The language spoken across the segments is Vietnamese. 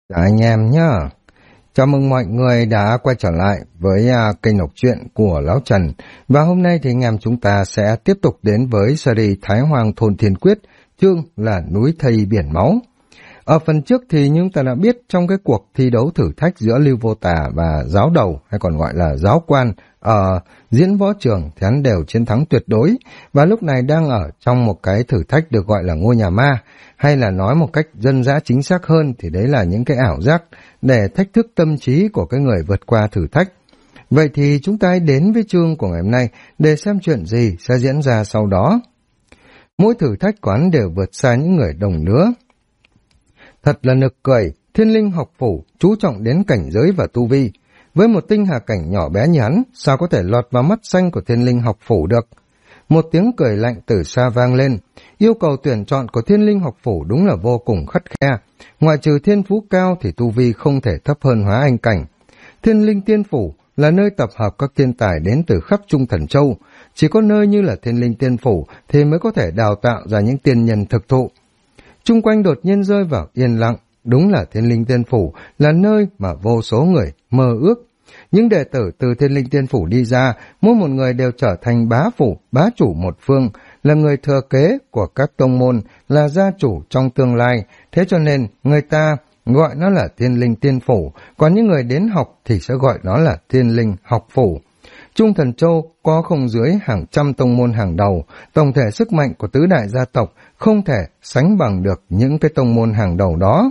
Chào anh em nhá. Chào mừng mọi người đã quay trở lại với kênh đọc truyện của Lão Trần. Và hôm nay thì anh em chúng ta sẽ tiếp tục đến với series Thái Hoàng Thôn Thiên Quyết, chương là Núi Thây Biển Máu. Ở phần trước thì chúng ta đã biết trong cái cuộc thi đấu thử thách giữa Lưu Vô Tà và giáo đầu hay còn gọi là giáo quan ở diễn võ trường thì hắn đều chiến thắng tuyệt đối, và lúc này đang ở trong một cái thử thách được gọi là ngôi nhà ma, hay là nói một cách dân dã chính xác hơn thì đấy là những cái ảo giác để thách thức tâm trí của cái người vượt qua thử thách. Vậy thì chúng ta hãy đến với chương của ngày hôm nay để xem chuyện gì sẽ diễn ra sau đó. Mỗi thử thách của hắn đều vượt xa những người đồng lứa. Thật là nực cười, Thiên Linh học phủ chú trọng đến cảnh giới và tu vi. Với một tinh hà cảnh nhỏ bé như hắn, sao có thể lọt vào mắt xanh của Thiên Linh học phủ được? Một tiếng cười lạnh từ xa vang lên. Yêu cầu tuyển chọn của Thiên Linh học phủ đúng là vô cùng khắt khe. Ngoại trừ thiên phú cao thì tu vi không thể thấp hơn hóa anh cảnh. Thiên Linh tiên phủ là nơi tập hợp các thiên tài đến từ khắp Trung Thần Châu. Chỉ có nơi như là Thiên Linh tiên phủ thì mới có thể đào tạo ra những tiên nhân thực thụ. Chung quanh đột nhiên rơi vào yên lặng. Đúng là Thiên Linh tiên phủ là nơi mà vô số người mơ ước. Những đệ tử từ Thiên Linh tiên phủ đi ra, mỗi một người đều trở thành bá phủ, bá chủ một phương, là người thừa kế của các tông môn, là gia chủ trong tương lai. Thế cho nên người ta gọi nó là Thiên Linh tiên phủ, còn những người đến học thì sẽ gọi nó là Thiên Linh học phủ. Trung Thần Châu có không dưới hàng trăm tông môn hàng đầu, tổng thể sức mạnh của tứ đại gia tộc không thể sánh bằng được những cái tông môn hàng đầu đó.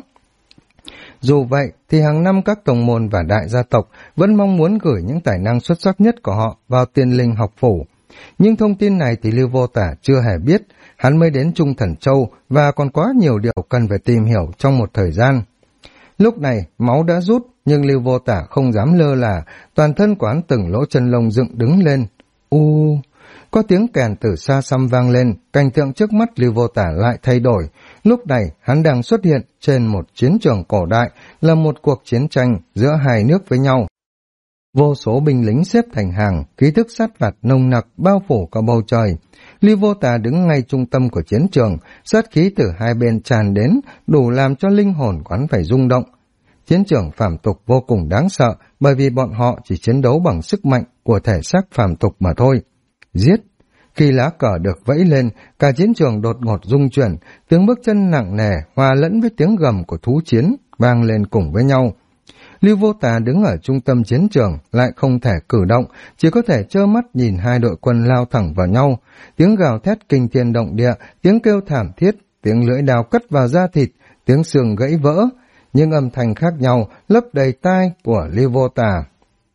Dù vậy thì hàng năm các tông môn và đại gia tộc vẫn mong muốn gửi những tài năng xuất sắc nhất của họ vào Thiên Linh học phủ. Nhưng thông tin này thì Lưu Vô Tả chưa hề biết, hắn mới đến Trung Thần Châu và còn quá nhiều điều cần phải tìm hiểu trong một thời gian. Lúc này máu đã rút nhưng Lưu Vô Tả không dám lơ là, toàn thân của hắn từng lỗ chân lông dựng đứng lên. Có tiếng kèn từ xa xăm vang lên, cảnh tượng trước mắt Lưu Vô Tả lại thay đổi. Lúc này hắn đang xuất hiện trên một chiến trường cổ đại, là một cuộc chiến tranh giữa hai nước với nhau. Vô số binh lính xếp thành hàng, khí thức sát phạt nồng nặc bao phủ cả bầu trời. Lưu Vô Tà đứng ngay trung tâm của chiến trường, sát khí từ hai bên tràn đến, đủ làm cho linh hồn của hắn phải rung động. Chiến trường phàm tục vô cùng đáng sợ, bởi vì bọn họ chỉ chiến đấu bằng sức mạnh của thể xác phàm tục mà thôi. Giết! Khi lá cờ được vẫy lên, cả chiến trường đột ngột rung chuyển, tiếng bước chân nặng nề hòa lẫn với tiếng gầm của thú chiến vang lên cùng với nhau. Lưu Vô Tà đứng ở trung tâm chiến trường lại không thể cử động, chỉ có thể trơ mắt nhìn hai đội quân lao thẳng vào nhau. Tiếng gào thét kinh thiên động địa, tiếng kêu thảm thiết, tiếng lưỡi đao cắt vào da thịt, tiếng xương gãy vỡ, nhưng âm thanh khác nhau lấp đầy tai của Lưu Vô Tà.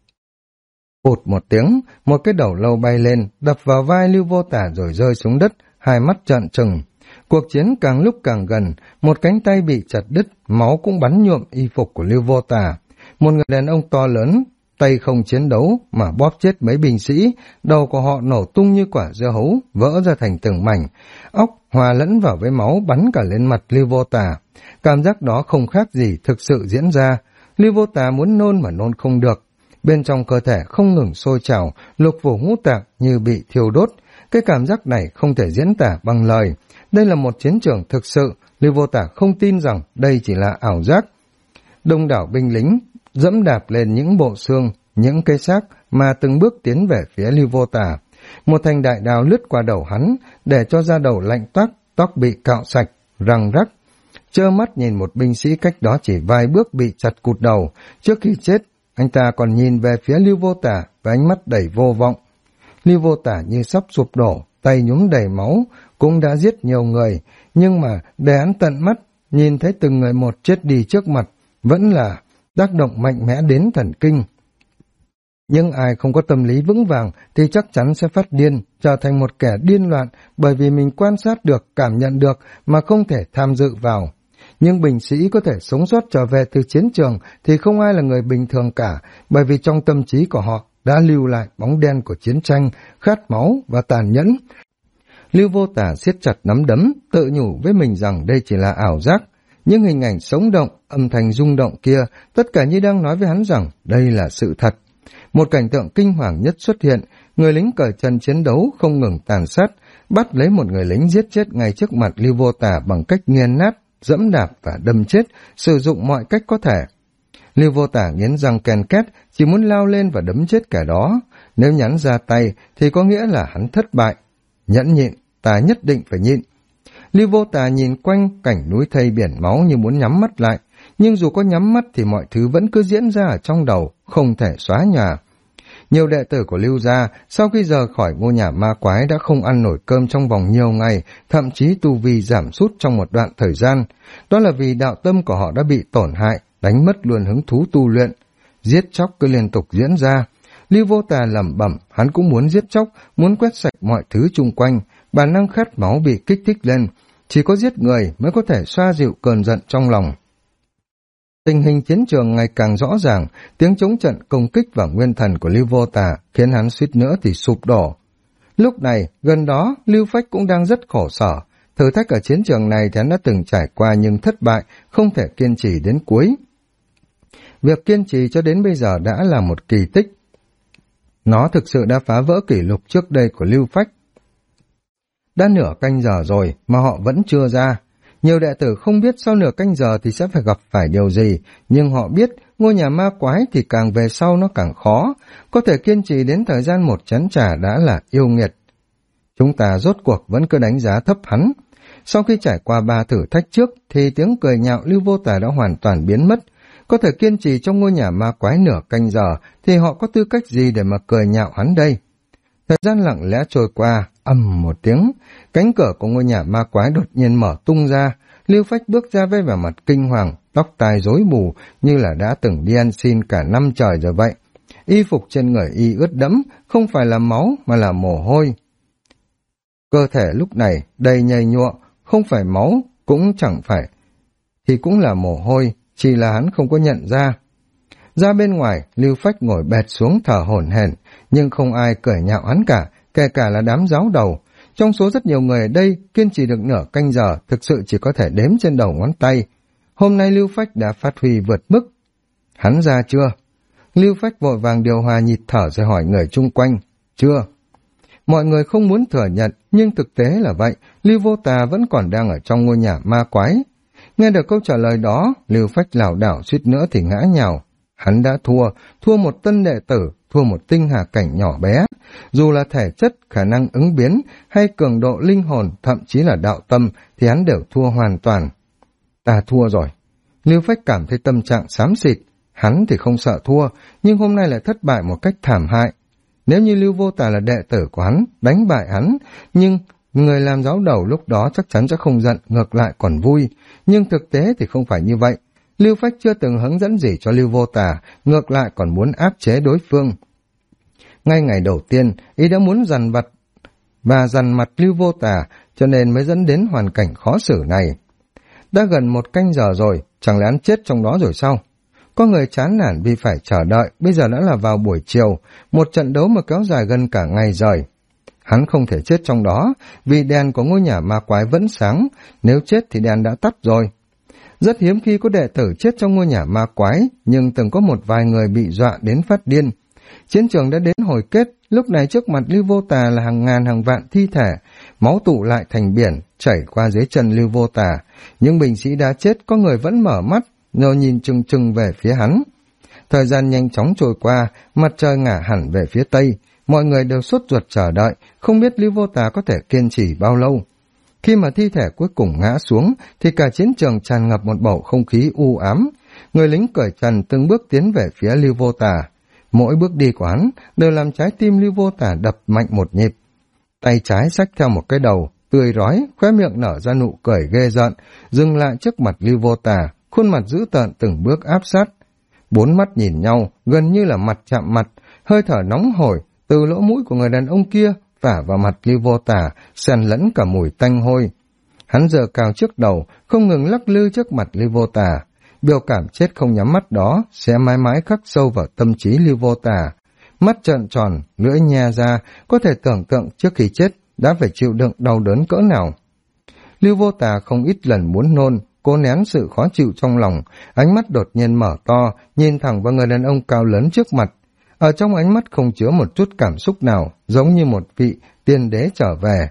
Phụt một tiếng, một cái đầu lâu bay lên, đập vào vai Lưu Vô Tả rồi rơi xuống đất, hai mắt trợn trừng. Cuộc chiến càng lúc càng gần, một cánh tay bị chặt đứt, máu cũng bắn nhuộm y phục của Lưu Vô Tả. Một người đàn ông to lớn, tay không chiến đấu mà bóp chết mấy binh sĩ, đầu của họ nổ tung như quả dưa hấu, vỡ ra thành từng mảnh, óc hòa lẫn vào với máu bắn cả lên mặt Lưu Vô Tả. Cảm giác đó không khác gì thực sự diễn ra. Lưu Vô Tả muốn nôn mà nôn không được. Bên trong cơ thể không ngừng sôi trào, lục phủ ngũ tạng như bị thiêu đốt. Cái cảm giác này không thể diễn tả bằng lời. Đây là một chiến trường thực sự, Lưu Vô Tả không tin rằng đây chỉ là ảo giác. Đông đảo binh lính dẫm đạp lên những bộ xương, những cây xác mà từng bước tiến về phía Lưu Vô Tả. Một thanh đại đao lướt qua đầu hắn, để cho da đầu lạnh toát, tóc bị cạo sạch, răng rắc. Trơ mắt nhìn một binh sĩ cách đó chỉ vài bước bị chặt cụt đầu. Trước khi chết, anh ta còn nhìn về phía Lưu Vô Tả với ánh mắt đầy vô vọng. Lưu Vô Tả như sắp sụp đổ, tay nhúm đầy máu, cũng đã giết nhiều người, nhưng mà để hắn tận mắt nhìn thấy từng người một chết đi trước mặt, vẫn là tác động mạnh mẽ đến thần kinh. Nhưng ai không có tâm lý vững vàng thì chắc chắn sẽ phát điên, trở thành một kẻ điên loạn, bởi vì mình quan sát được, cảm nhận được mà không thể tham dự vào. Nhưng binh sĩ có thể sống sót trở về từ chiến trường thì không ai là người bình thường cả, bởi vì trong tâm trí của họ đã lưu lại bóng đen của chiến tranh, khát máu và tàn nhẫn. Lưu Vô Tả siết chặt nắm đấm, tự nhủ với mình rằng đây chỉ là ảo giác. Những hình ảnh sống động, âm thanh rung động kia, tất cả như đang nói với hắn rằng đây là sự thật. Một cảnh tượng kinh hoàng nhất xuất hiện, người lính cởi chân chiến đấu không ngừng tàn sát, bắt lấy một người lính giết chết ngay trước mặt Lưu Vô Tả bằng cách nghiền nát dẫm đạp và đâm chết, sử dụng mọi cách có thể. Lưu Vô Tả nghiến răng ken két, chỉ muốn lao lên và đấm chết kẻ đó. Nếu nhắn ra tay thì có nghĩa là hắn thất bại. Nhẫn nhịn, ta nhất định phải nhịn. Lưu Vô Tả nhìn quanh cảnh núi thây biển máu như muốn nhắm mắt lại, nhưng dù có nhắm mắt thì mọi thứ vẫn cứ diễn ra ở trong đầu, không thể xóa nhòa. Nhiều đệ tử của Lưu gia sau khi rời khỏi ngôi nhà ma quái đã không ăn nổi cơm trong vòng nhiều ngày, thậm chí tu vi giảm sút trong một đoạn thời gian. Đó là vì đạo tâm của họ đã bị tổn hại, đánh mất luôn hứng thú tu luyện. Giết chóc cứ liên tục diễn ra. Lưu Vô Tà lẩm bẩm, hắn cũng muốn giết chóc, muốn quét sạch mọi thứ chung quanh, bản năng khát máu bị kích thích lên. Chỉ có giết người mới có thể xoa dịu cơn giận trong lòng. Tình hình chiến trường ngày càng rõ ràng, tiếng chống trận công kích vào nguyên thần của Lưu Vô Tà khiến hắn suýt nữa thì sụp đổ. Lúc này, gần đó, Lưu Phách cũng đang rất khổ sở. Thử thách ở chiến trường này thì hắn đã từng trải qua nhưng thất bại, không thể kiên trì đến cuối. Việc kiên trì cho đến bây giờ đã là một kỳ tích. Nó thực sự đã phá vỡ kỷ lục trước đây của Lưu Phách. Đã nửa canh giờ rồi mà họ vẫn chưa ra. Nhiều đệ tử không biết sau nửa canh giờ thì sẽ phải gặp phải điều gì, nhưng họ biết ngôi nhà ma quái thì càng về sau nó càng khó, có thể kiên trì đến thời gian một chén trà đã là yêu nghiệt. Chúng ta rốt cuộc vẫn cứ đánh giá thấp hắn. Sau khi trải qua 3 thử thách trước thì tiếng cười nhạo Lưu Vô Tà đã hoàn toàn biến mất. Có thể kiên trì trong ngôi nhà ma quái nửa canh giờ thì họ có tư cách gì để mà cười nhạo hắn đây? Thời gian lặng lẽ trôi qua, ầm một tiếng, cánh cửa của ngôi nhà ma quái đột nhiên mở tung ra. Lưu Phách bước ra với vẻ mặt kinh hoàng, tóc tai rối bù như là đã từng đi ăn xin cả năm trời rồi vậy. Y phục trên người y ướt đẫm, không phải là máu mà là mồ hôi. Cơ thể lúc này đầy nhầy nhụa, không phải máu, cũng chẳng phải, thì cũng là mồ hôi, chỉ là hắn không có nhận ra. Ra bên ngoài, Lưu Phách ngồi bệt xuống thở hổn hển, nhưng không ai cười nhạo hắn cả, kể cả là đám giáo đầu. Trong số rất nhiều người ở đây, kiên trì được nửa canh giờ thực sự chỉ có thể đếm trên đầu ngón tay. Hôm nay Lưu Phách đã phát huy vượt mức. Hắn ra chưa? Lưu Phách vội vàng điều hòa nhịp thở rồi hỏi người chung quanh. Chưa. Mọi người không muốn thừa nhận, nhưng thực tế là vậy, Lưu Vô Tà vẫn còn đang ở trong ngôi nhà ma quái. Nghe được câu trả lời đó, Lưu Phách lảo đảo suýt nữa thì ngã nhào. Hắn đã thua một tân đệ tử, thua một tinh hà cảnh nhỏ bé. Dù là thể chất, khả năng ứng biến, hay cường độ linh hồn, thậm chí là đạo tâm, thì hắn đều thua hoàn toàn. Ta thua rồi. Lưu Phách cảm thấy tâm trạng xám xịt. Hắn thì không sợ thua, nhưng hôm nay lại thất bại một cách thảm hại. Nếu như Lưu Vô Tà là đệ tử của hắn, đánh bại hắn, nhưng người làm giáo đầu lúc đó chắc chắn sẽ không giận, ngược lại còn vui. Nhưng thực tế thì không phải như vậy. Lưu Phách chưa từng hướng dẫn gì cho Lưu Vô Tà, ngược lại còn muốn áp chế đối phương. Ngay ngày đầu tiên, y đã muốn dằn mặt Lưu Vô Tà, cho nên mới dẫn đến hoàn cảnh khó xử này. Đã gần một canh giờ rồi, chẳng lẽ hắn chết trong đó rồi sao? Có người chán nản vì phải chờ đợi, bây giờ đã là vào buổi chiều, một trận đấu mà kéo dài gần cả ngày rồi. Hắn không thể chết trong đó, vì đèn của ngôi nhà ma quái vẫn sáng, nếu chết thì đèn đã tắt rồi. Rất hiếm khi có đệ tử chết trong ngôi nhà ma quái, nhưng từng có một vài người bị dọa đến phát điên. Chiến trường đã đến hồi kết, lúc này trước mặt Lưu Vô Tà là hàng ngàn hàng vạn thi thể, máu tụ lại thành biển, chảy qua dưới chân Lưu Vô Tà. Những binh sĩ đã chết có người vẫn mở mắt, rồi nhìn chừng chừng về phía hắn. Thời gian nhanh chóng trôi qua, mặt trời ngả hẳn về phía tây, mọi người đều sốt ruột chờ đợi, không biết Lưu Vô Tà có thể kiên trì bao lâu. Khi mà thi thể cuối cùng ngã xuống, thì cả chiến trường tràn ngập một bầu không khí u ám. Người lính cởi trần từng bước tiến về phía Lưu Vô Tà. Mỗi bước đi của hắn đều làm trái tim Lưu Vô Tà đập mạnh một nhịp. Tay trái xách theo một cái đầu, tươi rói, khóe miệng nở ra nụ cười ghê rợn, dừng lại trước mặt Lưu Vô Tà, khuôn mặt dữ tợn từng bước áp sát. Bốn mắt nhìn nhau, gần như là mặt chạm mặt, hơi thở nóng hổi từ lỗ mũi của người đàn ông kia phả vào mặt Lưu Vô Tà, xen lẫn cả mùi tanh hôi. Hắn giơ cao trước đầu, không ngừng lắc lư trước mặt Lưu Vô Tà. Biểu cảm chết không nhắm mắt đó sẽ mãi mãi khắc sâu vào tâm trí Lưu Vô Tà. Mắt trợn tròn, lưỡi nhe ra, có thể tưởng tượng trước khi chết đã phải chịu đựng đau đớn cỡ nào. Lưu Vô Tà không ít lần muốn nôn, cố nén sự khó chịu trong lòng, ánh mắt đột nhiên mở to, nhìn thẳng vào người đàn ông cao lớn trước mặt. Ở trong ánh mắt không chứa một chút cảm xúc nào, giống như một vị tiên đế trở về.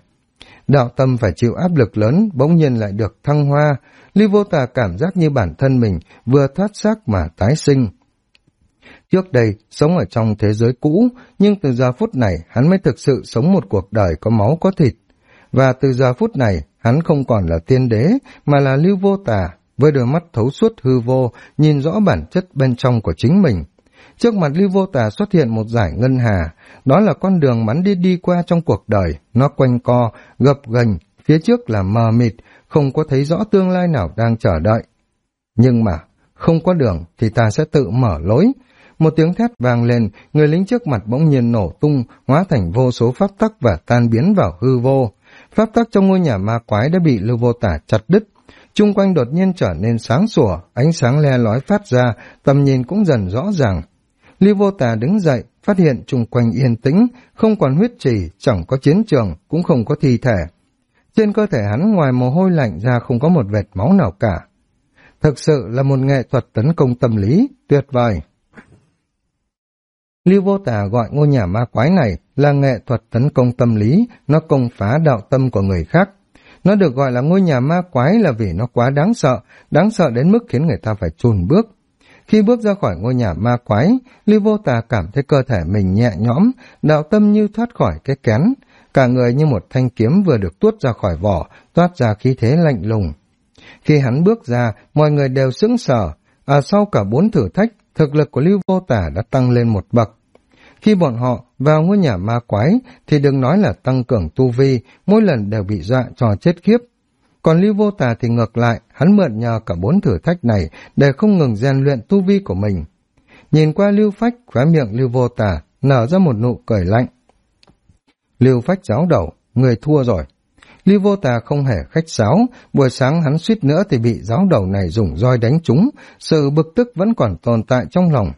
Đạo tâm phải chịu áp lực lớn, bỗng nhiên lại được thăng hoa. Lưu Vô Tà cảm giác như bản thân mình vừa thoát xác mà tái sinh. Trước đây, sống ở trong thế giới cũ, nhưng từ giờ phút này, hắn mới thực sự sống một cuộc đời có máu có thịt. Và từ giờ phút này, hắn không còn là tiên đế, mà là Lưu Vô Tà, với đôi mắt thấu suốt hư vô, nhìn rõ bản chất bên trong của chính mình. Trước mặt Lưu Vô Tà xuất hiện một dải ngân hà, đó là con đường hắn đi qua trong cuộc đời, nó quanh co, gập ghềnh, phía trước là mờ mịt, không có thấy rõ tương lai nào đang chờ đợi. Nhưng mà, không có đường thì ta sẽ tự mở lối. Một tiếng thét vang lên, người lính trước mặt bỗng nhiên nổ tung, hóa thành vô số pháp tắc và tan biến vào hư vô. Pháp tắc trong ngôi nhà ma quái đã bị Lưu Vô Tà chặt đứt. Chung quanh đột nhiên trở nên sáng sủa, ánh sáng le lói phát ra, tầm nhìn cũng dần rõ ràng. Lưu Vô Tà đứng dậy, phát hiện chung quanh yên tĩnh, không còn huyết trì, chẳng có chiến trường, cũng không có thi thể. Trên cơ thể hắn ngoài mồ hôi lạnh ra không có một vệt máu nào cả. Thực sự là một nghệ thuật tấn công tâm lý, tuyệt vời. Lưu Vô Tà gọi ngôi nhà ma quái này là nghệ thuật tấn công tâm lý, nó công phá đạo tâm của người khác. Nó được gọi là ngôi nhà ma quái là vì nó quá đáng sợ đến mức khiến người ta phải chùn bước. Khi bước ra khỏi ngôi nhà ma quái, Lưu Vô Tà cảm thấy cơ thể mình nhẹ nhõm, đạo tâm như thoát khỏi cái kén, cả người như một thanh kiếm vừa được tuốt ra khỏi vỏ, toát ra khí thế lạnh lùng. Khi hắn bước ra, mọi người đều sững sờ, sau cả 4 thử thách, thực lực của Lưu Vô Tà đã tăng lên một bậc. Khi bọn họ vào ngôi nhà ma quái thì đừng nói là tăng cường tu vi, mỗi lần đều bị dọa cho chết khiếp. Còn Lưu Vô Tà thì ngược lại, hắn mượn nhờ cả 4 thử thách này để không ngừng rèn luyện tu vi của mình. Nhìn qua Lưu Phách, khóe miệng Lưu Vô Tà nở ra một nụ cười lạnh. Lưu Phách giáo đầu, người thua rồi. Lưu Vô Tà không hề khách sáo, buổi sáng hắn suýt nữa thì bị giáo đầu này dùng roi đánh trúng, sự bực tức vẫn còn tồn tại trong lòng.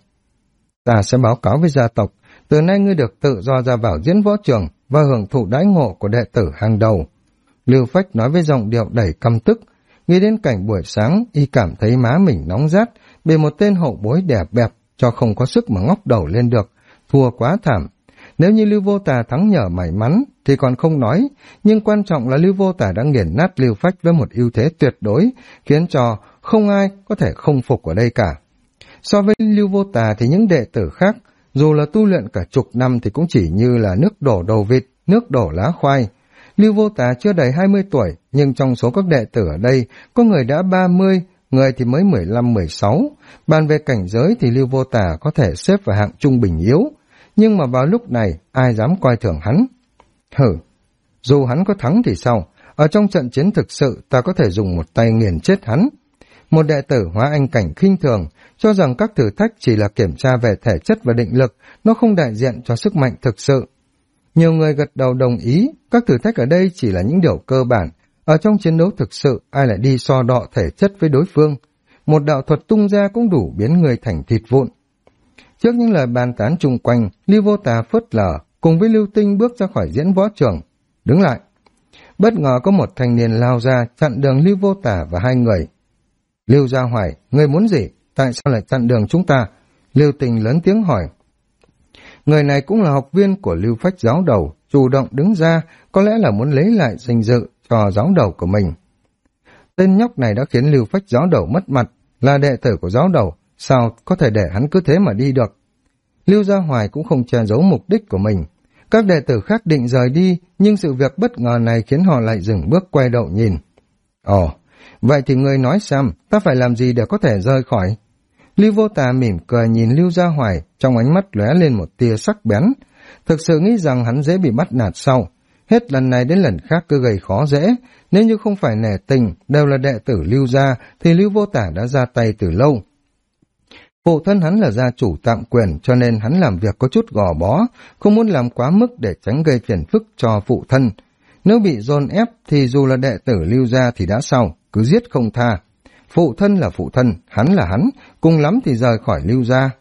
Ta sẽ báo cáo với gia tộc, từ nay ngươi được tự do ra vào diễn võ trường và hưởng thụ đãi ngộ của đệ tử hàng đầu. Lưu Phách nói với giọng điệu đầy căm tức, nghĩ đến cảnh buổi sáng, y cảm thấy má mình nóng rát, bị một tên hậu bối đè bẹp, cho không có sức mà ngóc đầu lên được, thua quá thảm. Nếu như Lưu Vô Tà thắng nhờ may mắn thì còn không nói, nhưng quan trọng là Lưu Vô Tà đã nghiền nát Lưu Phách với một ưu thế tuyệt đối, khiến cho không ai có thể không phục ở đây cả. So với Lưu Vô Tà thì những đệ tử khác, dù là tu luyện cả chục năm thì cũng chỉ như là nước đổ đầu vịt, nước đổ lá khoai. Lưu Vô Tà chưa đầy 20 tuổi, nhưng trong số các đệ tử ở đây, có người đã 30, người thì mới 15-16. Bàn về cảnh giới thì Lưu Vô Tà có thể xếp vào hạng trung bình yếu, nhưng mà vào lúc này, ai dám coi thường hắn? Hử, dù hắn có thắng thì sao? Ở trong trận chiến thực sự, ta có thể dùng một tay nghiền chết hắn. Một đệ tử hóa anh cảnh khinh thường, cho rằng các thử thách chỉ là kiểm tra về thể chất và định lực, nó không đại diện cho sức mạnh thực sự. Nhiều người gật đầu đồng ý, các thử thách ở đây chỉ là những điều cơ bản. Ở trong chiến đấu thực sự, ai lại đi so đọ thể chất với đối phương? Một đạo thuật tung ra cũng đủ biến người thành thịt vụn. Trước những lời bàn tán chung quanh, Lưu Vô Tà phớt lờ, cùng với Lưu Tinh bước ra khỏi diễn võ trường. Đứng lại. Bất ngờ có một thanh niên lao ra, chặn đường Lưu Vô Tà và hai người. Lưu Gia Hoài, ngươi muốn gì? Tại sao lại chặn đường chúng ta? Lưu Tinh lớn tiếng hỏi. Người này cũng là học viên của Lưu Phách giáo đầu, chủ động đứng ra, có lẽ là muốn lấy lại danh dự cho giáo đầu của mình. Tên nhóc này đã khiến Lưu Phách giáo đầu mất mặt, là đệ tử của giáo đầu, sao có thể để hắn cứ thế mà đi được? Lưu Gia Hoài cũng không che giấu mục đích của mình. Các đệ tử khác định rời đi, nhưng sự việc bất ngờ này khiến họ lại dừng bước quay đầu nhìn. Ồ, vậy thì ngươi nói xem, ta phải làm gì để có thể rời khỏi? Lưu Vô Tà mỉm cười nhìn Lưu Gia Hoài, trong ánh mắt lóe lên một tia sắc bén. Thực sự nghĩ rằng hắn dễ bị bắt nạt sau. Hết lần này đến lần khác cứ gây khó dễ. Nếu như không phải nể tình, đều là đệ tử Lưu Gia, thì Lưu Vô Tà đã ra tay từ lâu. Phụ thân hắn là gia chủ tạm quyền, cho nên hắn làm việc có chút gò bó, không muốn làm quá mức để tránh gây phiền phức cho phụ thân. Nếu bị dồn ép thì dù là đệ tử Lưu Gia thì đã sao, cứ giết không tha. Phụ thân là phụ thân, hắn là hắn, cùng lắm thì rời khỏi Lưu Gia.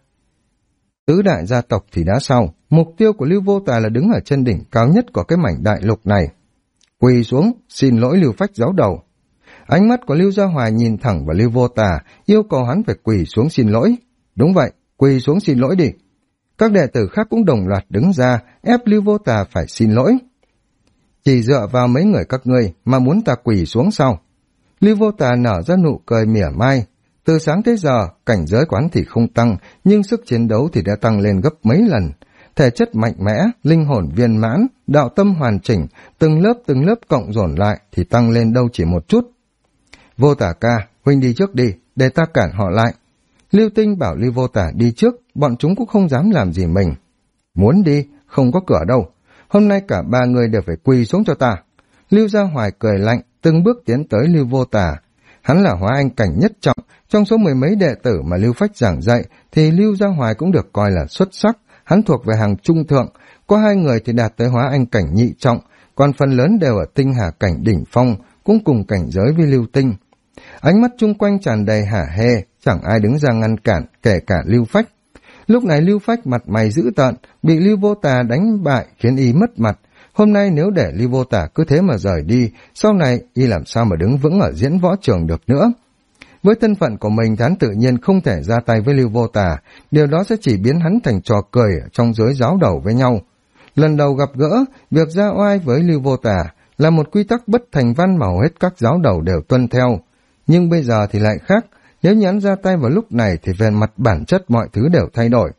Tứ đại gia tộc thì đã sao, mục tiêu của Lưu Vô Tà là đứng ở chân đỉnh cao nhất của cái mảnh đại lục này. Quỳ xuống, xin lỗi Lưu Phách giáo đầu. Ánh mắt của Lưu Gia Hoài nhìn thẳng vào Lưu Vô Tà, yêu cầu hắn phải quỳ xuống xin lỗi. Đúng vậy, quỳ xuống xin lỗi đi. Các đệ tử khác cũng đồng loạt đứng ra, ép Lưu Vô Tà phải xin lỗi. Chỉ dựa vào mấy người các ngươi mà muốn ta quỳ xuống sao? Lưu Vô Tà nở ra nụ cười mỉa mai. Từ sáng tới giờ, cảnh giới quán thì không tăng, nhưng sức chiến đấu thì đã tăng lên gấp mấy lần. Thể chất mạnh mẽ, linh hồn viên mãn, đạo tâm hoàn chỉnh, từng lớp cộng dồn lại thì tăng lên đâu chỉ một chút. Vô Tà ca, huynh đi trước đi, để ta cản họ lại. Lưu Tinh bảo Lưu Vô Tà đi trước, bọn chúng cũng không dám làm gì mình. Muốn đi, không có cửa đâu. Hôm nay cả ba người đều phải quỳ xuống cho ta. Lưu Gia Hoài cười lạnh, từng bước tiến tới Lưu Vô Tà. Hắn là hóa anh cảnh nhất trọng, trong số mười mấy đệ tử mà Lưu Phách giảng dạy thì Lưu Gia Hoài cũng được coi là xuất sắc, hắn thuộc về hàng trung thượng, có hai người thì đạt tới hóa anh cảnh nhị trọng, còn phần lớn đều ở tinh hà cảnh đỉnh phong, cũng cùng cảnh giới với Lưu Tinh. Ánh mắt chung quanh tràn đầy hả hê, chẳng ai đứng ra ngăn cản, kể cả Lưu Phách. Lúc này Lưu Phách mặt mày dữ tợn, bị Lưu Vô Tà đánh bại khiến y mất mặt. Hôm nay nếu để Lưu Vô Tà cứ thế mà rời đi, sau này y làm sao mà đứng vững ở diễn võ trường được nữa. Với thân phận của mình, hắn tự nhiên không thể ra tay với Lưu Vô Tà, điều đó sẽ chỉ biến hắn thành trò cười trong giới giáo đầu với nhau. Lần đầu gặp gỡ, việc ra oai với Lưu Vô Tà là một quy tắc bất thành văn mà hầu hết các giáo đầu đều tuân theo. Nhưng bây giờ thì lại khác, nếu như hắn ra tay vào lúc này thì về mặt bản chất mọi thứ đều thay đổi.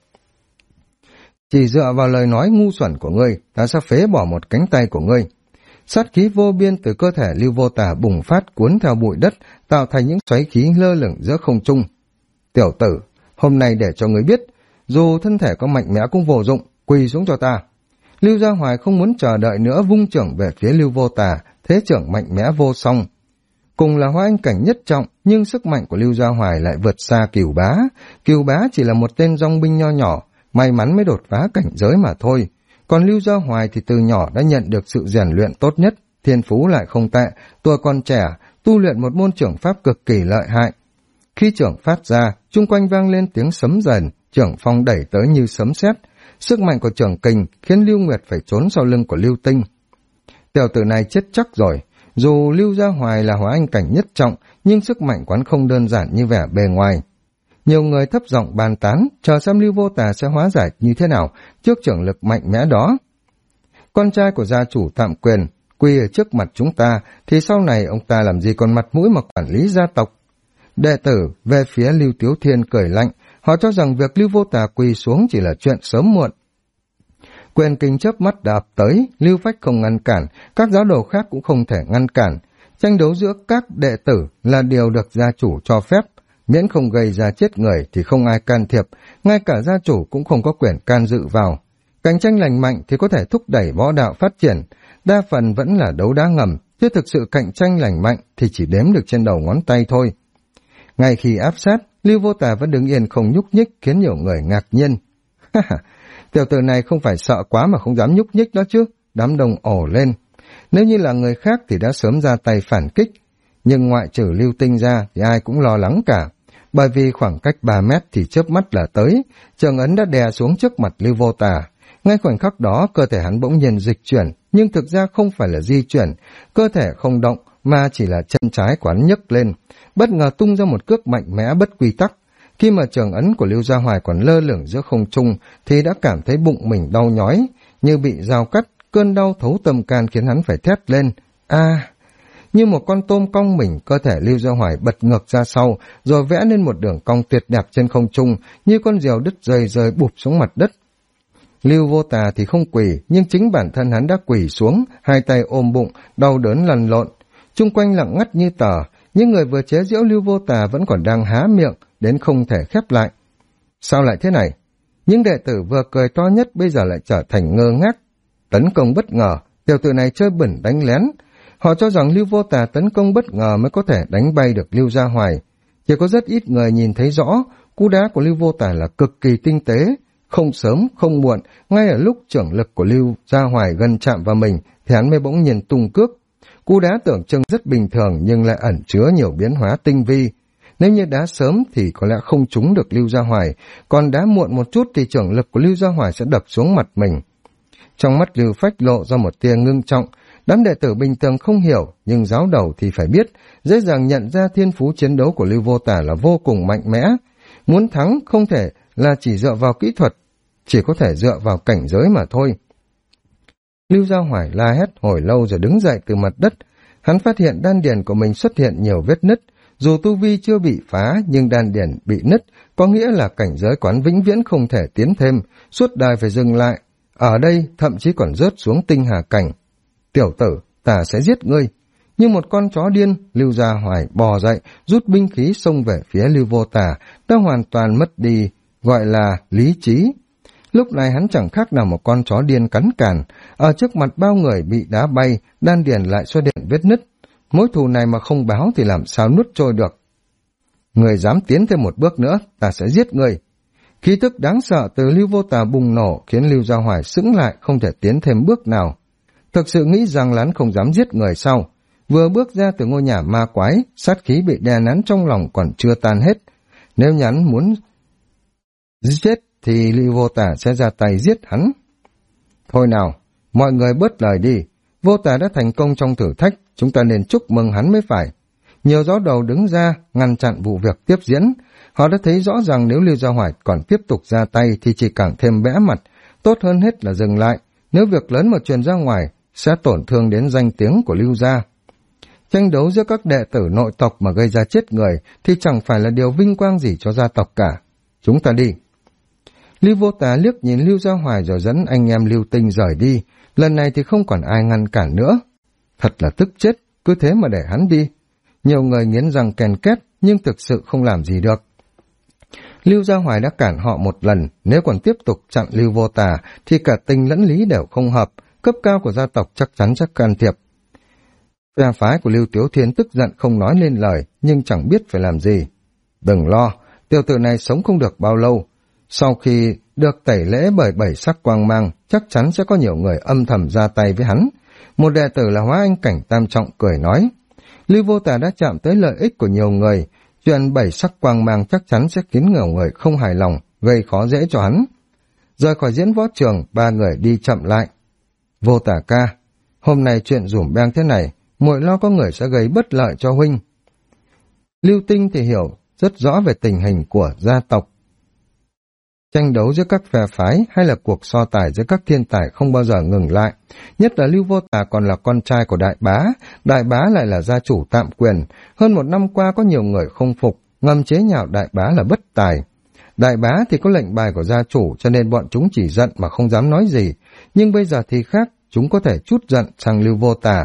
Chỉ dựa vào lời nói ngu xuẩn của ngươi, ta sẽ phế bỏ một cánh tay của ngươi. Sát khí vô biên từ cơ thể Lưu Vô Tà bùng phát cuốn theo bụi đất, tạo thành những xoáy khí lơ lửng giữa không trung. Tiểu tử, hôm nay để cho ngươi biết, dù thân thể có mạnh mẽ cũng vô dụng, quỳ xuống cho ta. Lưu Gia Hoài không muốn chờ đợi nữa, vung chưởng về phía Lưu Vô Tà, thế chưởng mạnh mẽ vô song. Cùng là hóa anh cảnh nhất trọng, nhưng sức mạnh của Lưu Gia Hoài lại vượt xa Cửu Bá. Cửu Bá chỉ là một tên dòng binh nho nhỏ, may mắn mới đột phá cảnh giới mà thôi. Còn Lưu Gia Hoài thì từ nhỏ đã nhận được sự rèn luyện tốt nhất, thiên phú lại không tệ, tuổi còn trẻ, tu luyện một môn chưởng pháp cực kỳ lợi hại. Khi chưởng phát ra, chung quanh vang lên tiếng sấm rền, chưởng phong đẩy tới như sấm sét. Sức mạnh của chưởng kình khiến Lưu Nguyệt phải trốn sau lưng của Lưu Tinh. Tiểu tử này chết chắc rồi. Dù Lưu Gia Hoài là hóa anh cảnh nhất trọng, nhưng sức mạnh quán không đơn giản như vẻ bề ngoài. Nhiều người thấp giọng bàn tán, chờ xem Lưu Vô Tà sẽ hóa giải như thế nào trước chưởng lực mạnh mẽ đó. Con trai của gia chủ Tạm Quyền quy ở trước mặt chúng ta, thì sau này ông ta làm gì còn mặt mũi mà quản lý gia tộc. Đệ tử về phía Lưu Tiếu Thiên cười lạnh, họ cho rằng việc Lưu Vô Tà quỳ xuống chỉ là chuyện sớm muộn. Quyền kinh chớp mắt đạp tới, Lưu Phách không ngăn cản, các giáo đồ khác cũng không thể ngăn cản. Tranh đấu giữa các đệ tử là điều được gia chủ cho phép, miễn không gây ra chết người thì không ai can thiệp, ngay cả gia chủ cũng không có quyền can dự vào. Cạnh tranh lành mạnh thì có thể thúc đẩy võ đạo phát triển, đa phần vẫn là đấu đá ngầm, chứ thực sự cạnh tranh lành mạnh thì chỉ đếm được trên đầu ngón tay thôi. Ngay khi áp sát, Lưu Vô Tà vẫn đứng yên không nhúc nhích khiến nhiều người ngạc nhiên. Tiểu tử này không phải sợ quá mà không dám nhúc nhích đó chứ, đám đông ồ lên. Nếu như là người khác thì đã sớm ra tay phản kích, nhưng ngoại trừ Lưu Tinh ra thì ai cũng lo lắng cả, bởi vì khoảng cách 3 mét thì chớp mắt là tới, trường ấn đã đè xuống trước mặt Lưu Vô Tà. Ngay khoảnh khắc đó cơ thể hắn bỗng nhiên dịch chuyển, nhưng thực ra không phải là di chuyển, cơ thể không động mà chỉ là chân trái của hắn nhấc lên, bất ngờ tung ra một cước mạnh mẽ bất quy tắc. Khi mà trường ấn của Lưu Gia Hoài còn lơ lửng giữa không trung thì đã cảm thấy bụng mình đau nhói, như bị dao cắt, cơn đau thấu tâm can khiến hắn phải thét lên. Như một con tôm cong mình, cơ thể Lưu Gia Hoài bật ngược ra sau, rồi vẽ lên một đường cong tuyệt đẹp trên không trung, như con diều đứt dây rơi bụp xuống mặt đất. Lưu Vô Tà thì không quỳ, nhưng chính bản thân hắn đã quỳ xuống, hai tay ôm bụng, đau đớn lăn lộn. Chung quanh lặng ngắt như tờ, những người vừa chế giễu Lưu Vô Tà vẫn còn đang há miệng, đến không thể khép lại. Sao lại thế này? Những đệ tử vừa cười to nhất bây giờ lại trở thành ngơ ngác. Tấn công bất ngờ, tiểu tử này chơi bẩn đánh lén. Họ cho rằng Lưu Vô Tà tấn công bất ngờ mới có thể đánh bay được Lưu Gia Hoài. Chỉ có rất ít người nhìn thấy rõ, cú đá của Lưu Vô Tà là cực kỳ tinh tế. Không sớm, không muộn, ngay ở lúc trưởng lực của Lưu Gia Hoài gần chạm vào mình, thì hắn mới bỗng nhiên tung cước. Cú đá tưởng chừng rất bình thường nhưng lại ẩn chứa nhiều biến hóa tinh vi. Nếu như đá sớm thì có lẽ không trúng được Lưu Gia Hoài, còn đá muộn một chút thì trưởng lực của Lưu Gia Hoài sẽ đập xuống mặt mình. Trong mắt Lưu Phách lộ ra một tia ngưng trọng, đám đệ tử bình thường không hiểu, nhưng giáo đầu thì phải biết, dễ dàng nhận ra thiên phú chiến đấu của Lưu Vô Tà là vô cùng mạnh mẽ. Muốn thắng không thể là chỉ dựa vào kỹ thuật, chỉ có thể dựa vào cảnh giới mà thôi. Lưu Gia Hoài la hét hồi lâu rồi đứng dậy từ mặt đất. Hắn phát hiện đan điền của mình xuất hiện nhiều vết nứt. Dù tu vi chưa bị phá nhưng đan điền bị nứt, có nghĩa là cảnh giới quán vĩnh viễn không thể tiến thêm, suốt đời phải dừng lại. Ở đây thậm chí còn rớt xuống tinh hà cảnh. Tiểu tử, ta sẽ giết ngươi. Như một con chó điên, Lưu Gia Hoài bò dậy, rút binh khí xông về phía Lưu Vô Tà, đã hoàn toàn mất đi, gọi là lý trí. Lúc này hắn chẳng khác nào một con chó điên cắn càn, ở trước mặt bao người bị đá bay, đan điền lại xuất hiện vết nứt. Mối thù này mà không báo thì làm sao nuốt trôi được. Người dám tiến thêm một bước nữa, ta sẽ giết người. Khí tức đáng sợ từ Lưu Vô Tà bùng nổ khiến Lưu Gia Hoài sững lại không thể tiến thêm bước nào. Thực sự nghĩ rằng hắn không dám giết người sau. Vừa bước ra từ ngôi nhà ma quái, sát khí bị đè nén trong lòng còn chưa tan hết. Nếu hắn muốn giết thì Lưu Vô Tà sẽ ra tay giết hắn. Thôi nào, mọi người bớt lời đi. Vô Tà đã thành công trong thử thách, chúng ta nên chúc mừng hắn mới phải. Nhiều giáo đầu đứng ra ngăn chặn vụ việc tiếp diễn. Họ đã thấy rõ ràng nếu Lưu Gia Hoài còn tiếp tục ra tay thì chỉ càng thêm bẽ mặt. Tốt hơn hết là dừng lại. Nếu việc lớn mà truyền ra ngoài sẽ tổn thương đến danh tiếng của Lưu Gia. Tranh đấu giữa các đệ tử nội tộc mà gây ra chết người thì chẳng phải là điều vinh quang gì cho gia tộc cả. Chúng ta đi. Lưu Vô Tà liếc nhìn Lưu Gia Hoài rồi dẫn anh em Lưu Tinh rời đi. Lần này thì không còn ai ngăn cản nữa. Thật là tức chết, cứ thế mà để hắn đi. Nhiều người nghiến răng ken két nhưng thực sự không làm gì được. Lưu Gia Hoài đã cản họ một lần, nếu còn tiếp tục chặn Lưu Vô Tà thì cả tình lẫn lý đều không hợp, cấp cao của gia tộc chắc chắn sẽ can thiệp. Phe phái của Lưu Tiếu Thiên tức giận không nói lên lời, nhưng chẳng biết phải làm gì. Đừng lo, tiểu tử này sống không được bao lâu. Sau khi được tẩy lễ bởi 7 sắc quang mang, chắc chắn sẽ có nhiều người âm thầm ra tay với hắn. Một đệ tử là Hóa Anh Cảnh Tam Trọng cười nói. Lưu Vô Tà đã chạm tới lợi ích của nhiều người, chuyện 7 sắc quang mang chắc chắn sẽ khiến nhiều người không hài lòng, gây khó dễ cho hắn. Rời khỏi diễn võ trường, 3 người đi chậm lại. Vô Tà ca, hôm nay chuyện rủm beng thế này, muội lo có người sẽ gây bất lợi cho huynh. Lưu Tinh thì hiểu rất rõ về tình hình của gia tộc. Tranh đấu giữa các phe phái hay là cuộc so tài giữa các thiên tài không bao giờ ngừng lại. Nhất là Lưu Vô Tà còn là con trai của đại bá lại là gia chủ tạm quyền. Hơn một năm qua có nhiều người không phục, ngầm chế nhạo đại bá là bất tài. Đại bá thì có lệnh bài của gia chủ cho nên bọn chúng chỉ giận mà không dám nói gì. Nhưng bây giờ thì khác, chúng có thể trút giận sang Lưu Vô Tà.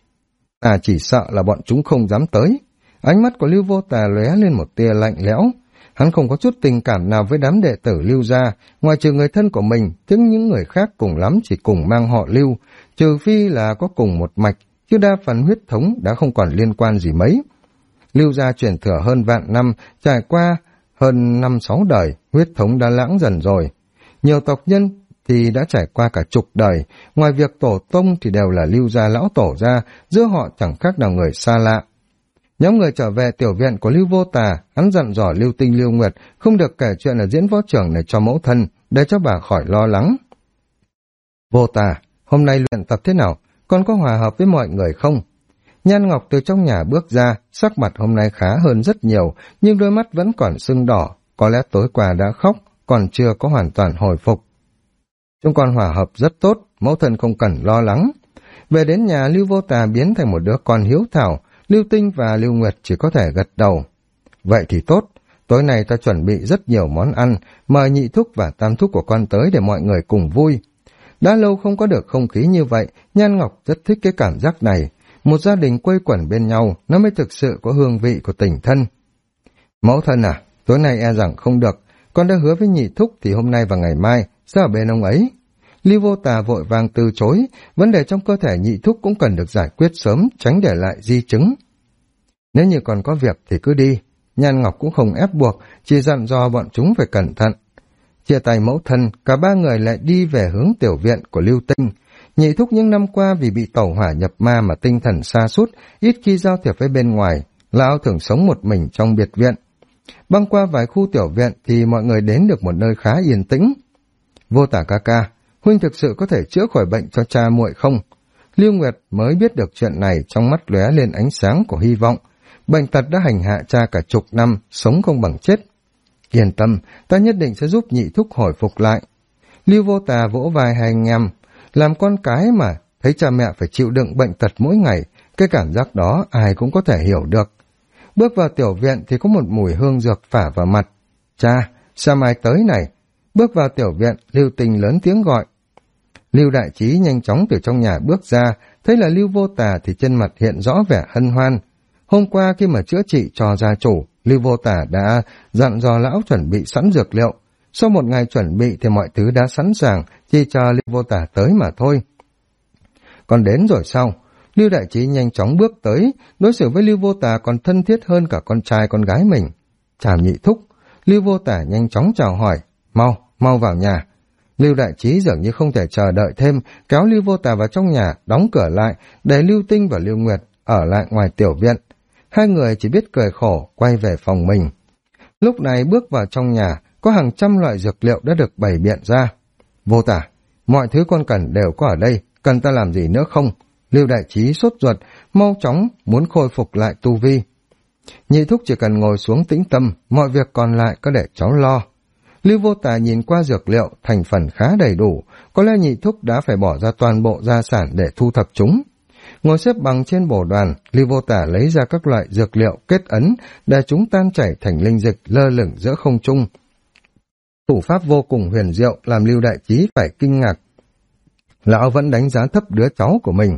Chỉ sợ là bọn chúng không dám tới. Ánh mắt của Lưu Vô Tà lóe lên một tia lạnh lẽo. Hắn không có chút tình cảm nào với đám đệ tử Lưu gia, ngoài trừ người thân của mình, chứ những người khác cùng lắm chỉ cùng mang họ Lưu, trừ phi là có cùng một mạch, chứ đa phần huyết thống đã không còn liên quan gì mấy. Lưu gia truyền thừa hơn vạn năm, trải qua hơn 5-6 đời, huyết thống đã lãng dần rồi. Nhiều tộc nhân thì đã trải qua cả chục đời, ngoài việc tổ tông thì đều là Lưu gia lão tổ gia, giữa họ chẳng khác nào người xa lạ. Nhóm người trở về tiểu viện của Lưu Vô Tà, hắn dặn dò Lưu Tinh Lưu Nguyệt không được kể chuyện ở diễn võ trường này cho mẫu thân, để cho bà khỏi lo lắng. Vô Tà, hôm nay luyện tập thế nào? Con có hòa hợp với mọi người không? Nhan Ngọc từ trong nhà bước ra, sắc mặt hôm nay khá hơn rất nhiều, nhưng đôi mắt vẫn còn sưng đỏ, có lẽ tối qua đã khóc, còn chưa có hoàn toàn hồi phục. Chúng con hòa hợp rất tốt, mẫu thân không cần lo lắng. Về đến nhà, Lưu Vô Tà biến thành một đứa con hiếu thảo, Lưu Tinh và Lưu Nguyệt chỉ có thể gật đầu. Vậy thì tốt, tối nay ta chuẩn bị rất nhiều món ăn, mời nhị thúc và tam thúc của con tới để mọi người cùng vui. Đã lâu không có được không khí như vậy, Nhan Ngọc rất thích cái cảm giác này. Một gia đình quây quẩn bên nhau, nó mới thực sự có hương vị của tình thân. Mẫu thân à, tối nay e rằng không được, con đã hứa với nhị thúc thì hôm nay và ngày mai sẽ ở bên ông ấy. Lưu Vô Tà vội vàng từ chối, vấn đề trong cơ thể nhị thúc cũng cần được giải quyết sớm, tránh để lại di chứng. Nếu như còn có việc thì cứ đi, Nhan Ngọc cũng không ép buộc, chỉ dặn dò bọn chúng phải cẩn thận. Chia tay mẫu thân, cả 3 người lại đi về hướng tiểu viện của Lưu Tinh. Nhị thúc những năm qua vì bị tẩu hỏa nhập ma mà tinh thần sa sút, ít khi giao thiệp với bên ngoài, lão thường sống một mình trong biệt viện. Băng qua vài khu tiểu viện thì mọi người đến được một nơi khá yên tĩnh. Vô Tà ca ca, huynh thực sự có thể chữa khỏi bệnh cho cha muội không? Lưu Nguyệt mới biết được chuyện này, trong mắt lóe lên ánh sáng của hy vọng. Bệnh tật đã hành hạ cha cả chục năm, sống không bằng chết. Yên tâm, ta nhất định sẽ giúp nhị thúc hồi phục lại. Lưu Vô Tà vỗ vai hai anh em. Làm con cái mà, thấy cha mẹ phải chịu đựng bệnh tật mỗi ngày, cái cảm giác đó ai cũng có thể hiểu được. Bước vào tiểu viện thì có một mùi hương dược phả vào mặt. Cha, sao mai tới này? Bước vào tiểu viện, Lưu Tinh lớn tiếng gọi. Lưu Đại Trí nhanh chóng từ trong nhà bước ra, thấy là Lưu Vô Tà thì trên mặt hiện rõ vẻ hân hoan. Hôm qua khi mà chữa trị cho gia chủ, Lưu Vô Tà đã dặn dò lão chuẩn bị sẵn dược liệu. Sau một ngày chuẩn bị thì mọi thứ đã sẵn sàng, chỉ chờ Lưu Vô Tà tới mà thôi. Còn đến rồi sao? Lưu Đại Trí nhanh chóng bước tới, đối xử với Lưu Vô Tà còn thân thiết hơn cả con trai con gái mình. Chào nhị thúc. Lưu Vô Tà nhanh chóng chào hỏi. Mau vào nhà. Lưu Đại Trí dường như không thể chờ đợi thêm, kéo Lưu Vô Tà vào trong nhà, đóng cửa lại, để Lưu Tinh và Lưu Nguyệt ở lại ngoài tiểu viện. Hai người chỉ biết cười khổ, quay về phòng mình. Lúc này bước vào trong nhà, có hàng trăm loại dược liệu đã được bày biện ra. Vô Tà, mọi thứ con cần đều có ở đây, cần ta làm gì nữa không? Lưu Đại Trí sốt ruột, mau chóng muốn khôi phục lại tu vi. Nhị thúc chỉ cần ngồi xuống tĩnh tâm, mọi việc còn lại có để cháu lo. Lưu Vô Tà nhìn qua dược liệu, thành phần khá đầy đủ, có lẽ nhị thúc đã phải bỏ ra toàn bộ gia sản để thu thập chúng. Ngồi xếp bằng trên bồ đoàn, Lưu Vô Tà lấy ra các loại dược liệu kết ấn để chúng tan chảy thành linh dịch lơ lửng giữa không trung. Thủ pháp vô cùng huyền diệu làm Lưu Đại Trí phải kinh ngạc. Lão vẫn đánh giá thấp đứa cháu của mình.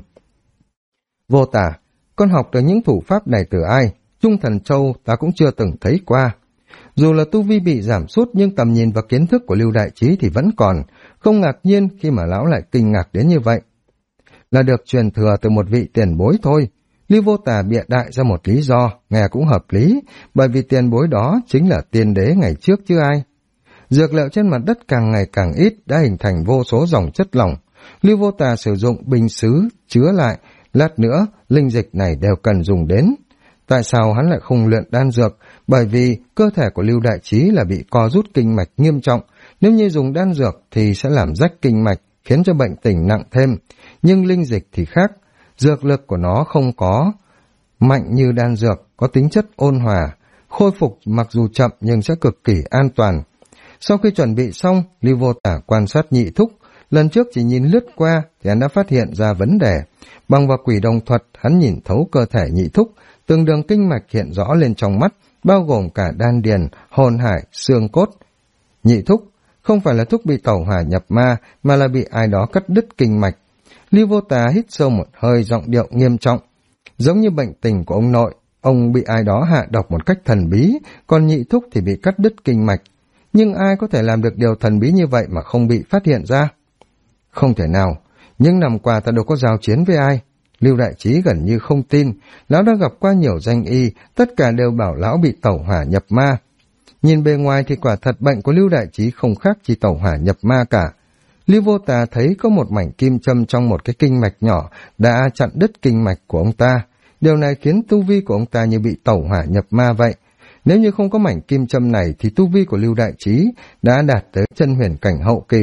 Vô Tà, con học được những thủ pháp này từ ai? Trung Thần Châu ta cũng chưa từng thấy qua. Dù là tu vi bị giảm sút nhưng tầm nhìn và kiến thức của Lưu Đại Trí thì vẫn còn, không ngạc nhiên khi mà lão lại kinh ngạc đến như vậy. Là được truyền thừa từ một vị tiền bối thôi. Lưu Vô Tà bịa đại ra một lý do, nghe cũng hợp lý, bởi vì tiền bối đó chính là tiên đế ngày trước chứ ai. Dược liệu trên mặt đất càng ngày càng ít, đã hình thành vô số dòng chất lỏng. Lưu Vô Tà sử dụng bình sứ chứa lại, lát nữa linh dịch này đều cần dùng đến. Tại sao hắn lại không luyện đan dược? Bởi vì cơ thể của Lưu Đại Trí là bị co rút kinh mạch nghiêm trọng, nếu như dùng đan dược thì sẽ làm rách kinh mạch, khiến cho bệnh tình nặng thêm. Nhưng linh dịch thì khác, dược lực của nó không có mạnh như đan dược, có tính chất ôn hòa, khôi phục mặc dù chậm nhưng sẽ cực kỳ an toàn. Sau khi chuẩn bị xong, Lưu Vô Tà quan sát nhị thúc, lần trước chỉ nhìn lướt qua thì hắn đã phát hiện ra vấn đề. Bằng vào quỷ đồng thuật, hắn nhìn thấu cơ thể nhị thúc, từng đường kinh mạch hiện rõ lên trong mắt, bao gồm cả đan điền, hồn hải, xương cốt. Nhị thúc, không phải là thúc bị tẩu hỏa nhập ma, mà là bị ai đó cắt đứt kinh mạch. Lưu Vô Tà hít sâu một hơi, giọng điệu nghiêm trọng. Giống như bệnh tình của ông nội, ông bị ai đó hạ độc một cách thần bí, còn nhị thúc thì bị cắt đứt kinh mạch. Nhưng ai có thể làm được điều thần bí như vậy mà không bị phát hiện ra? Không thể nào, nhưng năm qua ta đâu có giao chiến với ai. Lưu Đại Trí gần như không tin, lão đã gặp qua nhiều danh y, tất cả đều bảo lão bị tẩu hỏa nhập ma. Nhìn bề ngoài thì quả thật bệnh của Lưu Đại Trí không khác chỉ tẩu hỏa nhập ma cả. Lưu Vô Tà thấy có một mảnh kim châm trong một cái kinh mạch nhỏ đã chặn đứt kinh mạch của ông ta. Điều này khiến tu vi của ông ta như bị tẩu hỏa nhập ma vậy. Nếu như không có mảnh kim châm này thì tu vi của Lưu Đại Trí đã đạt tới chân huyền cảnh hậu kỳ.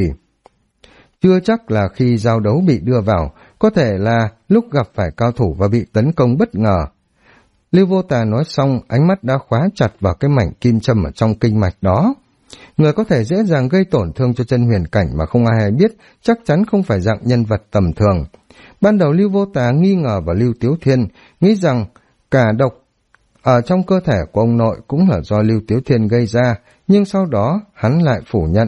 Chưa chắc là khi giao đấu bị đưa vào, có thể là lúc gặp phải cao thủ và bị tấn công bất ngờ. Lưu Vô Tà nói xong, ánh mắt đã khóa chặt vào cái mảnh kim châm ở trong kinh mạch đó. Người có thể dễ dàng gây tổn thương cho chân huyền cảnh mà không ai hay biết, chắc chắn không phải dạng nhân vật tầm thường. Ban đầu Lưu Vô Tà nghi ngờ vào Lưu Tiếu Thiên, nghĩ rằng cả độc ở trong cơ thể của ông nội cũng là do Lưu Tiếu Thiên gây ra, nhưng sau đó hắn lại phủ nhận.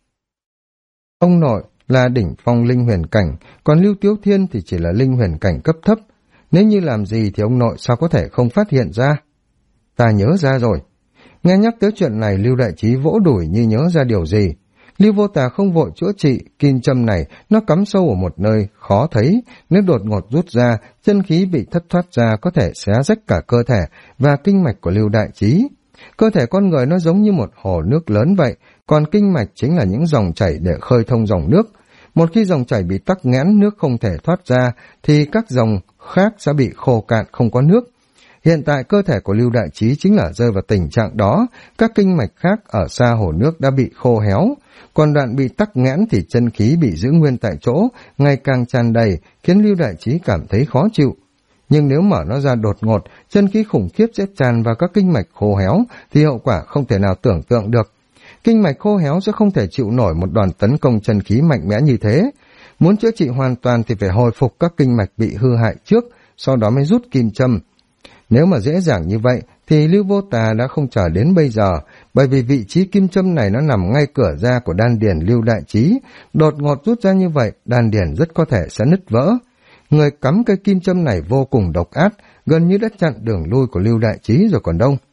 Ông nội là đỉnh phong linh huyền cảnh, còn Lưu Tiếu Thiên thì chỉ là linh huyền cảnh cấp thấp. Nếu như làm gì thì ông nội sao có thể không phát hiện ra? Ta nhớ ra rồi. Nghe nhắc tới chuyện này, Lưu Đại Trí vỗ đùi như nhớ ra điều gì. Lưu Vô Tà không vội chữa trị, kim châm này nó cắm sâu ở một nơi khó thấy, nếu đột ngột rút ra, chân khí bị thất thoát ra có thể xé rách cả cơ thể và kinh mạch của Lưu Đại Trí. Cơ thể con người nó giống như một hồ nước lớn vậy, còn kinh mạch chính là những dòng chảy để khơi thông dòng nước. Một khi dòng chảy bị tắc nghẽn, nước không thể thoát ra, thì các dòng khác sẽ bị khô cạn không có nước. Hiện tại cơ thể của Lưu Đại Trí chính là rơi vào tình trạng đó, các kinh mạch khác ở xa hồ nước đã bị khô héo, còn đoạn bị tắc nghẽn thì chân khí bị giữ nguyên tại chỗ, ngày càng tràn đầy, khiến Lưu Đại Trí cảm thấy khó chịu. Nhưng nếu mở nó ra đột ngột, chân khí khủng khiếp sẽ tràn vào các kinh mạch khô héo, thì hậu quả không thể nào tưởng tượng được. Kinh mạch khô héo sẽ không thể chịu nổi một đòn tấn công chân khí mạnh mẽ như thế. Muốn chữa trị hoàn toàn thì phải hồi phục các kinh mạch bị hư hại trước, sau đó mới rút kim châm. Nếu mà dễ dàng như vậy thì Lưu Vô Tà đã không chờ đến bây giờ, bởi vì vị trí kim châm này nó nằm ngay cửa ra của đan điền Lưu Đại Trí. Đột ngột rút ra như vậy, đan điền rất có thể sẽ nứt vỡ. Người cắm cây kim châm này vô cùng độc ác, gần như đã chặn đường lui của Lưu Đại Trí rồi còn đâu.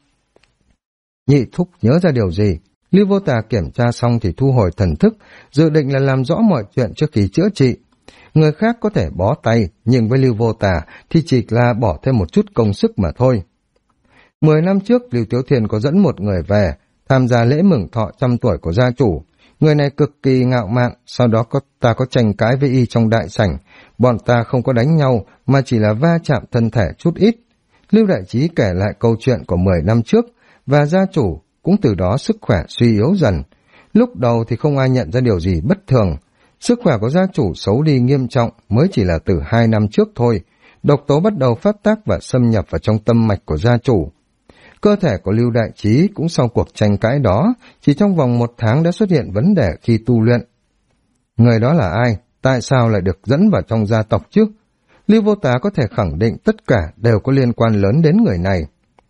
Nhị thúc nhớ ra điều gì? Lưu Vô Tà kiểm tra xong thì thu hồi thần thức, dự định là làm rõ mọi chuyện trước khi chữa trị. Người khác có thể bó tay, nhưng với Lưu Vô Tà thì chỉ là bỏ thêm một chút công sức mà thôi. 10 năm trước, Lưu Tiếu Thiên có dẫn một người về, tham gia lễ mừng thọ 100 tuổi của gia chủ. Người này cực kỳ ngạo mạn, sau đó ta có tranh cãi với y trong đại sảnh. Bọn ta không có đánh nhau, mà chỉ là va chạm thân thể chút ít. Lưu Đại Trí kể lại câu chuyện của 10 năm trước, và gia chủ cũng từ đó sức khỏe suy yếu dần. Lúc đầu thì không ai nhận ra điều gì bất thường. Sức khỏe của gia chủ xấu đi nghiêm trọng mới chỉ là từ 2 năm trước thôi. Độc tố bắt đầu phát tác và xâm nhập vào trong tâm mạch của gia chủ. Cơ thể của Lưu Đại Trí cũng sau cuộc tranh cãi đó, chỉ trong vòng 1 tháng đã xuất hiện vấn đề khi tu luyện. Người đó là ai? Tại sao lại được dẫn vào trong gia tộc chứ? Lưu Vô Tà có thể khẳng định tất cả đều có liên quan lớn đến người này.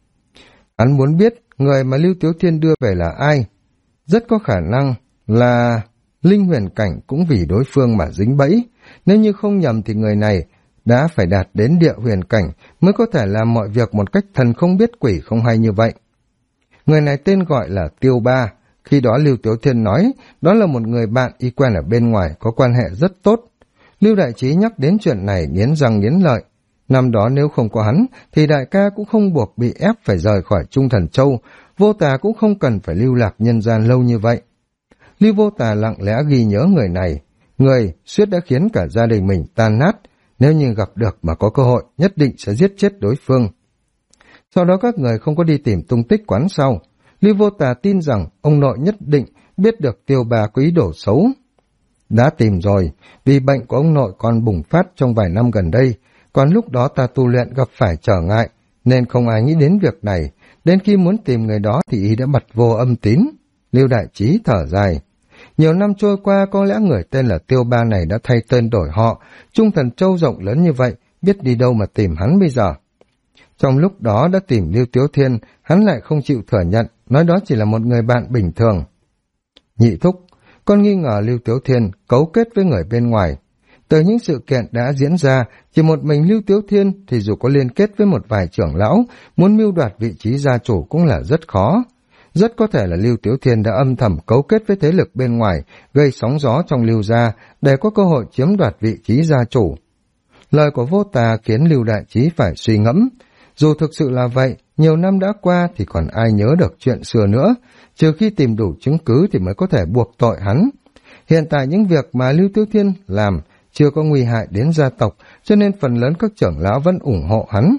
Hắn muốn biết người mà Lưu Tiếu Thiên đưa về là ai. Rất có khả năng là Linh Huyền Cảnh cũng vì đối phương mà dính bẫy. Nếu như không nhầm thì người này đã phải đạt đến địa huyền cảnh mới có thể làm mọi việc một cách thần không biết quỷ không hay như vậy. Người này tên gọi là Tiêu Ba. Khi đó Lưu Tiếu Thiên nói đó là một người bạn y quen ở bên ngoài, có quan hệ rất tốt. Lưu Đại Trí nhắc đến chuyện này nghiến răng nghiến lợi. Năm đó nếu không có hắn thì đại ca cũng không buộc bị ép phải rời khỏi Trung Thần Châu, Vô Tà cũng không cần phải lưu lạc nhân gian lâu như vậy. Lưu Vô Tà lặng lẽ ghi nhớ người này, người suýt đã khiến cả gia đình mình tan nát, nếu như gặp được mà có cơ hội nhất định sẽ giết chết đối phương. Sau đó các người không có đi tìm tung tích quán sau. Lưu Vô Tà tin rằng ông nội nhất định biết được Tiêu Ba có ý đồ xấu. Đã tìm rồi, vì bệnh của ông nội còn bùng phát trong vài năm gần đây, còn lúc đó ta tu luyện gặp phải trở ngại, nên không ai nghĩ đến việc này. Đến khi muốn tìm người đó thì y đã bật vô âm tín. Lưu Đại Trí thở dài. Nhiều năm trôi qua, có lẽ người tên là Tiêu Ba này đã thay tên đổi họ. Trung Thần Châu rộng lớn như vậy, biết đi đâu mà tìm hắn bây giờ. Trong lúc đó đã tìm Lưu Tiếu Thiên, hắn lại không chịu thừa nhận, nói đó chỉ là một người bạn bình thường. Nhị thúc, con nghi ngờ Lưu Tiếu Thiên cấu kết với người bên ngoài. Từ những sự kiện đã diễn ra, chỉ một mình Lưu Tiếu Thiên thì dù có liên kết với một vài trưởng lão, muốn mưu đoạt vị trí gia chủ cũng là rất khó. Rất có thể là Lưu Tiếu Thiên đã âm thầm cấu kết với thế lực bên ngoài, gây sóng gió trong Lưu gia để có cơ hội chiếm đoạt vị trí gia chủ. Lời của Vô Tà khiến Lưu Đại Trí phải suy ngẫm. Dù thực sự là vậy, nhiều năm đã qua thì còn ai nhớ được chuyện xưa nữa, trừ khi tìm đủ chứng cứ thì mới có thể buộc tội hắn. Hiện tại những việc mà Lưu Tiếu Thiên làm chưa có nguy hại đến gia tộc, cho nên phần lớn các trưởng lão vẫn ủng hộ hắn.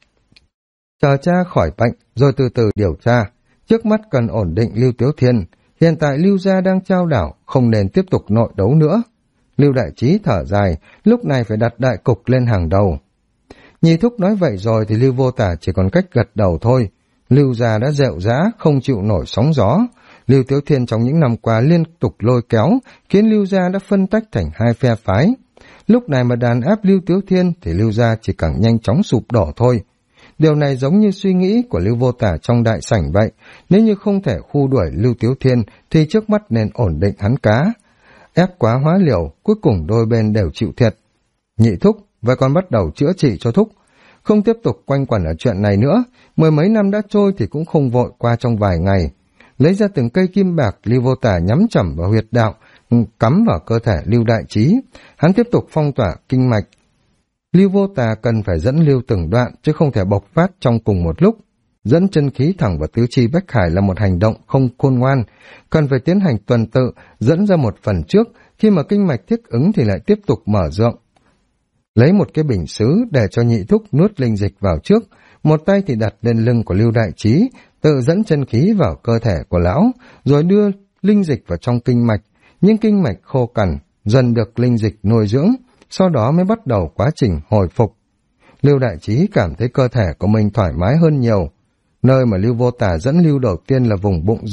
Chờ cha khỏi bệnh, rồi từ từ điều tra. Trước mắt cần ổn định Lưu Tiếu Thiên. Hiện tại Lưu gia đang trao đảo, không nên tiếp tục nội đấu nữa. Lưu Đại Trí thở dài, lúc này phải đặt đại cục lên hàng đầu. Nhị thúc nói vậy rồi thì Lưu Vô Tà chỉ còn cách gật đầu thôi. Lưu gia đã rệu rã, không chịu nổi sóng gió. Lưu Tiếu Thiên trong những năm qua liên tục lôi kéo, khiến Lưu gia đã phân tách thành 2 phe phái. Lúc này mà đàn áp Lưu Tiếu Thiên thì Lưu gia chỉ càng nhanh chóng sụp đổ thôi. Điều này giống như suy nghĩ của Lưu Vô Tà trong đại sảnh vậy. Nếu như không thể khu đuổi Lưu Tiếu Thiên thì trước mắt nên ổn định hắn cá. Ép quá hóa liều, cuối cùng đôi bên đều chịu thiệt. Nhị thúc, vậy con bắt đầu chữa trị cho thúc. Không tiếp tục quanh quẩn ở chuyện này nữa, 10 mấy năm đã trôi thì cũng không vội qua trong vài ngày. Lấy ra từng cây kim bạc, Lưu Vô Tà nhắm chẩm vào huyệt đạo, cắm vào cơ thể Lưu Đại Trí. Hắn tiếp tục phong tỏa kinh mạch. Lưu Vô Tà cần phải dẫn lưu từng đoạn chứ không thể bộc phát trong cùng một lúc. Dẫn chân khí thẳng vào tứ chi bách hải là một hành động không khôn ngoan, cần phải tiến hành tuần tự, dẫn ra một phần trước, khi mà kinh mạch thích ứng thì lại tiếp tục mở rộng. Lấy một cái bình sứ để cho nhị thúc nuốt linh dịch vào trước, một tay thì đặt lên lưng của Lưu Đại Trí, tự dẫn chân khí vào cơ thể của lão, rồi đưa linh dịch vào trong kinh mạch. Những kinh mạch khô cằn dần được linh dịch nuôi dưỡng, sau đó mới bắt đầu quá trình hồi phục. Lưu Đại Trí cảm thấy cơ thể của mình thoải mái hơn nhiều. Nơi mà Lưu Vô Tà dẫn lưu đầu tiên là vùng bụng dưới,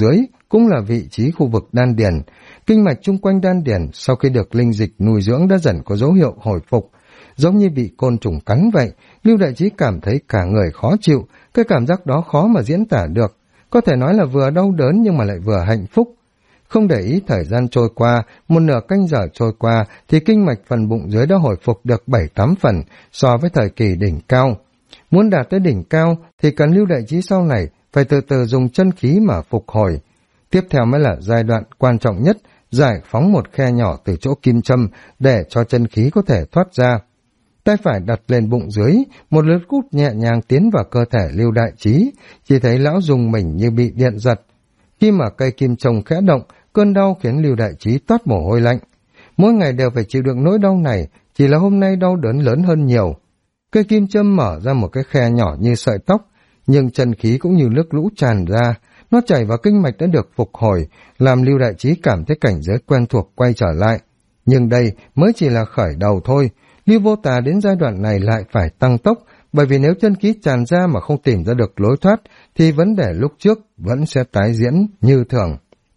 cũng là vị trí khu vực đan điền. Kinh mạch chung quanh đan điền sau khi được linh dịch nuôi dưỡng đã dần có dấu hiệu hồi phục. Giống như bị côn trùng cắn vậy, Lưu Đại Trí cảm thấy cả người khó chịu, cái cảm giác đó khó mà diễn tả được. Có thể nói là vừa đau đớn nhưng mà lại vừa hạnh phúc. Không để ý thời gian trôi qua, một nửa canh giờ trôi qua thì kinh mạch phần bụng dưới đã hồi phục được 7-8 phần so với thời kỳ đỉnh cao. Muốn đạt tới đỉnh cao thì cần Lưu Đại Trí sau này phải từ từ dùng chân khí mà phục hồi. Tiếp theo mới là giai đoạn quan trọng nhất, giải phóng một khe nhỏ từ chỗ kim châm để cho chân khí có thể thoát ra. Tay phải đặt lên bụng dưới, một lướt cút nhẹ nhàng tiến vào cơ thể Lưu Đại Trí, chỉ thấy lão dùng mình như bị điện giật. Khi mà cây kim châm khẽ động, cơn đau khiến Lưu Đại Trí toát mồ hôi lạnh. Mỗi ngày đều phải chịu đựng nỗi đau này, chỉ là hôm nay đau đớn lớn hơn nhiều. Cây kim châm mở ra một cái khe nhỏ như sợi tóc, nhưng chân khí cũng như nước lũ tràn ra, nó chảy vào kinh mạch đã được phục hồi, làm Lưu Đại Trí cảm thấy cảnh giới quen thuộc quay trở lại. Nhưng đây mới chỉ là khởi đầu thôi, Lưu Vô Tà đến giai đoạn này lại phải tăng tốc, bởi vì nếu chân khí tràn ra mà không tìm ra được lối thoát, thì vấn đề lúc trước vẫn sẽ tái diễn như thường.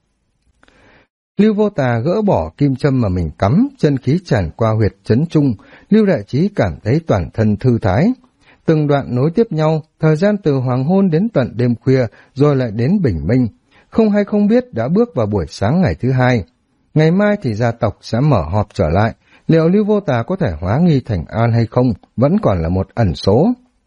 Lưu Vô Tà gỡ bỏ kim châm mà mình cắm, chân khí tràn qua huyệt chấn trung, Lưu Đại Trí cảm thấy toàn thân thư thái. Từng đoạn nối tiếp nhau, thời gian từ hoàng hôn đến tận đêm khuya, rồi lại đến bình minh. Không hay không biết đã bước vào buổi sáng ngày thứ hai. Ngày mai thì gia tộc sẽ mở họp trở lại, liệu Lưu Vô Tà có thể hóa nghi thành an hay không, vẫn còn là một ẩn số.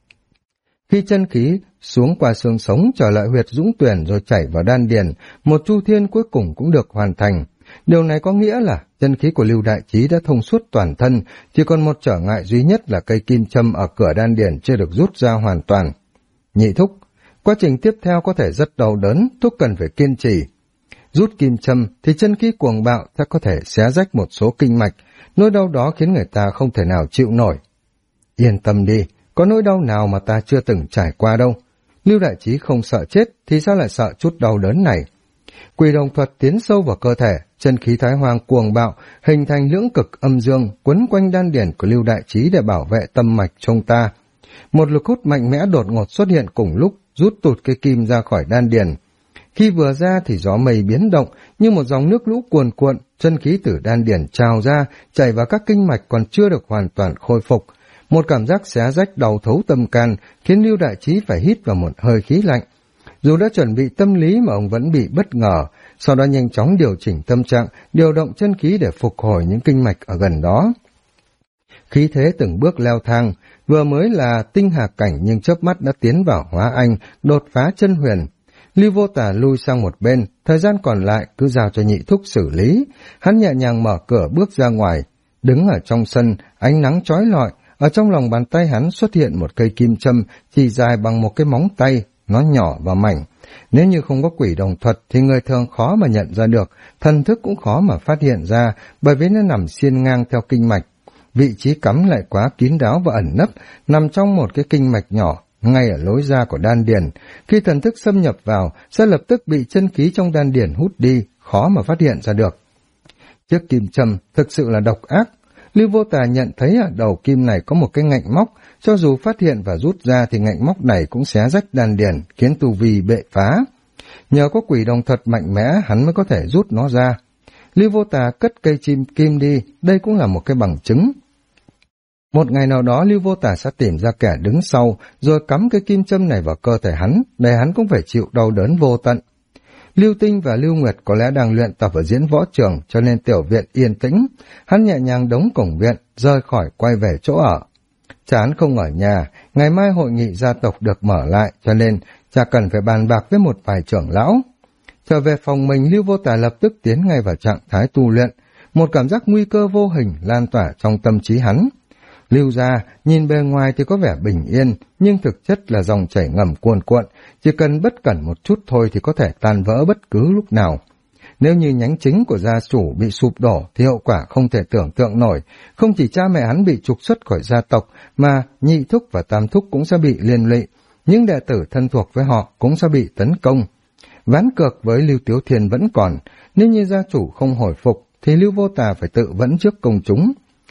Khi chân khí xuống qua xương sống trở lại huyệt dũng tuyển rồi chảy vào đan điền, một chu thiên cuối cùng cũng được hoàn thành. Điều này có nghĩa là chân khí của Lưu Đại Trí đã thông suốt toàn thân, chỉ còn một trở ngại duy nhất là cây kim châm ở cửa đan điền chưa được rút ra hoàn toàn. Nhị thúc, quá trình tiếp theo có thể rất đau đớn, thúc cần phải kiên trì. Rút kim châm thì chân khí cuồng bạo sẽ có thể xé rách một số kinh mạch, nỗi đau đó khiến người ta không thể nào chịu nổi. Yên tâm đi, có nỗi đau nào mà ta chưa từng trải qua đâu. Lưu Đại Trí không sợ chết thì sao lại sợ chút đau đớn này. Quỷ đồng thuật tiến sâu vào cơ thể, chân khí thái hoàng cuồng bạo, hình thành lưỡng cực âm dương quấn quanh đan điền của Lưu Đại Trí để bảo vệ tâm mạch trong ta. Một lực hút mạnh mẽ đột ngột xuất hiện cùng lúc, rút tụt cái kim ra khỏi đan điền. Khi vừa ra thì gió mây biến động, như một dòng nước lũ cuồn cuộn, chân khí từ đan điền trào ra, chảy vào các kinh mạch còn chưa được hoàn toàn khôi phục. Một cảm giác xé rách đau thấu tâm can khiến Lưu Đại Trí phải hít vào một hơi khí lạnh. Dù đã chuẩn bị tâm lý mà ông vẫn bị bất ngờ, sau đó nhanh chóng điều chỉnh tâm trạng, điều động chân khí để phục hồi những kinh mạch ở gần đó. Khí thế từng bước leo thang, vừa mới là tinh hà cảnh nhưng chớp mắt đã tiến vào hóa anh, đột phá chân huyền. Lưu Vô Tà lui sang một bên, thời gian còn lại cứ giao cho nhị thúc xử lý. Hắn nhẹ nhàng mở cửa bước ra ngoài, đứng ở trong sân, ánh nắng chói lọi, ở trong lòng bàn tay hắn xuất hiện một cây kim châm chỉ dài bằng một cái móng tay, nó nhỏ và mảnh. Nếu như không có quỷ đồng thuật thì người thường khó mà nhận ra được, thần thức cũng khó mà phát hiện ra, bởi vì nó nằm xiên ngang theo kinh mạch. Vị trí cắm lại quá kín đáo và ẩn nấp, nằm trong một cái kinh mạch nhỏ, ngay ở lối ra của đan điền. Khi thần thức xâm nhập vào, sẽ lập tức bị chân khí trong đan điền hút đi, khó mà phát hiện ra được. Chiếc kim châm thực sự là độc ác. Lưu Vô Tà nhận thấy ở đầu kim này có một cái ngạnh móc, cho dù phát hiện và rút ra thì ngạnh móc này cũng xé rách đan điền, khiến tu vi bệ phá. Nhờ có quỷ đồng thuật mạnh mẽ, hắn mới có thể rút nó ra. Lưu Vô Tà cất cây kim đi, đây cũng là một cái bằng chứng. Một ngày nào đó Lưu Vô Tà sẽ tìm ra kẻ đứng sau, rồi cắm cái kim châm này vào cơ thể hắn, để hắn cũng phải chịu đau đớn vô tận. Lưu Tinh và Lưu Nguyệt có lẽ đang luyện tập ở diễn võ trường, cho nên tiểu viện yên tĩnh. Hắn nhẹ nhàng đóng cổng viện, rời khỏi quay về chỗ ở. Cha hắn không ở nhà, ngày mai hội nghị gia tộc được mở lại, cho nên cha cần phải bàn bạc với một vài trưởng lão. Trở về phòng mình, Lưu Vô Tà lập tức tiến ngay vào trạng thái tu luyện. Một cảm giác nguy cơ vô hình lan tỏa trong tâm trí hắn. Lưu gia nhìn bề ngoài thì có vẻ bình yên, nhưng thực chất là dòng chảy ngầm cuồn cuộn, chỉ cần bất cẩn một chút thôi thì có thể tan vỡ bất cứ lúc nào. Nếu như nhánh chính của gia chủ bị sụp đổ thì hậu quả không thể tưởng tượng nổi, không chỉ cha mẹ hắn bị trục xuất khỏi gia tộc mà nhị thúc và tam thúc cũng sẽ bị liên lụy, những đệ tử thân thuộc với họ cũng sẽ bị tấn công. Ván cược với Lưu Tiếu Thiên vẫn còn, nếu như gia chủ không hồi phục thì Lưu Vô Tà phải tự vẫn trước công chúng.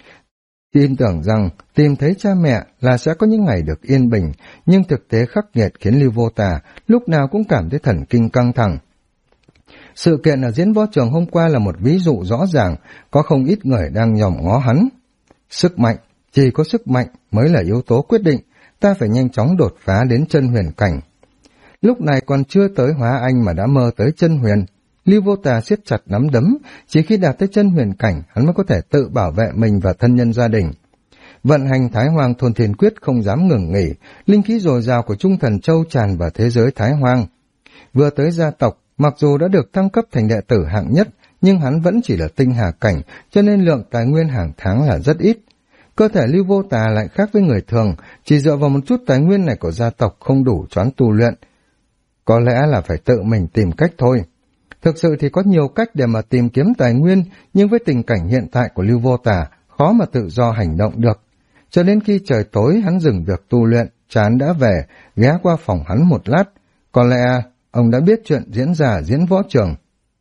Tin tưởng rằng tìm thấy cha mẹ là sẽ có những ngày được yên bình, nhưng thực tế khắc nghiệt khiến Lưu Vô Tà lúc nào cũng cảm thấy thần kinh căng thẳng. Sự kiện ở diễn võ trường hôm qua là một ví dụ rõ ràng, có không ít người đang nhòm ngó hắn. Sức mạnh, chỉ có sức mạnh mới là yếu tố quyết định, ta phải nhanh chóng đột phá đến chân huyền cảnh. Lúc này còn chưa tới hóa anh mà đã mơ tới chân huyền. Lưu Vô Tà siết chặt nắm đấm, chỉ khi đạt tới chân huyền cảnh hắn mới có thể tự bảo vệ mình và thân nhân gia đình. Vận hành Thái Hoang Thôn Thiên Quyết không dám ngừng nghỉ, linh khí dồi dào của Trung Thần Châu tràn vào thế giới Thái Hoang. Vừa tới gia tộc, mặc dù đã được thăng cấp thành đệ tử hạng nhất, nhưng hắn vẫn chỉ là tinh hà cảnh, cho nên lượng tài nguyên hàng tháng là rất ít. Cơ thể Lưu Vô Tà lại khác với người thường, chỉ dựa vào một chút tài nguyên này của gia tộc không đủ cho hắn tu luyện. Có lẽ là phải tự mình tìm cách thôi. Thực sự thì có nhiều cách để mà tìm kiếm tài nguyên, nhưng với tình cảnh hiện tại của Lưu Vô Tà, khó mà tự do hành động được. Cho đến khi trời tối hắn dừng việc tu luyện, chán đã về, ghé qua phòng hắn một lát. Có lẽ ông đã biết chuyện diễn ra ở diễn võ trường.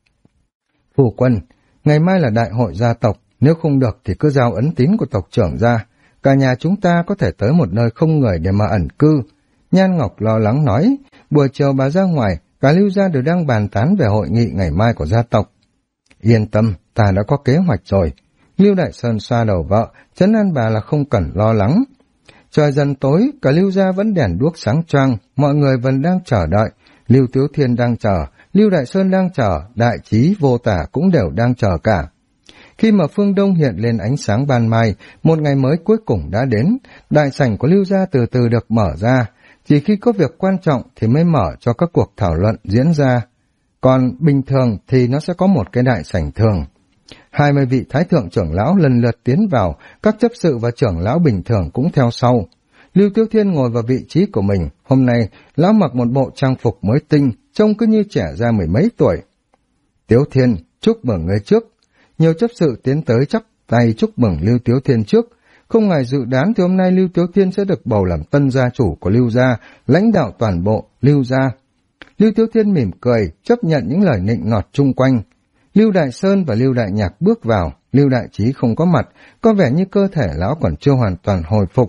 Phu quân, ngày mai là đại hội gia tộc, nếu không được thì cứ giao ấn tín của tộc trưởng ra. Cả nhà chúng ta có thể tới một nơi không người để mà ẩn cư. Nhan Ngọc lo lắng nói, buổi chiều bà ra ngoài, cả Lưu gia đều đang bàn tán về hội nghị ngày mai của gia tộc. Yên tâm, ta đã có kế hoạch rồi. Lưu Đại Sơn xoa đầu vợ, trấn an bà là không cần lo lắng. Trời dần tối, cả Lưu gia vẫn đèn đuốc sáng choang, mọi người vẫn đang chờ đợi. Lưu Tiếu Thiên đang chờ, Lưu Đại Sơn đang chờ, Đại Trí, Vô Tả cũng đều đang chờ cả. Khi mà phương đông hiện lên ánh sáng ban mai, một ngày mới cuối cùng đã đến, đại sảnh của Lưu gia từ từ được mở ra. Chỉ khi có việc quan trọng thì mới mở cho các cuộc thảo luận diễn ra. Còn bình thường thì nó sẽ có một cái đại sảnh thường. 20 vị thái thượng trưởng lão lần lượt tiến vào, các chấp sự và trưởng lão bình thường cũng theo sau. Lưu Tiếu Thiên ngồi vào vị trí của mình, hôm nay lão mặc một bộ trang phục mới tinh, trông cứ như trẻ ra mười mấy tuổi. Tiếu Thiên, chúc mừng người trước. Nhiều chấp sự tiến tới chắp tay chúc mừng Lưu Tiếu Thiên trước. Không ngại dự đoán thì hôm nay Lưu Tiếu Thiên sẽ được bầu làm tân gia chủ của Lưu gia, lãnh đạo toàn bộ Lưu gia. Lưu Tiếu Thiên mỉm cười, chấp nhận những lời nịnh nọt chung quanh. Lưu Đại Sơn và Lưu Đại Nhạc bước vào, Lưu Đại Trí không có mặt, có vẻ như cơ thể lão còn chưa hoàn toàn hồi phục.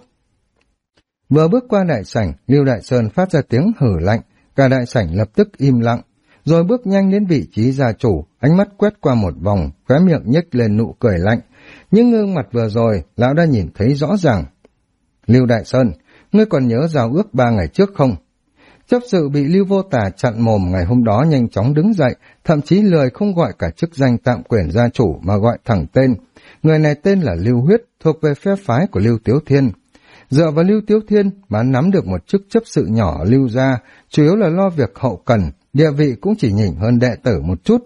Vừa bước qua đại sảnh, Lưu Đại Sơn phát ra tiếng hử lạnh, cả đại sảnh lập tức im lặng, rồi bước nhanh đến vị trí gia chủ, ánh mắt quét qua một vòng, khóe miệng nhếch lên nụ cười lạnh. Nhưng gương mặt vừa rồi, lão đã nhìn thấy rõ ràng. Lưu Đại Sơn, ngươi còn nhớ giao ước 3 ngày trước không? Chấp sự bị Lưu Vô Tà chặn mồm ngày hôm đó nhanh chóng đứng dậy, thậm chí lười không gọi cả chức danh tạm quyền gia chủ mà gọi thẳng tên. Người này tên là Lưu Huyết, thuộc về phe phái của Lưu Tiếu Thiên. Dựa vào Lưu Tiếu Thiên mà nắm được một chức chấp sự nhỏ ở Lưu gia, chủ yếu là lo việc hậu cần, địa vị cũng chỉ nhỉnh hơn đệ tử một chút.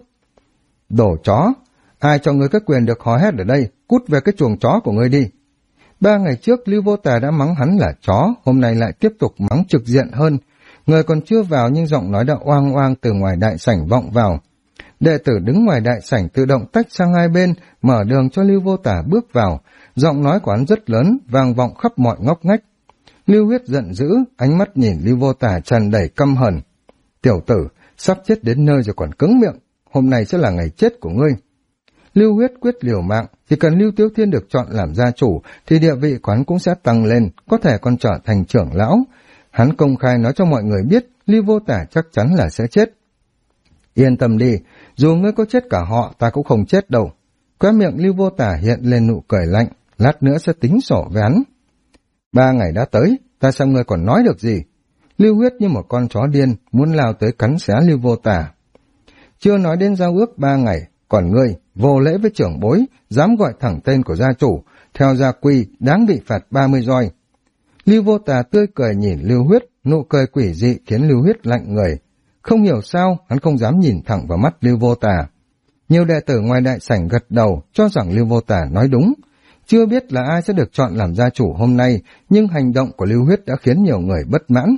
Đồ chó! Ai cho ngươi cái quyền được hò hét ở đây, cút về cái chuồng chó của ngươi đi. 3 ngày trước Lưu Vô Tà đã mắng hắn là chó, hôm nay lại tiếp tục mắng trực diện hơn. Người còn chưa vào nhưng giọng nói đã oang oang từ ngoài đại sảnh vọng vào. Đệ tử đứng ngoài đại sảnh tự động tách sang hai bên, mở đường cho Lưu Vô Tà bước vào. Giọng nói của hắn rất lớn, vang vọng khắp mọi ngóc ngách. Lưu Huyết giận dữ, ánh mắt nhìn Lưu Vô Tà tràn đầy căm hờn. Tiểu tử, sắp chết đến nơi rồi còn cứng miệng, hôm nay sẽ là ngày chết của ngươi. Lưu Huyết quyết liều mạng, chỉ cần Lưu Tiếu Thiên được chọn làm gia chủ thì địa vị của hắn cũng sẽ tăng lên, có thể còn trở thành trưởng lão. Hắn công khai nói cho mọi người biết Lưu Vô Tà chắc chắn là sẽ chết. Yên tâm đi, dù ngươi có chết cả họ ta cũng không chết đâu. Khóe miệng Lưu Vô Tà hiện lên nụ cười lạnh, lát nữa sẽ tính sổ với hắn. 3 ngày đã tới, ta xem ngươi còn nói được gì. Lưu Huyết như một con chó điên muốn lao tới cắn xé Lưu Vô Tà. Chưa nói đến giao ước 3 ngày, còn ngươi vô lễ với trưởng bối, dám gọi thẳng tên của gia chủ, theo gia quy đáng bị phạt 30 roi. Lưu Vô Tà tươi cười nhìn Lưu Huyết, nụ cười quỷ dị khiến Lưu Huyết lạnh người. Không hiểu sao, hắn không dám nhìn thẳng vào mắt Lưu Vô Tà. Nhiều đệ tử ngoài đại sảnh gật đầu, cho rằng Lưu Vô Tà nói đúng. Chưa biết là ai sẽ được chọn làm gia chủ hôm nay, nhưng hành động của Lưu Huyết đã khiến nhiều người bất mãn.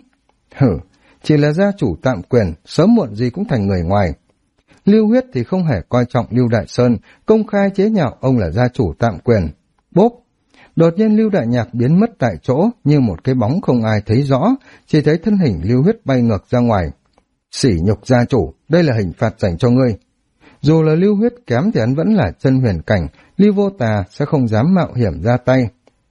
Chỉ là gia chủ tạm quyền, sớm muộn gì cũng thành người ngoài. Lưu Huyết thì không hề coi trọng Lưu Đại Sơn, công khai chế nhạo ông là gia chủ tạm quyền. Bốp! Đột nhiên Lưu Đại Nhạc biến mất tại chỗ như một cái bóng không ai thấy rõ, chỉ thấy thân hình Lưu Huyết bay ngược ra ngoài. Sỉ nhục gia chủ, đây là hình phạt dành cho ngươi. Dù là Lưu Huyết kém thì hắn vẫn là chân huyền cảnh, Lưu Vô Tà sẽ không dám mạo hiểm ra tay.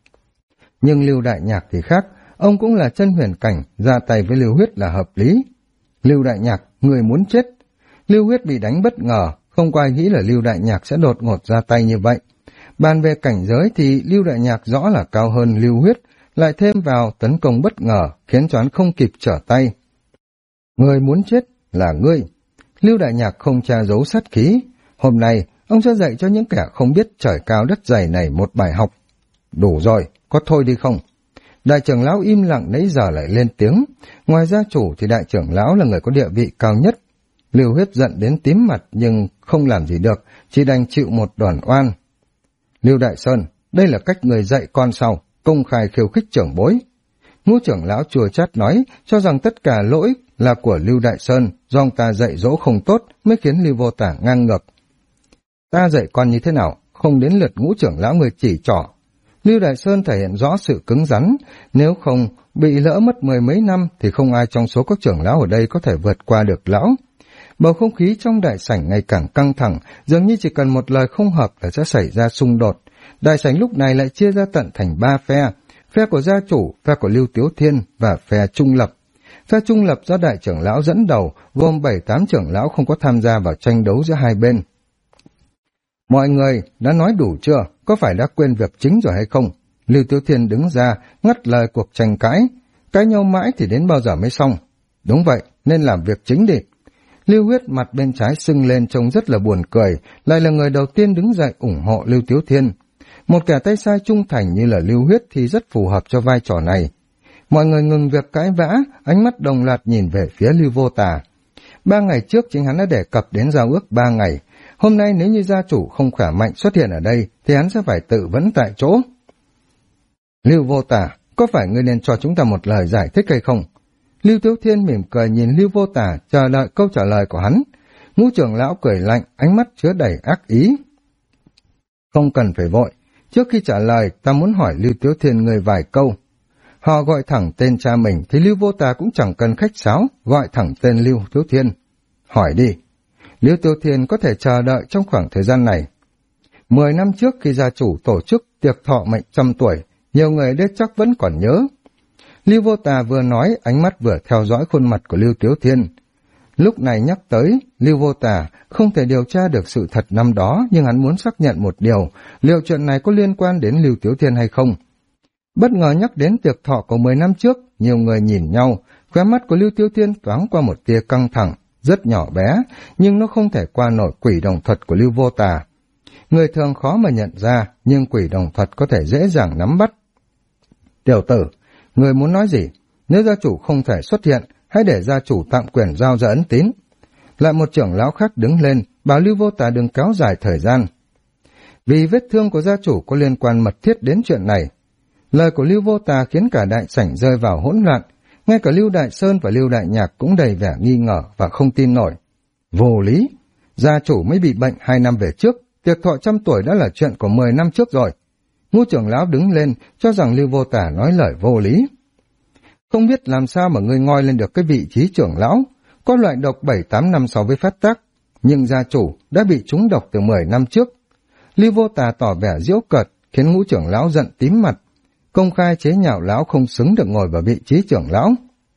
Nhưng Lưu Đại Nhạc thì khác, ông cũng là chân huyền cảnh, ra tay với Lưu Huyết là hợp lý. Lưu Đại Nhạc, người muốn chết. Lưu Huyết bị đánh bất ngờ, không có ai nghĩ là Lưu Đại Nhạc sẽ đột ngột ra tay như vậy. Bàn về cảnh giới thì Lưu Đại Nhạc rõ là cao hơn Lưu Huyết, lại thêm vào tấn công bất ngờ, khiến cho hắn không kịp trở tay. Người muốn chết là ngươi. Lưu Đại Nhạc không che giấu sát khí. Hôm nay, ông sẽ dạy cho những kẻ không biết trời cao đất dày này một bài học. Đủ rồi, có thôi đi không? Đại trưởng lão im lặng nãy giờ lại lên tiếng. Ngoài gia chủ thì đại trưởng lão là người có địa vị cao nhất. Lưu Huyết giận đến tím mặt nhưng không làm gì được, chỉ đành chịu một đòn oan. Lưu Đại Sơn, đây là cách người dạy con sao, công khai khiêu khích trưởng bối. Ngũ trưởng lão chua chát nói, cho rằng tất cả lỗi là của Lưu Đại Sơn, do ông ta dạy dỗ không tốt mới khiến Lưu Vô Tả ngang ngược. Ta dạy con như thế nào, không đến lượt ngũ trưởng lão người chỉ trỏ. Lưu Đại Sơn thể hiện rõ sự cứng rắn, nếu không bị lỡ mất 10 mấy năm thì không ai trong số các trưởng lão ở đây có thể vượt qua được lão. Bầu không khí trong đại sảnh ngày càng căng thẳng, dường như chỉ cần một lời không hợp là sẽ xảy ra xung đột. Đại sảnh lúc này lại chia ra tận thành 3 phe, phe của gia chủ, phe của Lưu Tiếu Thiên và phe trung lập. Phe trung lập do đại trưởng lão dẫn đầu, gồm 7-8 trưởng lão không có tham gia vào tranh đấu giữa hai bên. Mọi người đã nói đủ chưa? Có phải đã quên việc chính rồi hay không? Lưu Tiếu Thiên đứng ra, ngắt lời cuộc tranh cãi. Cãi nhau mãi thì đến bao giờ mới xong? Đúng vậy, nên làm việc chính đi. Lưu Huyết mặt bên trái sưng lên trông rất là buồn cười, lại là người đầu tiên đứng dậy ủng hộ Lưu Tiếu Thiên. Một kẻ tay sai trung thành như là Lưu Huyết thì rất phù hợp cho vai trò này. Mọi người ngừng việc cãi vã, ánh mắt đồng loạt nhìn về phía Lưu Vô Tà. 3 ngày trước chính hắn đã đề cập đến giao ước 3 ngày. Hôm nay nếu như gia chủ không khỏe mạnh xuất hiện ở đây thì hắn sẽ phải tự vấn tại chỗ. Lưu Vô Tà, có phải ngươi nên cho chúng ta một lời giải thích hay không? Lưu Tiếu Thiên mỉm cười nhìn Lưu Vô Tà chờ đợi câu trả lời của hắn. Ngũ trưởng lão cười lạnh, ánh mắt chứa đầy ác ý. Không cần phải vội, trước khi trả lời ta muốn hỏi Lưu Tiếu Thiên người vài câu. Họ gọi thẳng tên cha mình thì Lưu Vô Tà cũng chẳng cần khách sáo, gọi thẳng tên Lưu Tiếu Thiên. Hỏi đi. Lưu Tiếu Thiên có thể chờ đợi trong khoảng thời gian này. 10 năm trước khi gia chủ tổ chức tiệc thọ mệnh 100 tuổi, nhiều người đây chắc vẫn còn nhớ. Lưu Vô Tà vừa nói, ánh mắt vừa theo dõi khuôn mặt của Lưu Tiếu Thiên. Lúc này nhắc tới, Lưu Vô Tà không thể điều tra được sự thật năm đó, nhưng hắn muốn xác nhận một điều, liệu chuyện này có liên quan đến Lưu Tiếu Thiên hay không. Bất ngờ nhắc đến tiệc thọ của 10 năm trước, nhiều người nhìn nhau, khóe mắt của Lưu Tiếu Thiên thoáng qua một tia căng thẳng, rất nhỏ bé, nhưng nó không thể qua nổi quỷ đồng thuật của Lưu Vô Tà. Người thường khó mà nhận ra, nhưng quỷ đồng thuật có thể dễ dàng nắm bắt. Tiểu tử, người muốn nói gì? Nếu gia chủ không thể xuất hiện, hãy để gia chủ tạm quyền giao ra ấn tín. Lại một trưởng lão khác đứng lên, bảo Lưu Vô Tà đừng kéo dài thời gian. Vì vết thương của gia chủ có liên quan mật thiết đến chuyện này. Lời của Lưu Vô Tà khiến cả đại sảnh rơi vào hỗn loạn, ngay cả Lưu Đại Sơn và Lưu Đại Nhạc cũng đầy vẻ nghi ngờ và không tin nổi. Vô lý, gia chủ mới bị bệnh 2 năm về trước, tiệc thọ 100 tuổi đã là chuyện của 10 năm trước rồi. Ngũ trưởng lão đứng lên, cho rằng Lưu Vô Tà nói lời vô lý. Không biết làm sao mà ngươi ngoi lên được cái vị trí trưởng lão, có loại độc 7-8 năm sau với phát tác, nhưng gia chủ đã bị trúng độc từ 10 năm trước. Lưu Vô Tà tỏ vẻ giễu cợt, khiến ngũ trưởng lão giận tím mặt, công khai chế nhạo lão không xứng được ngồi vào vị trí trưởng lão.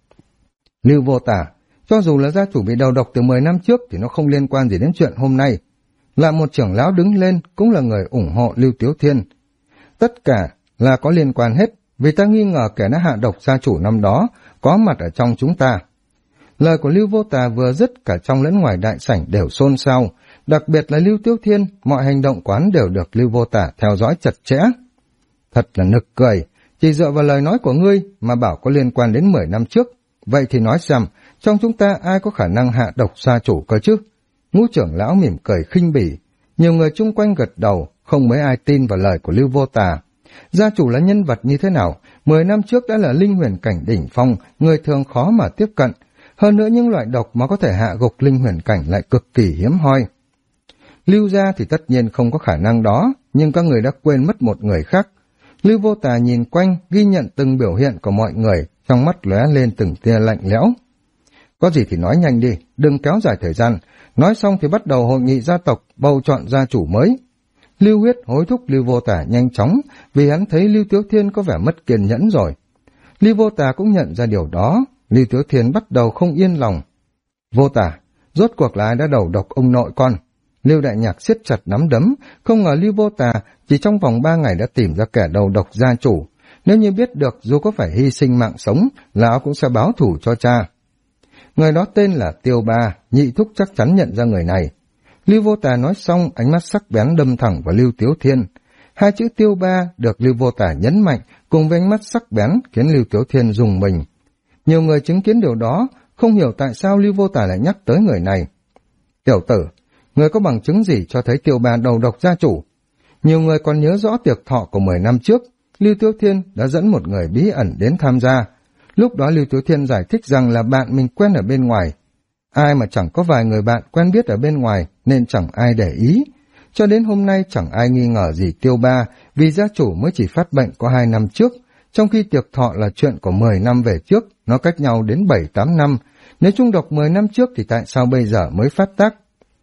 Lưu Vô Tà, cho dù là gia chủ bị đầu độc từ 10 năm trước thì nó không liên quan gì đến chuyện hôm nay. Lại một trưởng lão đứng lên, cũng là người ủng hộ Lưu Tiếu Thiên. Tất cả là có liên quan hết, vì ta nghi ngờ kẻ đã hạ độc gia chủ năm đó có mặt ở trong chúng ta. Lời của Lưu Vô Tà vừa dứt, cả trong lẫn ngoài đại sảnh đều xôn xao, đặc biệt là Lưu Tiếu Thiên, mọi hành động quán đều được Lưu Vô Tà theo dõi chặt chẽ. Thật là nực cười, chỉ dựa vào lời nói của ngươi mà bảo có liên quan đến 10 năm trước, vậy thì nói xem, trong chúng ta ai có khả năng hạ độc gia chủ cơ chứ? Ngũ trưởng lão mỉm cười khinh bỉ, nhiều người chung quanh gật đầu, không mấy ai tin vào lời của Lưu Vô Tà. Gia chủ là nhân vật như thế nào, 10 năm trước đã là linh huyền cảnh đỉnh phong, người thường khó mà tiếp cận. Hơn nữa những loại độc mà có thể hạ gục linh huyền cảnh lại cực kỳ hiếm hoi. Lưu gia thì tất nhiên không có khả năng đó, nhưng các người đã quên mất một người khác. Lưu Vô Tà nhìn quanh, ghi nhận từng biểu hiện của mọi người, trong mắt lóe lên từng tia lạnh lẽo. Có gì thì nói nhanh đi, đừng kéo dài thời gian. Nói xong thì bắt đầu hội nghị gia tộc, bầu chọn gia chủ mới. Lưu Huyết hối thúc Lưu Vô Tà nhanh chóng, vì hắn thấy Lưu Tiếu Thiên có vẻ mất kiên nhẫn rồi. Lưu Vô Tà cũng nhận ra điều đó, Lưu Tiếu Thiên bắt đầu không yên lòng. Vô Tà, rốt cuộc là ai đã đầu độc ông nội con? Lưu Đại Nhạc siết chặt nắm đấm, không ngờ Lưu Vô Tà chỉ trong vòng 3 ngày đã tìm ra kẻ đầu độc gia chủ. Nếu như biết được dù có phải hy sinh mạng sống, lão cũng sẽ báo thù cho cha. Người đó tên là Tiêu Ba, Nhị Thúc chắc chắn nhận ra người này. Lưu Vô Tà nói xong, ánh mắt sắc bén đâm thẳng vào Lưu Tiếu Thiên. Hai chữ Tiêu Ba được Lưu Vô Tà nhấn mạnh, cùng với ánh mắt sắc bén khiến Lưu Tiếu Thiên rùng mình. Nhiều người chứng kiến điều đó, không hiểu tại sao Lưu Vô Tà lại nhắc tới người này. Tiểu tử, người có bằng chứng gì cho thấy Tiêu Ba đầu độc gia chủ? Nhiều người còn nhớ rõ tiệc thọ của 10 năm trước, Lưu Tiếu Thiên đã dẫn một người bí ẩn đến tham gia. Lúc đó Lưu Tiếu Thiên giải thích rằng là bạn mình quen ở bên ngoài. Ai mà chẳng có vài người bạn quen biết ở bên ngoài nên chẳng ai để ý. Cho đến hôm nay chẳng ai nghi ngờ gì Tiêu Ba vì gia chủ mới chỉ phát bệnh có 2 năm trước, trong khi tiệc thọ là chuyện của 10 năm về trước, nó cách nhau đến 7-8 năm. Nếu trung độc 10 năm trước thì tại sao bây giờ mới phát tác?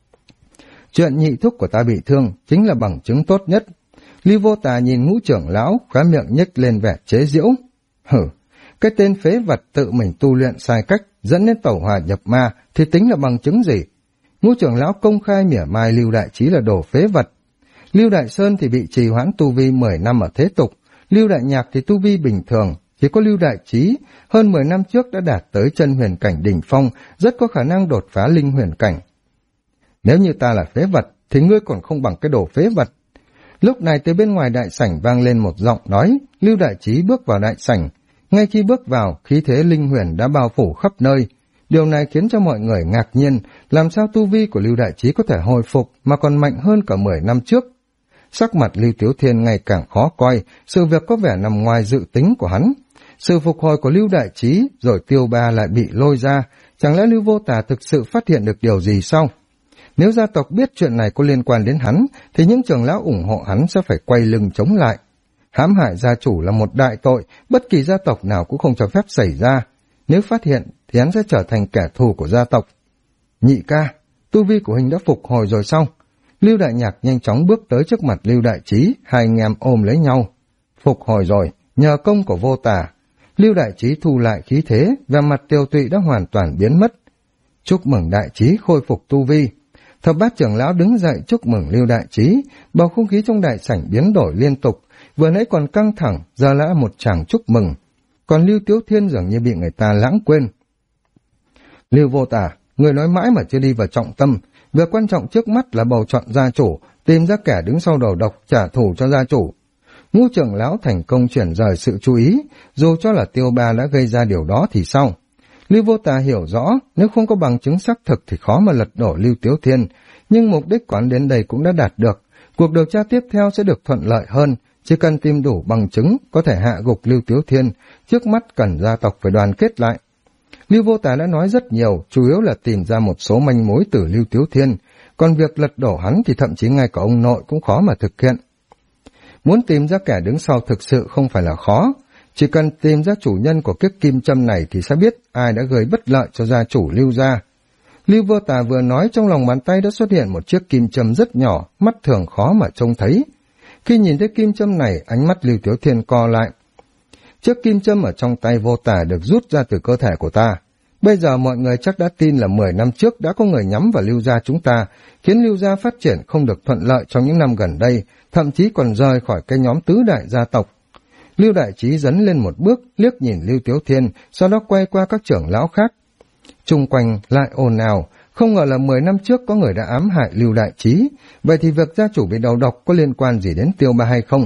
Chuyện Nhị Thúc của ta bị thương chính là bằng chứng tốt nhất. Lưu Vô Tà nhìn Ngũ trưởng lão, khóe miệng nhếch lên vẻ chế giễu. Hử, cái tên phế vật tự mình tu luyện sai cách, dẫn đến tẩu hỏa nhập ma thì tính là bằng chứng gì? Ngũ trưởng lão công khai mỉa mai Lưu Đại Trí là đồ phế vật. Lưu Đại Sơn thì bị trì hoãn tu vi 10 năm ở thế tục, Lưu Đại Nhạc thì tu vi bình thường, chỉ có Lưu Đại Trí hơn 10 năm trước đã đạt tới chân huyền cảnh đỉnh phong, rất có khả năng đột phá linh huyền cảnh. Nếu như ta là phế vật thì ngươi còn không bằng cái đồ phế vật. Lúc này từ bên ngoài đại sảnh vang lên một giọng nói. Lưu Đại Trí bước vào đại sảnh. Ngay khi bước vào, khí thế linh huyền đã bao phủ khắp nơi. Điều này khiến cho mọi người ngạc nhiên, làm sao tu vi của Lưu Đại Trí có thể hồi phục mà còn mạnh hơn cả 10 năm trước. Sắc mặt Lưu Tiếu Thiên ngày càng khó coi, sự việc có vẻ nằm ngoài dự tính của hắn. Sự phục hồi của Lưu Đại Trí rồi Tiêu Ba lại bị lôi ra, chẳng lẽ Lưu Vô Tà thực sự phát hiện được điều gì sao? Nếu gia tộc biết chuyện này có liên quan đến hắn, thì những trưởng lão ủng hộ hắn sẽ phải quay lưng chống lại. Hãm hại gia chủ là một đại tội, bất kỳ gia tộc nào cũng không cho phép xảy ra. Nếu phát hiện, thì hắn sẽ trở thành kẻ thù của gia tộc. Nhị ca, tu vi của huynh đã phục hồi rồi sao? Lưu Đại Nhạc nhanh chóng bước tới trước mặt Lưu Đại Trí, hai anh em ôm lấy nhau. Phục hồi rồi, nhờ công của Vô Tà. Lưu Đại Trí thu lại khí thế, và mặt tiêu tụy đã hoàn toàn biến mất. Chúc mừng Đại Trí khôi phục tu vi. Thập bát trưởng lão đứng dậy chúc mừng Lưu Đại Trí, bầu không khí trong đại sảnh biến đổi liên tục, vừa nãy còn căng thẳng, giờ là một tràng chúc mừng. Còn Lưu Tiếu Thiên dường như bị người ta lãng quên. Lưu Vô Tà, người nói mãi mà chưa đi vào trọng tâm, việc quan trọng trước mắt là bầu chọn gia chủ, tìm ra kẻ đứng sau đầu độc trả thù cho gia chủ. Ngũ trưởng lão thành công chuyển rời sự chú ý, dù cho là Tiêu Ba đã gây ra điều đó thì sao? Lưu Vô Tà hiểu rõ, nếu không có bằng chứng xác thực thì khó mà lật đổ Lưu Tiếu Thiên, nhưng mục đích quán đến đây cũng đã đạt được. Cuộc điều tra tiếp theo sẽ được thuận lợi hơn, chỉ cần tìm đủ bằng chứng có thể hạ gục Lưu Tiếu Thiên, trước mắt cần gia tộc phải đoàn kết lại. Lưu Vô Tà đã nói rất nhiều, chủ yếu là tìm ra một số manh mối từ Lưu Tiếu Thiên, còn việc lật đổ hắn thì thậm chí ngay cả ông nội cũng khó mà thực hiện. Muốn tìm ra kẻ đứng sau thực sự không phải là khó, chỉ cần tìm ra chủ nhân của kiếp kim châm này thì sẽ biết ai đã gây bất lợi cho gia chủ Lưu gia. Lưu Vô Tà vừa nói, trong lòng bàn tay đã xuất hiện một chiếc kim châm rất nhỏ, mắt thường khó mà trông thấy. Khi nhìn thấy kim châm này, ánh mắt Lưu Tiếu Thiên co lại. Chiếc kim châm ở trong tay Vô Tà được rút ra từ cơ thể của ta. Bây giờ mọi người chắc đã tin là 10 năm trước đã có người nhắm vào Lưu gia chúng ta, khiến Lưu gia phát triển không được thuận lợi trong những năm gần đây, thậm chí còn rời khỏi cái nhóm tứ đại gia tộc. Lưu Đại Trí dấn lên một bước, liếc nhìn Lưu Tiếu Thiên, sau đó quay qua các trưởng lão khác. Chung quanh lại ồn ào, không ngờ là 10 năm trước có người đã ám hại Lưu Đại Trí, vậy thì việc gia chủ bị đầu độc có liên quan gì đến Tiêu Ba hay không?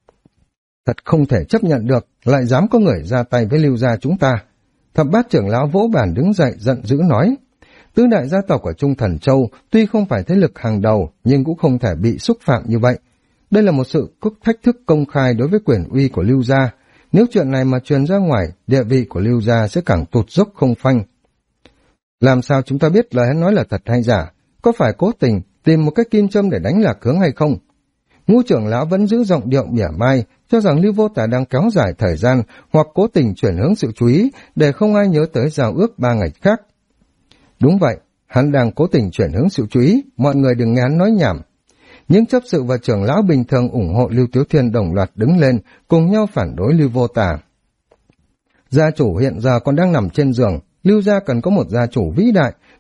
Thật không thể chấp nhận được, lại dám có người ra tay với Lưu gia chúng ta. Thập bát trưởng lão vỗ bàn đứng dậy giận dữ nói, tứ đại gia tộc ở Trung Thần Châu tuy không phải thế lực hàng đầu, nhưng cũng không thể bị xúc phạm như vậy. Đây là một sự thách thức công khai đối với quyền uy của Lưu gia. Nếu chuyện này mà truyền ra ngoài, địa vị của Lưu gia sẽ càng tụt dốc không phanh. Làm sao chúng ta biết lời hắn nói là thật hay giả? Có phải cố tình tìm một cái kim châm để đánh lạc hướng hay không? Ngũ trưởng lão vẫn giữ giọng điệu mỉa mai, cho rằng Lưu Vô Tà đang kéo dài thời gian hoặc cố tình chuyển hướng sự chú ý để không ai nhớ tới giao ước 3 ngày khác. Đúng vậy, hắn đang cố tình chuyển hướng sự chú ý, mọi người đừng nghe hắn nói nhảm. Những chấp sự và trưởng lão bình thường ủng hộ Lưu Tiếu Thiên đồng loạt đứng lên, cùng nhau phản đối Lưu Vô Tà. Gia chủ hiện giờ còn đang nằm trên giường, Lưu gia cần có một gia chủ vĩ đại,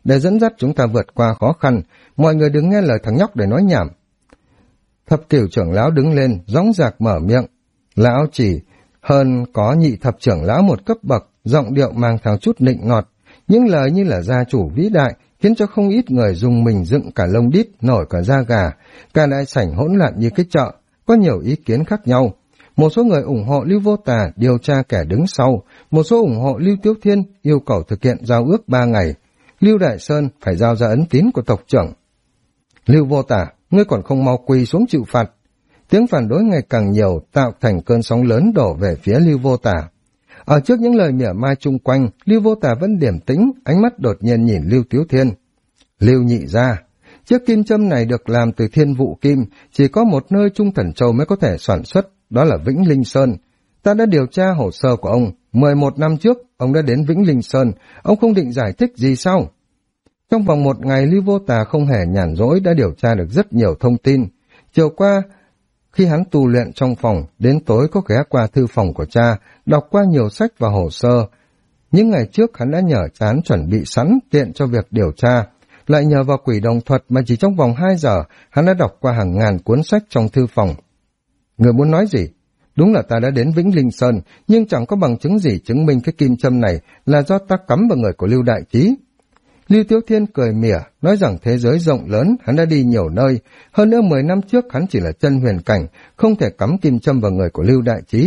để dẫn dắt chúng ta vượt qua khó khăn. Mọi người đừng nghe lời thằng nhóc để nói nhảm. Thập cửu trưởng lão đứng lên, dõng dạc mở miệng. Lão chỉ hơn có nhị thập trưởng lão một cấp bậc, giọng điệu mang theo chút nịnh nọt. Những lời như là gia chủ vĩ đại khiến cho không ít người dùng mình dựng cả lông đít, nổi cả da gà. Cả đại sảnh hỗn loạn như cái chợ, có nhiều ý kiến khác nhau. Một số người ủng hộ Lưu Vô Tà điều tra kẻ đứng sau, một số ủng hộ Lưu Tiếu Thiên yêu cầu thực hiện giao ước 3 ngày. Lưu Đại Sơn phải giao ra ấn tín của tộc trưởng. Lưu Vô Tà, ngươi còn không mau quỳ xuống chịu phạt. Tiếng phản đối ngày càng nhiều, tạo thành cơn sóng lớn đổ về phía Lưu Vô Tà. Ở trước những lời mỉa mai chung quanh, Lưu Vô Tà vẫn điềm tĩnh, ánh mắt đột nhiên nhìn Lưu Tiếu Thiên. Lưu nhị gia, chiếc kim châm này được làm từ thiên vụ kim, chỉ có một nơi Trung Thần Châu mới có thể sản xuất, đó là Vĩnh Linh Sơn. Ta đã điều tra hồ sơ của ông, 11 năm trước, ông đã đến Vĩnh Linh Sơn, ông không định giải thích gì sao? Trong vòng 1 ngày, Lưu Vô Tà không hề nhàn rỗi đã điều tra được rất nhiều thông tin. Chiều qua, khi hắn tu luyện trong phòng, đến tối có ghé qua thư phòng của cha, đọc qua nhiều sách và hồ sơ. Những ngày trước hắn đã nhờ chán chuẩn bị sẵn tiện cho việc điều tra, lại nhờ vào quỷ đồng thuật mà chỉ trong vòng 2 giờ hắn đã đọc qua hàng ngàn cuốn sách trong thư phòng. Người muốn nói gì? Đúng là ta đã đến Vĩnh Linh Sơn, nhưng chẳng có bằng chứng gì chứng minh cái kim châm này là do ta cắm vào người của Lưu Đại Trí. Lưu Tiếu Thiên cười mỉa, nói rằng thế giới rộng lớn, hắn đã đi nhiều nơi, hơn nữa 10 năm trước hắn chỉ là chân huyền cảnh, không thể cắm kim châm vào người của Lưu Đại Trí.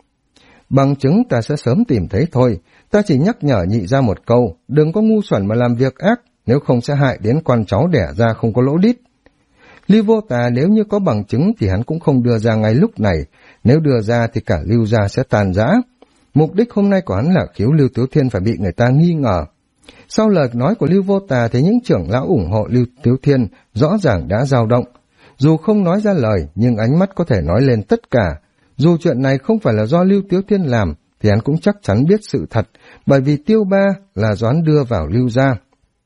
Bằng chứng ta sẽ sớm tìm thấy thôi, ta chỉ nhắc nhở nhị ra một câu, đừng có ngu xuẩn mà làm việc ác, nếu không sẽ hại đến con cháu đẻ ra không có lỗ đít. Lưu Vô Tà nếu như có bằng chứng thì hắn cũng không đưa ra ngay lúc này, nếu đưa ra thì cả Lưu gia sẽ tàn rã. Mục đích hôm nay của hắn là khiếu Lưu Tiếu Thiên phải bị người ta nghi ngờ. Sau lời nói của Lưu Vô Tà thì những trưởng lão ủng hộ Lưu Tiếu Thiên rõ ràng đã dao động. Dù không nói ra lời nhưng ánh mắt có thể nói lên tất cả. Dù chuyện này không phải là do Lưu Tiếu Thiên làm thì hắn cũng chắc chắn biết sự thật, bởi vì Tiêu Ba là do hắn đưa vào Lưu gia.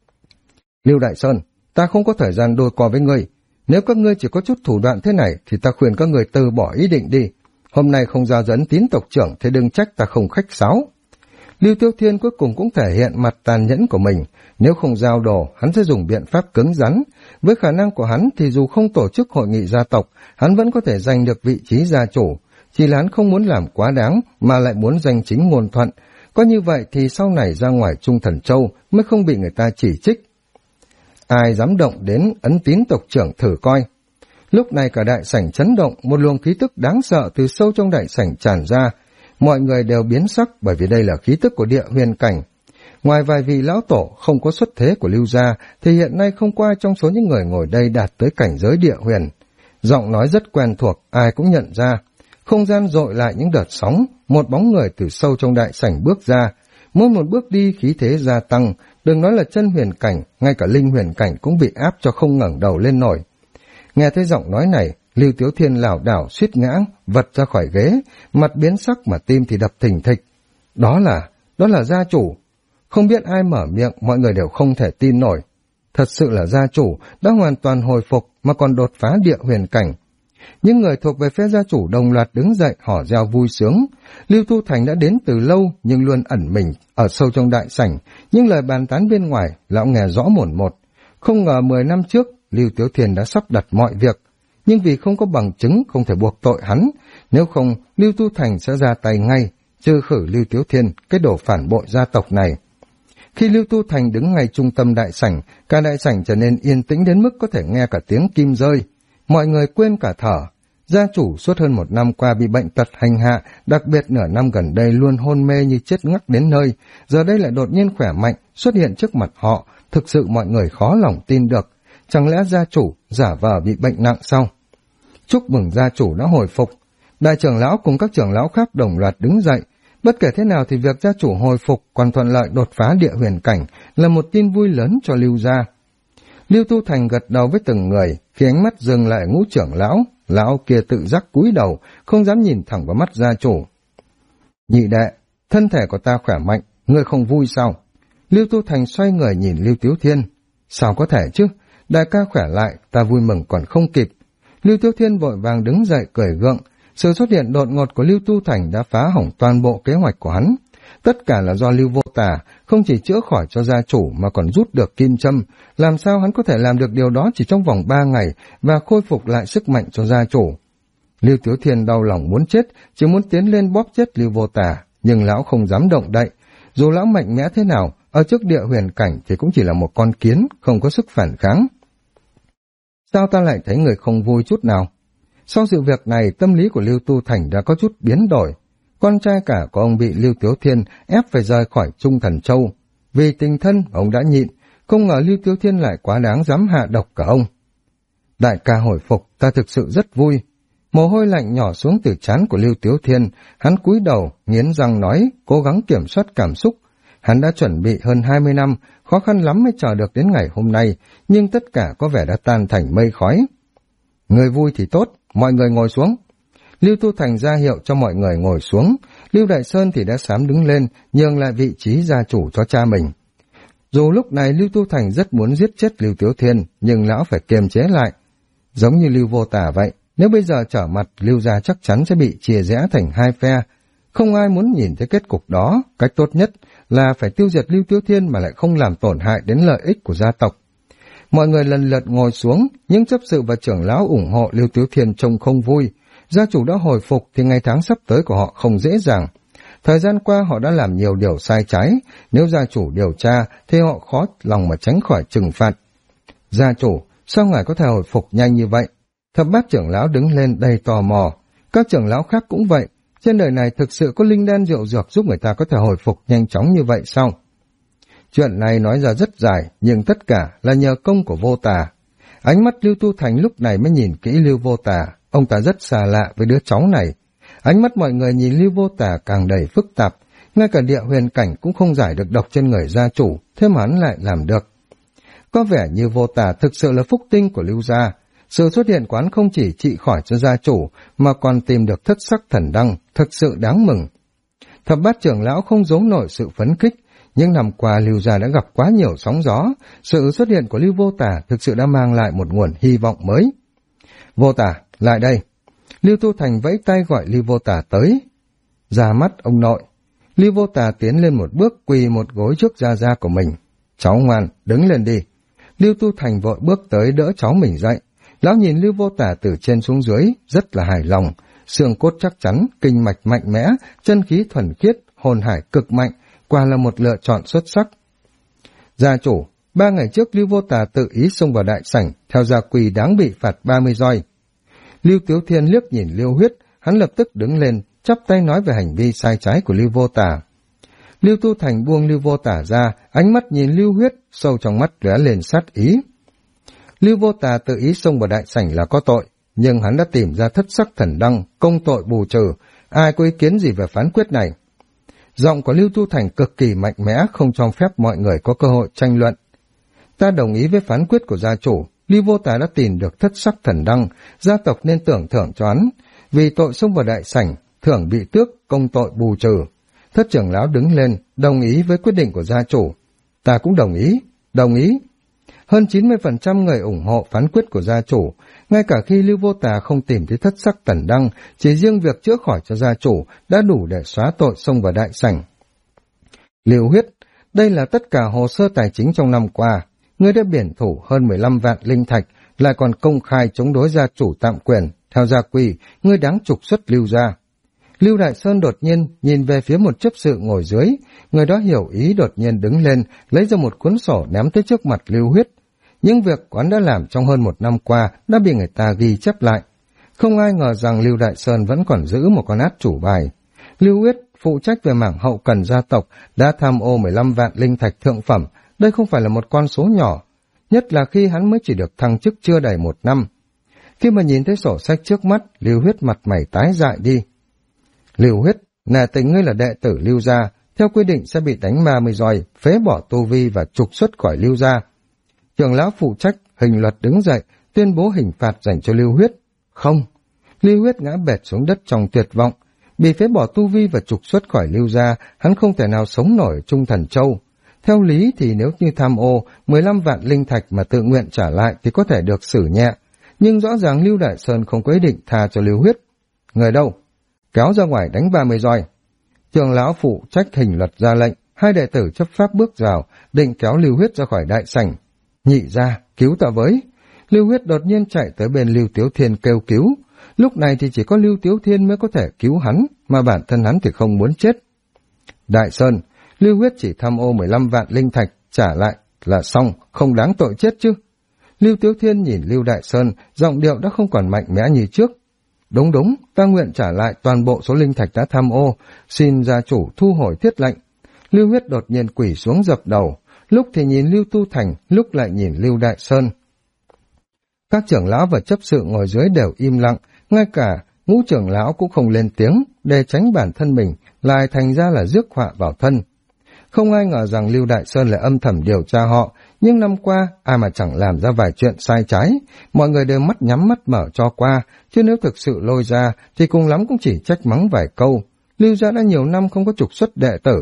Lưu Đại Sơn, ta không có thời gian đôi co với ngươi. Nếu các ngươi chỉ có chút thủ đoạn thế này thì ta khuyên các người từ bỏ ý định đi. Hôm nay không giao dẫn tín tộc trưởng thì đừng trách ta không khách sáo. Lưu Tiếu Thiên cuối cùng cũng thể hiện mặt tàn nhẫn của mình. Nếu không giao đồ, hắn sẽ dùng biện pháp cứng rắn. Với khả năng của hắn thì dù không tổ chức hội nghị gia tộc, hắn vẫn có thể giành được vị trí gia chủ. Chỉ là hắn không muốn làm quá đáng mà lại muốn giành chính ngôn thuận. Có như vậy thì sau này ra ngoài Trung Thần Châu mới không bị người ta chỉ trích. Ai dám động đến ấn tín tộc trưởng thử coi. Lúc này cả đại sảnh chấn động, một luồng khí tức đáng sợ từ sâu trong đại sảnh tràn ra. Mọi người đều biến sắc bởi vì đây là khí tức của địa huyền cảnh. Ngoài vài vị lão tổ không có xuất thế của Lưu gia thì hiện nay không có ai trong số những người ngồi đây đạt tới cảnh giới địa huyền. Giọng nói rất quen thuộc, ai cũng nhận ra. Không gian dội lại những đợt sóng, một bóng người từ sâu trong đại sảnh bước ra. Mỗi một bước đi khí thế gia tăng, đừng nói là chân huyền cảnh, ngay cả linh huyền cảnh cũng bị áp cho không ngẩng đầu lên nổi. Nghe thấy giọng nói này, Lưu Tiếu Thiên lảo đảo suýt ngã, vật ra khỏi ghế, mặt biến sắc mà tim thì đập thình thịch. Đó là gia chủ. Không biết ai mở miệng, mọi người đều không thể tin nổi. Thật sự là gia chủ đã hoàn toàn hồi phục mà còn đột phá địa huyền cảnh. Những người thuộc về phe gia chủ đồng loạt đứng dậy hò reo vui sướng. Lưu Tu Thành đã đến từ lâu nhưng luôn ẩn mình ở sâu trong đại sảnh, những lời bàn tán bên ngoài lão nghe rõ mồn một. Không ngờ 10 năm trước Lưu Tiếu Thiên đã sắp đặt mọi việc, nhưng vì không có bằng chứng không thể buộc tội hắn, nếu không Lưu Tu Thành sẽ ra tay ngay, trừ khử Lưu Tiếu Thiên, cái đồ phản bội gia tộc này. Khi Lưu Tu Thành đứng ngay trung tâm đại sảnh, cả đại sảnh trở nên yên tĩnh đến mức có thể nghe cả tiếng kim rơi. Mọi người quên cả thở. Gia chủ suốt hơn 1 năm qua bị bệnh tật hành hạ, đặc biệt nửa năm gần đây luôn hôn mê như chết ngắt đến nơi, giờ đây lại đột nhiên khỏe mạnh xuất hiện trước mặt họ, thực sự mọi người khó lòng tin được. Chẳng lẽ gia chủ giả vờ bị bệnh nặng sao? Chúc mừng gia chủ đã hồi phục. Đại trưởng lão cùng các trưởng lão khác đồng loạt đứng dậy. Bất kể thế nào thì việc gia chủ hồi phục còn thuận lợi đột phá địa huyền cảnh là một tin vui lớn cho Lưu gia. Lưu Tu Thành gật đầu với từng người, khi ánh mắt dừng lại Ngũ trưởng lão, lão kia tự giác cúi đầu, không dám nhìn thẳng vào mắt gia chủ. Nhị đệ, thân thể của ta khỏe mạnh, ngươi không vui sao? Lưu Tu Thành xoay người nhìn Lưu Tiếu Thiên. Sao có thể chứ? Đại ca khỏe lại, ta vui mừng còn không kịp. Lưu Tiếu Thiên vội vàng đứng dậy cười gượng. Sự xuất hiện đột ngột của Lưu Tu Thành đã phá hỏng toàn bộ kế hoạch của hắn. Tất cả là do Lưu Vô Tà không chỉ chữa khỏi cho gia chủ mà còn rút được kim châm. Làm sao hắn có thể làm được điều đó chỉ trong vòng 3 ngày và khôi phục lại sức mạnh cho gia chủ? Lưu Tiếu Thiên đau lòng muốn chết, chỉ muốn tiến lên bóp chết Lưu Vô Tà, nhưng lão không dám động đậy. Dù lão mạnh mẽ thế nào, ở trước địa huyền cảnh thì cũng chỉ là một con kiến, không có sức phản kháng. Sao ta lại thấy người không vui chút nào? Sau sự việc này, tâm lý của Lưu Tu Thành đã có chút biến đổi. Con trai cả của ông bị Lưu Tiếu Thiên ép phải rời khỏi Trung Thần Châu. Vì tình thân, ông đã nhịn, không ngờ Lưu Tiếu Thiên lại quá đáng dám hạ độc cả ông. Đại ca hồi phục, ta thực sự rất vui. Mồ hôi lạnh nhỏ xuống từ trán của Lưu Tiếu Thiên, hắn cúi đầu, nghiến răng nói, cố gắng kiểm soát cảm xúc. Hắn đã chuẩn bị hơn 20 năm, khó khăn lắm mới chờ được đến ngày hôm nay, nhưng tất cả có vẻ đã tan thành mây khói. Người vui thì tốt, mọi người ngồi xuống. Lưu Tu Thành ra hiệu cho mọi người ngồi xuống, Lưu Đại Sơn thì đã sám đứng lên, nhường lại vị trí gia chủ cho cha mình. Dù lúc này Lưu Tu Thành rất muốn giết chết Lưu Tiếu Thiên, nhưng lão phải kiềm chế lại. Giống như Lưu Vô Tà vậy, nếu bây giờ trở mặt, Lưu gia chắc chắn sẽ bị chia rẽ thành hai phe. Không ai muốn nhìn thấy kết cục đó, cách tốt nhất là phải tiêu diệt Lưu Tiếu Thiên mà lại không làm tổn hại đến lợi ích của gia tộc. Mọi người lần lượt ngồi xuống, nhưng chấp sự và trưởng lão ủng hộ Lưu Tiếu Thiên trông không vui. Gia chủ đã hồi phục thì ngày tháng sắp tới của họ không dễ dàng. Thời gian qua họ đã làm nhiều điều sai trái, nếu gia chủ điều tra thì họ khó lòng mà tránh khỏi trừng phạt. Gia chủ, sao ngài có thể hồi phục nhanh như vậy? Thập bát trưởng lão đứng lên đầy tò mò. Các trưởng lão khác cũng vậy. Trên đời này thực sự có linh đan rượu dược giúp người ta có thể hồi phục nhanh chóng như vậy sao? Chuyện này nói ra rất dài, nhưng tất cả là nhờ công của Vô Tà. Ánh mắt Lưu Tu Thành lúc này mới nhìn kỹ Lưu Vô Tà, ông ta rất xa lạ với đứa cháu này. Ánh mắt mọi người nhìn Lưu Vô Tà càng đầy phức tạp, ngay cả địa huyền cảnh cũng không giải được độc trên người gia chủ, thế mà hắn lại làm được. Có vẻ như Vô Tà thực sự là phúc tinh của Lưu gia. Sự xuất hiện của hắn không chỉ trị khỏi cho gia chủ, mà còn tìm được thất sắc thần đăng, thực sự đáng mừng. Thập bát trưởng lão không giấu nổi sự phấn khích, nhưng năm qua Lưu gia đã gặp quá nhiều sóng gió, sự xuất hiện của Lưu Vô Tà thực sự đã mang lại một nguồn hy vọng mới. Vô Tà, lại đây. Lưu Tu Thành vẫy tay gọi Lưu Vô Tà tới. Ra mắt ông nội. Lưu Vô Tà tiến lên một bước, quỳ một gối trước gia gia của mình. Cháu ngoan, đứng lên đi. Lưu Tu Thành vội bước tới đỡ cháu mình dậy. Lão nhìn Lưu Vô Tà từ trên xuống dưới, rất là hài lòng. Xương cốt chắc chắn, kinh mạch mạnh mẽ, chân khí thuần khiết, hồn hải cực mạnh, quả là một lựa chọn xuất sắc. Gia chủ, 3 ngày trước Lưu Vô Tà tự ý xông vào đại sảnh, theo gia quy đáng bị phạt 30 roi. Lưu Tiếu Thiên liếc nhìn Lưu Huyết, hắn lập tức đứng lên, chắp tay nói về hành vi sai trái của Lưu Vô Tà. Lưu Tu Thành buông Lưu Vô Tà ra, ánh mắt nhìn Lưu Huyết, sâu trong mắt lóe lên sát ý. Lưu Vô Tà tự ý xông vào đại sảnh là có tội, nhưng hắn đã tìm ra thất sắc thần đăng, công tội bù trừ, ai có ý kiến gì về phán quyết này? Giọng của Lưu Tu Thành cực kỳ mạnh mẽ, không cho phép mọi người có cơ hội tranh luận. Ta đồng ý với phán quyết của gia chủ, Lưu Vô Tà đã tìm được thất sắc thần đăng, gia tộc nên tưởng thưởng cho hắn. Vì tội xông vào đại sảnh, thưởng bị tước, công tội bù trừ. Thất trưởng lão đứng lên, đồng ý với quyết định của gia chủ. Ta cũng đồng ý, đồng ý. Hơn 90% người ủng hộ phán quyết của gia chủ, ngay cả khi Lưu Vô Tà không tìm thấy thất sắc thần đăng, chỉ riêng việc chữa khỏi cho gia chủ đã đủ để xóa tội xông vào đại sảnh. Lưu Huyết, đây là tất cả hồ sơ tài chính trong năm qua. Ngươi đã biển thủ hơn 15 vạn linh thạch, lại còn công khai chống đối gia chủ tạm quyền. Theo gia quy, ngươi đáng trục xuất Lưu gia. Lưu Đại Sơn đột nhiên nhìn về phía một chấp sự ngồi dưới, người đó hiểu ý đột nhiên đứng lên, lấy ra một cuốn sổ ném tới trước mặt Lưu Huyết. Những việc quán đã làm trong hơn 1 năm qua đã bị người ta ghi chép lại. Không ai ngờ rằng Lưu Đại Sơn vẫn còn giữ một con át chủ bài. Lưu Huyết, phụ trách về mảng hậu cần gia tộc, đã tham ô 15 vạn linh thạch thượng phẩm. Đây không phải là một con số nhỏ, nhất là khi hắn mới chỉ được thăng chức chưa đầy 1 năm. Khi mà nhìn thấy sổ sách trước mắt, Lưu Huyết mặt mày tái dại đi. Lưu Huyết, nể tình ngươi là đệ tử Lưu gia, theo quy định sẽ bị đánh 30 roi, phế bỏ tu vi và trục xuất khỏi Lưu gia. Trưởng lão phụ trách hình luật đứng dậy, tuyên bố hình phạt dành cho Lưu Huyết. Không, Lưu Huyết ngã bệt xuống đất trong tuyệt vọng. Bị phế bỏ tu vi và trục xuất khỏi Lưu gia, hắn không thể nào sống nổi ở Trung Thần Châu. Theo lý thì nếu như tham ô 15 vạn linh thạch mà tự nguyện trả lại thì có thể được xử nhẹ, nhưng rõ ràng Lưu Đại Sơn không có ý định tha cho Lưu Huyết. Người đâu? Kéo ra ngoài đánh 30 roi. Trưởng lão phụ trách hình luật ra lệnh, hai đệ tử chấp pháp bước vào, định kéo Lưu Huyết ra khỏi đại sảnh. Nhị ra, cứu ta với. Lưu Huyết đột nhiên chạy tới bên Lưu Tiếu Thiên kêu cứu. Lúc này thì chỉ có Lưu Tiếu Thiên mới có thể cứu hắn, mà bản thân hắn thì không muốn chết. Đại Sơn, Lưu Huyết chỉ tham ô 15 vạn linh thạch, trả lại là xong, không đáng tội chết chứ. Lưu Tiếu Thiên nhìn Lưu Đại Sơn, giọng điệu đã không còn mạnh mẽ như trước. Đúng, ta nguyện trả lại toàn bộ số linh thạch đã tham ô, xin gia chủ thu hồi thiết lệnh. Lưu Huyết đột nhiên quỳ xuống dập đầu, lúc thì nhìn Lưu Tu Thành, lúc lại nhìn Lưu Đại Sơn. Các trưởng lão và chấp sự ngồi dưới đều im lặng, ngay cả ngũ trưởng lão cũng không lên tiếng, để tránh bản thân mình, lại thành ra là rước họa vào thân. Không ai ngờ rằng Lưu Đại Sơn lại âm thầm điều tra họ, nhưng năm qua ai mà chẳng làm ra vài chuyện sai trái, mọi người đều mắt nhắm mắt mở cho qua, chứ nếu thực sự lôi ra thì cùng lắm cũng chỉ trách mắng vài câu. Lưu gia đã nhiều năm không có trục xuất đệ tử.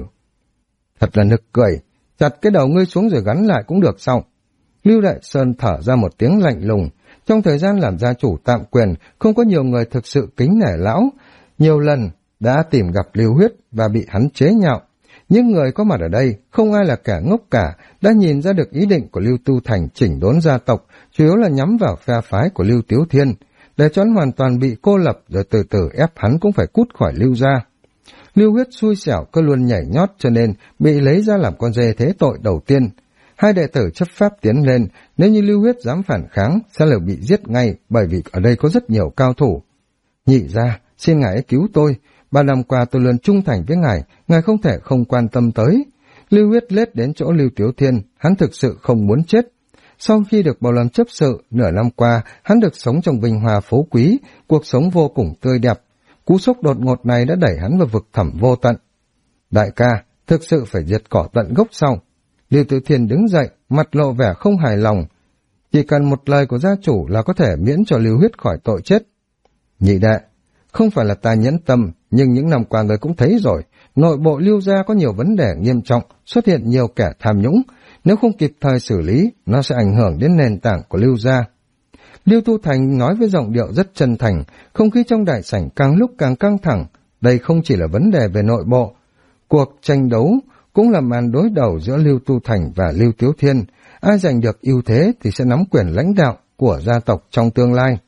Thật là nực cười, chặt cái đầu ngươi xuống rồi gắn lại cũng được sao? Lưu Đại Sơn thở ra một tiếng lạnh lùng. Trong thời gian làm gia chủ tạm quyền, không có nhiều người thực sự kính nể lão. Nhiều lần đã tìm gặp Lưu Huyết và bị hắn chế nhạo. Những người có mặt ở đây, không ai là kẻ ngốc cả, đã nhìn ra được ý định của Lưu Tu Thành chỉnh đốn gia tộc, chủ yếu là nhắm vào phe phái của Lưu Tiếu Thiên, để cho hắn hoàn toàn bị cô lập rồi từ từ ép hắn cũng phải cút khỏi Lưu gia. Lưu Huyết xui xẻo cứ luôn nhảy nhót cho nên bị lấy ra làm con dê thế tội đầu tiên. Hai đệ tử chấp pháp tiến lên, nếu như Lưu Huyết dám phản kháng sẽ là bị giết ngay, bởi vì ở đây có rất nhiều cao thủ. Nhị ra, xin ngài cứu tôi, 3 năm qua tôi luôn trung thành với ngài không thể không quan tâm tới. Lưu Huyết lết đến chỗ Lưu Tiếu Thiên, hắn thực sự không muốn chết. Sau khi được bầu làm chấp sự, nửa năm qua, hắn được sống trong vinh hoa phú quý, cuộc sống vô cùng tươi đẹp. Cú sốc đột ngột này đã đẩy hắn vào vực thẳm vô tận. Đại ca, thực sự phải diệt cỏ tận gốc sau. Lưu Tiếu Thiên đứng dậy, mặt lộ vẻ không hài lòng. Chỉ cần một lời của gia chủ là có thể miễn cho Lưu Huyết khỏi tội chết. Nhị đệ, không phải là ta nhẫn tâm, nhưng những năm qua người cũng thấy rồi, nội bộ Lưu gia có nhiều vấn đề nghiêm trọng, xuất hiện nhiều kẻ tham nhũng. Nếu không kịp thời xử lý, nó sẽ ảnh hưởng đến nền tảng của Lưu gia. Lưu Tu Thành nói với giọng điệu rất chân thành, không khí trong đại sảnh càng lúc càng căng thẳng. Đây không chỉ là vấn đề về nội bộ. Cuộc tranh đấu cũng là màn đối đầu giữa Lưu Tu Thành và Lưu Tiếu Thiên. Ai giành được ưu thế thì sẽ nắm quyền lãnh đạo của gia tộc trong tương lai.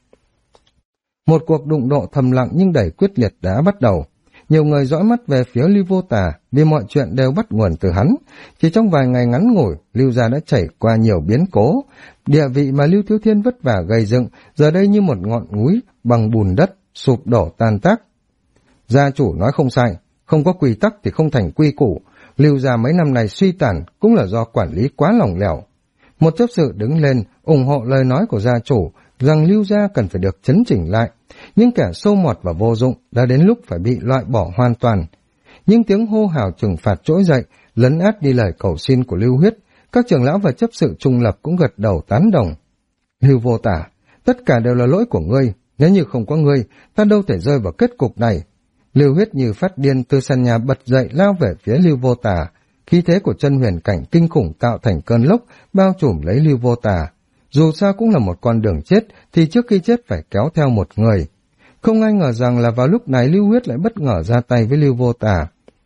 Một cuộc đụng độ thầm lặng nhưng đầy quyết liệt đã bắt đầu. Nhiều người dõi mắt về phía Lưu Vô Tà vì mọi chuyện đều bắt nguồn từ hắn. Chỉ trong vài ngày ngắn ngủi, Lưu gia đã trải qua nhiều biến cố. Địa vị mà Lưu Tiếu Thiên vất vả gây dựng, giờ đây như một ngọn núi bằng bùn đất, sụp đổ tan tác. Gia chủ nói không sai, không có quy tắc thì không thành quy củ. Lưu gia mấy năm này suy tàn cũng là do quản lý quá lỏng lẻo. Một chấp sự đứng lên ủng hộ lời nói của gia chủ rằng Lưu gia cần phải được chấn chỉnh lại. Những kẻ sâu mọt và vô dụng đã đến lúc phải bị loại bỏ hoàn toàn. Những tiếng hô hào trừng phạt trỗi dậy, lấn át đi lời cầu xin của Lưu Huyết. Các trưởng lão và chấp sự trung lập cũng gật đầu tán đồng. Lưu Vô Tả, tất cả đều là lỗi của ngươi. Nếu như không có ngươi, ta đâu thể rơi vào kết cục này. Lưu Huyết như phát điên từ sàn nhà bật dậy lao về phía Lưu Vô Tả. Khí thế của chân huyền cảnh kinh khủng tạo thành cơn lốc, bao trùm lấy Lưu Vô Tả. Dù sao cũng là một con đường chết, thì trước khi chết phải kéo theo một người. Không ai ngờ rằng là vào lúc này Lưu Huyết lại bất ngờ ra tay với Lưu Vô Tả.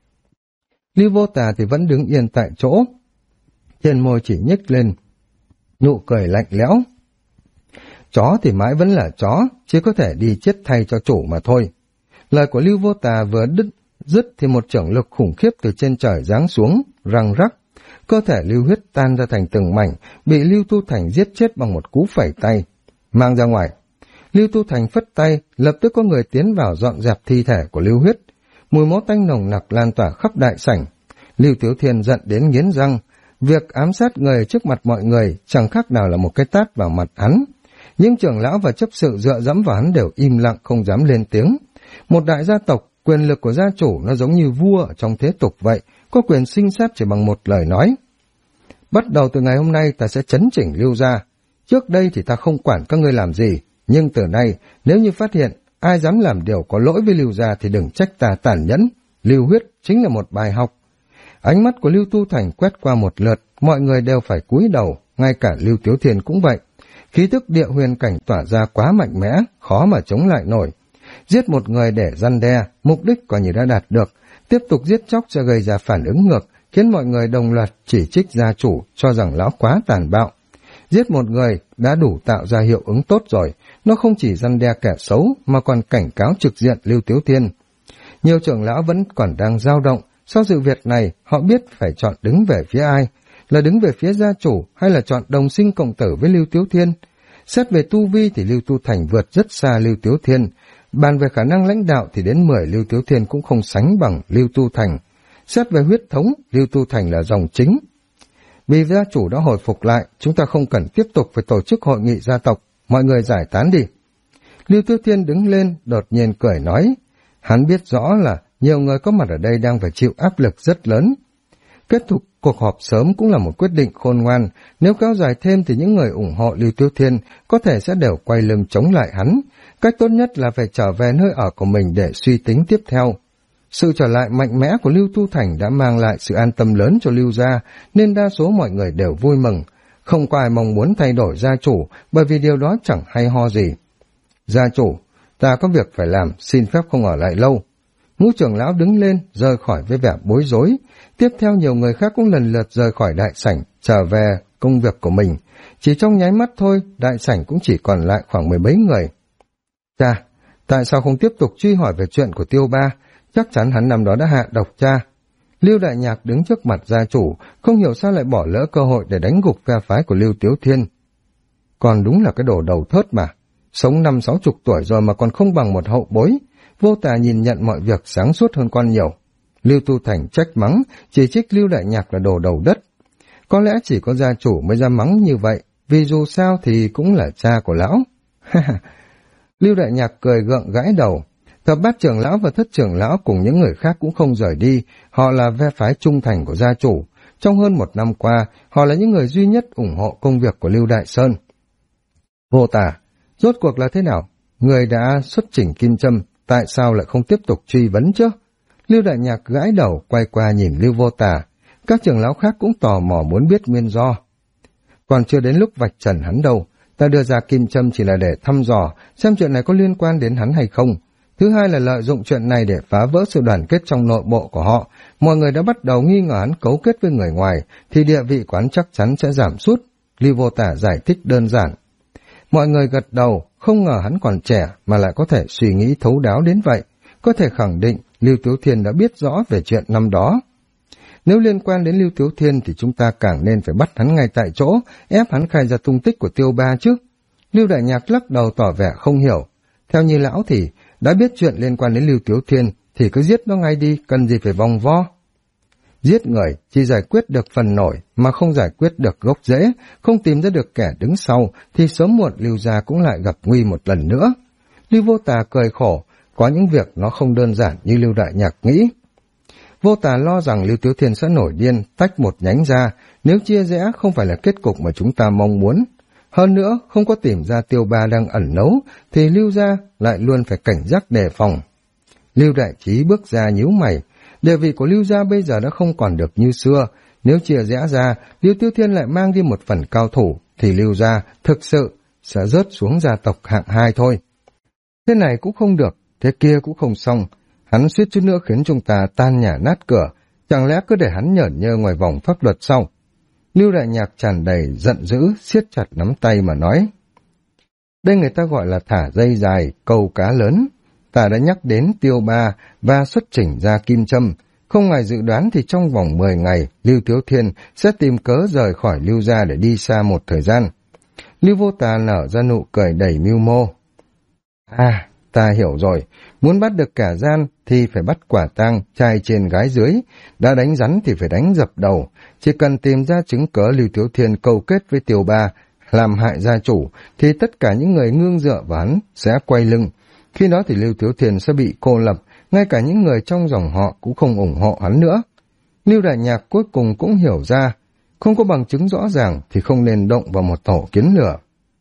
Lưu Vô Tả thì vẫn đứng yên tại chỗ. Trên môi chỉ nhếch lên, nụ cười lạnh lẽo. Chó thì mãi vẫn là chó, chỉ có thể đi chết thay cho chủ mà thôi. Lời của Lưu Vô Tả vừa dứt thì một chưởng lực khủng khiếp từ trên trời giáng xuống, răng rắc. Cơ thể Lưu Huyết tan ra thành từng mảnh, bị Lưu Tu Thành giết chết bằng một cú phẩy tay. Mang ra ngoài. Lưu Tu Thành phất tay, lập tức có người tiến vào dọn dẹp thi thể của Lưu Huyết. Mùi máu tanh nồng nặc lan tỏa khắp đại sảnh. Lưu Tiếu Thiên giận đến nghiến răng. Việc ám sát người trước mặt mọi người chẳng khác nào là một cái tát vào mặt hắn. Những trưởng lão và chấp sự dựa dẫm vào hắn đều im lặng không dám lên tiếng. Một đại gia tộc, quyền lực của gia chủ nó giống như vua ở trong thế tục vậy, có quyền sinh sát chỉ bằng một lời nói. Bắt đầu từ ngày hôm nay ta sẽ chấn chỉnh Lưu gia. Trước đây thì ta không quản các ngươi làm gì, nhưng từ nay nếu như phát hiện ai dám làm điều có lỗi với Lưu gia thì đừng trách ta tàn nhẫn. Lưu Huyết chính là một bài học. Ánh mắt của Lưu Tu Thành quét qua một lượt, mọi người đều phải cúi đầu, ngay cả Lưu Tiếu Thiên cũng vậy. Khí tức địa huyền cảnh tỏa ra quá mạnh mẽ, khó mà chống lại nổi. Giết một người để răn đe, mục đích coi như đã đạt được, Tiếp tục giết chóc sẽ gây ra phản ứng ngược, khiến mọi người đồng loạt chỉ trích gia chủ, cho rằng lão quá tàn bạo. Giết một người đã đủ tạo ra hiệu ứng tốt rồi, nó không chỉ răn đe kẻ xấu mà còn cảnh cáo trực diện Lưu Tiếu Thiên. Nhiều trưởng lão vẫn còn đang dao động, sau sự việc này họ biết phải chọn đứng về phía ai, là đứng về phía gia chủ hay là chọn đồng sinh cộng tử với Lưu Tiếu Thiên. Xét về tu vi thì Lưu Tu Thành vượt rất xa Lưu Tiếu Thiên, bàn về khả năng lãnh đạo thì đến 10 Lưu Tiếu Thiên cũng không sánh bằng Lưu Tu Thành. Xét về huyết thống, Lưu Tu Thành là dòng chính. Vì gia chủ đã hồi phục lại, chúng ta không cần tiếp tục phải tổ chức hội nghị gia tộc, mọi người giải tán đi. Lưu Tiếu Thiên đứng lên, đột nhiên cười nói, hắn biết rõ là nhiều người có mặt ở đây đang phải chịu áp lực rất lớn. Kết thúc cuộc họp sớm cũng là một quyết định khôn ngoan, nếu kéo dài thêm thì những người ủng hộ Lưu Tiếu Thiên có thể sẽ đều quay lưng chống lại hắn. Cách tốt nhất là phải trở về nơi ở của mình để suy tính tiếp theo. Sự trở lại mạnh mẽ của Lưu Tu Thành đã mang lại sự an tâm lớn cho Lưu gia, nên đa số mọi người đều vui mừng. Không có ai mong muốn thay đổi gia chủ, bởi vì điều đó chẳng hay ho gì. Gia chủ, ta có việc phải làm, xin phép không ở lại lâu. Ngũ trưởng lão đứng lên, rời khỏi với vẻ bối rối. Tiếp theo nhiều người khác cũng lần lượt rời khỏi đại sảnh, trở về công việc của mình. Chỉ trong nháy mắt thôi, đại sảnh cũng chỉ còn lại khoảng 10 mấy người. Cha, tại sao không tiếp tục truy hỏi về chuyện của Tiêu Ba? Chắc chắn hắn năm đó đã hạ độc cha. Lưu Đại Nhạc đứng trước mặt gia chủ, không hiểu sao lại bỏ lỡ cơ hội để đánh gục phe phái của Lưu Tiếu Thiên. Còn đúng là cái đồ đầu thớt mà. Sống 50-60 tuổi rồi mà còn không bằng một hậu bối. Vô Tà nhìn nhận mọi việc sáng suốt hơn con nhiều. Lưu Tu Thành trách mắng, chỉ trích Lưu Đại Nhạc là đồ đầu đất. Có lẽ chỉ có gia chủ mới ra mắng như vậy, vì dù sao thì cũng là cha của lão. Lưu Đại Nhạc cười gượng gãi đầu. Thập bát trưởng lão và thất trưởng lão cùng những người khác cũng không rời đi, họ là phe phái trung thành của gia chủ. Trong hơn 1 năm qua, họ là những người duy nhất ủng hộ công việc của Lưu Đại Sơn. Vô Tà, rốt cuộc là thế nào? Người đã xuất chỉnh kim châm, tại sao lại không tiếp tục truy vấn chứ? Lưu Đại Nhạc gãi đầu, quay qua nhìn Lưu Vô Tà. Các trưởng lão khác cũng tò mò muốn biết nguyên do. Còn chưa đến lúc vạch trần hắn đâu, ta đưa ra kim châm chỉ là để thăm dò, xem chuyện này có liên quan đến hắn hay không. Thứ hai là lợi dụng chuyện này để phá vỡ sự đoàn kết trong nội bộ của họ. Mọi người đã bắt đầu nghi ngờ hắn cấu kết với người ngoài, thì địa vị của hắn chắc chắn sẽ giảm sút. Lưu Vô Tả giải thích đơn giản. Mọi người gật đầu, không ngờ hắn còn trẻ mà lại có thể suy nghĩ thấu đáo đến vậy. Có thể khẳng định Lưu Tiếu Thiên đã biết rõ về chuyện năm đó. Nếu liên quan đến Lưu Tiếu Thiên thì chúng ta càng nên phải bắt hắn ngay tại chỗ, ép hắn khai ra tung tích của Tiêu Ba chứ. Lưu Đại Nhạc lắc đầu tỏ vẻ không hiểu. Theo như lão thì, đã biết chuyện liên quan đến Lưu Tiếu Thiên thì cứ giết nó ngay đi, cần gì phải vòng vo. Giết người chỉ giải quyết được phần nổi mà không giải quyết được gốc rễ, không tìm ra được kẻ đứng sau thì sớm muộn Lưu gia cũng lại gặp nguy một lần nữa. Lưu Vô Tà cười khổ, có những việc nó không đơn giản như Lưu Đại Nhạc nghĩ. Vô Tà lo rằng Lưu Tiếu Thiên sẽ nổi điên, tách một nhánh ra, nếu chia rẽ không phải là kết cục mà chúng ta mong muốn. Hơn nữa, không có tìm ra Tiêu Ba đang ẩn nấu, thì Lưu gia lại luôn phải cảnh giác đề phòng. Lưu Đại Trí bước ra nhíu mày, địa vị của Lưu gia bây giờ đã không còn được như xưa, nếu chia rẽ ra, Lưu Tiếu Thiên lại mang đi một phần cao thủ, thì Lưu gia thực sự sẽ rớt xuống gia tộc hạng 2 thôi. Thế này cũng không được, thế kia cũng không xong, hắn suýt chút nữa khiến chúng ta tan nhà nát cửa, chẳng lẽ cứ để hắn nhởn nhơ ngoài vòng pháp luật sau? Lưu Đại Nhạc tràn đầy giận dữ, siết chặt nắm tay mà nói. Đây người ta gọi là thả dây dài, câu cá lớn. Ta đã nhắc đến Tiêu Ba và xuất chỉnh ra kim châm. Không ngoài dự đoán thì trong vòng 10 ngày, Lưu Tiếu Thiên sẽ tìm cớ rời khỏi Lưu gia để đi xa một thời gian. Lưu Vô Tà nở ra nụ cười đầy mưu mô. À, ta hiểu rồi. Muốn bắt được kẻ gian thì phải bắt quả tang, trai trên gái dưới. Đã đánh rắn thì phải đánh dập đầu. Chỉ cần tìm ra chứng cớ Lưu Tiếu Thiên câu kết với Tiêu Ba, làm hại gia chủ, thì tất cả những người nương dựa vào hắn sẽ quay lưng. Khi đó thì Lưu Tiếu Thiên sẽ bị cô lập, ngay cả những người trong dòng họ cũng không ủng hộ hắn nữa. Lưu Đại Nhạc cuối cùng cũng hiểu ra, không có bằng chứng rõ ràng thì không nên động vào một tổ kiến lửa.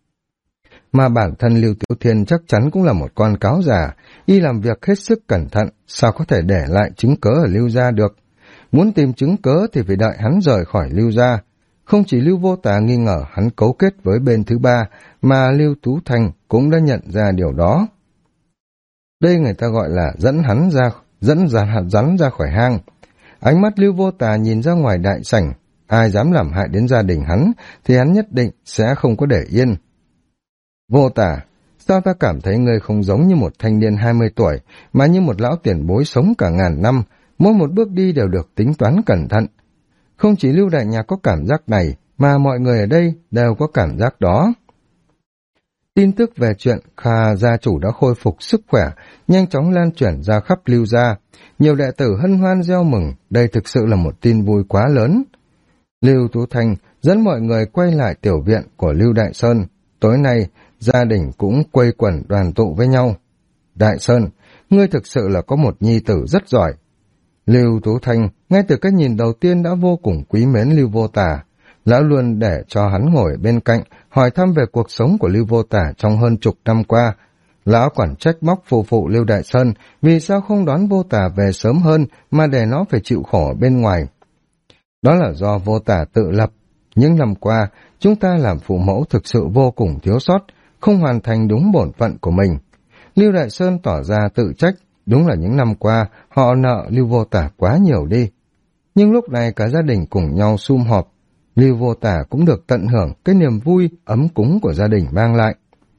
Mà bản thân Lưu Tiếu Thiên chắc chắn cũng là một con cáo già, y làm việc hết sức cẩn thận, sao có thể để lại chứng cớ ở Lưu gia được. Muốn tìm chứng cớ thì phải đợi hắn rời khỏi Lưu gia. Không chỉ Lưu Vô Tà nghi ngờ hắn cấu kết với bên thứ ba, mà Lưu Tú Thành cũng đã nhận ra điều đó. Đây người ta gọi là dẫn hắn ra dẫn rắn ra khỏi hang. Ánh mắt Lưu Vô Tà nhìn ra ngoài đại sảnh, ai dám làm hại đến gia đình hắn thì hắn nhất định sẽ không có để yên. Vô Tà, sao ta cảm thấy ngươi không giống như một thanh niên 20 tuổi, mà như một lão tiền bối sống cả ngàn năm, mỗi một bước đi đều được tính toán cẩn thận. Không chỉ Lưu Đại Nhạc có cảm giác này, mà mọi người ở đây đều có cảm giác đó. Tin tức về chuyện Kha gia chủ đã khôi phục sức khỏe, nhanh chóng lan truyền ra khắp Lưu gia. Nhiều đệ tử hân hoan reo mừng, đây thực sự là một tin vui quá lớn. Lưu Tú Thanh dẫn mọi người quay lại tiểu viện của Lưu Đại Sơn. Tối nay, gia đình cũng quây quần đoàn tụ với nhau. Đại Sơn, ngươi thực sự là có một nhi tử rất giỏi. Lưu Tú Thanh, ngay từ cái nhìn đầu tiên đã vô cùng quý mến Lưu Vô Tà. Lão luôn để cho hắn ngồi bên cạnh, hỏi thăm về cuộc sống của Lưu Vô Tà trong hơn chục năm qua. Lão còn trách móc phù phụ Lưu Đại Sơn, vì sao không đón Vô Tà về sớm hơn mà để nó phải chịu khổ ở bên ngoài. Đó là do Vô Tà tự lập. Những năm qua, chúng ta làm phụ mẫu thực sự vô cùng thiếu sót, không hoàn thành đúng bổn phận của mình. Lưu Đại Sơn tỏ ra tự trách, đúng là những năm qua họ nợ Lưu Vô Tà quá nhiều đi. Nhưng lúc này cả gia đình cùng nhau sum họp, Lưu Vô Tà cũng được tận hưởng cái niềm vui ấm cúng của gia đình mang lại.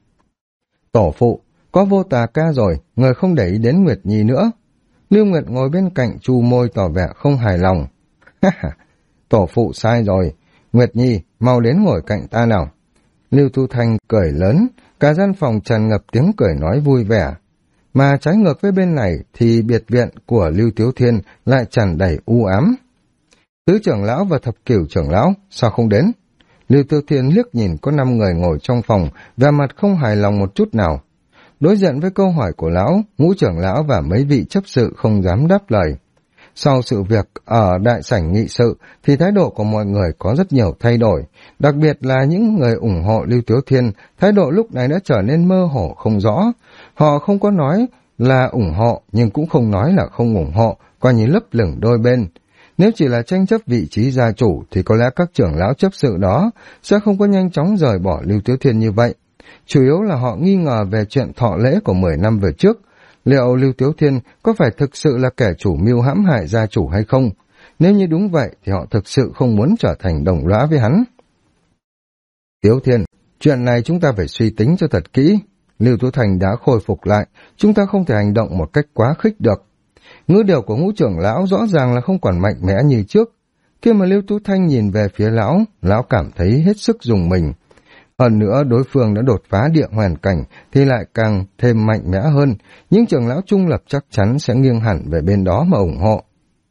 Tổ phụ, có Vô Tà ca rồi, người không để ý đến Nguyệt Nhi nữa. Lưu Nguyệt ngồi bên cạnh chu môi tỏ vẻ không hài lòng. Tổ phụ sai rồi, Nguyệt Nhi mau đến ngồi cạnh ta nào. Lưu Tu Thanh cười lớn, cả gian phòng tràn ngập tiếng cười nói vui vẻ. Mà trái ngược với bên này thì biệt viện của Lưu Tiếu Thiên lại tràn đầy u ám. Tứ trưởng lão và thập cửu trưởng lão, sao không đến? Lưu Tiếu Thiên liếc nhìn có 5 người ngồi trong phòng, vẻ mặt không hài lòng một chút nào. Đối diện với câu hỏi của lão, ngũ trưởng lão và mấy vị chấp sự không dám đáp lời. Sau sự việc ở đại sảnh nghị sự thì thái độ của mọi người có rất nhiều thay đổi, đặc biệt là những người ủng hộ Lưu Tiếu Thiên, thái độ lúc này đã trở nên mơ hồ không rõ. Họ không có nói là ủng hộ nhưng cũng không nói là không ủng hộ, coi như lấp lửng đôi bên. Nếu chỉ là tranh chấp vị trí gia chủ thì có lẽ các trưởng lão chấp sự đó sẽ không có nhanh chóng rời bỏ Lưu Tiếu Thiên như vậy. Chủ yếu là họ nghi ngờ về chuyện thọ lễ của 10 năm về trước. Liệu Lưu Tiếu Thiên có phải thực sự là kẻ chủ mưu hãm hại gia chủ hay không? Nếu như đúng vậy thì họ thực sự không muốn trở thành đồng lõa với hắn. Tiếu Thiên, chuyện này chúng ta phải suy tính cho thật kỹ. Lưu Tú Thành đã khôi phục lại, chúng ta không thể hành động một cách quá khích được. Ngữ điệu của ngũ trưởng lão rõ ràng là không còn mạnh mẽ như trước. Khi mà Lưu Tú Thanh nhìn về phía lão cảm thấy hết sức rùng mình. Hơn nữa đối phương đã đột phá địa hoàn cảnh thì lại càng thêm mạnh mẽ hơn, những trưởng lão trung lập chắc chắn sẽ nghiêng hẳn về bên đó mà ủng hộ.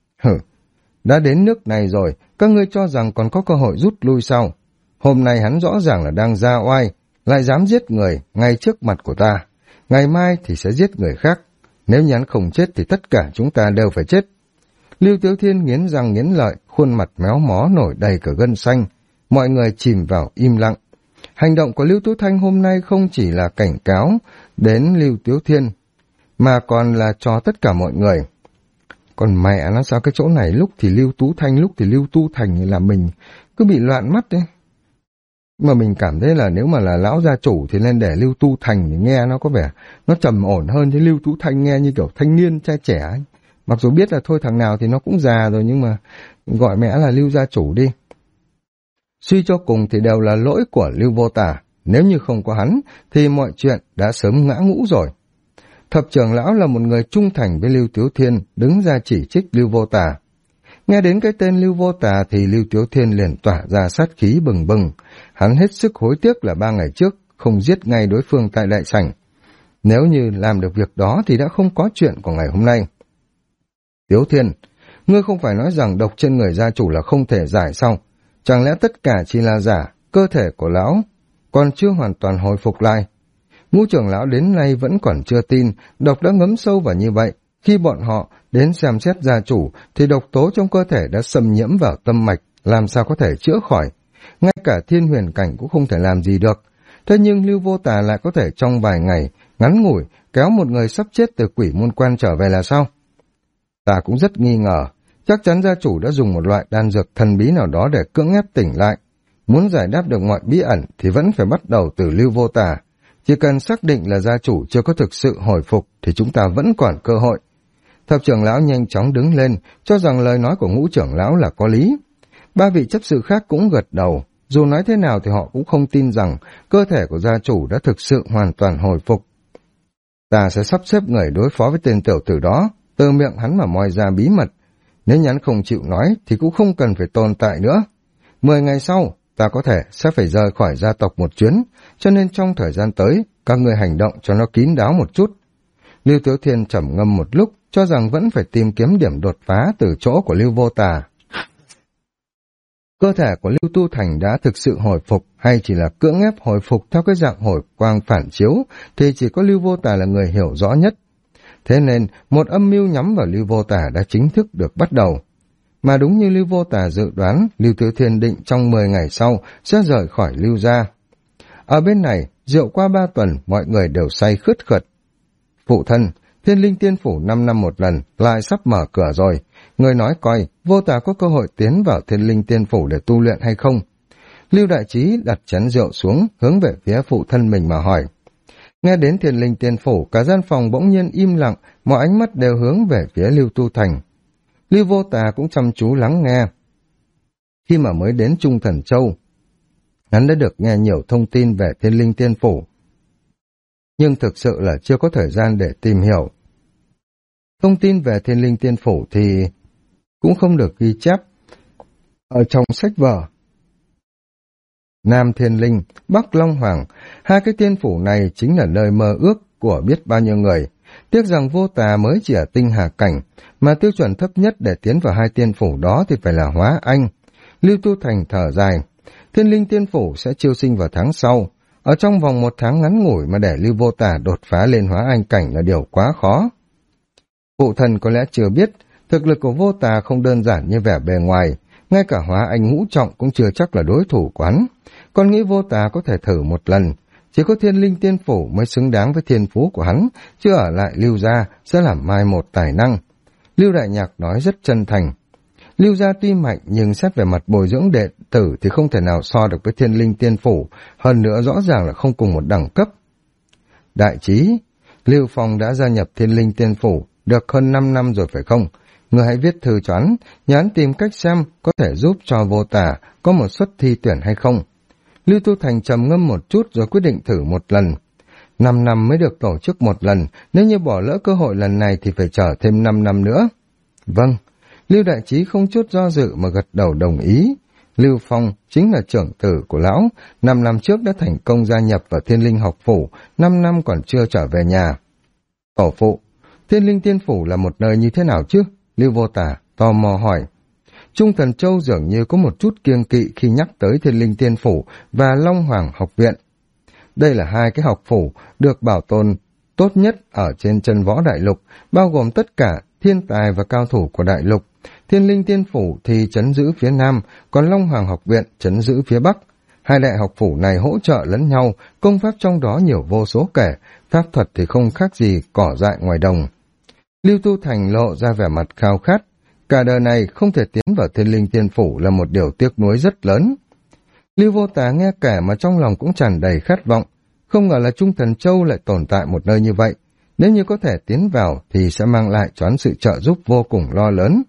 Đã đến nước này rồi, các ngươi cho rằng còn có cơ hội rút lui sao? Hôm nay hắn rõ ràng là đang ra oai, lại dám giết người ngay trước mặt của ta. Ngày mai thì sẽ giết người khác. Nếu như hắn không chết thì tất cả chúng ta đều phải chết. Lưu Tiếu Thiên nghiến răng nghiến lợi, khuôn mặt méo mó nổi đầy cả gân xanh. Mọi người chìm vào im lặng. Hành động của Lưu Tú Thanh hôm nay không chỉ là cảnh cáo đến Lưu Tiếu Thiên, mà còn là cho tất cả mọi người. Còn mẹ nó sao cái chỗ này lúc thì Lưu Tú Thanh, lúc thì Lưu Tu Thành là mình cứ bị loạn mắt đấy. Mà mình cảm thấy là nếu mà là lão gia chủ thì nên để Lưu Tu Thành thì nghe nó có vẻ nó trầm ổn hơn, chứ Lưu Tú Thanh nghe như kiểu thanh niên trai trẻ ấy. Mặc dù biết là thôi thằng nào thì nó cũng già rồi, nhưng mà gọi mẹ là Lưu gia chủ đi. Suy cho cùng thì đều là lỗi của Lưu Vô Tà, nếu như không có hắn thì mọi chuyện đã sớm ngã ngũ rồi. Thập trưởng lão là một người trung thành với Lưu Tiếu Thiên, đứng ra chỉ trích Lưu Vô Tà. Nghe đến cái tên Lưu Vô Tà thì Lưu Tiếu Thiên liền tỏa ra sát khí bừng bừng. Hắn hết sức hối tiếc là 3 ngày trước không giết ngay đối phương tại đại sảnh. Nếu như làm được việc đó thì đã không có chuyện của ngày hôm nay. Tiếu Thiên, ngươi không phải nói rằng độc trên người gia chủ là không thể giải sao? Chẳng lẽ tất cả chỉ là giả, cơ thể của lão còn chưa hoàn toàn hồi phục lại? Ngũ trưởng lão đến nay vẫn còn chưa tin độc đã ngấm sâu vào như vậy. Khi bọn họ đến xem xét gia chủ thì độc tố trong cơ thể đã xâm nhiễm vào tâm mạch, làm sao có thể chữa khỏi. Ngay cả thiên huyền cảnh cũng không thể làm gì được. Thế nhưng Lưu Vô Tà lại có thể trong vài ngày ngắn ngủi kéo một người sắp chết từ quỷ môn quan trở về là sao? Ta cũng rất nghi ngờ. Chắc chắn gia chủ đã dùng một loại đan dược thần bí nào đó để cưỡng ép tỉnh lại. Muốn giải đáp được mọi bí ẩn thì vẫn phải bắt đầu từ Lưu Vô Tà. Chỉ cần xác định là gia chủ chưa có thực sự hồi phục thì chúng ta vẫn còn cơ hội. Thập trưởng lão nhanh chóng đứng lên, cho rằng lời nói của Ngũ trưởng lão là có lý. Ba vị chấp sự khác cũng gật đầu, dù nói thế nào thì họ cũng không tin rằng cơ thể của gia chủ đã thực sự hoàn toàn hồi phục. Ta sẽ sắp xếp người đối phó với tên tiểu tử đó, từ miệng hắn mà moi ra bí mật. Nếu nhắn không chịu nói thì cũng không cần phải tồn tại nữa. 10 ngày sau, ta có thể sẽ phải rời khỏi gia tộc một chuyến, cho nên trong thời gian tới, các người hành động cho nó kín đáo một chút. Lưu Tiếu Thiên trầm ngâm một lúc, cho rằng vẫn phải tìm kiếm điểm đột phá từ chỗ của Lưu Vô Tà. Cơ thể của Lưu Tu Thành đã thực sự hồi phục hay chỉ là cưỡng ép hồi phục theo cái dạng hồi quang phản chiếu thì chỉ có Lưu Vô Tà là người hiểu rõ nhất. Thế nên, một âm mưu nhắm vào Lưu Vô Tà đã chính thức được bắt đầu. Mà đúng như Lưu Vô Tà dự đoán, Lưu Tiếu Thiên định trong 10 ngày sau sẽ rời khỏi Lưu gia. Ở bên này, rượu qua 3 tuần, mọi người đều say khướt khượt. Phụ thân, Thiên Linh Tiên Phủ 5 năm một lần, lại sắp mở cửa rồi. Người nói coi, Vô Tà có cơ hội tiến vào Thiên Linh Tiên Phủ để tu luyện hay không? Lưu Đại Trí đặt chén rượu xuống, hướng về phía phụ thân mình mà hỏi. Nghe đến Thiên Linh Tiên Phủ, cả gian phòng bỗng nhiên im lặng, mọi ánh mắt đều hướng về phía Lưu Tu Thành. Lưu Vô Tà cũng chăm chú lắng nghe. Khi mà mới đến Trung Thần Châu, hắn đã được nghe nhiều thông tin về Thiên Linh Tiên Phủ, nhưng thực sự là chưa có thời gian để tìm hiểu. Thông tin về Thiên Linh Tiên Phủ thì cũng không được ghi chép ở trong sách vở. Nam Thiên Linh, Bắc Long Hoàng, hai cái tiên phủ này chính là nơi mơ ước của biết bao nhiêu người. Tiếc rằng Vô Tà mới chỉ ở tinh hà cảnh, mà tiêu chuẩn thấp nhất để tiến vào hai tiên phủ đó thì phải là hóa anh. Lưu Tu Thành thở dài, Thiên Linh Tiên Phủ sẽ chiêu sinh vào tháng sau. Ở trong vòng 1 tháng ngắn ngủi mà để Lưu Vô Tà đột phá lên hóa anh cảnh là điều quá khó. Phụ thần có lẽ chưa biết, thực lực của Vô Tà không đơn giản như vẻ bề ngoài, ngay cả hóa anh ngũ trọng cũng chưa chắc là đối thủ của hắn. Con nghĩ Vô Tà có thể thử một lần, chỉ có Thiên Linh Tiên Phủ mới xứng đáng với thiên phú của hắn, chứ ở lại Lưu gia sẽ làm mai một tài năng. Lưu Đại Nhạc nói rất chân thành. Lưu gia tuy mạnh nhưng xét về mặt bồi dưỡng đệ tử thì không thể nào so được với Thiên Linh Tiên Phủ, hơn nữa rõ ràng là không cùng một đẳng cấp. Đại Trí, Lưu Phong đã gia nhập Thiên Linh Tiên Phủ được hơn 5 năm rồi phải không? Người hãy viết thư cho hắn, nhờ hắn tìm cách xem có thể giúp cho Vô Tà có một suất thi tuyển hay không. Lưu Tu Thành trầm ngâm một chút rồi quyết định thử một lần. 5 năm mới được tổ chức một lần, nếu như bỏ lỡ cơ hội lần này thì phải chờ thêm 5 năm nữa. Vâng, Lưu Đại Trí không chút do dự mà gật đầu đồng ý. Lưu Phong chính là trưởng tử của lão, 5 năm trước đã thành công gia nhập vào Thiên Linh học phủ, 5 năm còn chưa trở về nhà. Tổ phụ, Thiên Linh Tiên Phủ là một nơi như thế nào chứ? Lưu Vô Tà tò mò hỏi. Trung Thần Châu dường như có một chút kiêng kỵ khi nhắc tới Thiên Linh Tiên Phủ và Long Hoàng học viện. Đây là hai cái học phủ được bảo tồn tốt nhất ở trên chân võ đại lục, bao gồm tất cả thiên tài và cao thủ của đại lục. Thiên Linh Tiên Phủ thì trấn giữ phía nam, còn Long Hoàng học viện trấn giữ phía bắc. Hai đại học phủ này hỗ trợ lẫn nhau, công pháp trong đó nhiều vô số kể, pháp thuật thì không khác gì cỏ dại ngoài đồng. Lưu Tu Thành lộ ra vẻ mặt khao khát. Cả đời này không thể tiến vào Thiên Linh Tiên Phủ là một điều tiếc nuối rất lớn. Lưu Vô Tà nghe kể mà trong lòng cũng tràn đầy khát vọng. Không ngờ là Trung Thần Châu lại tồn tại một nơi như vậy. Nếu như có thể tiến vào thì sẽ mang lại cho hắn sự trợ giúp vô cùng lo lớn.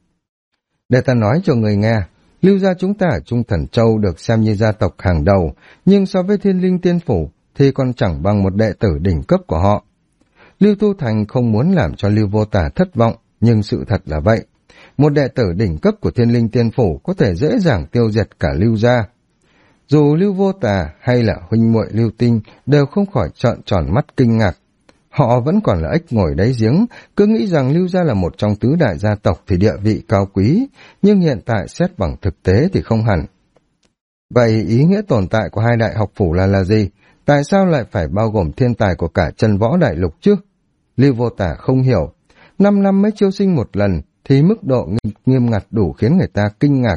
Để ta nói cho người nghe, Lưu gia chúng ta ở Trung Thần Châu được xem như gia tộc hàng đầu, nhưng so với Thiên Linh Tiên Phủ thì còn chẳng bằng một đệ tử đỉnh cấp của họ. Lưu Tu Thành không muốn làm cho Lưu Vô Tà thất vọng, nhưng sự thật là vậy. Một đệ tử đỉnh cấp của Thiên Linh Tiên Phủ có thể dễ dàng tiêu diệt cả Lưu gia. Dù Lưu Vô Tà hay là huynh muội Lưu Tinh đều không khỏi trợn tròn mắt kinh ngạc. Họ vẫn còn là ếch ngồi đáy giếng, cứ nghĩ rằng Lưu gia là một trong tứ đại gia tộc thì địa vị cao quý, nhưng hiện tại xét bằng thực tế thì không hẳn. Vậy ý nghĩa tồn tại của hai đại học phủ là gì? Tại sao lại phải bao gồm thiên tài của cả chân võ đại lục chứ? Lưu Vô Tà không hiểu. 5 năm mới chiêu sinh một lần thì mức độ nghiêm ngặt đủ khiến người ta kinh ngạc.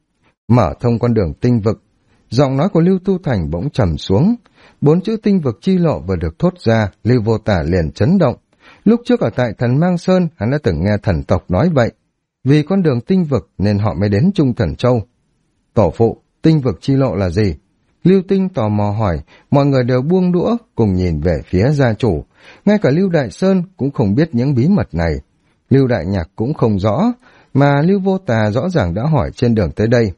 Mở thông con đường tinh vực. Giọng nói của Lưu Tu Thành bỗng trầm xuống. 4 chữ tinh vực chi lộ vừa được thốt ra, Lưu Vô Tà liền chấn động. Lúc trước ở tại Thần Mang Sơn, hắn đã từng nghe thần tộc nói vậy. Vì con đường tinh vực nên họ mới đến Trung Thần Châu. Tổ phụ, tinh vực chi lộ là gì? Lưu Tinh tò mò hỏi, mọi người đều buông đũa, cùng nhìn về phía gia chủ. Ngay cả Lưu Đại Sơn cũng không biết những bí mật này. Lưu Đại Nhạc cũng không rõ, mà Lưu Vô Tà rõ ràng đã hỏi trên đường tới đây.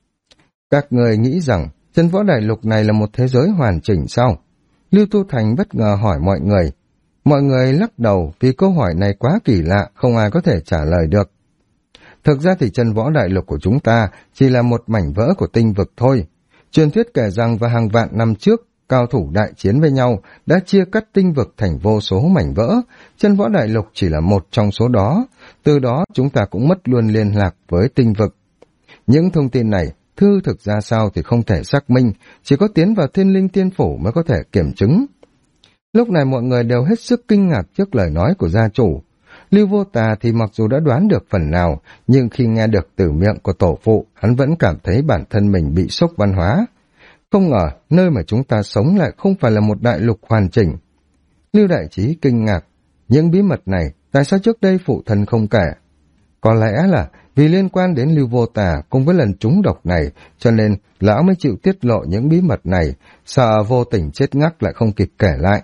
Các người nghĩ rằng chân võ đại lục này là một thế giới hoàn chỉnh sao? Lưu Tu Thành bất ngờ hỏi mọi người. Mọi người lắc đầu vì câu hỏi này quá kỳ lạ, không ai có thể trả lời được. Thực ra thì chân võ đại lục của chúng ta chỉ là một mảnh vỡ của tinh vực thôi. Truyền thuyết kể rằng vào hàng vạn năm trước, cao thủ đại chiến với nhau đã chia cắt tinh vực thành vô số mảnh vỡ. Chân võ đại lục chỉ là một trong số đó. Từ đó chúng ta cũng mất luôn liên lạc với tinh vực. Những thông tin này, thư thực ra sao thì không thể xác minh, chỉ có tiến vào Thiên Linh Tiên Phủ mới có thể kiểm chứng. Lúc này mọi người đều hết sức kinh ngạc trước lời nói của gia chủ. Lưu Vô Tà thì mặc dù đã đoán được phần nào, nhưng khi nghe được từ miệng của tổ phụ, hắn vẫn cảm thấy bản thân mình bị sốc văn hóa. Không ngờ, nơi mà chúng ta sống lại không phải là một đại lục hoàn chỉnh. Lưu Đại Trí kinh ngạc, những bí mật này, tại sao trước đây phụ thân không kể? Có lẽ là vì liên quan đến Lưu Vô Tà cùng với lần trúng độc này, cho nên lão mới chịu tiết lộ những bí mật này, sợ vô tình chết ngắc lại không kịp kể lại.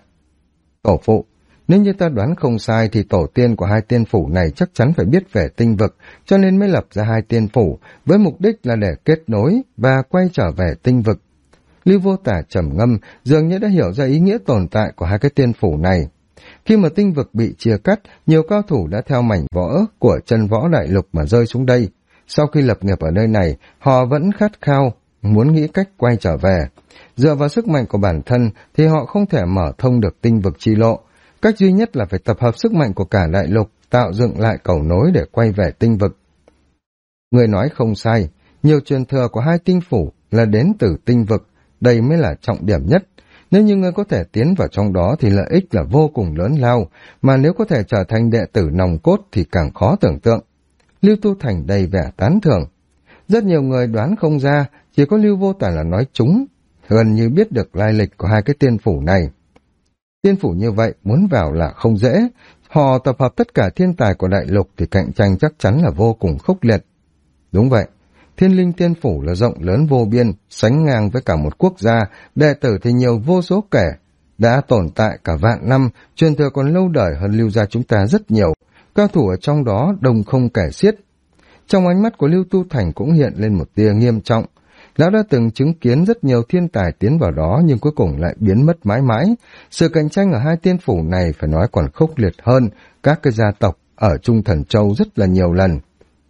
Tổ phụ, nếu như ta đoán không sai thì tổ tiên của hai tiên phủ này chắc chắn phải biết về tinh vực, cho nên mới lập ra hai tiên phủ, với mục đích là để kết nối và quay trở về tinh vực. Lưu Vô Tà trầm ngâm, dường như đã hiểu ra ý nghĩa tồn tại của hai cái tiên phủ này. Khi mà tinh vực bị chia cắt, nhiều cao thủ đã theo mảnh vỡ của chân võ đại lục mà rơi xuống đây. Sau khi lập nghiệp ở nơi này, họ vẫn khát khao, muốn nghĩ cách quay trở về. Dựa vào sức mạnh của bản thân thì họ không thể mở thông được tinh vực chi lộ. Cách duy nhất là phải tập hợp sức mạnh của cả đại lục, tạo dựng lại cầu nối để quay về tinh vực. Người nói không sai, nhiều truyền thừa của hai tinh phủ là đến từ tinh vực, đây mới là trọng điểm nhất. Nếu như ngươi có thể tiến vào trong đó thì lợi ích là vô cùng lớn lao, mà nếu có thể trở thành đệ tử nòng cốt thì càng khó tưởng tượng. Lưu Tu Thành đầy vẻ tán thưởng. Rất nhiều người đoán không ra, chỉ có Lưu Vô Tà là nói trúng, gần như biết được lai lịch của hai cái tiên phủ này. Tiên phủ như vậy muốn vào là không dễ, họ tập hợp tất cả thiên tài của đại lục thì cạnh tranh chắc chắn là vô cùng khốc liệt. Đúng vậy, Thiên Linh Tiên Phủ là rộng lớn vô biên, sánh ngang với cả một quốc gia, đệ tử thì nhiều vô số kể, đã tồn tại cả vạn năm, truyền thừa còn lâu đời hơn Lưu gia chúng ta rất nhiều, cao thủ ở trong đó đông không kể xiết. Trong ánh mắt của Lưu Tu Thành cũng hiện lên một tia nghiêm trọng. Lão đã từng chứng kiến rất nhiều thiên tài tiến vào đó nhưng cuối cùng lại biến mất mãi mãi. Sự cạnh tranh ở hai tiên phủ này phải nói còn khốc liệt hơn các cái gia tộc ở Trung Thần Châu rất là nhiều lần.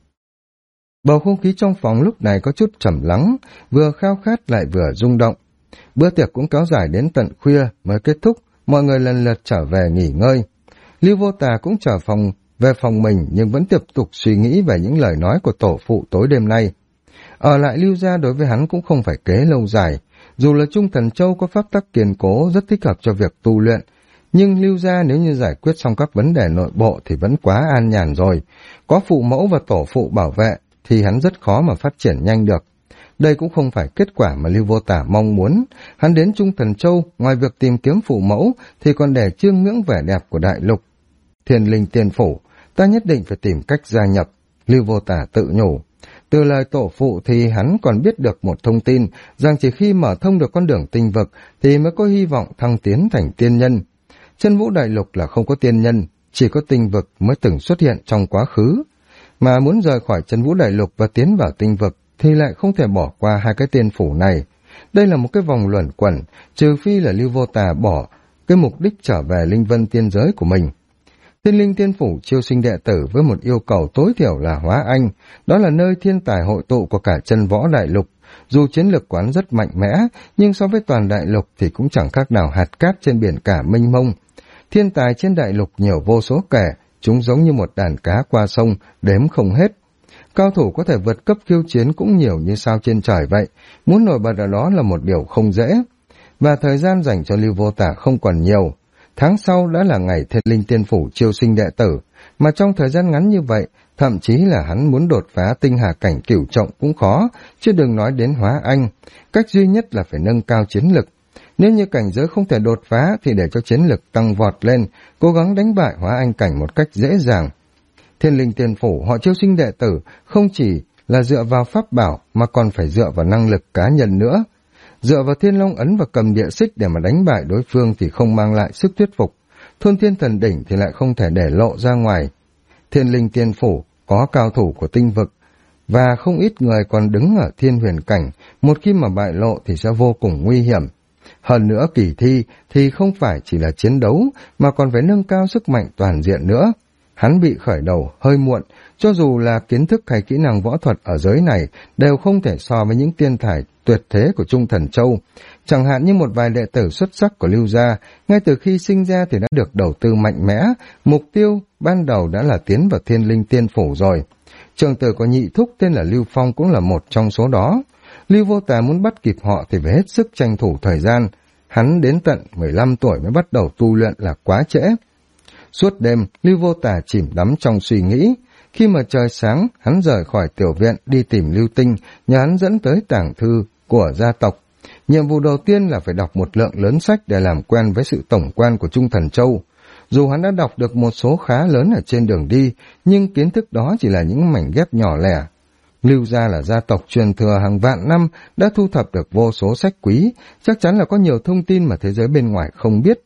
Bầu không khí trong phòng lúc này có chút trầm lắng, vừa khao khát lại vừa rung động. Bữa tiệc cũng kéo dài đến tận khuya mới kết thúc, mọi người lần lượt trở về nghỉ ngơi. Lưu Vô Tà cũng trở về phòng mình nhưng vẫn tiếp tục suy nghĩ về những lời nói của tổ phụ tối đêm nay. Ở lại Lưu gia đối với hắn cũng không phải kế lâu dài, dù là Trung Thần Châu có pháp tắc kiên cố rất thích hợp cho việc tu luyện, nhưng Lưu gia nếu như giải quyết xong các vấn đề nội bộ thì vẫn quá an nhàn rồi, có phụ mẫu và tổ phụ bảo vệ thì hắn rất khó mà phát triển nhanh được. Đây cũng không phải kết quả mà Lưu Vô Tà mong muốn, hắn đến Trung Thần Châu ngoài việc tìm kiếm phụ mẫu thì còn để chiêm ngưỡng vẻ đẹp của đại lục. Thiên Linh Tiên Phủ, ta nhất định phải tìm cách gia nhập, Lưu Vô Tà tự nhủ. Từ lời tổ phụ thì hắn còn biết được một thông tin rằng chỉ khi mở thông được con đường tinh vực thì mới có hy vọng thăng tiến thành tiên nhân. Chân vũ đại lục là không có tiên nhân, chỉ có tinh vực mới từng xuất hiện trong quá khứ. Mà muốn rời khỏi chân vũ đại lục và tiến vào tinh vực thì lại không thể bỏ qua hai cái tiên phủ này. Đây là một cái vòng luẩn quẩn, trừ phi là Lưu Vô Tà bỏ cái mục đích trở về linh vân tiên giới của mình. Thiên Linh Tiên Phủ chiêu sinh đệ tử với một yêu cầu tối thiểu là hóa anh, đó là nơi thiên tài hội tụ của cả chân võ đại lục. Dù chiến lược quán rất mạnh mẽ, nhưng so với toàn đại lục thì cũng chẳng khác nào hạt cát trên biển cả mênh mông. Thiên tài trên đại lục nhiều vô số kể, chúng giống như một đàn cá qua sông, đếm không hết. Cao thủ có thể vượt cấp khiêu chiến cũng nhiều như sao trên trời vậy, muốn nổi bật ở đó là một điều không dễ. Và thời gian dành cho Lưu Vô Tà không còn nhiều. Tháng sau đã là ngày Thiên Linh Tiên Phủ chiêu sinh đệ tử, mà trong thời gian ngắn như vậy, thậm chí là hắn muốn đột phá tinh hà cảnh cửu trọng cũng khó, chứ đừng nói đến hóa anh. Cách duy nhất là phải nâng cao chiến lực. Nếu như cảnh giới không thể đột phá thì để cho chiến lực tăng vọt lên, cố gắng đánh bại hóa anh cảnh một cách dễ dàng. Thiên Linh Tiên Phủ họ chiêu sinh đệ tử không chỉ là dựa vào pháp bảo mà còn phải dựa vào năng lực cá nhân nữa. Dựa vào Thiên Long Ấn và cầm địa xích để mà đánh bại đối phương thì không mang lại sức thuyết phục. Thôn Thiên Thần Đỉnh thì lại không thể để lộ ra ngoài. Thiên Linh Tiên Phủ có cao thủ của tinh vực, và không ít người còn đứng ở thiên huyền cảnh, một khi mà bại lộ thì sẽ vô cùng nguy hiểm. Hơn nữa kỳ thi thì không phải chỉ là chiến đấu, mà còn phải nâng cao sức mạnh toàn diện nữa. Hắn bị khởi đầu hơi muộn, cho dù là kiến thức hay kỹ năng võ thuật ở giới này đều không thể so với những tiên thải tuyệt thế của Trung Thần Châu. Chẳng hạn như một vài đệ tử xuất sắc của Lưu gia, ngay từ khi sinh ra thì đã được đầu tư mạnh mẽ, mục tiêu ban đầu đã là tiến vào Thiên Linh Tiên Phủ rồi. Trường tử có nhị thúc tên là Lưu Phong cũng là một trong số đó. Lưu Vô Tà muốn bắt kịp họ thì phải hết sức tranh thủ thời gian. Hắn đến tận 15 tuổi mới bắt đầu tu luyện là quá trễ. Suốt đêm, Lưu Vô Tà chìm đắm trong suy nghĩ. Khi mà trời sáng, hắn rời khỏi tiểu viện đi tìm Lưu Tinh, nhờ hắn dẫn tới tàng thư của gia tộc. Nhiệm vụ đầu tiên là phải đọc một lượng lớn sách để làm quen với sự tổng quan của Trung Thần Châu. Dù hắn đã đọc được một số khá lớn ở trên đường đi, nhưng kiến thức đó chỉ là những mảnh ghép nhỏ lẻ. Lưu gia là gia tộc truyền thừa hàng vạn năm, đã thu thập được vô số sách quý, chắc chắn là có nhiều thông tin mà thế giới bên ngoài không biết.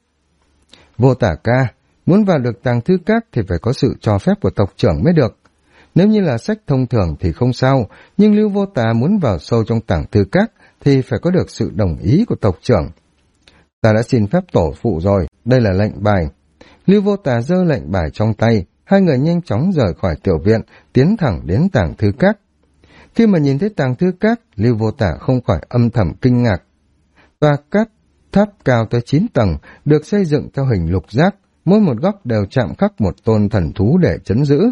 Vô Tả ca, muốn vào được tàng thư các thì phải có sự cho phép của tộc trưởng mới được. Nếu như là sách thông thường thì không sao, nhưng Lưu Vô Tà muốn vào sâu trong tàng thư các thì phải có được sự đồng ý của tộc trưởng. Ta đã xin phép tổ phụ rồi, đây là lệnh bài. Lưu Vô Tà giơ lệnh bài trong tay, hai người nhanh chóng rời khỏi tiểu viện, tiến thẳng đến tàng thư các. Khi mà nhìn thấy tàng thư các, Lưu Vô Tà không khỏi âm thầm kinh ngạc. Tòa các tháp cao tới 9 tầng, được xây dựng theo hình lục giác, mỗi một góc đều chạm khắc một tôn thần thú để trấn giữ.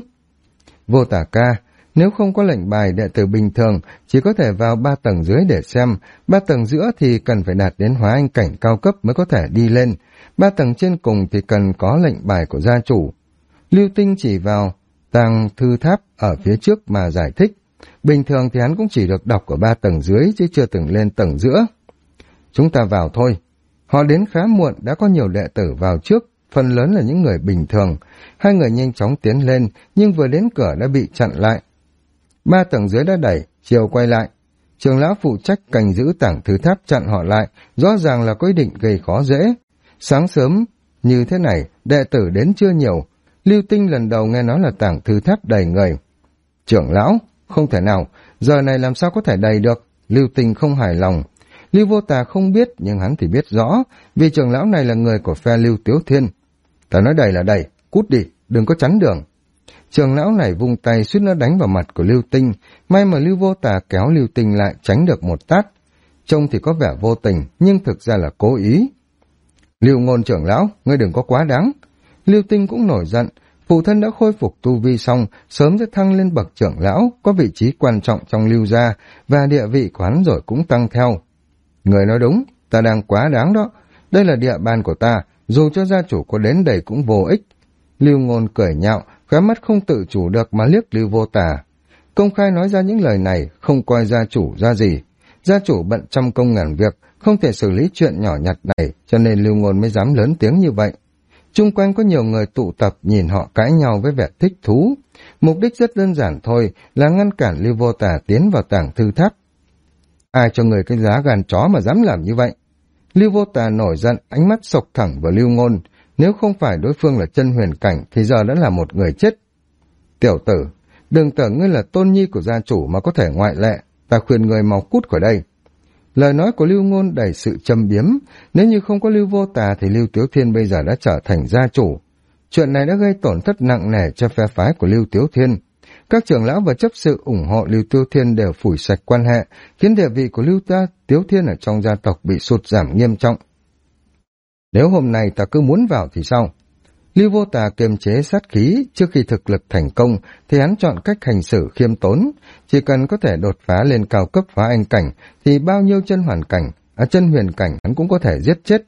Vô Tà ca, nếu không có lệnh bài, đệ tử bình thường chỉ có thể vào 3 tầng dưới để xem, 3 tầng giữa thì cần phải đạt đến hóa anh cảnh cao cấp mới có thể đi lên, 3 tầng trên cùng thì cần có lệnh bài của gia chủ. Lưu Tinh chỉ vào tàng thư tháp ở phía trước mà giải thích. Bình thường thì hắn cũng chỉ được đọc ở 3 tầng dưới chứ chưa từng lên tầng giữa. Chúng ta vào thôi. Họ đến khá muộn, đã có nhiều đệ tử vào trước, phần lớn là những người bình thường. Hai người nhanh chóng tiến lên, nhưng vừa đến cửa đã bị chặn lại. 3 tầng dưới đã đẩy, chiều quay lại. Trưởng lão phụ trách canh giữ tàng thư tháp chặn họ lại, rõ ràng là có ý định gây khó dễ. Sáng sớm như thế này, đệ tử đến chưa nhiều. Lưu Tinh lần đầu nghe nói là tàng thư tháp đầy người. Trưởng lão, không thể nào, giờ này làm sao có thể đầy được? Lưu Tinh không hài lòng. Lưu Vô Tà không biết, nhưng hắn thì biết rõ, vì trưởng lão này là người của phe Lưu Tiếu Thiên. Ta nói đầy là đầy, cút đi, đừng có chắn đường. Trưởng lão này vung tay suýt nó đánh vào mặt của Lưu Tinh, may mà Lưu Vô Tà kéo Lưu Tinh lại tránh được một tát. Trông thì có vẻ vô tình, nhưng thực ra là cố ý. Lưu Ngôn trưởng lão, ngươi đừng có quá đáng. Lưu Tinh cũng nổi giận, phụ thân đã khôi phục tu vi xong, sớm sẽ thăng lên bậc trưởng lão, có vị trí quan trọng trong Lưu gia, và địa vị của hắn rồi cũng tăng theo. Người nói đúng, ta đang quá đáng đó. Đây là địa bàn của ta, dù cho gia chủ có đến đây cũng vô ích. Lưu Ngôn cười nhạo, khóe mắt không tự chủ được mà liếc Lưu Vô Tà. Công khai nói ra những lời này, không coi gia chủ ra gì. Gia chủ bận trăm công ngàn việc, không thể xử lý chuyện nhỏ nhặt này, cho nên Lưu Ngôn mới dám lớn tiếng như vậy. Chung quanh có nhiều người tụ tập nhìn họ cãi nhau với vẻ thích thú. Mục đích rất đơn giản thôi, là ngăn cản Lưu Vô Tà tiến vào tàng thư tháp. Ai cho người cái giá gan chó mà dám làm như vậy? Lưu Vô Tà nổi giận, ánh mắt sộc thẳng vào Lưu Ngôn. Nếu không phải đối phương là chân huyền cảnh thì giờ đã là một người chết. Tiểu tử, đừng tưởng ngươi là tôn nhi của gia chủ mà có thể ngoại lệ, ta khuyên người mau cút khỏi đây. Lời nói của Lưu Ngôn đầy sự châm biếm, nếu như không có Lưu Vô Tà thì Lưu Tiếu Thiên bây giờ đã trở thành gia chủ. Chuyện này đã gây tổn thất nặng nề cho phe phái của Lưu Tiếu Thiên. Các trưởng lão và chấp sự ủng hộ Lưu Tiếu Thiên đều phủi sạch quan hệ, khiến địa vị của Lưu Tiếu Thiên ở trong gia tộc bị sụt giảm nghiêm trọng. Nếu hôm nay ta cứ muốn vào thì sao? Lưu Vô Tà kiềm chế sát khí, trước khi thực lực thành công thì hắn chọn cách hành xử khiêm tốn, chỉ cần có thể đột phá lên cao cấp phá anh cảnh thì bao nhiêu chân huyền cảnh hắn cũng có thể giết chết.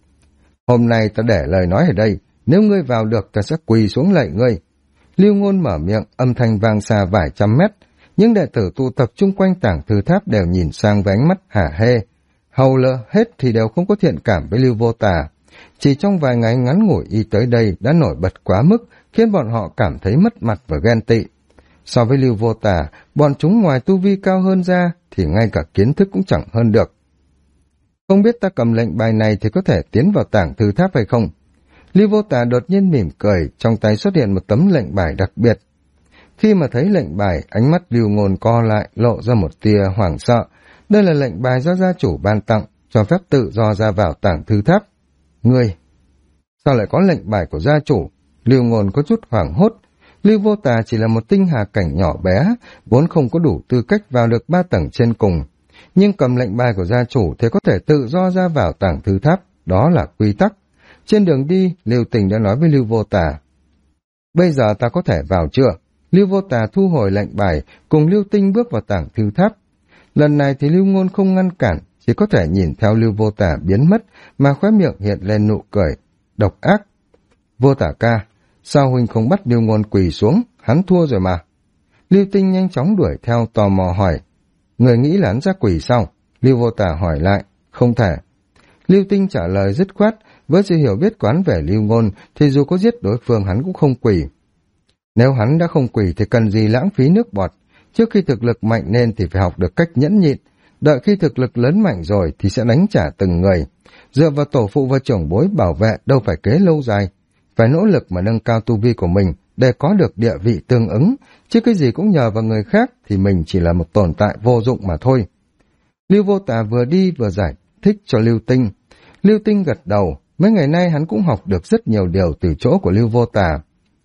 Hôm nay ta để lời nói ở đây, nếu ngươi vào được ta sẽ quỳ xuống lạy ngươi. Lưu Ngôn mở miệng, âm thanh vang xa vài trăm mét, những đệ tử tụ tập chung quanh tảng thư tháp đều nhìn sang với ánh mắt hả hê. Hầu lỡ hết thì đều không có thiện cảm với Lưu Vô Tà. Chỉ trong vài ngày ngắn ngủi y tới đây đã nổi bật quá mức, khiến bọn họ cảm thấy mất mặt và ghen tị. So với Lưu Vô Tà, bọn chúng ngoài tu vi cao hơn ra thì ngay cả kiến thức cũng chẳng hơn được. Không biết ta cầm lệnh bài này thì có thể tiến vào tảng thư tháp hay không? Lưu Vô Tà đột nhiên mỉm cười, trong tay xuất hiện một tấm lệnh bài đặc biệt. Khi mà thấy lệnh bài, ánh mắt Lưu Ngôn co lại, lộ ra một tia hoảng sợ. Đây là lệnh bài do gia chủ ban tặng, cho phép tự do ra vào Tàng Thư Tháp. Ngươi, sao lại có lệnh bài của gia chủ? Lưu Ngôn có chút hoảng hốt. Lưu Vô Tà chỉ là một tinh hà cảnh nhỏ bé, vốn không có đủ tư cách vào được 3 tầng trên cùng. Nhưng cầm lệnh bài của gia chủ thì có thể tự do ra vào Tàng Thư Tháp, đó là quy tắc. Trên đường đi, Lưu Tình đã nói với Lưu Vô Tà. Bây giờ ta có thể vào chưa? Lưu Vô Tà thu hồi lệnh bài, cùng Lưu Tinh bước vào Tàng Thư Tháp. Lần này thì Lưu Ngôn không ngăn cản, chỉ có thể nhìn theo Lưu Vô Tà biến mất, mà khóe miệng hiện lên nụ cười độc ác. Vô Tà ca, sao huynh không bắt Lưu Ngôn quỳ xuống, hắn thua rồi mà. Lưu Tinh nhanh chóng đuổi theo, tò mò hỏi. Người nghĩ là hắn ra quỳ sao? Lưu Vô Tà hỏi lại. Không thể. Lưu Tinh trả lời dứt khoát, với sự hiểu biết quán về Lưu Ngôn thì dù có giết đối phương hắn cũng không quỳ. Nếu hắn đã không quỳ thì cần gì lãng phí nước bọt. Trước khi thực lực mạnh lên thì phải học được cách nhẫn nhịn. Đợi khi thực lực lớn mạnh rồi thì sẽ đánh trả từng người. Dựa vào tổ phụ và trưởng bối bảo vệ đâu phải kế lâu dài. Phải nỗ lực mà nâng cao tu vi của mình để có được địa vị tương ứng. Chứ cái gì cũng nhờ vào người khác thì mình chỉ là một tồn tại vô dụng mà thôi. Lưu Vô Tà vừa đi vừa giải thích cho Lưu Tinh. Lưu Tinh gật đầu. Mấy ngày nay hắn cũng học được rất nhiều điều từ chỗ của Lưu Vô Tà.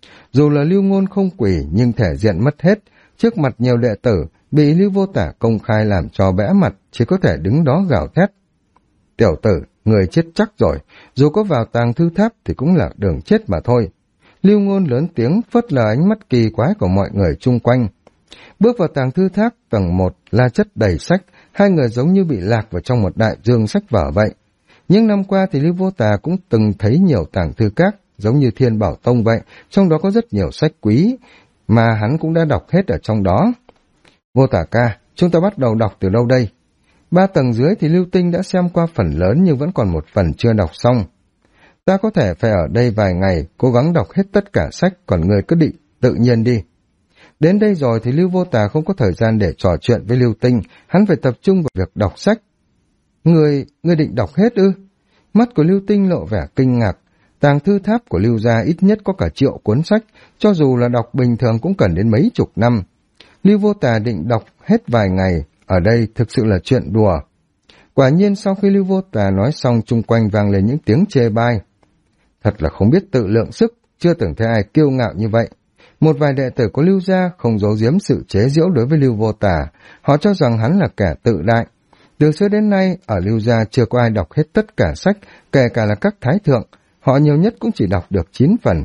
Dù là Lưu Ngôn không quỳ nhưng thể diện mất hết. Trước mặt nhiều đệ tử, bị Lưu Vô Tà công khai làm cho bẽ mặt, chỉ có thể đứng đó gào thét. Tiểu tử, người chết chắc rồi, dù có vào Tàng Thư Tháp thì cũng là đường chết mà thôi. Lưu Ngôn lớn tiếng phớt lờ ánh mắt kỳ quái của mọi người chung quanh. Bước vào Tàng Thư Tháp, tầng 1 là chất đầy sách, hai người giống như bị lạc vào trong một đại dương sách vở vậy. Những năm qua thì Lưu Vô Tà cũng từng thấy nhiều tàng thư các, giống như Thiên Bảo Tông vậy, trong đó có rất nhiều sách quý, mà hắn cũng đã đọc hết ở trong đó. Vô Tà ca, chúng ta bắt đầu đọc từ đâu đây? 3 tầng dưới thì Lưu Tinh đã xem qua phần lớn nhưng vẫn còn một phần chưa đọc xong. Ta có thể phải ở đây vài ngày, cố gắng đọc hết tất cả sách, còn người cứ định, tự nhiên đi. Đến đây rồi thì Lưu Vô Tà không có thời gian để trò chuyện với Lưu Tinh, hắn phải tập trung vào việc đọc sách. Ngươi định đọc hết ư? Mắt của Lưu Tinh lộ vẻ kinh ngạc. Tàng Thư Tháp của Lưu gia ít nhất có cả 1 triệu cuốn sách, cho dù là đọc bình thường cũng cần đến mấy chục năm. Lưu Vô Tà định đọc hết vài ngày, ở đây thực sự là chuyện đùa. Quả nhiên sau khi Lưu Vô Tà nói xong, chung quanh vang lên những tiếng chê bai. Thật là không biết tự lượng sức, chưa từng thấy ai kiêu ngạo như vậy. Một vài đệ tử của Lưu gia không giấu giếm sự chế giễu đối với Lưu Vô Tà, họ cho rằng hắn là kẻ tự đại. Từ xưa đến nay, ở Lưu gia chưa có ai đọc hết tất cả sách, kể cả là các thái thượng, họ nhiều nhất cũng chỉ đọc được 9 phần.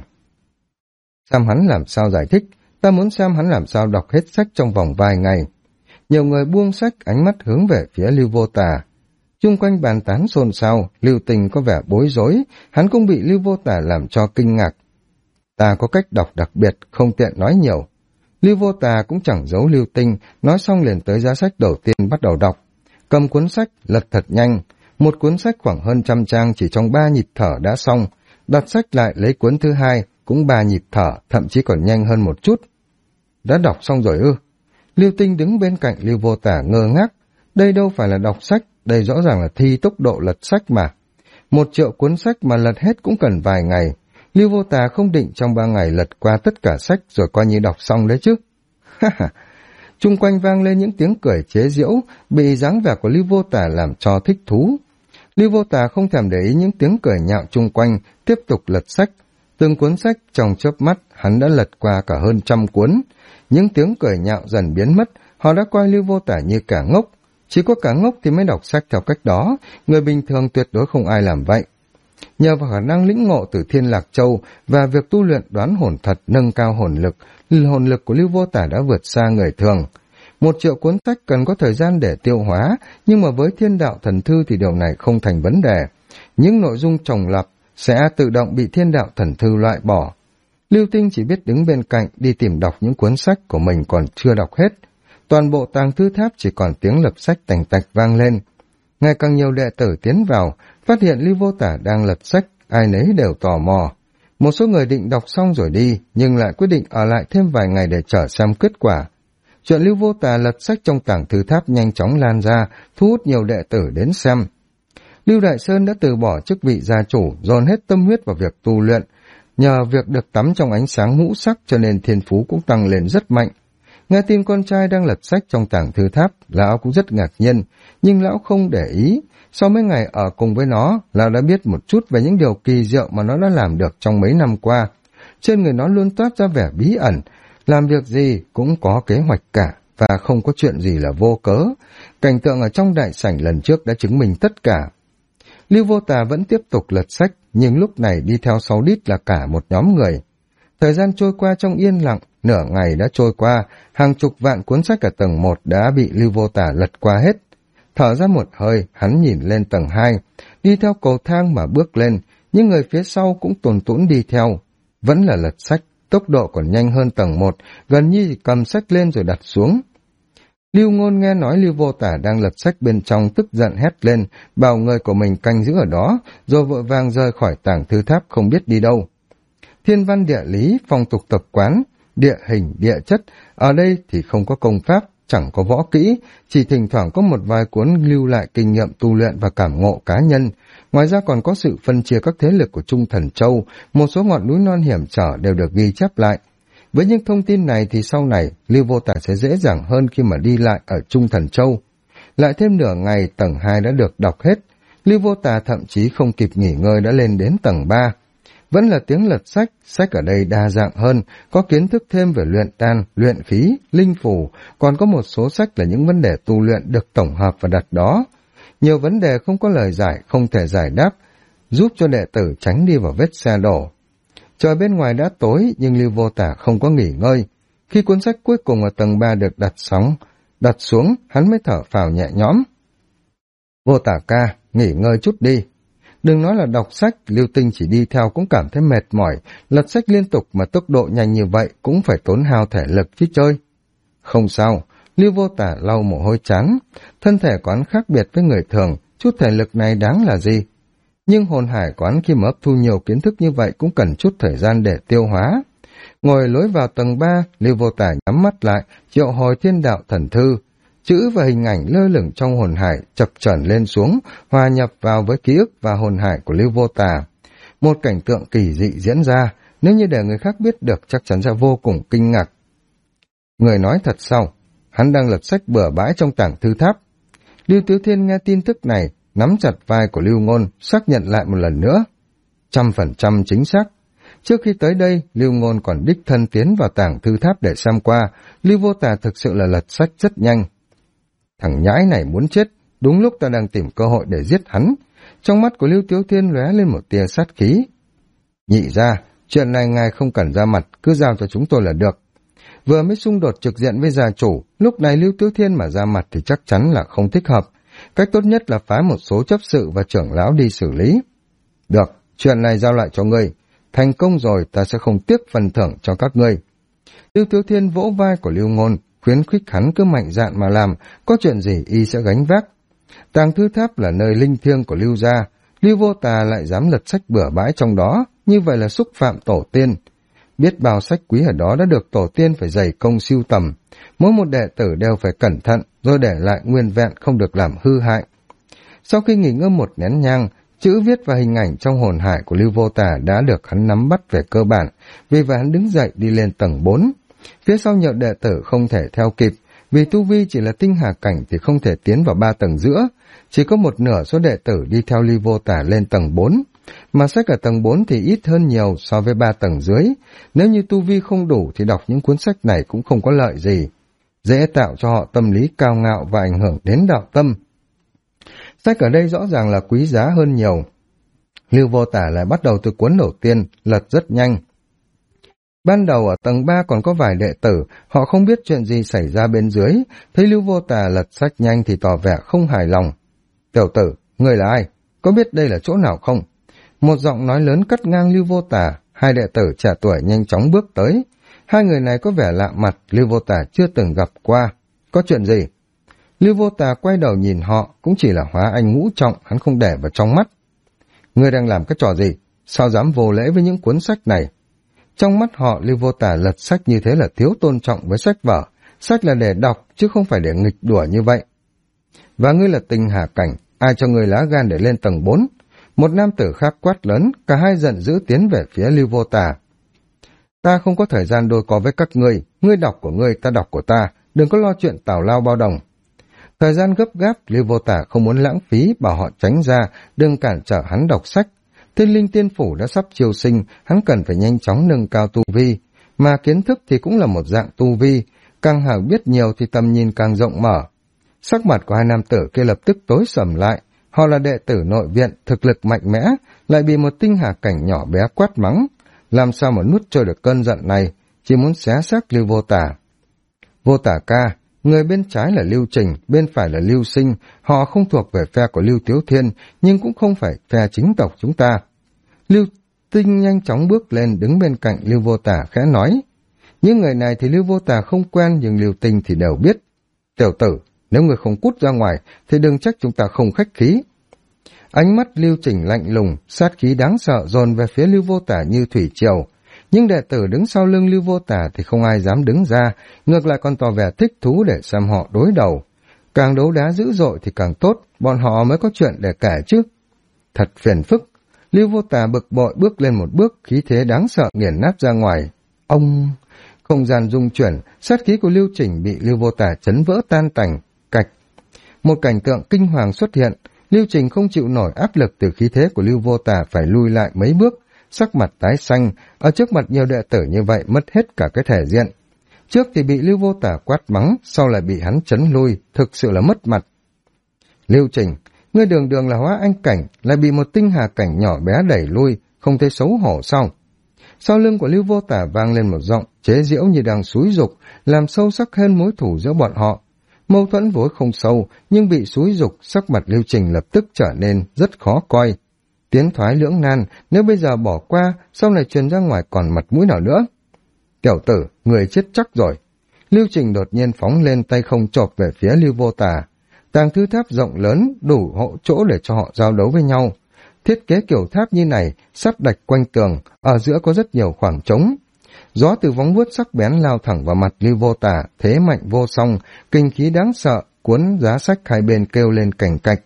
Xem hắn làm sao giải thích, ta muốn xem hắn làm sao đọc hết sách trong vòng vài ngày. Nhiều người buông sách, ánh mắt hướng về phía Lưu Vô Tà. Chung quanh bàn tán xôn xao, Lưu Tình có vẻ bối rối, hắn cũng bị Lưu Vô Tà làm cho kinh ngạc. Ta có cách đọc đặc biệt, không tiện nói nhiều. Lưu Vô Tà cũng chẳng giấu Lưu Tinh, nói xong liền tới giá sách đầu tiên bắt đầu đọc. Cầm cuốn sách, lật thật nhanh. Một cuốn sách khoảng hơn 100 trang chỉ trong 3 nhịp thở đã xong. Đặt sách lại lấy cuốn thứ hai, cũng 3 nhịp thở, thậm chí còn nhanh hơn một chút. Đã đọc xong rồi ư? Lưu Tinh đứng bên cạnh Lưu Vô Tà ngơ ngác. Đây đâu phải là đọc sách, đây rõ ràng là thi tốc độ lật sách mà. 1 triệu cuốn sách mà lật hết cũng cần vài ngày. Lưu Vô Tà không định trong 3 ngày lật qua tất cả sách rồi coi như đọc xong đấy chứ. Ha ha. Chung quanh vang lên những tiếng cười chế giễu, bị dáng vẻ của Lưu Vô Tà làm cho thích thú. Lưu Vô Tà không thèm để ý những tiếng cười nhạo chung quanh, tiếp tục lật sách. Từng cuốn sách trong chớp mắt, hắn đã lật qua cả hơn 100 cuốn. Những tiếng cười nhạo dần biến mất, họ đã coi Lưu Vô Tà như cả ngốc. Chỉ có cả ngốc thì mới đọc sách theo cách đó, người bình thường tuyệt đối không ai làm vậy. Nhờ vào khả năng lĩnh ngộ từ Thiên Lạc Châu và việc tu luyện đoán hồn thật nâng cao hồn lực của Lưu Vô Tà đã vượt xa người thường. 1 triệu cuốn sách cần có thời gian để tiêu hóa, nhưng mà với Thiên Đạo Thần Thư thì điều này không thành vấn đề. Những nội dung trùng lặp sẽ tự động bị Thiên Đạo Thần Thư loại bỏ. Lưu Tinh chỉ biết đứng bên cạnh đi tìm đọc những cuốn sách của mình còn chưa đọc hết. Toàn bộ Tàng Thư Tháp chỉ còn tiếng lật sách tành tạch vang lên. Ngày càng nhiều đệ tử tiến vào, phát hiện Lưu Vô Tà đang lật sách, ai nấy đều tò mò. Một số người định đọc xong rồi đi, nhưng lại quyết định ở lại thêm vài ngày để chờ xem kết quả. Chuyện Lưu Vô Tà lật sách trong Tàng Thư Tháp nhanh chóng lan ra, thu hút nhiều đệ tử đến xem. Lưu Đại Sơn đã từ bỏ chức vị gia chủ, dồn hết tâm huyết vào việc tu luyện. Nhờ việc được tắm trong ánh sáng ngũ sắc cho nên thiên phú cũng tăng lên rất mạnh. Nghe tin con trai đang lật sách trong tàng thư tháp, lão cũng rất ngạc nhiên, nhưng lão không để ý. Sau mấy ngày ở cùng với nó, lão đã biết một chút về những điều kỳ diệu mà nó đã làm được trong mấy năm qua. Trên người nó luôn toát ra vẻ bí ẩn, làm việc gì cũng có kế hoạch cả, và không có chuyện gì là vô cớ. Cảnh tượng ở trong đại sảnh lần trước đã chứng minh tất cả. Lưu Vô Tà vẫn tiếp tục lật sách, nhưng lúc này đi theo sau đít là cả một nhóm người. Thời gian trôi qua trong yên lặng, nửa ngày đã trôi qua, hàng chục vạn cuốn sách ở tầng 1 đã bị Lưu Vô Tà lật qua hết. Thở ra một hơi, hắn nhìn lên tầng 2, đi theo cầu thang mà bước lên, những người phía sau cũng tuồn tũn đi theo. Vẫn là lật sách, tốc độ còn nhanh hơn tầng 1, gần như chỉ cầm sách lên rồi đặt xuống. Lưu Ngôn nghe nói Lưu Vô Tả đang lật sách bên trong, tức giận hét lên, bảo người của mình canh giữ ở đó, rồi vội vàng rời khỏi tàng thư tháp không biết đi đâu. Thiên văn địa lý, phong tục tập quán, địa hình, địa chất, ở đây thì không có công pháp, chẳng có võ kỹ, chỉ thỉnh thoảng có một vài cuốn lưu lại kinh nghiệm tu luyện và cảm ngộ cá nhân. Ngoài ra còn có sự phân chia các thế lực của Trung Thần Châu, một số ngọn núi non hiểm trở đều được ghi chép lại. Với những thông tin này thì sau này, Lưu Vô Tả sẽ dễ dàng hơn khi mà đi lại ở Trung Thần Châu. Lại thêm nửa ngày, tầng 2 đã được đọc hết. Lưu Vô Tả thậm chí không kịp nghỉ ngơi đã lên đến tầng 3. Vẫn là tiếng lật sách, sách ở đây đa dạng hơn, có kiến thức thêm về luyện đan, luyện khí, linh phù, còn có một số sách là những vấn đề tu luyện được tổng hợp và đặt đó. Nhiều vấn đề không có lời giải, không thể giải đáp, giúp cho đệ tử tránh đi vào vết xe đổ. Trời bên ngoài đã tối, nhưng Lưu Vô Tả không có nghỉ ngơi. Khi cuốn sách cuối cùng ở tầng 3 được đặt xuống, hắn mới thở phào nhẹ nhõm. Vô Tả ca, nghỉ ngơi chút đi. Đừng nói là đọc sách, Lưu Tinh chỉ đi theo cũng cảm thấy mệt mỏi, lật sách liên tục mà tốc độ nhanh như vậy cũng phải tốn hao thể lực chứ chơi. Không sao, Lưu Vô Tả lau mồ hôi chán, thân thể của hắn khác biệt với người thường, chút thể lực này đáng là gì? Nhưng hồn hải của hắn khi mà hấp thu nhiều kiến thức như vậy cũng cần chút thời gian để tiêu hóa. Ngồi lối vào tầng 3, Lưu Vô Tả nhắm mắt lại, triệu hồi thiên đạo thần thư. Chữ và hình ảnh lơ lửng trong hồn hải chập chờn lên xuống, hòa nhập vào với ký ức và hồn hải của Lưu Vô Tả. Một cảnh tượng kỳ dị diễn ra, nếu như để người khác biết được chắc chắn sẽ vô cùng kinh ngạc. Người nói thật sao? Hắn đang lật sách bừa bãi trong tàng thư tháp. Lưu Tiếu Thiên nghe tin tức này, nắm chặt vai của Lưu Ngôn, xác nhận lại một lần nữa. 100% chính xác. Trước khi tới đây, Lưu Ngôn còn đích thân tiến vào tàng thư tháp để xem qua, Lưu Vô Tả thực sự là lật sách rất nhanh. Thằng nhãi này muốn chết, đúng lúc ta đang tìm cơ hội để giết hắn. Trong mắt của Lưu Tiếu Thiên lóe lên một tia sát khí. Nhị ra, chuyện này ngài không cần ra mặt, cứ giao cho chúng tôi là được. Vừa mới xung đột trực diện với gia chủ, lúc này Lưu Tiếu Thiên mà ra mặt thì chắc chắn là không thích hợp. Cách tốt nhất là phái một số chấp sự và trưởng lão đi xử lý. Được, chuyện này giao lại cho ngươi. Thành công rồi ta sẽ không tiếc phần thưởng cho các ngươi. Lưu Tiếu Thiên vỗ vai của Lưu Ngôn, khuyến khích hắn cứ mạnh dạn mà làm, có chuyện gì y sẽ gánh vác. Tàng thư tháp là nơi linh thiêng của Lưu gia, Lưu Vô Tà lại dám lật sách bừa bãi trong đó, như vậy là xúc phạm tổ tiên. Biết bao sách quý ở đó đã được tổ tiên phải dày công sưu tầm, mỗi một đệ tử đều phải cẩn thận, rồi để lại nguyên vẹn không được làm hư hại. Sau khi nghỉ ngơi một nén nhang, chữ viết và hình ảnh trong hồn hải của Lưu Vô Tà đã được hắn nắm bắt về cơ bản, vì vậy hắn đứng dậy đi lên tầng 4. Phía sau nhợ đệ tử không thể theo kịp, vì tu vi chỉ là tinh hà cảnh thì không thể tiến vào 3 tầng giữa, chỉ có một nửa số đệ tử đi theo Lưu Vô Tả lên tầng 4, mà sách ở tầng 4 thì ít hơn nhiều so với 3 tầng dưới. Nếu như tu vi không đủ thì đọc những cuốn sách này cũng không có lợi gì, dễ tạo cho họ tâm lý cao ngạo và ảnh hưởng đến đạo tâm. Sách ở đây rõ ràng là quý giá hơn nhiều. Lưu Vô Tả lại bắt đầu từ cuốn đầu tiên, lật rất nhanh. Ban đầu ở tầng 3 còn có vài đệ tử, họ không biết chuyện gì xảy ra bên dưới, thấy Lưu Vô Tà lật sách nhanh thì tỏ vẻ không hài lòng. Tiểu tử, người là ai? Có biết đây là chỗ nào không? Một giọng nói lớn cắt ngang Lưu Vô Tà, hai đệ tử trẻ tuổi nhanh chóng bước tới. Hai người này có vẻ lạ mặt, Lưu Vô Tà chưa từng gặp qua. Có chuyện gì? Lưu Vô Tà quay đầu nhìn họ, cũng chỉ là hóa anh ngũ trọng, hắn không để vào trong mắt. Ngươi đang làm cái trò gì? Sao dám vô lễ với những cuốn sách này? Trong mắt họ, Lưu Vô Tả lật sách như thế là thiếu tôn trọng với sách vở. Sách là để đọc, chứ không phải để nghịch đùa như vậy. Và ngươi là tinh hà cảnh, ai cho người lá gan để lên tầng 4? Một nam tử khác quát lớn, cả hai giận dữ tiến về phía Lưu Vô Tà. Ta không có thời gian đôi co với các ngươi đọc của ngươi, ta đọc của ta, đừng có lo chuyện tào lao bao đồng. Thời gian gấp gáp, Lưu Vô Tà không muốn lãng phí, bảo họ tránh ra, đừng cản trở hắn đọc sách. Thiên Linh Tiên Phủ đã sắp chiêu sinh, hắn cần phải nhanh chóng nâng cao tu vi, mà kiến thức thì cũng là một dạng tu vi, càng hiểu biết nhiều thì tầm nhìn càng rộng mở. Sắc mặt của hai nam tử kia lập tức tối sầm lại, họ là đệ tử nội viện, thực lực mạnh mẽ, lại bị một tinh hà cảnh nhỏ bé quát mắng. Làm sao mà nuốt trôi được cơn giận này, chỉ muốn xé xác Lưu Vô Tà. Vô Tà ca, người bên trái là Lưu Trình, bên phải là Lưu Sinh, họ không thuộc về phe của Lưu Tiếu Thiên, nhưng cũng không phải phe chính tộc chúng ta. Lưu Tinh nhanh chóng bước lên đứng bên cạnh Lưu Vô Tà khẽ nói. Những người này thì Lưu Vô Tà không quen, nhưng Lưu Tinh thì đều biết. Tiểu tử, nếu người không cút ra ngoài thì đừng trách chúng ta không khách khí. Ánh mắt Lưu Trình lạnh lùng, sát khí đáng sợ dồn về phía Lưu Vô Tà như thủy triều. Nhưng đệ tử đứng sau lưng Lưu Vô Tà thì không ai dám đứng ra, ngược lại còn tỏ vẻ thích thú để xem họ đối đầu. Càng đấu đá dữ dội thì càng tốt, bọn họ mới có chuyện để kể chứ. Thật phiền phức. Lưu Vô Tà bực bội bước lên một bước, khí thế đáng sợ nghiền nát ra ngoài. Ông... Không gian rung chuyển, sát khí của Lưu Trình bị Lưu Vô Tà chấn vỡ tan tành, cạch. Một cảnh tượng kinh hoàng xuất hiện, Lưu Trình không chịu nổi áp lực từ khí thế của Lưu Vô Tà phải lui lại mấy bước, sắc mặt tái xanh, ở trước mặt nhiều đệ tử như vậy mất hết cả cái thể diện. Trước thì bị Lưu Vô Tà quát mắng, sau lại bị hắn chấn lui, thực sự là mất mặt. Lưu Trình, ngươi đường đường là hóa anh cảnh, lại bị một tinh hà cảnh nhỏ bé đẩy lui, không thấy xấu hổ sao? Sau lưng của Lưu Vô Tà vang lên một giọng chế giễu như đang xúi giục, làm sâu sắc hơn mối thù giữa bọn họ. Mâu thuẫn vốn không sâu, nhưng bị xúi giục, sắc mặt Lưu Trình lập tức trở nên rất khó coi. Tiến thoái lưỡng nan, nếu bây giờ bỏ qua, sau này truyền ra ngoài còn mặt mũi nào nữa? Tiểu tử, người chết chắc rồi. Lưu Trình đột nhiên phóng lên, tay không chộp về phía Lưu Vô Tà. Tàng thư tháp rộng lớn, đủ hộ chỗ để cho họ giao đấu với nhau. Thiết kế kiểu tháp như này, sắt đạch quanh tường, ở giữa có rất nhiều khoảng trống. Gió từ vóng vuốt sắc bén lao thẳng vào mặt Lưu Vô Tà, thế mạnh vô song, kinh khí đáng sợ, cuốn giá sách hai bên kêu lên cành cạch.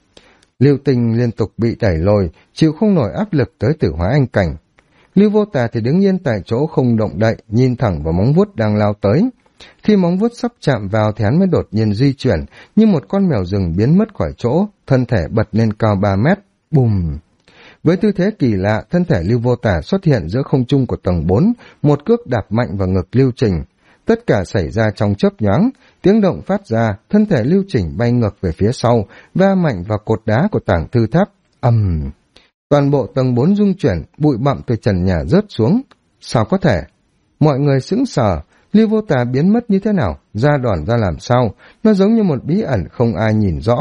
Lưu Tinh liên tục bị đẩy lùi, chịu không nổi áp lực tới tử hóa anh cảnh. Lưu Vô Tà thì đứng yên tại chỗ không động đậy, nhìn thẳng vào móng vuốt đang lao tới. Khi móng vuốt sắp chạm vào thì hắn mới đột nhiên di chuyển, như một con mèo rừng biến mất khỏi chỗ, thân thể bật lên cao 3 mét. Bùm! Với tư thế kỳ lạ, thân thể Lưu Vô Tà xuất hiện giữa không trung của tầng 4, một cước đạp mạnh vào ngực Lưu Trình. Tất cả xảy ra trong chớp nhoáng, tiếng động phát ra, thân thể Lưu Trình bay ngược về phía sau, va mạnh vào cột đá của tảng thư tháp. Ầm! Toàn bộ tầng 4 rung chuyển, bụi bặm từ trần nhà rớt xuống. Sao có thể? Mọi người sững sờ, Lưu Vô Tà biến mất như thế nào? Ra đòn ra làm sao? Nó giống như một bí ẩn không ai nhìn rõ.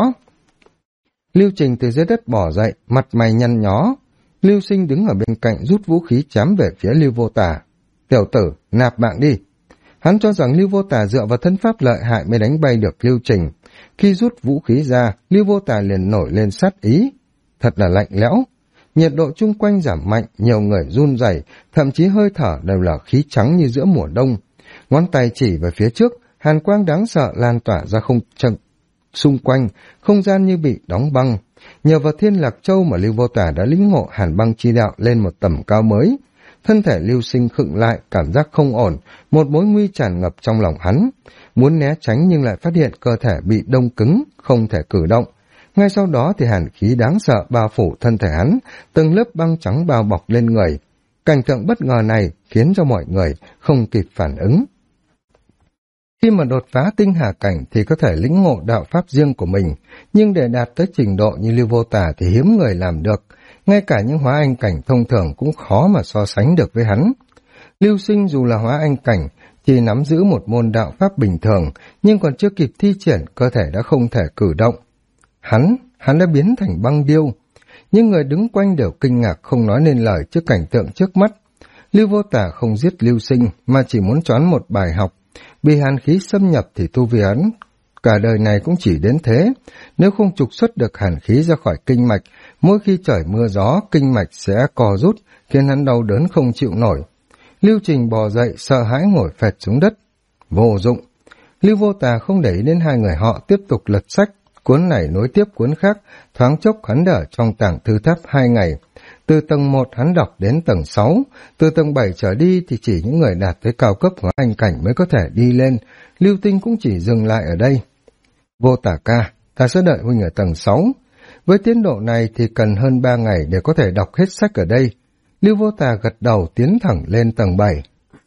Lưu Trình từ dưới đất bò dậy, mặt mày nhăn nhó. Lưu Sinh đứng ở bên cạnh rút vũ khí chém về phía Lưu Vô Tà. Tiểu tử, nạp mạng đi. Hắn cho rằng Lưu Vô Tà dựa vào thân pháp lợi hại mới đánh bay được Lưu Trình. Khi rút vũ khí ra, Lưu Vô Tà liền nổi lên sát ý. Thật là lạnh lẽo. Nhiệt độ chung quanh giảm mạnh, nhiều người run rẩy, thậm chí hơi thở đều là khí trắng như giữa mùa đông. Ngón tay chỉ về phía trước, hàn quang đáng sợ lan tỏa ra không chừng. Xung quanh, không gian như bị đóng băng. Nhờ vào Thiên Lạc Châu mà Lưu Vô Tà đã lĩnh ngộ hàn băng chi đạo lên một tầm cao mới. Thân thể Lưu Sinh khựng lại, cảm giác không ổn, một mối nguy tràn ngập trong lòng hắn. Muốn né tránh nhưng lại phát hiện cơ thể bị đông cứng, không thể cử động. Ngay sau đó thì hàn khí đáng sợ bao phủ thân thể hắn, từng lớp băng trắng bao bọc lên người. Cảnh tượng bất ngờ này khiến cho mọi người không kịp phản ứng. Khi mà đột phá tinh hà cảnh thì có thể lĩnh ngộ đạo pháp riêng của mình, nhưng để đạt tới trình độ như Lưu Vô Tà thì hiếm người làm được, ngay cả những hóa anh cảnh thông thường cũng khó mà so sánh được với hắn. Lưu Sinh dù là hóa anh cảnh, chỉ nắm giữ một môn đạo pháp bình thường, nhưng còn chưa kịp thi triển, cơ thể đã không thể cử động. Hắn đã biến thành băng điêu. Những người đứng quanh đều kinh ngạc không nói nên lời trước cảnh tượng trước mắt. Lưu Vô Tà không giết Lưu Sinh mà chỉ muốn choán một bài học. Bị hàn khí xâm nhập thì tu vi hắn cả đời này cũng chỉ đến thế. Nếu không trục xuất được hàn khí ra khỏi kinh mạch, mỗi khi trời mưa gió, kinh mạch sẽ co rút, khiến hắn đau đớn không chịu nổi. Lưu Trình bò dậy, sợ hãi ngồi phệt xuống đất. Vô dụng. Lưu Vô Tà không để ý đến hai người họ, tiếp tục lật sách. cuốn này nối tiếp cuốn khác, thoáng chốc hắn đã ở trong tàng thư tháp 2 ngày. Từ tầng 1 hắn đọc đến tầng 6, từ tầng 7 trở đi thì chỉ những người đạt tới cao cấp hóa anh cảnh mới có thể đi lên, Lưu Tinh cũng chỉ dừng lại ở đây. Vô Tả ca, ta sẽ đợi huynh ở tầng 6. Với tiến độ này thì cần hơn 3 ngày để có thể đọc hết sách ở đây. Lưu Vô Tà gật đầu tiến thẳng lên tầng 7.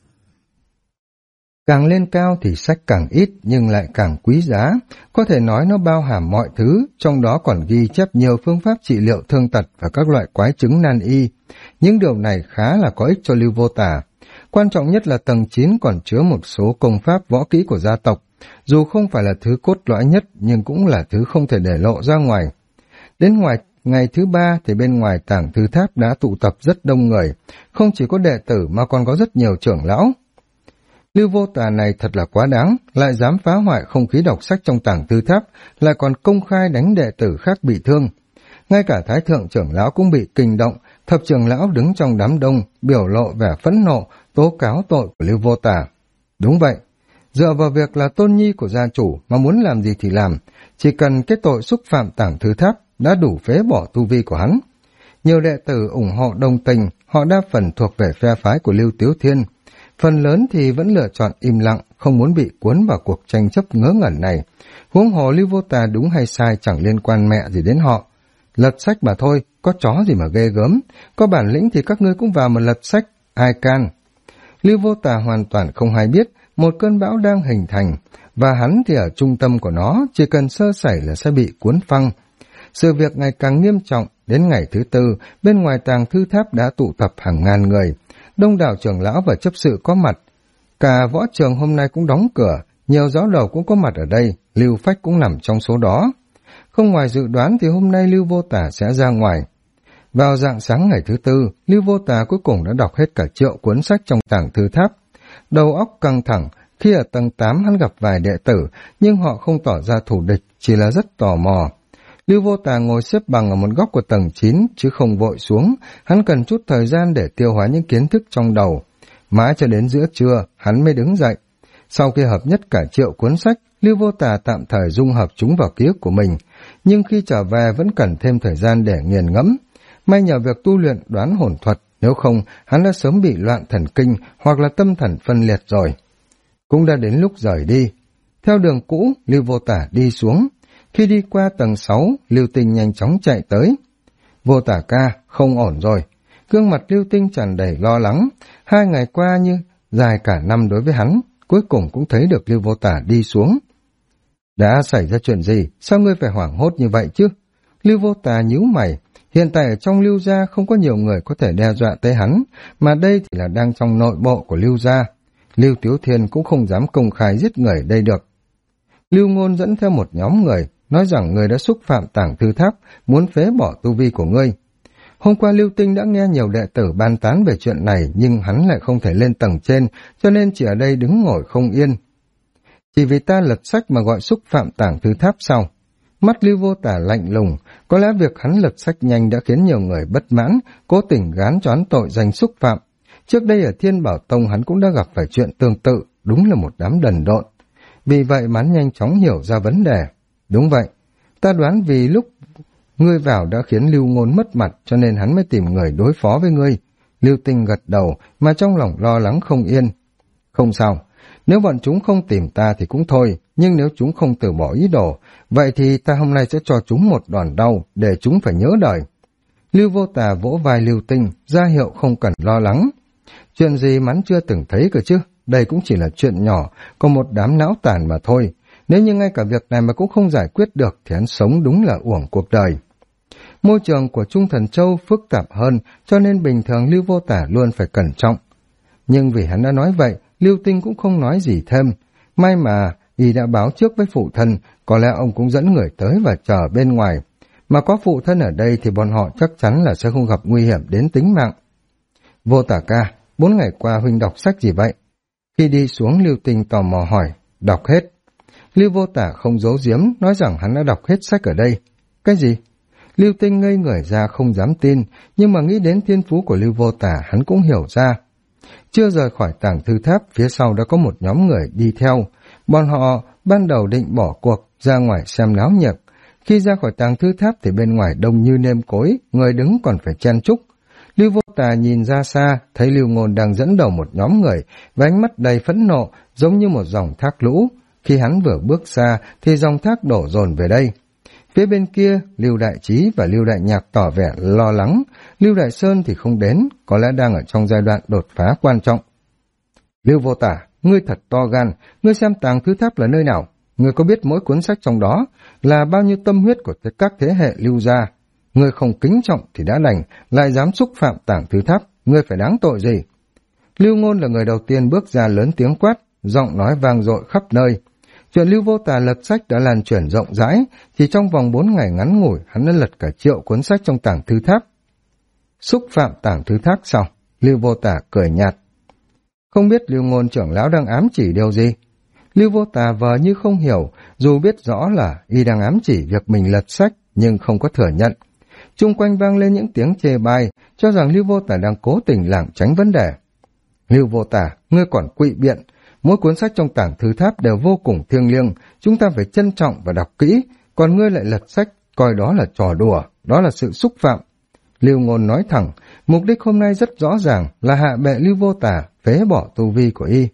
Càng lên cao thì sách càng ít nhưng lại càng quý giá, có thể nói nó bao hàm mọi thứ, trong đó còn ghi chép nhiều phương pháp trị liệu thương tật và các loại quái chứng nan y. Những điều này khá là có ích cho Lưu Vô Tà. Quan trọng nhất là tầng 9 còn chứa một số công pháp võ kỹ của gia tộc, dù không phải là thứ cốt lõi nhất nhưng cũng là thứ không thể để lộ ra ngoài. Đến ngày thứ 3 thì bên ngoài tàng thư tháp đã tụ tập rất đông người, không chỉ có đệ tử mà còn có rất nhiều trưởng lão. Lưu Vô Tà này thật là quá đáng, lại dám phá hoại không khí đọc sách trong tàng thư tháp, lại còn công khai đánh đệ tử khác bị thương. Ngay cả Thái Thượng trưởng lão cũng bị kinh động, thập trưởng lão đứng trong đám đông, biểu lộ vẻ phẫn nộ, tố cáo tội của Lưu Vô Tà. Đúng vậy, dựa vào việc là tôn nhi của gia chủ mà muốn làm gì thì làm, chỉ cần cái tội xúc phạm tàng thư tháp đã đủ phế bỏ tu vi của hắn. Nhiều đệ tử ủng hộ đồng tình, họ đa phần thuộc về phe phái của Lưu Tiếu Thiên. Phần lớn thì vẫn lựa chọn im lặng, không muốn bị cuốn vào cuộc tranh chấp ngớ ngẩn này. Huống hồ Lưu Vô Tà đúng hay sai chẳng liên quan mẹ gì đến họ. Lật sách mà thôi, có chó gì mà ghê gớm. Có bản lĩnh thì các ngươi cũng vào mà lật sách, ai can. Lưu Vô Tà hoàn toàn không hay biết một cơn bão đang hình thành, và hắn thì ở trung tâm của nó, chỉ cần sơ sẩy là sẽ bị cuốn phăng. Sự việc ngày càng nghiêm trọng, đến ngày thứ 4, bên ngoài tàng thư tháp đã tụ tập hàng ngàn người. Đông đảo trưởng lão và chấp sự có mặt. Cả võ trường hôm nay cũng đóng cửa, nhiều giáo đầu cũng có mặt ở đây, Lưu Phách cũng nằm trong số đó. Không ngoài dự đoán thì hôm nay Lưu Vô Tà sẽ ra ngoài. Vào rạng sáng ngày thứ 4, Lưu Vô Tà cuối cùng đã đọc hết cả triệu cuốn sách trong tàng thư tháp. Đầu óc căng thẳng, khi ở tầng 8 hắn gặp vài đệ tử, nhưng họ không tỏ ra thù địch, chỉ là rất tò mò. Lưu Vô Tà ngồi xếp bằng ở một góc của tầng 9, chứ không vội xuống, hắn cần chút thời gian để tiêu hóa những kiến thức trong đầu. Mãi cho đến giữa trưa, hắn mới đứng dậy. Sau khi hợp nhất cả triệu cuốn sách, Lưu Vô Tà tạm thời dung hợp chúng vào ký ức của mình, nhưng khi trở về vẫn cần thêm thời gian để nghiền ngẫm. May nhờ việc tu luyện đoán hồn thuật, nếu không hắn đã sớm bị loạn thần kinh hoặc là tâm thần phân liệt rồi. Cũng đã đến lúc rời đi. Theo đường cũ, Lưu Vô Tà đi xuống. Khi đi qua tầng 6, Lưu Tinh nhanh chóng chạy tới. Vô Tà ca, không ổn rồi. Gương mặt Lưu Tinh tràn đầy lo lắng. 2 ngày qua như dài cả năm đối với hắn, cuối cùng cũng thấy được Lưu Vô Tà đi xuống. Đã xảy ra chuyện gì? Sao ngươi phải hoảng hốt như vậy chứ? Lưu Vô Tà nhíu mày. Hiện tại ở trong Lưu gia không có nhiều người có thể đe dọa tới hắn, mà đây thì là đang trong nội bộ của Lưu gia. Lưu Tiếu Thiên cũng không dám công khai giết người đây được. Lưu Ngôn dẫn theo một nhóm người, nói rằng người đã xúc phạm tàng thư tháp, muốn phế bỏ tu vi của ngươi. Hôm qua Lưu Tinh đã nghe nhiều đệ tử bàn tán về chuyện này, nhưng hắn lại không thể lên tầng trên, cho nên chỉ ở đây đứng ngồi không yên. Chỉ vì ta lật sách mà gọi xúc phạm tàng thư tháp sao? Mắt Lưu Vô Tà lạnh lùng, có lẽ việc hắn lật sách nhanh đã khiến nhiều người bất mãn, cố tình gán choán tội danh xúc phạm. Trước đây ở Thiên Bảo Tông hắn cũng đã gặp phải chuyện tương tự, đúng là một đám đần độn. Vì vậy mà hắn nhanh chóng hiểu ra vấn đề. Đúng vậy, ta đoán vì lúc ngươi vào đã khiến Lưu Ngôn mất mặt cho nên hắn mới tìm người đối phó với ngươi. Lưu Tinh gật đầu mà trong lòng lo lắng không yên. Không sao, nếu bọn chúng không tìm ta thì cũng thôi, nhưng nếu chúng không từ bỏ ý đồ, vậy thì ta hôm nay sẽ cho chúng một đòn đau để chúng phải nhớ đời. Lưu Vô Tà vỗ vai Lưu Tinh, ra hiệu không cần lo lắng. Chuyện gì mà hắn chưa từng thấy cơ chứ, đây cũng chỉ là chuyện nhỏ, có một đám não tàn mà thôi. Nếu như ngay cả việc này mà cũng không giải quyết được thì hắn sống đúng là uổng cuộc đời. Môi trường của Trung Thần Châu phức tạp hơn, cho nên bình thường Lưu Vô Tà luôn phải cẩn trọng. Nhưng vì hắn đã nói vậy, Lưu Tinh cũng không nói gì thêm. May mà y đã báo trước với phụ thân, có lẽ ông cũng dẫn người tới và chờ bên ngoài. Mà có phụ thân ở đây thì bọn họ chắc chắn là sẽ không gặp nguy hiểm đến tính mạng. Vô Tà ca, 4 ngày qua huynh đọc sách gì vậy? Khi đi xuống, Lưu Tinh tò mò hỏi. Đọc hết. Lưu Vô Tà không giấu giếm, nói rằng hắn đã đọc hết sách ở đây. Cái gì? Lưu Tinh ngây người ra không dám tin, nhưng mà nghĩ đến thiên phú của Lưu Vô Tà hắn cũng hiểu ra. Chưa rời khỏi tàng thư tháp, phía sau đã có một nhóm người đi theo. Bọn họ ban đầu định bỏ cuộc ra ngoài xem náo nhiệt, Khi ra khỏi tàng thư tháp thì bên ngoài đông như nêm cối, người đứng còn phải chen chúc. Lưu Vô Tà nhìn ra xa, thấy Lưu Ngôn đang dẫn đầu một nhóm người, với ánh mắt đầy phẫn nộ, giống như một dòng thác lũ. Khi hắn vừa bước xa, thì dòng thác đổ dồn về đây. Phía bên kia, Lưu Đại Trí và Lưu Đại Nhạc tỏ vẻ lo lắng. Lưu Đại Sơn thì không đến, có lẽ đang ở trong giai đoạn đột phá quan trọng. Lưu Vô Tà, ngươi thật to gan, ngươi xem tàng thư tháp là nơi nào? Ngươi có biết mỗi cuốn sách trong đó là bao nhiêu tâm huyết của các thế hệ Lưu gia? Ngươi không kính trọng thì đã đành, lại dám xúc phạm tàng thư tháp, ngươi phải đáng tội gì? Lưu Ngôn là người đầu tiên bước ra lớn tiếng quát, giọng nói vang dội khắp nơi. Chuyện Lưu Vô Tà lật sách đã lan truyền rộng rãi, chỉ trong vòng 4 ngày ngắn ngủi, hắn đã lật cả triệu cuốn sách trong tàng thư tháp. Xúc phạm tàng thư tháp sao? Lưu Vô Tà cười nhạt. Không biết Lưu Ngôn trưởng lão đang ám chỉ điều gì? Lưu Vô Tà vờ như không hiểu, dù biết rõ là y đang ám chỉ việc mình lật sách, nhưng không có thừa nhận. Chung quanh vang lên những tiếng chê bai, cho rằng Lưu Vô Tà đang cố tình lảng tránh vấn đề. Lưu Vô Tà, ngươi còn quỵ biện, mỗi cuốn sách trong tàng thư tháp đều vô cùng thiêng liêng, chúng ta phải trân trọng và đọc kỹ, còn ngươi lại lật sách, coi đó là trò đùa, đó là sự xúc phạm. Lưu Ngôn nói thẳng, mục đích hôm nay rất rõ ràng là hạ bệ Lưu Vô Tà, phế bỏ tu vi của y.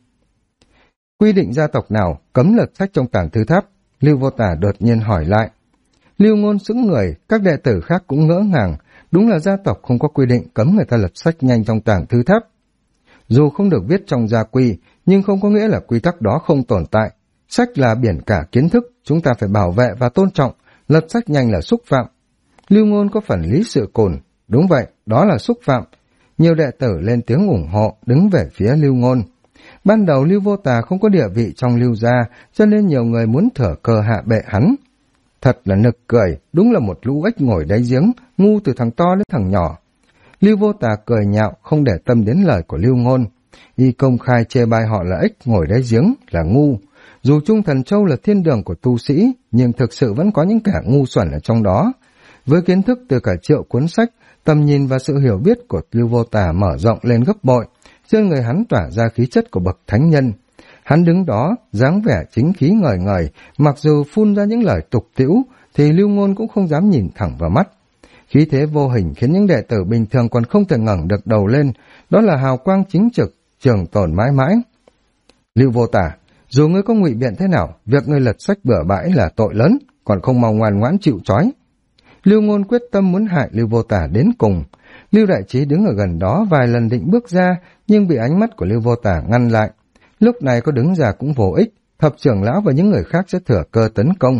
Quy định gia tộc nào cấm lật sách trong tàng thư tháp? Lưu Vô Tà đột nhiên hỏi lại. Lưu Ngôn sững người, các đệ tử khác cũng ngỡ ngàng, đúng là gia tộc không có quy định cấm người ta lật sách nhanh trong tàng thư tháp. Dù không được viết trong gia quy, nhưng không có nghĩa là quy tắc đó không tồn tại. Sách là biển cả kiến thức, chúng ta phải bảo vệ và tôn trọng, lật sách nhanh là xúc phạm. Lưu Ngôn có phần lý sự cồn, đúng vậy, đó là xúc phạm. Nhiều đệ tử lên tiếng ủng hộ, đứng về phía Lưu Ngôn. Ban đầu Lưu Vô Tà không có địa vị trong Lưu gia, cho nên nhiều người muốn thở cơ hạ bệ hắn. Thật là nực cười, đúng là một lũ ếch ngồi đáy giếng, ngu từ thằng to đến thằng nhỏ. Lưu Vô Tà cười nhạo, không để tâm đến lời của Lưu Ngôn. Y công khai chê bai họ là ếch ngồi đáy giếng, là ngu. Dù Trung Thần Châu là thiên đường của tu sĩ, nhưng thực sự vẫn có những kẻ ngu xuẩn ở trong đó. Với kiến thức từ cả triệu cuốn sách, tầm nhìn và sự hiểu biết của Lưu Vô Tà mở rộng lên gấp bội, trên người hắn tỏa ra khí chất của bậc thánh nhân. Hắn đứng đó, dáng vẻ chính khí ngời ngời, mặc dù phun ra những lời tục tĩu, thì Lưu Ngôn cũng không dám nhìn thẳng vào mắt. Khí thế vô hình khiến những đệ tử bình thường còn không thể ngẩng được đầu lên, đó là hào quang chính trực, trường tồn mãi mãi. Lưu Vô Tà, dù ngươi có ngụy biện thế nào, việc ngươi lật sách bừa bãi là tội lớn, còn không mau ngoan ngoãn chịu trói. Lưu Ngôn quyết tâm muốn hại Lưu Vô Tà đến cùng. Lưu Đại Trí đứng ở gần đó vài lần định bước ra, nhưng bị ánh mắt của Lưu Vô Tà ngăn lại. Lúc này có đứng ra cũng vô ích, thập trưởng lão và những người khác sẽ thừa cơ tấn công.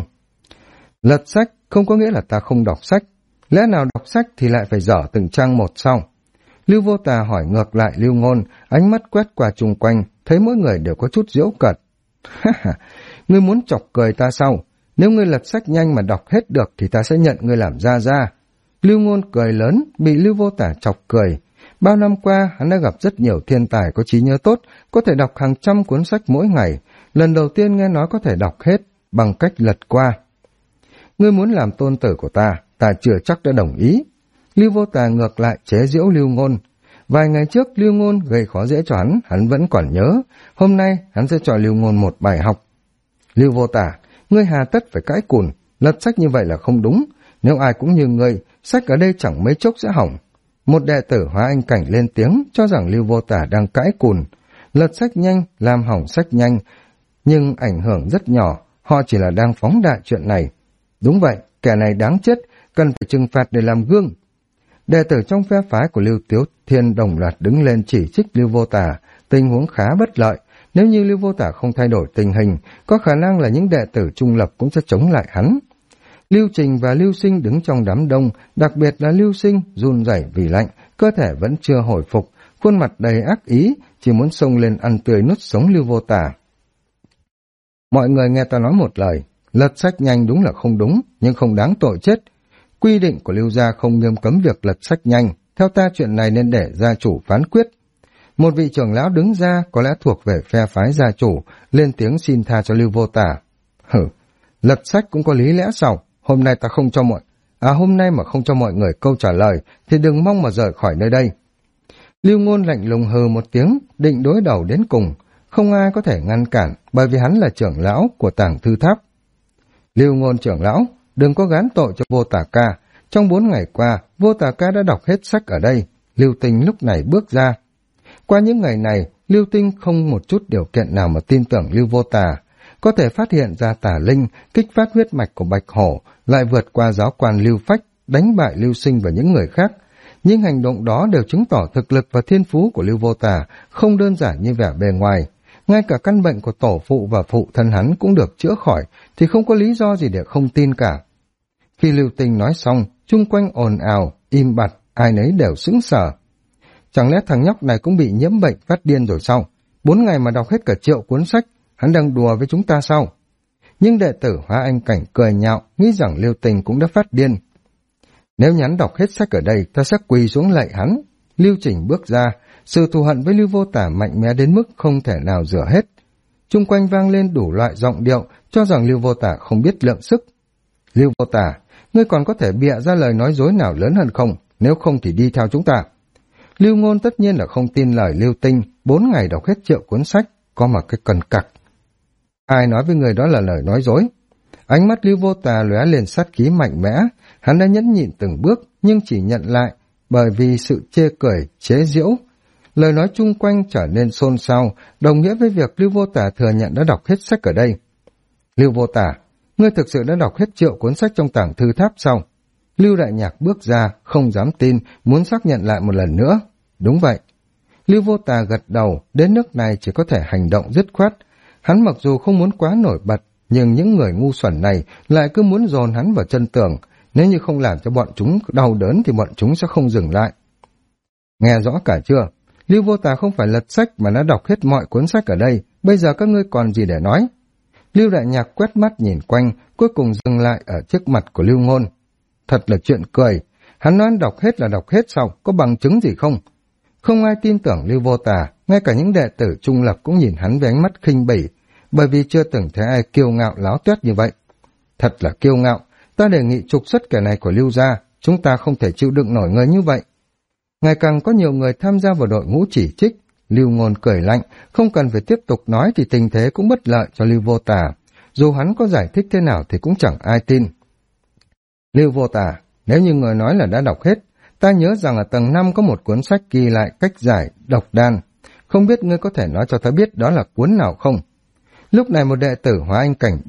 Lật sách không có nghĩa là ta không đọc sách, lẽ nào đọc sách thì lại phải dở từng trang một sao? Lưu Vô Tà hỏi ngược lại Lưu Ngôn, ánh mắt quét qua chung quanh, thấy mỗi người đều có chút giễu cợt. Ngươi muốn chọc cười ta sao? Nếu ngươi lật sách nhanh mà đọc hết được thì ta sẽ nhận ngươi làm gia gia. Lưu Ngôn cười lớn, bị Lưu Vô Tà chọc cười. Bao năm qua, hắn đã gặp rất nhiều thiên tài có trí nhớ tốt, có thể đọc hàng trăm cuốn sách mỗi ngày. Lần đầu tiên nghe nói có thể đọc hết, bằng cách lật qua. Ngươi muốn làm tôn tử của ta, ta chưa chắc đã đồng ý. Lưu Vô Tà ngược lại chế giễu Lưu Ngôn. Vài ngày trước Lưu Ngôn gây khó dễ cho hắn vẫn còn nhớ. Hôm nay hắn sẽ cho Lưu Ngôn một bài học. Lưu Vô Tà, ngươi hà tất phải cãi cùn, lật sách như vậy là không đúng. Nếu ai cũng như ngươi, sách ở đây chẳng mấy chốc sẽ hỏng. Một đệ tử Hóa Anh Cảnh lên tiếng cho rằng Lưu Vô Tà đang cãi cùn. Lật sách nhanh, làm hỏng sách nhanh, nhưng ảnh hưởng rất nhỏ, họ chỉ là đang phóng đại chuyện này. Đúng vậy, kẻ này đáng chết, cần phải trừng phạt để làm gương. Đệ tử trong phe phái của Lưu Tiếu Thiên đồng loạt đứng lên chỉ trích Lưu Vô Tà, tình huống khá bất lợi. Nếu như Lưu Vô Tà không thay đổi tình hình, có khả năng là những đệ tử trung lập cũng sẽ chống lại hắn. Lưu Trình và Lưu Sinh đứng trong đám đông, đặc biệt là Lưu Sinh run rẩy vì lạnh, cơ thể vẫn chưa hồi phục, khuôn mặt đầy ác ý, chỉ muốn xông lên ăn tươi nuốt sống Lưu Vô Tà. Mọi người nghe ta nói một lời, lật sách nhanh đúng là không đúng, nhưng không đáng tội chết. Quy định của Lưu gia không nghiêm cấm việc lật sách nhanh, theo ta chuyện này nên để gia chủ phán quyết. Một vị trưởng lão đứng ra, có lẽ thuộc về phe phái gia chủ, lên tiếng xin tha cho Lưu Vô Tà. Lật sách cũng có lý lẽ sao? Hôm nay mà không cho mọi người câu trả lời, thì đừng mong mà rời khỏi nơi đây. Lưu Ngôn lạnh lùng hừ một tiếng, định đối đầu đến cùng. Không ai có thể ngăn cản, bởi vì hắn là trưởng lão của tàng thư tháp. Lưu Ngôn trưởng lão, đừng có gán tội cho Vô Tà ca. Trong 4 ngày qua, Vô Tà ca đã đọc hết sách ở đây. Lưu Tinh lúc này bước ra. Qua những ngày này, Lưu Tinh không một chút điều kiện nào mà tin tưởng Lưu Vô Tà. Có thể phát hiện ra tà linh, kích phát huyết mạch của Bạch Hổ, lại vượt qua giáo quan Lưu Phách, đánh bại Lưu Sinh và những người khác. Nhưng hành động đó đều chứng tỏ thực lực và thiên phú của Lưu Vô Tà không đơn giản như vẻ bề ngoài. Ngay cả căn bệnh của tổ phụ và phụ thân hắn cũng được chữa khỏi, thì không có lý do gì để không tin cả. Khi Lưu Tinh nói xong, chung quanh ồn ào, im bặt, ai nấy đều sững sờ. Chẳng lẽ thằng nhóc này cũng bị nhiễm bệnh phát điên rồi sao? 4 ngày mà đọc hết cả triệu cuốn sách, hắn đang đùa với chúng ta sao? Nhưng đệ tử Hóa Anh Cảnh cười nhạo, nghĩ rằng Lưu Tinh cũng đã phát điên. Nếu nhắn đọc hết sách ở đây, ta sẽ quỳ xuống lạy hắn. Lưu Trình bước ra, sự thù hận với Lưu Vô Tả mạnh mẽ đến mức không thể nào rửa hết. Chung quanh vang lên đủ loại giọng điệu, cho rằng Lưu Vô Tả không biết lượng sức. Lưu Vô Tả, ngươi còn có thể bịa ra lời nói dối nào lớn hơn không? Nếu không thì đi theo chúng ta. Lưu Ngôn tất nhiên là không tin lời Lưu Tinh, 4 ngày đọc hết triệu cuốn sách, có mà cái cần cặc. Ai nói với người đó là lời nói dối? Ánh mắt Lưu Vô Tà lóe lên sát khí mạnh mẽ, hắn đã nhẫn nhịn từng bước nhưng chỉ nhận lại bởi vì sự chê cười, chế giễu. Lời nói chung quanh trở nên xôn xao, đồng nghĩa với việc Lưu Vô Tà thừa nhận đã đọc hết sách ở đây. Lưu Vô Tà, ngươi thực sự đã đọc hết triệu cuốn sách trong tàng thư tháp sao? Lưu Đại Nhạc bước ra, không dám tin, muốn xác nhận lại một lần nữa. Đúng vậy. Lưu Vô Tà gật đầu, đến nước này chỉ có thể hành động dứt khoát. Hắn mặc dù không muốn quá nổi bật, nhưng những người ngu xuẩn này lại cứ muốn dồn hắn vào chân tường. Nếu như không làm cho bọn chúng đau đớn thì bọn chúng sẽ không dừng lại. Nghe rõ cả chưa? Lưu Vô Tà không phải lật sách mà đã đọc hết mọi cuốn sách ở đây. Bây giờ các ngươi còn gì để nói? Lưu Đại Nhạc quét mắt nhìn quanh, cuối cùng dừng lại ở trước mặt của Lưu Ngôn. Thật là chuyện cười. Hắn nói đọc hết là đọc hết sao? Có bằng chứng gì không? Không ai tin tưởng Lưu Vô Tà, ngay cả những đệ tử trung lập cũng nhìn hắn với ánh mắt khinh bỉ, bởi vì chưa từng thấy ai kiêu ngạo láo tuét như vậy. Thật là kiêu ngạo, ta đề nghị trục xuất kẻ này của Lưu gia, chúng ta không thể chịu đựng nổi người như vậy. Ngày càng có nhiều người tham gia vào đội ngũ chỉ trích, Lưu Ngôn cười lạnh, không cần phải tiếp tục nói thì tình thế cũng bất lợi cho Lưu Vô Tà, dù hắn có giải thích thế nào thì cũng chẳng ai tin. Lưu Vô Tà, nếu như người nói là đã đọc hết, ta nhớ rằng ở tầng 5 có một cuốn sách ghi lại cách giải độc đan, không biết ngươi có thể nói cho ta biết đó là cuốn nào không? Lúc này một đệ tử Hóa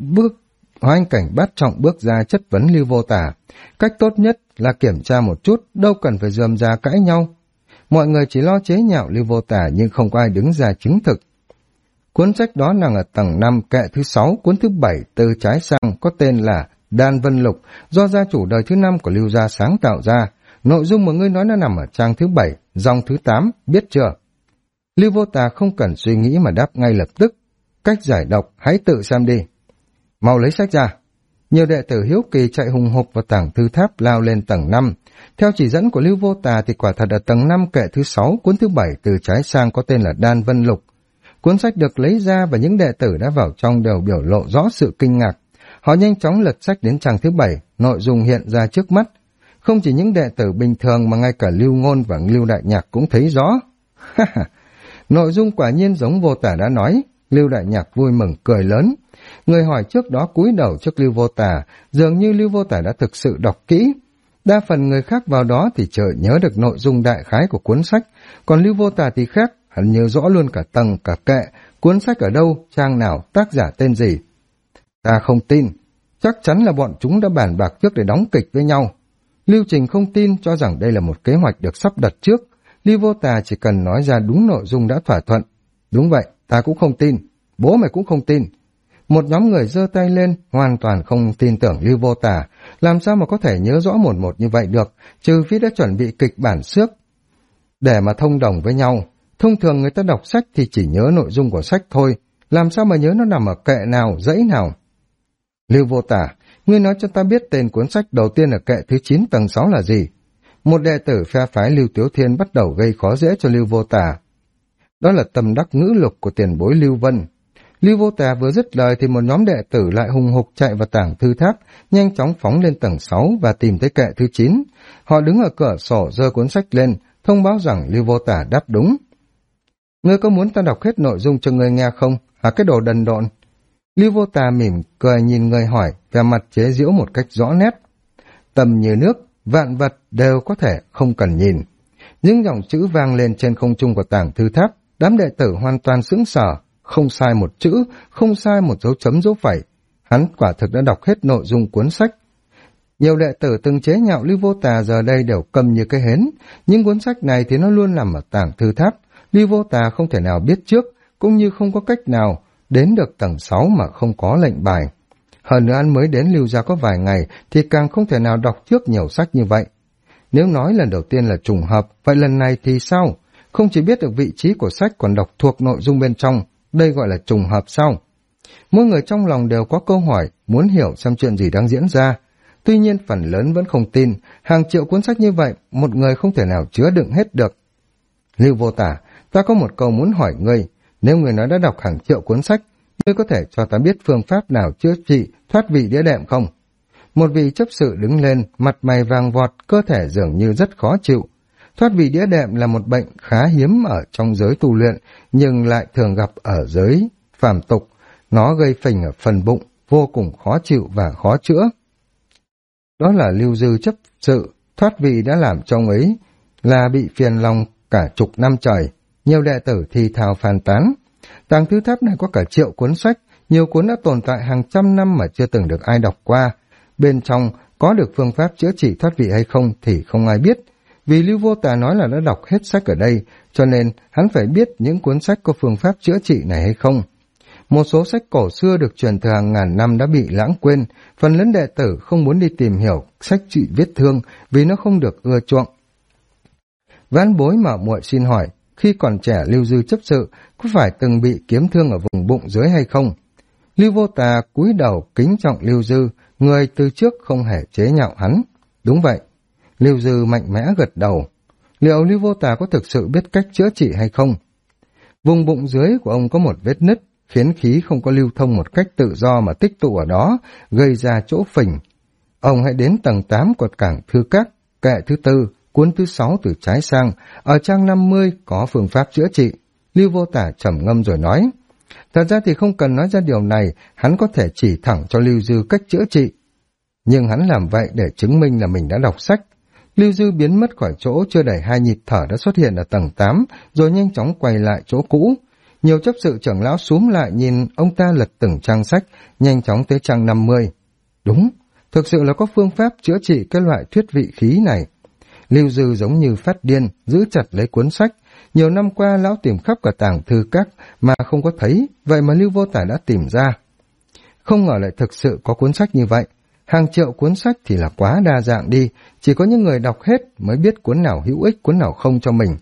Anh Cảnh bát trọng bước ra chất vấn Lưu Vô Tà. Cách tốt nhất là kiểm tra một chút, đâu cần phải rườm rà cãi nhau. Mọi người chỉ lo chế nhạo Lưu Vô Tà nhưng không có ai đứng ra chứng thực. Cuốn sách đó nằm ở tầng 5 kệ thứ 6, cuốn thứ 7 từ trái sang, có tên là Đan Vân Lục, do gia chủ đời thứ 5 của Lưu gia sáng tạo ra. Nội dung mà ngươi nói nó nằm ở trang thứ 7, dòng thứ 8, biết chưa? Lưu Vô Tà không cần suy nghĩ mà đáp ngay lập tức. Cách giải độc, hãy tự xem đi. Mau lấy sách ra. Nhiều đệ tử hiếu kỳ chạy hùng hục vào tàng thư tháp lao lên tầng 5. Theo chỉ dẫn của Lưu Vô Tà thì quả thật ở tầng 5 kệ thứ 6, cuốn thứ 7 từ trái sang có tên là Đan Vân Lục. Cuốn sách được lấy ra và những đệ tử đã vào trong đều biểu lộ rõ sự kinh ngạc. Họ nhanh chóng lật sách đến trang thứ 7, nội dung hiện ra trước mắt. Không chỉ những đệ tử bình thường mà ngay cả Lưu Ngôn và Lưu Đại Nhạc cũng thấy rõ. Nội dung quả nhiên giống Vô Tà đã nói. Lưu Đại Nhạc vui mừng cười lớn. Người hỏi trước đó cúi đầu trước Lưu Vô Tà, dường như Lưu Vô Tà đã thực sự đọc kỹ. Đa phần người khác vào đó thì chợt nhớ được nội dung đại khái của cuốn sách, còn Lưu Vô Tà thì khác, hắn nhớ rõ luôn cả tầng cả kệ, cuốn sách ở đâu, trang nào, tác giả tên gì. Ta không tin, chắc chắn là bọn chúng đã bàn bạc trước để đóng kịch với nhau. Lưu Trình không tin, cho rằng đây là một kế hoạch được sắp đặt trước. Lưu Vô Tà chỉ cần nói ra đúng nội dung đã thỏa thuận. Đúng vậy, ta cũng không tin, bố mày cũng không tin. Một nhóm người giơ tay lên, hoàn toàn không tin tưởng Lưu Vô Tà, làm sao mà có thể nhớ rõ một như vậy được, trừ phi đã chuẩn bị kịch bản trước để mà thông đồng với nhau. Thông thường người ta đọc sách thì chỉ nhớ nội dung của sách thôi, làm sao mà nhớ nó nằm ở kệ nào, dãy nào. Lưu Vô Tà, ngươi nói cho ta biết tên cuốn sách đầu tiên ở kệ thứ 9 tầng 6 là gì? Một đệ tử phe phái Lưu Tiếu Thiên bắt đầu gây khó dễ cho Lưu Vô Tà. Đó là Tâm Đắc Ngữ Lục của tiền bối Lưu Vân. Lưu Vô Tà vừa dứt lời thì một nhóm đệ tử lại hùng hục chạy vào tàng thư tháp, nhanh chóng phóng lên tầng 6 và tìm thấy kệ thứ 9. Họ đứng ở cửa sổ giơ cuốn sách lên, thông báo rằng Lưu Vô Tà đáp đúng. Ngươi có muốn ta đọc hết nội dung cho ngươi nghe không? Cái đồ đần độn. Lưu Vô Tà mỉm cười nhìn người hỏi, vẻ mặt chế giễu một cách rõ nét. Tầm như nước, vạn vật đều có thể không cần nhìn. Những dòng chữ vang lên trên không trung của tảng thư tháp, đám đệ tử hoàn toàn sững sờ, không sai một chữ, không sai một dấu chấm dấu phẩy. Hắn quả thực đã đọc hết nội dung cuốn sách. Nhiều đệ tử từng chế nhạo Lưu Vô Tà giờ đây đều câm như cái hến, nhưng cuốn sách này thì nó luôn nằm ở tảng thư tháp. Lưu Vô Tà không thể nào biết trước, cũng như không có cách nào đến được tầng 6 mà không có lệnh bài. Hơn nữa anh mới đến Lưu gia có vài ngày thì càng không thể nào đọc trước nhiều sách như vậy. Nếu nói lần đầu tiên là trùng hợp, vậy lần này thì sao? Không chỉ biết được vị trí của sách còn đọc thuộc nội dung bên trong, đây gọi là trùng hợp sao? Mỗi người trong lòng đều có câu hỏi, muốn hiểu xem chuyện gì đang diễn ra. Tuy nhiên phần lớn vẫn không tin, hàng triệu cuốn sách như vậy, một người không thể nào chứa đựng hết được. Lưu Vô Tà, ta có một câu muốn hỏi ngươi, nếu người nói đã đọc hàng triệu cuốn sách, ngươi có thể cho ta biết phương pháp nào chữa trị thoát vị đĩa đệm không? Một vị chấp sự đứng lên, mặt mày vàng vọt, cơ thể dường như rất khó chịu. Thoát vị đĩa đệm là một bệnh khá hiếm ở trong giới tu luyện, nhưng lại thường gặp ở giới phàm tục. Nó gây phình ở phần bụng, vô cùng khó chịu và khó chữa. Đó là Lưu Dư chấp sự, thoát vị đã làm cho ông ấy là bị phiền lòng cả chục năm trời. Nhiều đệ tử thì thào phàn tán. Tàng thư tháp này có cả triệu cuốn sách, nhiều cuốn đã tồn tại hàng trăm năm mà chưa từng được ai đọc qua. Bên trong có được phương pháp chữa trị thoát vị hay không thì không ai biết. Vì Lưu Vô Tà nói là đã đọc hết sách ở đây, cho nên hắn phải biết những cuốn sách có phương pháp chữa trị này hay không. Một số sách cổ xưa được truyền thừa hàng ngàn năm đã bị lãng quên, phần lớn đệ tử không muốn đi tìm hiểu sách trị vết thương vì nó không được ưa chuộng. Vãn Bối mở muội xin hỏi, khi còn trẻ Lưu Dư chấp sự có phải từng bị kiếm thương ở vùng bụng dưới hay không? Lưu Vô Tà cúi đầu kính trọng Lưu Dư, người từ trước không hề chế nhạo hắn. Đúng vậy. Lưu Dư mạnh mẽ gật đầu. Liệu Lưu Vô Tà có thực sự biết cách chữa trị hay không? Vùng bụng dưới của ông có một vết nứt, khiến khí không có lưu thông một cách tự do mà tích tụ ở đó, gây ra chỗ phình. Ông hãy đến tầng 8 của cảng Thư Các, kệ thứ 4, cuốn thứ 6 từ trái sang, ở trang 50 có phương pháp chữa trị. Lưu Vô Tà trầm ngâm rồi nói. Thật ra thì không cần nói ra điều này, hắn có thể chỉ thẳng cho Lưu Dư cách chữa trị. Nhưng hắn làm vậy để chứng minh là mình đã đọc sách. Lưu Dư biến mất khỏi chỗ chưa đầy 2 nhịp thở đã xuất hiện ở tầng 8, rồi nhanh chóng quay lại chỗ cũ. Nhiều chấp sự trưởng lão xúm lại nhìn ông ta lật từng trang sách, nhanh chóng tới trang 50. Đúng, thực sự là có phương pháp chữa trị cái loại thuyết vị khí này. Lưu Dư giống như phát điên, giữ chặt lấy cuốn sách. Nhiều năm qua lão tìm khắp cả tàng thư các mà không có thấy, vậy mà Lưu Vô Tà đã tìm ra. Không ngờ lại thực sự có cuốn sách như vậy. Hàng triệu cuốn sách thì là quá đa dạng đi, chỉ có những người đọc hết mới biết cuốn nào hữu ích, cuốn nào không cho mình.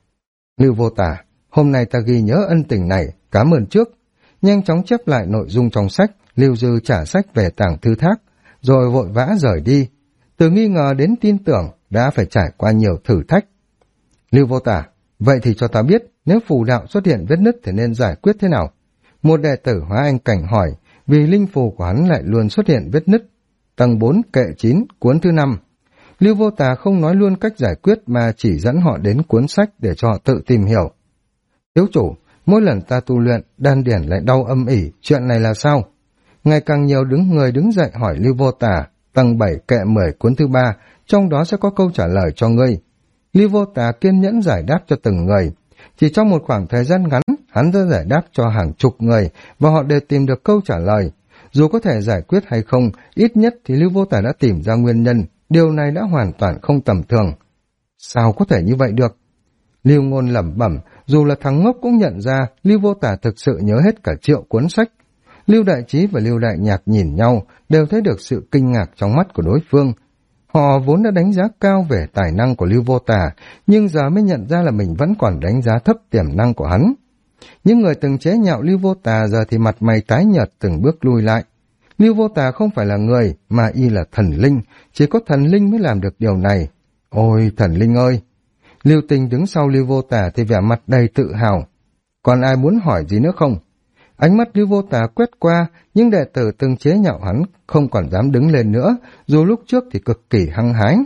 Lưu Vô Tà, hôm nay ta ghi nhớ ân tình này, cảm ơn trước. Nhanh chóng chép lại nội dung trong sách, Lưu Dư trả sách về tàng thư thác, rồi vội vã rời đi. Từ nghi ngờ đến tin tưởng, đã phải trải qua nhiều thử thách. Lưu Vô Tà, vậy thì cho ta biết, nếu phù đạo xuất hiện vết nứt thì nên giải quyết thế nào? Một đệ tử Hóa Anh Cảnh hỏi, vì linh phù của hắn lại luôn xuất hiện vết nứt. Tầng 4, kệ 9, cuốn thứ 5. Lưu Vô Tà không nói luôn cách giải quyết mà chỉ dẫn họ đến cuốn sách để cho họ tự tìm hiểu. Thiếu chủ, mỗi lần ta tu luyện, đan điển lại đau âm ỉ, chuyện này là sao? Ngày càng nhiều người đứng dậy hỏi Lưu Vô Tà, tầng 7, kệ 10, cuốn thứ 3, trong đó sẽ có câu trả lời cho ngươi. Lưu Vô Tà kiên nhẫn giải đáp cho từng người. Chỉ trong một khoảng thời gian ngắn, hắn đã giải đáp cho hàng chục người và họ đều tìm được câu trả lời. Dù có thể giải quyết hay không, ít nhất thì Lưu Vô Tà đã tìm ra nguyên nhân, điều này đã hoàn toàn không tầm thường. Sao có thể như vậy được? Lưu Ngôn lẩm bẩm, dù là thằng ngốc cũng nhận ra Lưu Vô Tà thực sự nhớ hết cả triệu cuốn sách. Lưu Đại Trí và Lưu Đại Nhạc nhìn nhau, đều thấy được sự kinh ngạc trong mắt của đối phương. Họ vốn đã đánh giá cao về tài năng của Lưu Vô Tà, nhưng giờ mới nhận ra là mình vẫn còn đánh giá thấp tiềm năng của hắn. Những người từng chế nhạo Lưu Vô Tà giờ thì mặt mày tái nhợt từng bước lui lại. Lưu Vô Tà không phải là người, mà y là thần linh, chỉ có thần linh mới làm được điều này. Ôi thần linh ơi! Lưu Tình đứng sau Lưu Vô Tà thì vẻ mặt đầy tự hào. Còn ai muốn hỏi gì nữa không? Ánh mắt Lưu Vô Tà quét qua, nhưng đệ tử từng chế nhạo hắn không còn dám đứng lên nữa, dù lúc trước thì cực kỳ hăng hái.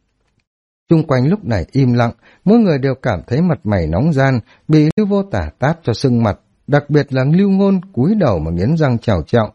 Chung quanh lúc này im lặng, mỗi người đều cảm thấy mặt mày nóng ran, bị Lưu Vô Tà tát cho sưng mặt. đặc biệt là Lưu Ngôn cúi đầu mà nghiến răng trèo trẹo.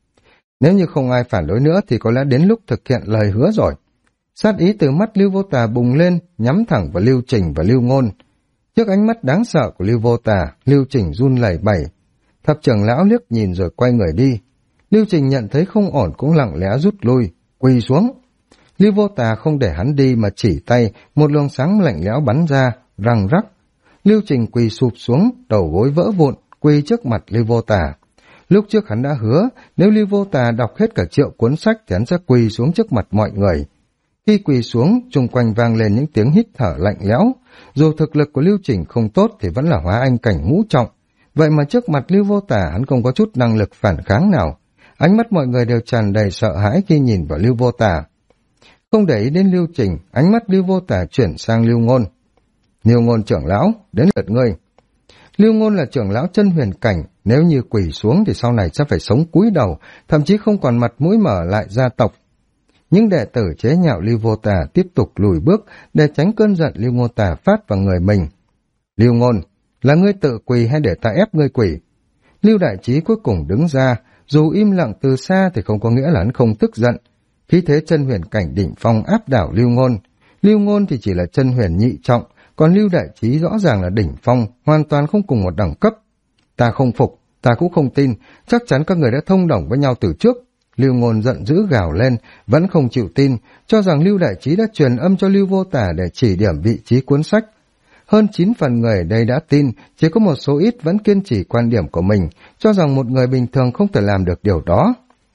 Nếu như không ai phản đối nữa thì có lẽ đến lúc thực hiện lời hứa rồi. Sát ý từ mắt Lưu Vô Tà bùng lên, nhắm thẳng vào Lưu Trình và Lưu Ngôn. Trước ánh mắt đáng sợ của Lưu Vô Tà, Lưu Trình run lẩy bẩy. Thập trưởng lão liếc nhìn rồi quay người đi. Lưu Trình nhận thấy không ổn cũng lặng lẽ rút lui, quỳ xuống. Lưu Vô Tà không để hắn đi mà chỉ tay, một luồng sáng lạnh lẽo bắn ra, răng rắc. Lưu Trình quỳ sụp xuống, đầu gối vỡ vụn, quỳ trước mặt Lưu Vô Tà. Lúc trước hắn đã hứa, nếu Lưu Vô Tà đọc hết cả triệu cuốn sách thì hắn sẽ quỳ xuống trước mặt mọi người. Khi quỳ xuống, chung quanh vang lên những tiếng hít thở lạnh lẽo. Dù thực lực của Lưu Trình không tốt thì vẫn là hóa anh cảnh ngũ trọng. Vậy mà trước mặt Lưu Vô Tà hắn không có chút năng lực phản kháng nào. Ánh mắt mọi người đều tràn đầy sợ hãi khi nhìn vào Lưu Vô Tà. Không để ý đến Lưu Trình, ánh mắt Lưu Vô Tà chuyển sang Lưu Ngôn. Lưu Ngôn trưởng lão, đến lượt ngươi. Lưu Ngôn là trưởng lão chân huyền cảnh, nếu như quỳ xuống thì sau này sẽ phải sống cúi đầu, thậm chí không còn mặt mũi mở lại gia tộc. Những đệ tử chế nhạo Lưu Vô Tà tiếp tục lùi bước để tránh cơn giận Lưu Vô Tà phát vào người mình. Lưu Ngôn, là ngươi tự quỳ hay để ta ép ngươi quỳ? Lưu Đại Trí cuối cùng đứng ra, dù im lặng từ xa thì không có nghĩa là hắn không tức giận. Khí thế chân huyền cảnh đỉnh phong áp đảo Lưu Ngôn. Lưu Ngôn thì chỉ là chân huyền nhị trọng, còn Lưu Đại Trí rõ ràng là đỉnh phong, hoàn toàn không cùng một đẳng cấp. Ta không phục, ta cũng không tin, chắc chắn các người đã thông đồng với nhau từ trước. Lưu Ngôn giận dữ gào lên, vẫn không chịu tin, cho rằng Lưu Đại Trí đã truyền âm cho Lưu Vô Tà để chỉ điểm vị trí cuốn sách. Hơn 9 phần người ở đây đã tin, chỉ có một số ít vẫn kiên trì quan điểm của mình, cho rằng một người bình thường không thể làm được điều đó.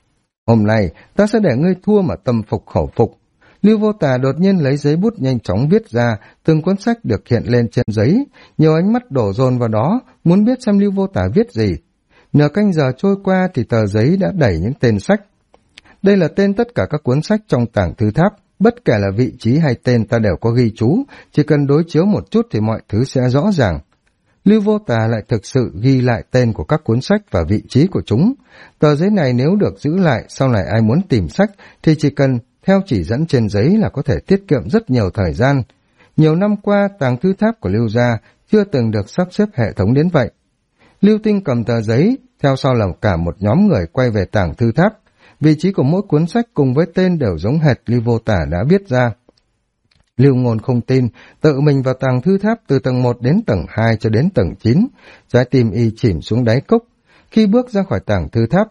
Hôm nay, ta sẽ để ngươi thua mà tâm phục khẩu phục. Lưu Vô Tà đột nhiên lấy giấy bút nhanh chóng viết ra, từng cuốn sách được hiện lên trên giấy, nhiều ánh mắt đổ dồn vào đó, muốn biết xem Lưu Vô Tà viết gì. Nửa canh giờ trôi qua thì tờ giấy đã đẩy những tên sách. Đây là tên tất cả các cuốn sách trong tàng thư tháp, bất kể là vị trí hay tên ta đều có ghi chú, chỉ cần đối chiếu một chút thì mọi thứ sẽ rõ ràng. Lưu Vô Tà lại thực sự ghi lại tên của các cuốn sách và vị trí của chúng. Tờ giấy này nếu được giữ lại, sau này ai muốn tìm sách thì chỉ cần theo chỉ dẫn trên giấy là có thể tiết kiệm rất nhiều thời gian. Nhiều năm qua, tàng thư tháp của Lưu gia chưa từng được sắp xếp hệ thống đến vậy. Lưu Tinh cầm tờ giấy, theo sau là cả một nhóm người quay về tàng thư tháp. Vị trí của mỗi cuốn sách cùng với tên đều giống hệt Lưu Vô Tà đã viết ra. Lưu Ngôn không tin, tự mình vào tàng thư tháp từ tầng 1 đến tầng 2 cho đến tầng 9, trái tim y chìm xuống đáy cốc. Khi bước ra khỏi tàng thư tháp,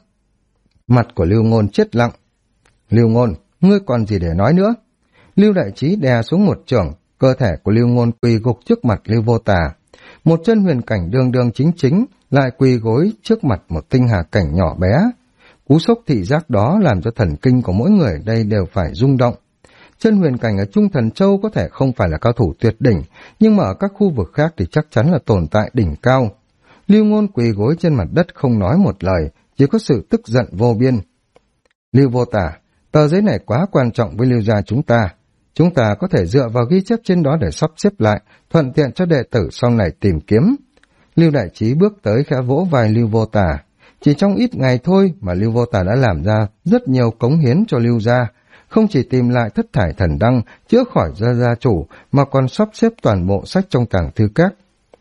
mặt của Lưu Ngôn chết lặng. Lưu Ngôn, ngươi còn gì để nói nữa? Lưu Đại Trí đè xuống một chưởng, cơ thể của Lưu Ngôn quỳ gục trước mặt Lưu Vô Tà. Một chân huyền cảnh đường đường chính chính lại quỳ gối trước mặt một tinh hà cảnh nhỏ bé. Cú sốc thị giác đó làm cho thần kinh của mỗi người ở đây đều phải rung động. Chân huyền cảnh ở Trung Thần Châu có thể không phải là cao thủ tuyệt đỉnh, nhưng mà ở các khu vực khác thì chắc chắn là tồn tại đỉnh cao. Lưu Ngôn quỳ gối trên mặt đất không nói một lời, chỉ có sự tức giận vô biên. Lưu Vô Tà, tờ giấy này quá quan trọng với Lưu gia chúng ta. Chúng ta có thể dựa vào ghi chép trên đó để sắp xếp lại, thuận tiện cho đệ tử sau này tìm kiếm. Lưu Đại Trí bước tới khẽ vỗ vai Lưu Vô Tà. Chỉ trong ít ngày thôi mà Lưu Vô Tà đã làm ra rất nhiều cống hiến cho Lưu gia, không chỉ tìm lại thất thải thần đăng, chữa khỏi gia chủ, mà còn sắp xếp toàn bộ sách trong tàng thư các.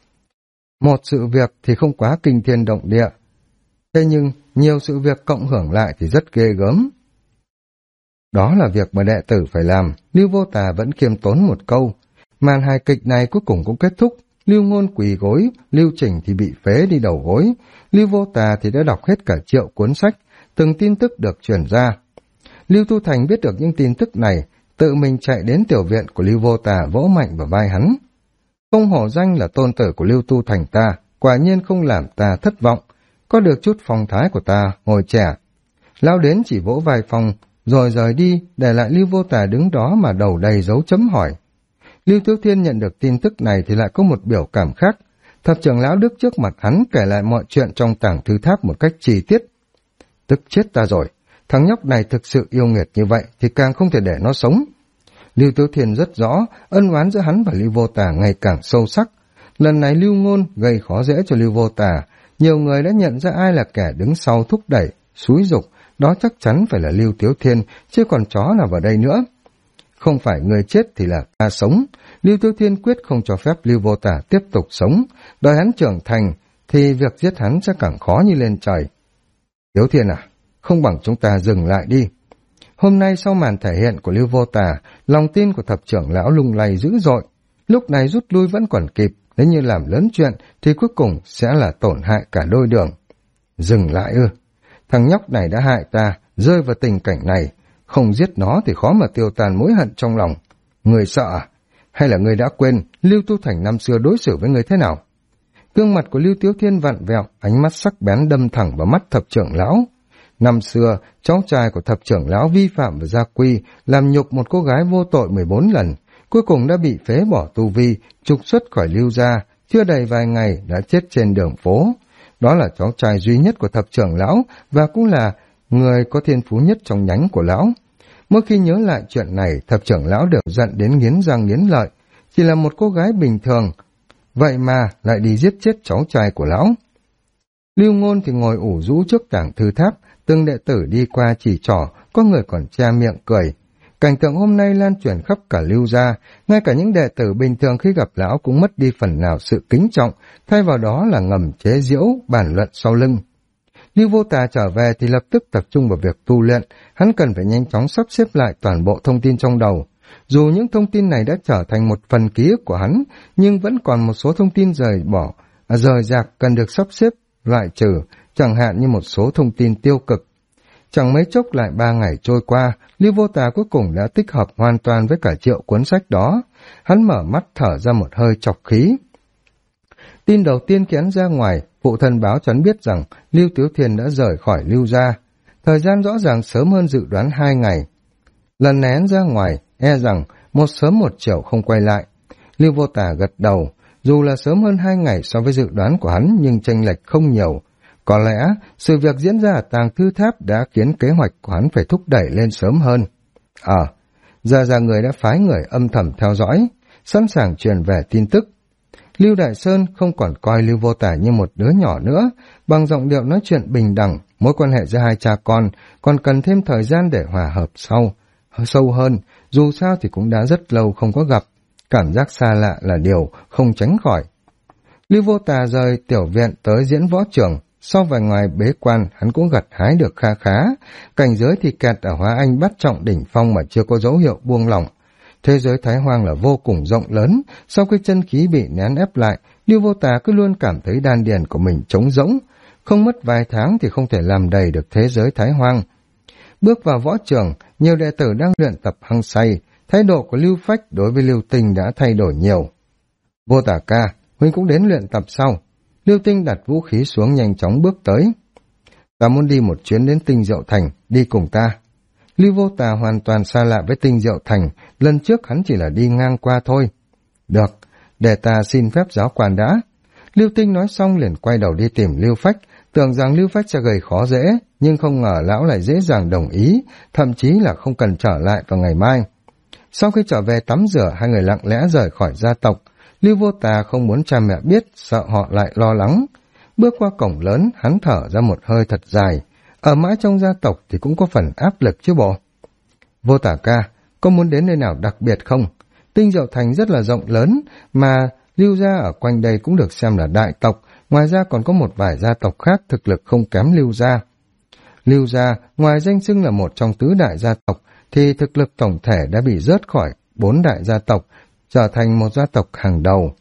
Một sự việc thì không quá kinh thiên động địa, thế nhưng nhiều sự việc cộng hưởng lại thì rất ghê gớm. Đó là việc mà đệ tử phải làm. Lưu Vô Tà vẫn khiêm tốn một câu. Màn hài kịch này cuối cùng cũng kết thúc. Lưu Ngôn quỳ gối, Lưu Trình thì bị phế đi đầu gối. Lưu Vô Tà thì đã đọc hết cả triệu cuốn sách, từng tin tức được truyền ra. Lưu Tu Thành biết được những tin tức này, tự mình chạy đến tiểu viện của Lưu Vô Tà vỗ mạnh vào vai hắn. Không hổ danh là tôn tử của Lưu Tu Thành ta, quả nhiên không làm ta thất vọng, có được chút phong thái của ta hồi trẻ. Lao đến chỉ vỗ vai Phong, rồi rời đi, để lại Lưu Vô Tà đứng đó mà đầu đầy dấu chấm hỏi. Lưu Thiếu Thiên nhận được tin tức này thì lại có một biểu cảm khác. Thập trưởng lão đứng trước mặt hắn kể lại mọi chuyện trong tàng thư tháp một cách chi tiết. Tức chết ta rồi, thằng nhóc này thực sự yêu nghiệt như vậy thì càng không thể để nó sống. Lưu Thiếu Thiên rất rõ, ân oán giữa hắn và Lưu Vô Tà ngày càng sâu sắc. Lần này Lưu Ngôn gây khó dễ cho Lưu Vô Tà, nhiều người đã nhận ra ai là kẻ đứng sau thúc đẩy, xúi giục, đó chắc chắn phải là Lưu Thiếu Thiên, chứ còn chó nào vào đây nữa. Không phải người chết thì là ta sống. Lưu Thiếu Thiên quyết không cho phép Lưu Vô Tà tiếp tục sống, đòi hắn trưởng thành, thì việc giết hắn sẽ càng khó như lên trời. Tiếu Thiên à, không bằng chúng ta dừng lại đi. Hôm nay sau màn thể hiện của Lưu Vô Tà, lòng tin của thập trưởng lão lung lay dữ dội. Lúc này rút lui vẫn còn kịp, nếu như làm lớn chuyện thì cuối cùng sẽ là tổn hại cả đôi đường. Dừng lại ư? Thằng nhóc này đã hại ta, rơi vào tình cảnh này. Không giết nó thì khó mà tiêu tan mối hận trong lòng. Người sợ à? Hay là người đã quên Lưu Tu Thành năm xưa đối xử với người thế nào? Gương mặt của Lưu Tiếu Thiên vặn vẹo, ánh mắt sắc bén đâm thẳng vào mắt thập trưởng lão. Năm xưa, cháu trai của thập trưởng lão vi phạm về gia quy, làm nhục một cô gái vô tội 14 lần, cuối cùng đã bị phế bỏ tu vi, trục xuất khỏi Lưu gia, chưa đầy vài ngày đã chết trên đường phố. Đó là cháu trai duy nhất của thập trưởng lão và cũng là người có thiên phú nhất trong nhánh của lão. Mỗi khi nhớ lại chuyện này, thập trưởng lão đều giận đến nghiến răng nghiến lợi. Chỉ là một cô gái bình thường, vậy mà lại đi giết chết cháu trai của lão. Lưu Ngôn thì ngồi ủ rũ trước tảng thư tháp, từng đệ tử đi qua chỉ trỏ, có người còn che miệng cười. Cảnh tượng hôm nay lan truyền khắp cả Lưu gia, ngay cả những đệ tử bình thường khi gặp lão cũng mất đi phần nào sự kính trọng, thay vào đó là ngầm chế giễu, bàn luận sau lưng. Lưu Vô Tà trở về thì lập tức tập trung vào việc tu luyện, hắn cần phải nhanh chóng sắp xếp lại toàn bộ thông tin trong đầu. Dù những thông tin này đã trở thành một phần ký ức của hắn, nhưng vẫn còn một số thông tin rời rạc cần được sắp xếp, loại trừ, chẳng hạn như một số thông tin tiêu cực. Chẳng mấy chốc lại 3 ngày trôi qua, Lưu Vô Tà cuối cùng đã tích hợp hoàn toàn với cả triệu cuốn sách đó. Hắn mở mắt thở ra một hơi trọc khí. Tin đầu tiên khi hắn ra ngoài, phụ thân báo cho hắn biết rằng Lưu Tiếu Thiên đã rời khỏi Lưu gia. Thời gian rõ ràng sớm hơn dự đoán 2 ngày. Lần này hắn ra ngoài, e rằng một sớm một chiều không quay lại. Lưu Vô Tà gật đầu, dù là sớm hơn 2 ngày so với dự đoán của hắn nhưng chênh lệch không nhiều. Có lẽ sự việc diễn ra ở tàng thư tháp đã khiến kế hoạch của hắn phải thúc đẩy lên sớm hơn. Giờ người đã phái người âm thầm theo dõi, sẵn sàng truyền về tin tức. Lưu Đại Sơn không còn coi Lưu Vô Tà như một đứa nhỏ nữa, bằng giọng điệu nói chuyện bình đẳng, mối quan hệ giữa hai cha con còn cần thêm thời gian để hòa hợp sâu hơn, dù sao thì cũng đã rất lâu không có gặp, cảm giác xa lạ là điều không tránh khỏi. Lưu Vô Tà rời tiểu viện tới diễn võ trường, sau vài ngày bế quan hắn cũng gặt hái được kha khá, cảnh giới thì kẹt ở Hóa Anh bát trọng đỉnh phong mà chưa có dấu hiệu buông lỏng. Thế giới Thái Hoang là vô cùng rộng lớn, sau khi chân khí bị nén ép lại, Lưu Vô Tà cứ luôn cảm thấy đan điền của mình trống rỗng, không mất vài tháng thì không thể làm đầy được thế giới Thái Hoang. Bước vào võ trường, nhiều đệ tử đang luyện tập hăng say, thái độ của Lưu Phách đối với Lưu Tinh đã thay đổi nhiều. Vô Tà ca, huynh cũng đến luyện tập sau. Lưu Tinh đặt vũ khí xuống nhanh chóng bước tới. Ta muốn đi một chuyến đến Tinh Diệu Thành, đi cùng ta. Lưu Vô Tà hoàn toàn xa lạ với Tinh Diệu Thành, lần trước hắn chỉ là đi ngang qua thôi. Được, để ta xin phép giáo quan đã. Lưu Tinh nói xong liền quay đầu đi tìm Lưu Phách, tưởng rằng Lưu Phách sẽ gây khó dễ, nhưng không ngờ lão lại dễ dàng đồng ý, thậm chí là không cần trở lại vào ngày mai. Sau khi trở về tắm rửa, hai người lặng lẽ rời khỏi gia tộc. Lưu Vô Tà không muốn cha mẹ biết, sợ họ lại lo lắng. Bước qua cổng lớn, hắn thở ra một hơi thật dài. Ở mãi trong gia tộc thì cũng có phần áp lực chứ bộ. Vô Tà ca, có muốn đến nơi nào đặc biệt không? Tinh Diệu Thành rất là rộng lớn, mà Lưu gia ở quanh đây cũng được xem là đại tộc, ngoài ra còn có một vài gia tộc khác thực lực không kém Lưu gia. Lưu gia, ngoài danh xưng là một trong tứ đại gia tộc, thì thực lực tổng thể đã bị rớt khỏi 4 đại gia tộc, trở thành một gia tộc hàng đầu.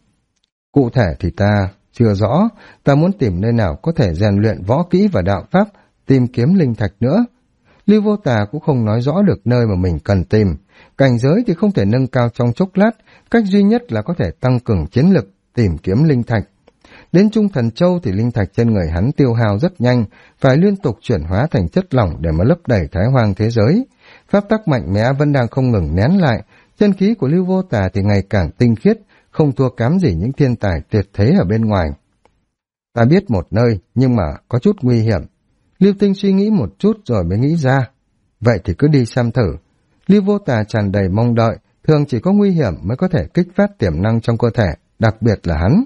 Cụ thể thì ta chưa rõ, ta muốn tìm nơi nào có thể rèn luyện võ kỹ và đạo pháp, tìm kiếm linh thạch nữa. Lưu Vô Tà cũng không nói rõ được nơi mà mình cần tìm. Cảnh giới thì không thể nâng cao trong chốc lát, cách duy nhất là có thể tăng cường chiến lực, tìm kiếm linh thạch. Đến Trung Thần Châu thì linh thạch trên người hắn tiêu hao rất nhanh, phải liên tục chuyển hóa thành chất lỏng để mà lấp đầy Thái Hoang thế giới. Pháp tắc mạnh mẽ vẫn đang không ngừng nén lại, chân khí của Lưu Vô Tà thì ngày càng tinh khiết, không thua kém gì những thiên tài tuyệt thế ở bên ngoài. Ta biết một nơi, nhưng mà có chút nguy hiểm. Lưu Tinh suy nghĩ một chút rồi mới nghĩ ra. Vậy thì cứ đi xem thử. Lưu Vô Tà tràn đầy mong đợi, thường chỉ có nguy hiểm mới có thể kích phát tiềm năng trong cơ thể, đặc biệt là hắn.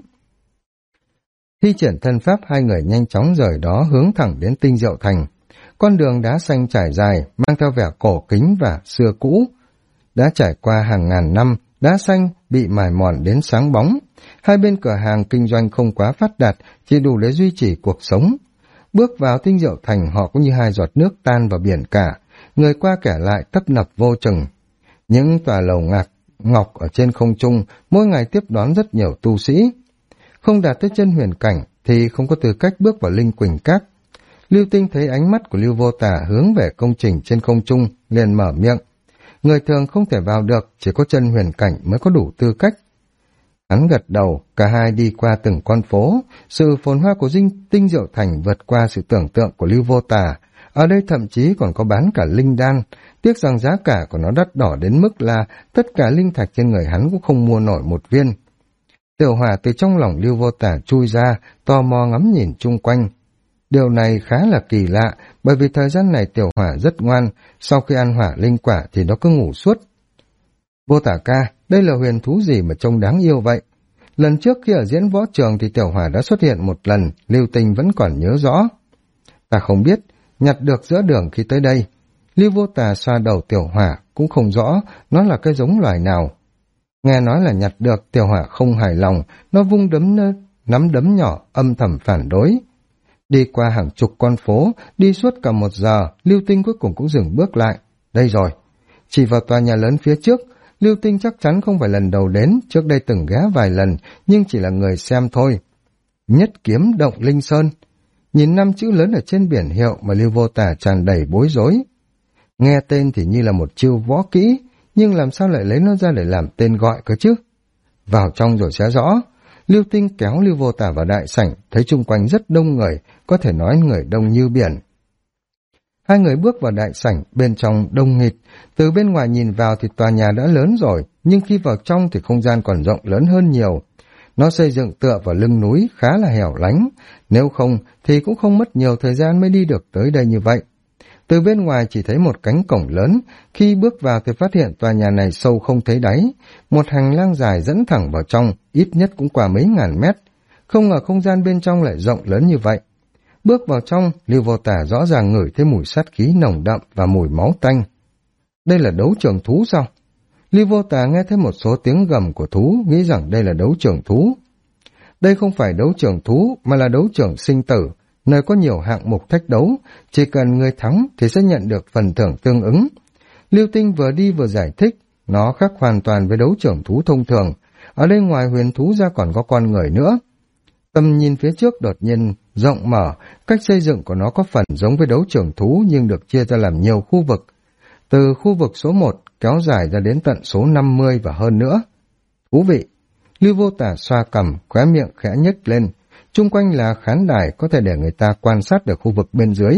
Thi triển thân pháp, hai người nhanh chóng rời đó hướng thẳng đến Tinh Diệu Thành. Con đường đá xanh trải dài, mang theo vẻ cổ kính và xưa cũ. Đã trải qua hàng ngàn năm, đá xanh bị mài mòn đến sáng bóng. Hai bên cửa hàng kinh doanh không quá phát đạt, chỉ đủ để duy trì cuộc sống. Bước vào Tinh Diệu Thành, họ cũng như hai giọt nước tan vào biển cả, người qua kẻ lại tấp nập vô chừng. Những tòa lầu ngọc ở trên không trung mỗi ngày tiếp đón rất nhiều tu sĩ. Không đạt tới chân huyền cảnh thì không có tư cách bước vào Linh Quỳnh Các. Lưu Tinh thấy ánh mắt của Lưu Vô Tả hướng về công trình trên không trung, liền mở miệng. Người thường không thể vào được, chỉ có chân huyền cảnh mới có đủ tư cách. Hắn gật đầu, cả hai đi qua từng con phố. Sự phồn hoa của Tinh Diệu Thành vượt qua sự tưởng tượng của Lưu Vô Tả. Ở đây thậm chí còn có bán cả linh đan, tiếc rằng giá cả của nó đắt đỏ đến mức là tất cả linh thạch trên người hắn cũng không mua nổi một viên. Tiểu Hỏa từ trong lòng Lưu Vô Tả chui ra, tò mò ngắm nhìn chung quanh. Điều này khá là kỳ lạ, bởi vì thời gian này Tiểu Hỏa rất ngoan, sau khi ăn hỏa linh quả thì nó cứ ngủ suốt. Vô Tả ca, đây là huyền thú gì mà trông đáng yêu vậy? Lần trước khi ở diễn võ trường thì Tiểu Hỏa đã xuất hiện một lần, Lưu Tinh vẫn còn nhớ rõ. Ta không biết, nhặt được giữa đường khi tới đây. Lưu Vô Tà xoa đầu Tiểu Hỏa, cũng không rõ nó là cái giống loài nào. Nghe nói là nhặt được, Tiểu Hỏa không hài lòng, nó vung nắm đấm nhỏ âm thầm phản đối. Đi qua hàng chục con phố, đi suốt cả 1 giờ, Lưu Tinh cuối cùng cũng dừng bước lại. Đây rồi. Chỉ vào tòa nhà lớn phía trước, Lưu Tinh chắc chắn không phải lần đầu đến, trước đây từng ghé vài lần, nhưng chỉ là người xem thôi. Nhất kiếm động Linh Sơn. Nhìn 5 chữ lớn ở trên biển hiệu mà Lưu Vô Tả tràn đầy bối rối. Nghe tên thì như là một chiêu võ kỹ, nhưng làm sao lại lấy nó ra để làm tên gọi cơ chứ? Vào trong rồi sẽ rõ. Lưu Tinh kéo Lưu Vô Tả vào đại sảnh, thấy chung quanh rất đông người, có thể nói người đông như biển. Hai người bước vào đại sảnh, bên trong đông nghịt. Từ bên ngoài nhìn vào thì tòa nhà đã lớn rồi, nhưng khi vào trong thì không gian còn rộng lớn hơn nhiều. Nó xây dựng tựa vào lưng núi, khá là hẻo lánh. Nếu không thì cũng không mất nhiều thời gian mới đi được tới đây như vậy. Từ bên ngoài chỉ thấy một cánh cổng lớn, khi bước vào thì phát hiện tòa nhà này sâu không thấy đáy. Một hành lang dài dẫn thẳng vào trong, ít nhất cũng qua mấy ngàn mét. Không ngờ không gian bên trong lại rộng lớn như vậy. Bước vào trong, Lưu Vô Tả rõ ràng ngửi thấy mùi sát khí nồng đậm và mùi máu tanh. Đây là đấu trường thú sao? Lưu Vô Tả nghe thấy một số tiếng gầm của thú, nghĩ rằng đây là đấu trường thú. Đây không phải đấu trường thú, mà là đấu trường sinh tử, nơi có nhiều hạng mục thách đấu, chỉ cần người thắng thì sẽ nhận được phần thưởng tương ứng. Lưu Tinh vừa đi vừa giải thích, nó khác hoàn toàn với đấu trường thú thông thường. Ở đây ngoài huyền thú ra còn có con người nữa. Tầm nhìn phía trước đột nhiên rộng mở, cách xây dựng của nó có phần giống với đấu trường thú nhưng được chia ra làm nhiều khu vực. Từ khu vực số 1 kéo dài ra đến tận số 50 và hơn nữa. Thú vị! Lưu Vô Tả xoa cằm, khóe miệng khẽ nhếch lên. Chung quanh là khán đài có thể để người ta quan sát được khu vực bên dưới.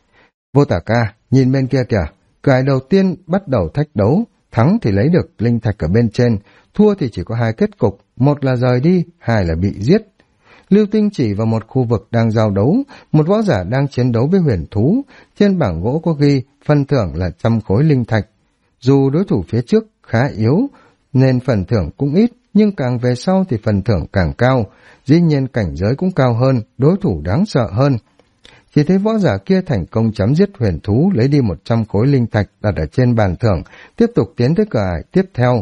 Vô Tả ca, nhìn bên kia kìa. Cải đầu tiên bắt đầu thách đấu, thắng thì lấy được linh thạch ở bên trên, thua thì chỉ có 2 kết cục, một là rời đi, 2 là bị giết. Lưu Tinh chỉ vào một khu vực đang giao đấu, một võ giả đang chiến đấu với huyền thú, trên bảng gỗ có ghi phần thưởng là 100 khối linh thạch. Dù đối thủ phía trước khá yếu, nên phần thưởng cũng ít, nhưng càng về sau thì phần thưởng càng cao, dĩ nhiên cảnh giới cũng cao hơn, đối thủ đáng sợ hơn. Chỉ thấy võ giả kia thành công chấm giết huyền thú, lấy đi 100 khối linh thạch đặt ở trên bàn thưởng, tiếp tục tiến tới cửa ải tiếp theo.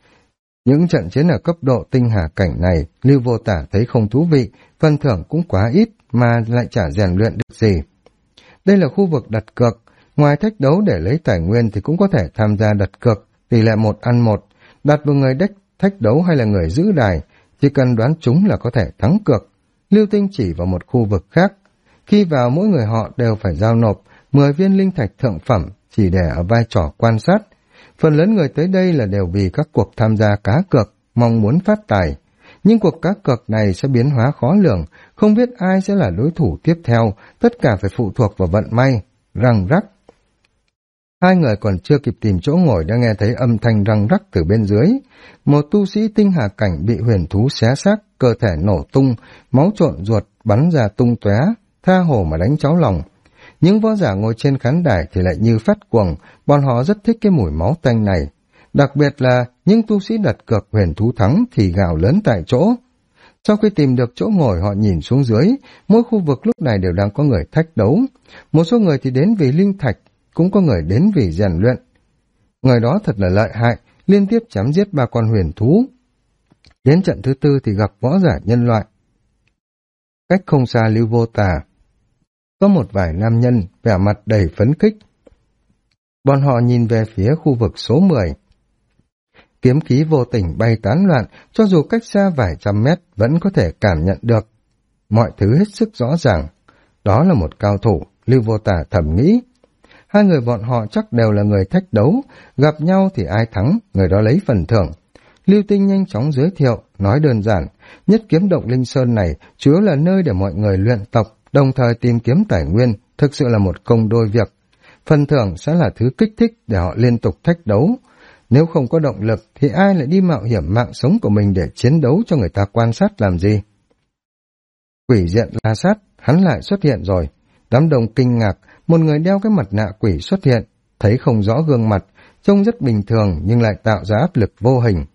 Những trận chiến ở cấp độ tinh hà cảnh này, Lưu Vô Tả thấy không thú vị, phần thưởng cũng quá ít mà lại chả rèn luyện được gì. Đây là khu vực đặt cược, ngoài thách đấu để lấy tài nguyên thì cũng có thể tham gia đặt cược, tỷ lệ 1 ăn 1, đặt vào người thách đấu hay là người giữ đài, chỉ cần đoán chúng là có thể thắng cược. Lưu Tinh chỉ vào một khu vực khác, khi vào mỗi người họ đều phải giao nộp 10 viên linh thạch thượng phẩm chỉ để ở vai trò quan sát. Phần lớn người tới đây là đều vì các cuộc tham gia cá cược, mong muốn phát tài. Nhưng cuộc cá cược này sẽ biến hóa khó lường, không biết ai sẽ là đối thủ tiếp theo, tất cả phải phụ thuộc vào vận may. Răng rắc. Hai người còn chưa kịp tìm chỗ ngồi đã nghe thấy âm thanh răng rắc từ bên dưới. Một tu sĩ tinh hà cảnh bị huyền thú xé xác, cơ thể nổ tung, máu trộn ruột bắn ra tung tóe, tha hồ mà đánh cháu lòng. Những võ giả ngồi trên khán đài thì lại như phát cuồng, bọn họ rất thích cái mùi máu tanh này. Đặc biệt là những tu sĩ đặt cược huyền thú thắng thì gào lớn tại chỗ. Sau khi tìm được chỗ ngồi họ nhìn xuống dưới, mỗi khu vực lúc này đều đang có người thách đấu. Một số người thì đến vì linh thạch, cũng có người đến vì rèn luyện. Người đó thật là lợi hại, liên tiếp chém giết 3 con huyền thú. Đến trận thứ 4 thì gặp võ giả nhân loại. Cách không xa Lưu Vô Tà, có một vài nam nhân vẻ mặt đầy phấn khích. Bọn họ nhìn về phía khu vực số 10. Kiếm khí vô tình bay tán loạn, cho dù cách xa vài trăm mét vẫn có thể cảm nhận được. Mọi thứ hết sức rõ ràng. Đó là một cao thủ, Lưu Vô Tà thầm nghĩ. Hai người bọn họ chắc đều là người thách đấu, gặp nhau thì ai thắng, người đó lấy phần thưởng. Lưu Tinh nhanh chóng giới thiệu, nói đơn giản, Nhất Kiếm Động Linh Sơn này chủ yếu là nơi để mọi người luyện tập, đồng thời tìm kiếm tài nguyên, thực sự là một công đôi việc. Phần thưởng sẽ là thứ kích thích để họ liên tục thách đấu. Nếu không có động lực thì ai lại đi mạo hiểm mạng sống của mình để chiến đấu cho người ta quan sát làm gì? Quỷ diện La Sát, hắn lại xuất hiện rồi. Đám đông kinh ngạc, một người đeo cái mặt nạ quỷ xuất hiện, thấy không rõ gương mặt, trông rất bình thường nhưng lại tạo ra áp lực vô hình.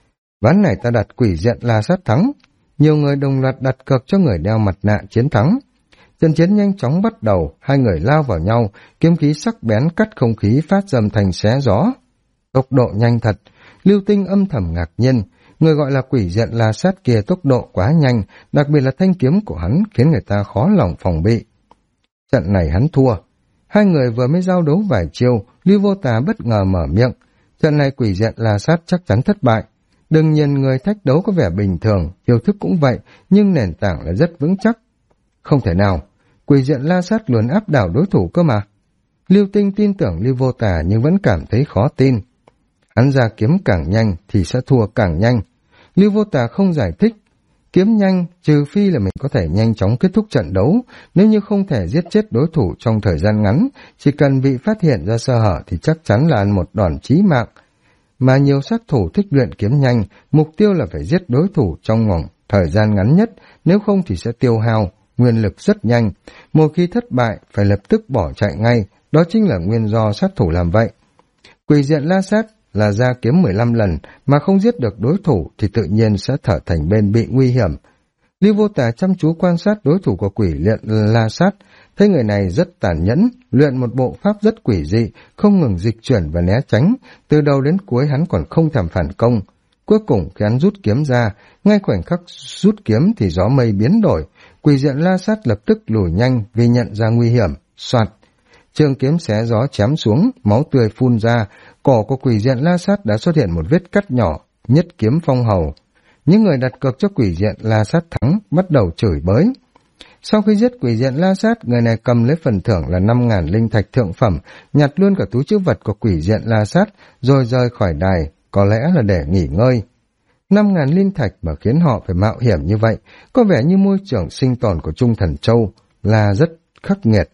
Ván này ta đặt quỷ diện La Sát thắng, nhiều người đồng loạt đặt cược cho người đeo mặt nạ chiến thắng. Trận chiến nhanh chóng bắt đầu, hai người lao vào nhau, kiếm khí sắc bén cắt không khí phát dầm thành xé gió. Tốc độ nhanh thật, Lưu Tinh âm thầm ngạc nhiên, người gọi là quỷ diện La Sát kia tốc độ quá nhanh, đặc biệt là thanh kiếm của hắn khiến người ta khó lòng phòng bị. Trận này hắn thua. Hai người vừa mới giao đấu vài chiêu, Lưu Vô Tà bất ngờ mở miệng. Trận này quỷ diện La Sát chắc chắn thất bại. Đương nhiên người thách đấu có vẻ bình thường, chiêu thức cũng vậy, nhưng nền tảng là rất vững chắc. Không thể nào, quỷ diện La Sát luôn áp đảo đối thủ cơ mà. Lưu Tinh tin tưởng Lưu Vô Tà nhưng vẫn cảm thấy khó tin. Hắn ra kiếm càng nhanh thì sẽ thua càng nhanh. Lưu Vô Tà không giải thích. Kiếm nhanh, trừ phi là mình có thể nhanh chóng kết thúc trận đấu, nếu như không thể giết chết đối thủ trong thời gian ngắn, chỉ cần bị phát hiện ra sơ hở thì chắc chắn là ăn một đòn chí mạng. Mà nhiều sát thủ thích luyện kiếm nhanh, mục tiêu là phải giết đối thủ trong vòng thời gian ngắn nhất, nếu không thì sẽ tiêu hao, nguyên lực rất nhanh. Một khi thất bại, phải lập tức bỏ chạy ngay, đó chính là nguyên do sát thủ làm vậy. Quỷ diện La Sát là ra kiếm 15 lần mà không giết được đối thủ thì tự nhiên sẽ trở thành bên bị nguy hiểm. Lưu Vô Tà chăm chú quan sát đối thủ của quỷ diện La Sát, thấy người này rất tàn nhẫn, luyện một bộ pháp rất quỷ dị, không ngừng dịch chuyển và né tránh, từ đầu đến cuối hắn còn không thèm phản công. Cuối cùng khi hắn rút kiếm ra, ngay khoảnh khắc rút kiếm thì gió mây biến đổi, quỷ diện La Sát lập tức lùi nhanh vì nhận ra nguy hiểm, soạt. Trường kiếm xé gió chém xuống, máu tươi phun ra, cổ của quỷ diện La Sát đã xuất hiện một vết cắt nhỏ, nhất kiếm phong hầu. Những người đặt cược cho quỷ diện La Sát thắng bắt đầu chửi bới. Sau khi giết quỷ diện La Sát, người này cầm lấy phần thưởng là 5.000 linh thạch thượng phẩm, nhặt luôn cả túi trữ vật của quỷ diện La Sát, rồi rời khỏi đài, có lẽ là để nghỉ ngơi. 5.000 linh thạch mà khiến họ phải mạo hiểm như vậy, có vẻ như môi trường sinh tồn của Trung Thần Châu là rất khắc nghiệt.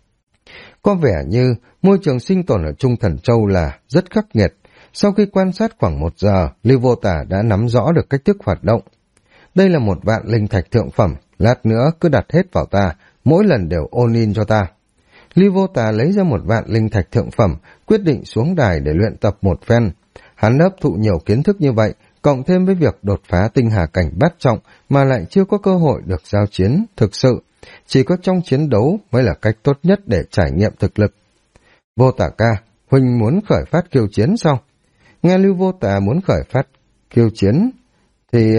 Có vẻ như môi trường sinh tồn ở Trung Thần Châu là rất khắc nghiệt. Sau khi quan sát khoảng 1 giờ, Lưu Vô Tà đã nắm rõ được cách thức hoạt động. Đây là 1.000 linh thạch thượng phẩm, lát nữa cứ đặt hết vào ta, mỗi lần đều ôn in cho ta. Lưu Vô Tà lấy ra 1.000 linh thạch thượng phẩm, quyết định xuống đài để luyện tập một phen. Hắn hấp thụ nhiều kiến thức như vậy, cộng thêm với việc đột phá tinh hà cảnh bát trọng mà lại chưa có cơ hội được giao chiến thực sự. Chỉ có trong chiến đấu mới là cách tốt nhất để trải nghiệm thực lực. Vô Tà ca, huynh muốn khởi phát khiêu chiến sao? Nghe Lưu Vô Tà muốn khởi phát khiêu chiến thì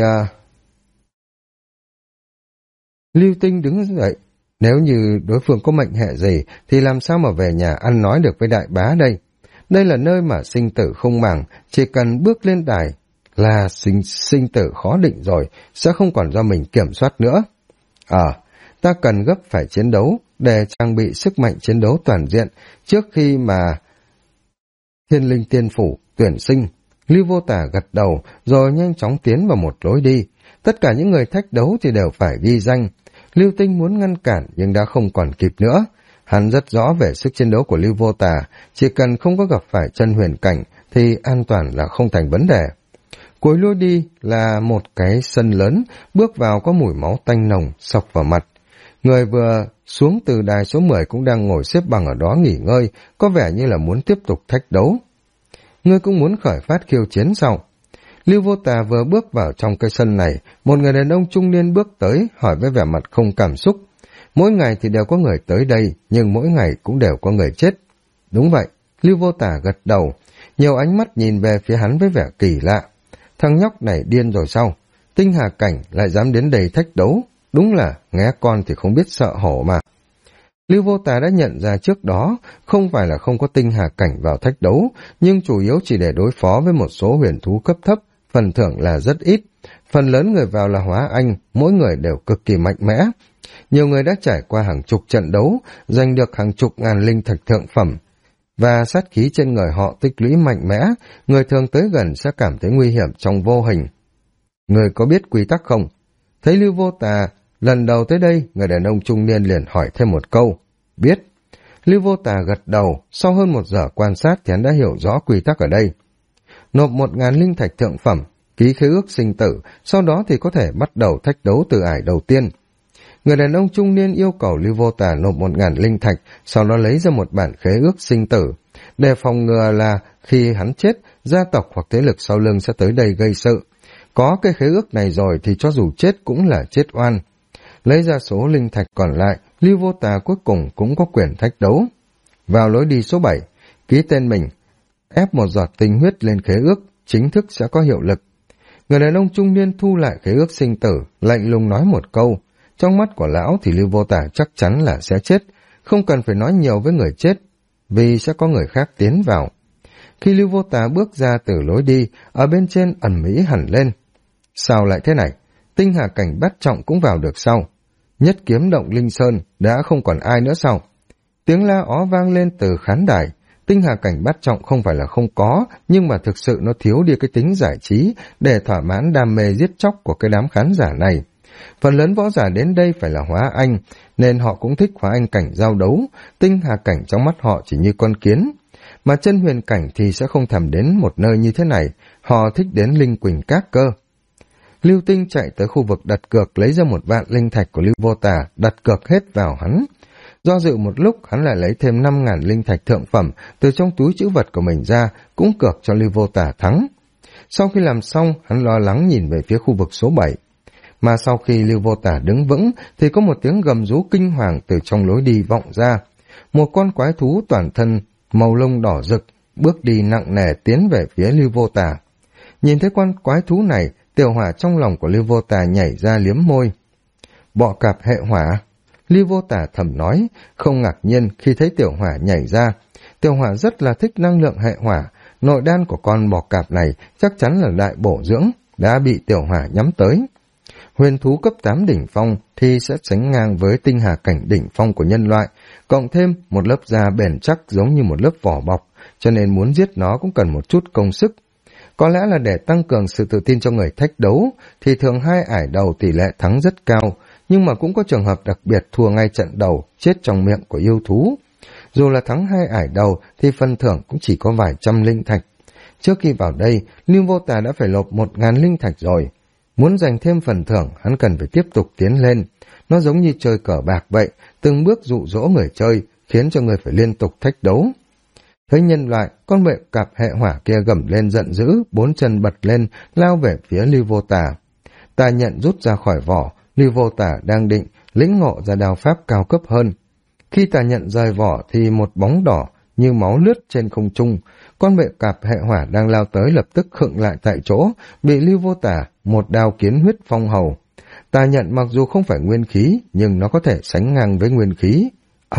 Lưu Tinh đứng dậy. Nếu như đối phương có mệnh hệ gì thì làm sao mà về nhà ăn nói được với đại bá đây? Đây là nơi mà sinh tử không màng, chỉ cần bước lên đài là sinh tử khó định rồi, sẽ không còn do mình kiểm soát nữa. Ta cần gấp phải chiến đấu để trang bị sức mạnh chiến đấu toàn diện trước khi mà Thiên Linh Tiên Phủ tuyển sinh. Lưu Vô Tà gật đầu rồi nhanh chóng tiến vào một lối đi. Tất cả những người thách đấu thì đều phải ghi danh. Lưu Tinh muốn ngăn cản nhưng đã không còn kịp nữa. Hắn rất rõ về sức chiến đấu của Lưu Vô Tà, chỉ cần không có gặp phải chân huyền cảnh thì an toàn là không thành vấn đề. Cuối lối đi là một cái sân lớn, bước vào có mùi máu tanh nồng xộc vào mặt. Người vừa xuống từ đài số 10 cũng đang ngồi xếp bằng ở đó nghỉ ngơi, có vẻ như là muốn tiếp tục thách đấu. Ngươi cũng muốn khởi phát khiêu chiến sao? Lưu Vô Tà vừa bước vào trong cái sân này, một người đàn ông trung niên bước tới, hỏi với vẻ mặt không cảm xúc. Mỗi ngày thì đều có người tới đây, nhưng mỗi ngày cũng đều có người chết. Đúng vậy, Lưu Vô Tà gật đầu. Nhiều ánh mắt nhìn về phía hắn với vẻ kỳ lạ. Thằng nhóc này điên rồi sao? Tinh hà cảnh lại dám đến đây thách đấu. Đúng là nghe con thì không biết sợ hổ mà. Lưu Vô Tà đã nhận ra trước đó, không phải là không có tinh hà cảnh vào thách đấu, nhưng chủ yếu chỉ để đối phó với một số huyền thú cấp thấp, phần thưởng là rất ít. Phần lớn người vào là hóa anh, mỗi người đều cực kỳ mạnh mẽ. Nhiều người đã trải qua hàng chục trận đấu, giành được hàng chục ngàn linh thạch thượng phẩm, và sát khí trên người họ tích lũy mạnh mẽ, người thường tới gần sẽ cảm thấy nguy hiểm trong vô hình. Người có biết quy tắc không? Thấy Lưu Vô Tà lần đầu tới đây, người đàn ông trung niên liền hỏi thêm một câu. Biết. Lưu Vô Tà gật đầu, sau hơn 1 giờ quan sát thì hắn đã hiểu rõ quy tắc ở đây. Nộp 1000 linh thạch thượng phẩm, ký khế ước sinh tử, sau đó thì có thể bắt đầu thách đấu từ ải đầu tiên. Người đàn ông trung niên yêu cầu Lưu Vô Tà nộp 1000 linh thạch, sau đó lấy ra một bản khế ước sinh tử, để phòng ngừa là khi hắn chết, gia tộc hoặc thế lực sau lưng sẽ tới đây gây sự. Có cái khế ước này rồi thì cho dù chết cũng là chết oan. Lấy ra số linh thạch còn lại, Lưu Vô Tà cuối cùng cũng có quyền thách đấu. Vào lối đi số 7, ký tên mình, ép một giọt tinh huyết lên khế ước, chính thức sẽ có hiệu lực. Người đàn ông trung niên thu lại khế ước sinh tử, lạnh lùng nói một câu. Trong mắt của lão thì Lưu Vô Tà chắc chắn là sẽ chết, không cần phải nói nhiều với người chết, vì sẽ có người khác tiến vào. Khi Lưu Vô Tà bước ra từ lối đi, ở bên trên ẩn mỹ hẳn lên. Sao lại thế này? Tinh hà cảnh bát trọng cũng vào được sao? Nhất kiếm động linh sơn, đã không còn ai nữa sao? Tiếng la ó vang lên từ khán đài. Tinh hà cảnh bát trọng không phải là không có, nhưng mà thực sự nó thiếu đi cái tính giải trí để thỏa mãn đam mê giết chóc của cái đám khán giả này. Phần lớn võ giả đến đây phải là hóa anh, nên họ cũng thích hóa anh cảnh giao đấu. Tinh hà cảnh trong mắt họ chỉ như con kiến. Mà chân huyền cảnh thì sẽ không thèm đến một nơi như thế này, họ thích đến linh quỳnh các cơ. Lưu Tinh chạy tới khu vực đặt cược, lấy ra 1.000 linh thạch của Lưu Vô Tà, đặt cược hết vào hắn. Do dự một lúc, hắn lại lấy thêm 5.000 linh thạch thượng phẩm từ trong túi trữ vật của mình ra, cũng cược cho Lưu Vô Tà thắng. Sau khi làm xong, hắn lo lắng nhìn về phía khu vực số 7. Mà sau khi Lưu Vô Tà đứng vững, thì có một tiếng gầm rú kinh hoàng từ trong lối đi vọng ra. Một con quái thú toàn thân màu lông đỏ rực, bước đi nặng nề tiến về phía Lưu Vô Tà. Nhìn thấy con quái thú này, tiểu hỏa trong lòng của Lưu Vô Tà nhảy ra liếm môi. Bọ cạp hệ hỏa. Lưu Vô Tà thầm nói, không ngạc nhiên khi thấy tiểu hỏa nhảy ra. Tiểu hỏa rất là thích năng lượng hệ hỏa, nội đan của con bọ cạp này chắc chắn là đại bổ dưỡng, đã bị tiểu hỏa nhắm tới. Huyền thú cấp 8 đỉnh phong thì sẽ sánh ngang với tinh hà cảnh đỉnh phong của nhân loại, cộng thêm một lớp da bền chắc giống như một lớp vỏ bọc, cho nên muốn giết nó cũng cần một chút công sức. Có lẽ là để tăng cường sự tự tin cho người thách đấu, thì thường 2 ải đầu tỷ lệ thắng rất cao, nhưng mà cũng có trường hợp đặc biệt thua ngay trận đầu, chết trong miệng của yêu thú. Dù là thắng 2 ải đầu thì phần thưởng cũng chỉ có vài trăm linh thạch. Trước khi vào đây, Lưu Vô Tà đã phải nộp 1000 linh thạch rồi. Muốn giành thêm phần thưởng, hắn cần phải tiếp tục tiến lên. Nó giống như chơi cờ bạc vậy, từng bước dụ dỗ người chơi, khiến cho người phải liên tục thách đấu. Thấy nhân loại, con bệ cạp hệ hỏa kia gầm lên giận dữ, 4 chân bật lên, lao về phía Lưu Vô Tà. Tà nhận rút ra khỏi vỏ, Lưu Vô Tà đang định lĩnh ngộ ra đao pháp cao cấp hơn. Khi tà nhận rời vỏ thì một bóng đỏ như máu lướt trên không trung. Con bệ cạp hệ hỏa đang lao tới lập tức khựng lại tại chỗ, bị Lưu Vô Tà một đao kiến huyết phong hầu. Tà nhận mặc dù không phải nguyên khí, nhưng nó có thể sánh ngang với nguyên khí.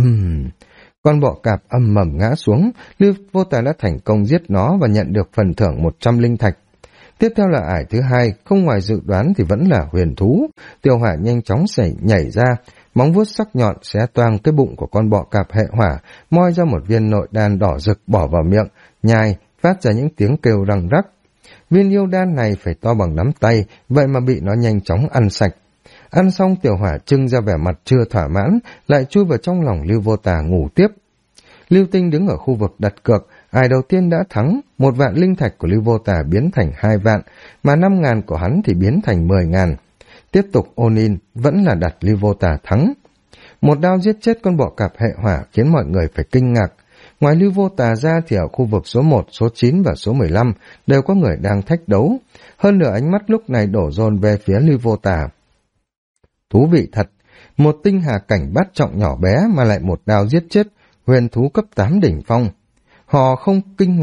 Con bọ cạp âm mầm ngã xuống, Lưu Vô Tà đã thành công giết nó và nhận được phần thưởng 100 linh thạch. Tiếp theo là ải thứ 2, không ngoài dự đoán thì vẫn là huyền thú. Tiểu hỏa nhanh chóng nhảy ra, móng vuốt sắc nhọn xé toang cái bụng của con bọ cạp hệ hỏa, moi ra một viên nội đan đỏ rực bỏ vào miệng, nhai, phát ra những tiếng kêu răng rắc. Viên yêu đan này phải to bằng nắm tay, vậy mà bị nó nhanh chóng ăn sạch. Ăn xong tiểu hỏa trưng ra vẻ mặt chưa thỏa mãn, lại chui vào trong lòng Lưu Vô Tà ngủ tiếp. Lưu Tinh đứng ở khu vực đặt cược, ai đầu tiên đã thắng, 1.000 linh thạch của Lưu Vô Tà biến thành 2 vạn, mà 5.000 của hắn thì biến thành 10.000. Tiếp tục ôn in, vẫn là đặt Lưu Vô Tà thắng. Một đao giết chết con bọ cạp hệ hỏa khiến mọi người phải kinh ngạc. Ngoài Lưu Vô Tà ra thì ở khu vực số 1, số 9 và số 15 đều có người đang thách đấu. Hơn nửa ánh mắt lúc này đổ dồn về phía Lưu Vô Tà. Thú vị thật, một tinh hà cảnh bát trọng nhỏ bé mà lại một đao giết chết huyền thú cấp 8 đỉnh phong. Họ không kinh ngạc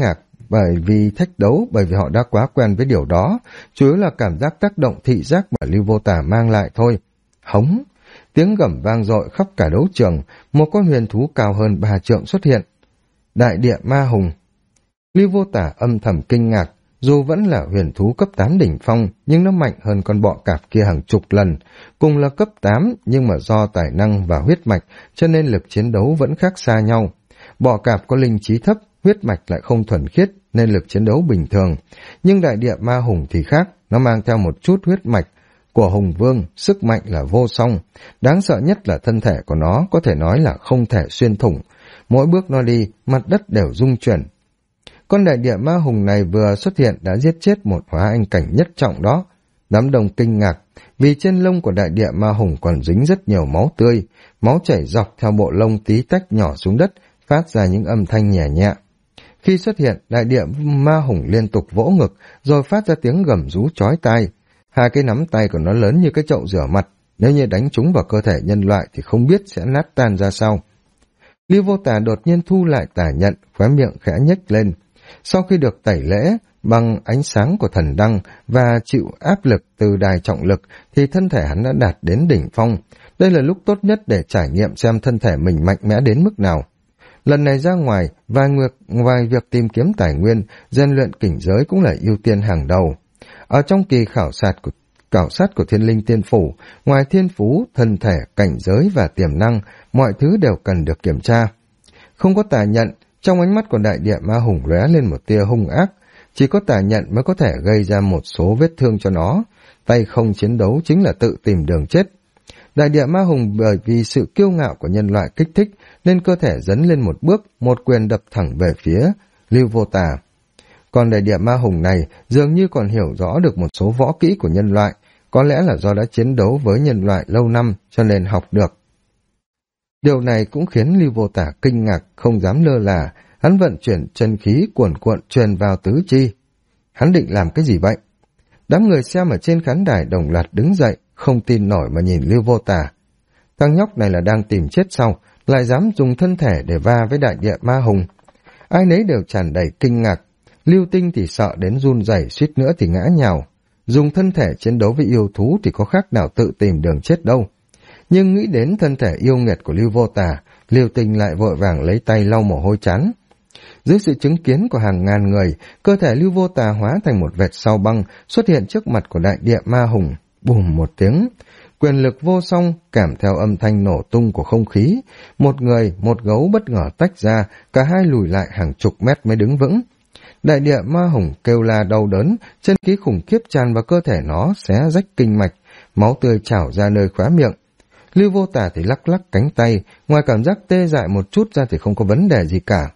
bởi vì thách đấu, bởi vì họ đã quá quen với điều đó, chủ yếu là cảm giác tác động thị giác mà Lưu Vô Tả mang lại thôi. Hống! Tiếng gầm vang dội khắp cả đấu trường, một con huyền thú cao hơn 3 trượng xuất hiện. Đại địa ma hùng. Lưu Vô Tả âm thầm kinh ngạc, dù vẫn là huyền thú cấp 8 đỉnh phong, nhưng nó mạnh hơn con bọ cạp kia hàng chục lần. Cùng là cấp 8, nhưng mà do tài năng và huyết mạch, cho nên lực chiến đấu vẫn khác xa nhau. Bọ cạp có linh trí thấp, huyết mạch lại không thuần khiết, nên lực chiến đấu bình thường. Nhưng đại địa ma hùng thì khác, nó mang theo một chút huyết mạch của hùng vương, sức mạnh là vô song. Đáng sợ nhất là thân thể của nó có thể nói là không thể xuyên thủng. Mỗi bước nó đi, mặt đất đều rung chuyển. Con đại địa ma hùng này vừa xuất hiện đã giết chết một hóa anh cảnh nhất trọng đó. Đám đông kinh ngạc, vì trên lông của đại địa ma hùng còn dính rất nhiều máu tươi, máu chảy dọc theo bộ lông tí tách nhỏ xuống đất, phát ra những âm thanh nhẹ nhẹ. Khi xuất hiện, đại địa ma hùng liên tục vỗ ngực, rồi phát ra tiếng gầm rú chói tai. Hai cái nắm tay của nó lớn như cái chậu rửa mặt, nếu như đánh trúng vào cơ thể nhân loại thì không biết sẽ nát tan ra sao. Lưu Vô Tả đột nhiên thu lại tả nhận, khóe miệng khẽ nhếch lên. Sau khi được tẩy lễ bằng ánh sáng của thần đăng và chịu áp lực từ đài trọng lực thì thân thể hắn đã đạt đến đỉnh phong. Đây là lúc tốt nhất để trải nghiệm xem thân thể mình mạnh mẽ đến mức nào. Lần này ra ngoài, vài việc tìm kiếm tài nguyên, rèn luyện cảnh giới cũng là ưu tiên hàng đầu. Ở trong kỳ khảo sát của Thiên Linh Tiên Phủ, ngoài thiên phú, thân thể, cảnh giới và tiềm năng, mọi thứ đều cần được kiểm tra. Không có tà nhận, trong ánh mắt của đại địa ma hùng lóe lên một tia hung ác, chỉ có tà nhận mới có thể gây ra một số vết thương cho nó. Tay không chiến đấu chính là tự tìm đường chết. Đại địa ma hùng bởi vì sự kiêu ngạo của nhân loại kích thích nên cơ thể dấn lên một bước, một quyền đập thẳng về phía Lưu Vô Tả. Còn đại địa ma hùng này dường như còn hiểu rõ được một số võ kỹ của nhân loại, có lẽ là do đã chiến đấu với nhân loại lâu năm cho nên học được. Điều này cũng khiến Lưu Vô Tả kinh ngạc, không dám lơ là, hắn vận chuyển chân khí cuồn cuộn truyền vào tứ chi. Hắn định làm cái gì vậy? Đám người xem ở trên khán đài đồng loạt đứng dậy, không tin nổi mà nhìn Lưu Vô Tả. Thằng nhóc này là đang tìm chết sao, lại dám dùng thân thể để va với đại địa ma hùng. Ai nấy đều tràn đầy kinh ngạc. Lưu Tinh thì sợ đến run rẩy, suýt nữa thì ngã nhào. Dùng thân thể chiến đấu với yêu thú thì có khác nào tự tìm đường chết đâu. Nhưng nghĩ đến thân thể yêu nghiệt của Lưu Vô Tả, Lưu Tinh lại vội vàng lấy tay lau mồ hôi chán. Dưới sự chứng kiến của hàng ngàn người, cơ thể Lưu Vô Tả hóa thành một vệt sao băng xuất hiện trước mặt của đại địa ma hùng. Bùm một tiếng, quyền lực vô song kèm theo âm thanh nổ tung của không khí. Một người, một gấu bất ngờ tách ra, cả hai lùi lại hàng chục mét mới đứng vững. Đại địa ma hùng kêu la đau đớn, chân khí khủng khiếp tràn vào cơ thể nó, xé rách kinh mạch, máu tươi trào ra nơi khóe miệng. Lưu Vô Tả thì lắc lắc cánh tay, ngoài cảm giác tê dại một chút ra thì không có vấn đề gì cả.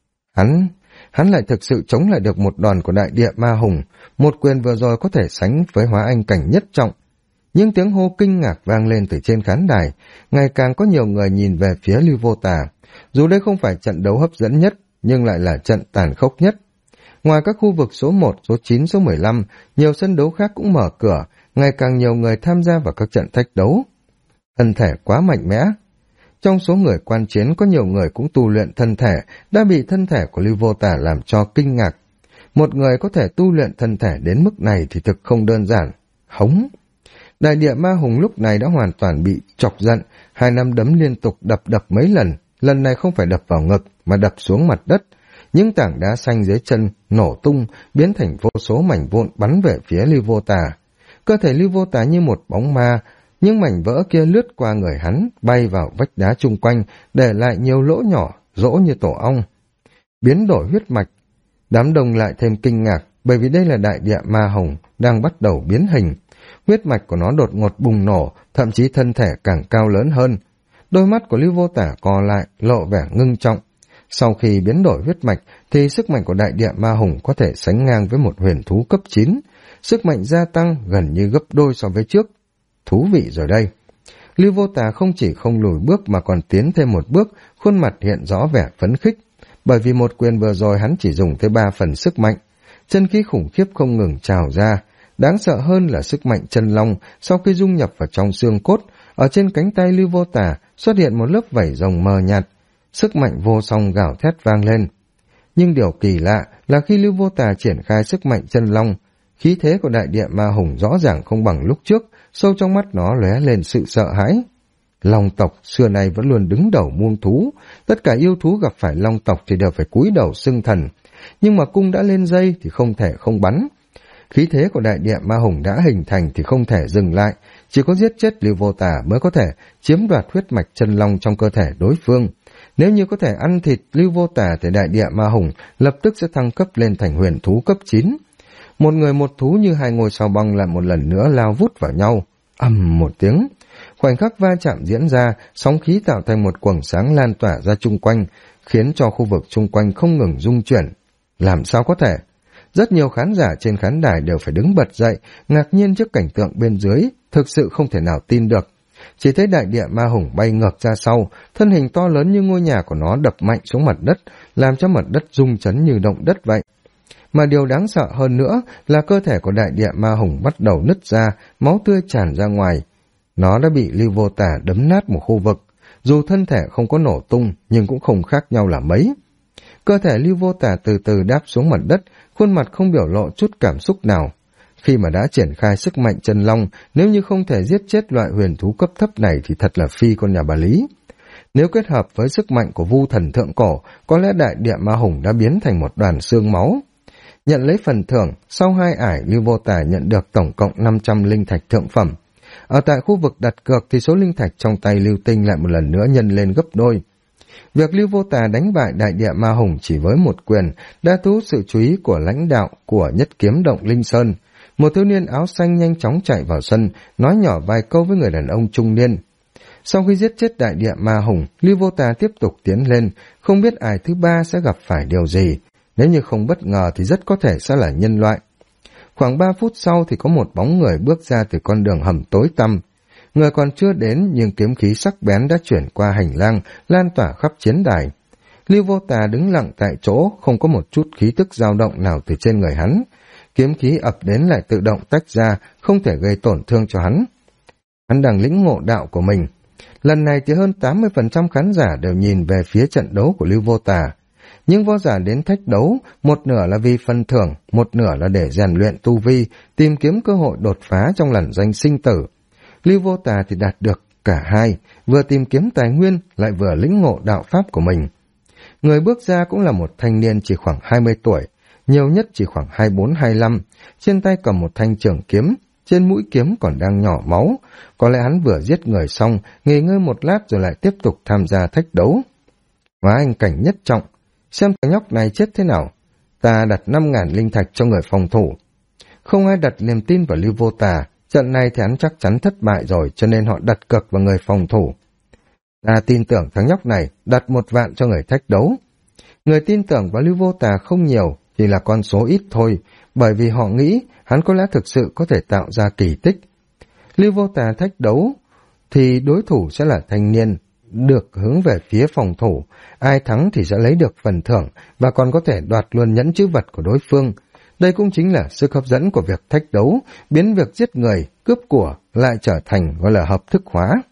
Hắn lại thực sự chống lại được một đòn của đại địa ma hùng, một quyền vừa rồi có thể sánh với hóa anh cảnh nhất trọng. Những tiếng hô kinh ngạc vang lên từ trên khán đài, ngày càng có nhiều người nhìn về phía Lưu Vô Tả. Dù đây không phải trận đấu hấp dẫn nhất, nhưng lại là trận tàn khốc nhất. Ngoài các khu vực số 1, số 9, số 15, nhiều sân đấu khác cũng mở cửa, ngày càng nhiều người tham gia vào các trận thách đấu. Thân thể quá mạnh mẽ. Trong số người quan chiến có nhiều người cũng tu luyện thân thể, đã bị thân thể của Lưu Vô Tả làm cho kinh ngạc. Một người có thể tu luyện thân thể đến mức này thì thực không đơn giản. Hống! Đại địa ma hùng lúc này đã hoàn toàn bị chọc giận, hai nắm đấm liên tục đập mấy lần này không phải đập vào ngực mà đập xuống mặt đất. Những tảng đá xanh dưới chân nổ tung, biến thành vô số mảnh vụn bắn về phía Lưu Vô Tả. Cơ thể Lưu Vô Tả như một bóng ma, những mảnh vỡ kia lướt qua người hắn, bay vào vách đá chung quanh, để lại nhiều lỗ nhỏ, rỗ như tổ ong. Biến đổi huyết mạch. Đám đông lại thêm kinh ngạc, bởi vì đây là đại địa ma hùng đang bắt đầu biến hình. Huyết mạch của nó đột ngột bùng nổ, thậm chí thân thể càng cao lớn hơn. Đôi mắt của Lưu Vô Tả co lại, lộ vẻ ngưng trọng. Sau khi biến đổi huyết mạch, thì sức mạnh của đại địa ma hùng có thể sánh ngang với một huyền thú cấp 9. Sức mạnh gia tăng gần như gấp đôi so với trước. Thú vị rồi đây. Lưu Vô Tả không chỉ không lùi bước mà còn tiến thêm một bước, khuôn mặt hiện rõ vẻ phấn khích. Bởi vì một quyền vừa rồi hắn chỉ dùng tới 3 phần sức mạnh. Chân khí khủng khiếp không ngừng trào ra. Đáng sợ hơn là sức mạnh chân long sau khi dung nhập vào trong xương cốt. Ở trên cánh tay Lưu Vô Tả xuất hiện một lớp vảy rồng mờ nhạt. Sức mạnh vô song gào thét vang lên. Nhưng điều kỳ lạ là khi Lưu Vô Tà triển khai sức mạnh chân long, khí thế của đại địa ma hùng rõ ràng không bằng lúc trước, sâu trong mắt nó lóe lên sự sợ hãi. Long tộc xưa nay vẫn luôn đứng đầu muôn thú, tất cả yêu thú gặp phải long tộc thì đều phải cúi đầu xưng thần, nhưng mà cung đã lên dây thì không thể không bắn. Khí thế của đại địa ma hùng đã hình thành thì không thể dừng lại, chỉ có giết chết Lưu Vô Tà mới có thể chiếm đoạt huyết mạch chân long trong cơ thể đối phương. Nếu như có thể ăn thịt Lưu Vô Tà thì đại địa ma hùng lập tức sẽ thăng cấp lên thành huyền thú cấp 9. Một người một thú như hai ngôi sao băng lại một lần nữa lao vút vào nhau. Ầm một tiếng, khoảnh khắc va chạm diễn ra, sóng khí tạo thành một quầng sáng lan tỏa ra chung quanh, khiến cho khu vực chung quanh không ngừng rung chuyển. Làm sao có thể? Rất nhiều khán giả trên khán đài đều phải đứng bật dậy, ngạc nhiên trước cảnh tượng bên dưới, thực sự không thể nào tin được. Chỉ thấy đại địa ma hùng bay ngược ra sau, thân hình to lớn như ngôi nhà của nó đập mạnh xuống mặt đất, làm cho mặt đất rung chấn như động đất vậy. Mà điều đáng sợ hơn nữa là cơ thể của đại địa ma hùng bắt đầu nứt ra, máu tươi tràn ra ngoài. Nó đã bị Lưu Vô Tà đấm nát một khu vực, dù thân thể không có nổ tung nhưng cũng không khác nhau là mấy. Cơ thể Lưu Vô Tà từ từ đáp xuống mặt đất, khuôn mặt không biểu lộ chút cảm xúc nào. Khi mà đã triển khai sức mạnh chân long, nếu như không thể giết chết loại huyền thú cấp thấp này thì thật là phi con nhà bà Lý. Nếu kết hợp với sức mạnh của Vu Thần thượng cổ, có lẽ đại địa ma hùng đã biến thành một đoàn xương máu. Nhận lấy phần thưởng, sau 2 ải Lưu Vô Tà nhận được tổng cộng 500 linh thạch thượng phẩm. Ở tại khu vực đặt cược thì số linh thạch trong tay Lưu Tinh lại một lần nữa nhân lên gấp đôi. Việc Lưu Vô Tà đánh bại đại địa ma hùng chỉ với một quyền đã thu hút sự chú ý của lãnh đạo của Nhất Kiếm Động Linh Sơn. Một thiếu niên áo xanh nhanh chóng chạy vào sân, nói nhỏ vài câu với người đàn ông trung niên. Sau khi giết chết đại địa ma hùng, Lưu Vô Tà tiếp tục tiến lên, không biết ải thứ 3 sẽ gặp phải điều gì. Nếu như không bất ngờ thì rất có thể sẽ là nhân loại. Khoảng 3 phút sau thì có một bóng người bước ra từ con đường hầm tối tăm. Người còn chưa đến nhưng kiếm khí sắc bén đã chuyển qua hành lang, lan tỏa khắp chiến đài. Lưu Vô Tà đứng lặng tại chỗ, không có một chút khí tức dao động nào từ trên người hắn. Kiếm khí ập đến lại tự động tách ra, không thể gây tổn thương cho hắn. Hắn đang lĩnh ngộ đạo của mình. Lần này thì hơn 80% khán giả đều nhìn về phía trận đấu của Lưu Vô Tà. Những võ giả đến thách đấu, một nửa là vì phần thưởng, một nửa là để rèn luyện tu vi, tìm kiếm cơ hội đột phá trong lằn danh sinh tử. Lưu Vô Tà thì đạt được cả hai, vừa tìm kiếm tài nguyên lại vừa lĩnh ngộ đạo pháp của mình. Người bước ra cũng là một thanh niên chỉ khoảng 20 tuổi, nhiều nhất chỉ khoảng 24-25, trên tay cầm một thanh trường kiếm, trên mũi kiếm còn đang nhỏ máu. Có lẽ hắn vừa giết người xong, nghỉ ngơi một lát rồi lại tiếp tục tham gia thách đấu. Hóa anh cảnh nhất trọng, xem thằng nhóc này chết thế nào. Ta đặt 5.000 linh thạch cho người phòng thủ. Không ai đặt niềm tin vào Lưu Vô Tà, trận này thì hắn chắc chắn thất bại rồi, cho nên họ đặt cược vào người phòng thủ. Ta tin tưởng thằng nhóc này, đặt 1 vạn cho người thách đấu. Người tin tưởng vào Lưu Vô Tà không nhiều, chỉ là con số ít thôi, bởi vì họ nghĩ hắn có lẽ thực sự có thể tạo ra kỳ tích. Lưu Vô Tà thách đấu thì đối thủ sẽ là thanh niên, được hướng về phía phòng thủ, ai thắng thì sẽ lấy được phần thưởng và còn có thể đoạt luôn nhẫn chữ vật của đối phương. Đây cũng chính là sức hấp dẫn của việc thách đấu, biến việc giết người, cướp của lại trở thành gọi là hợp thức hóa.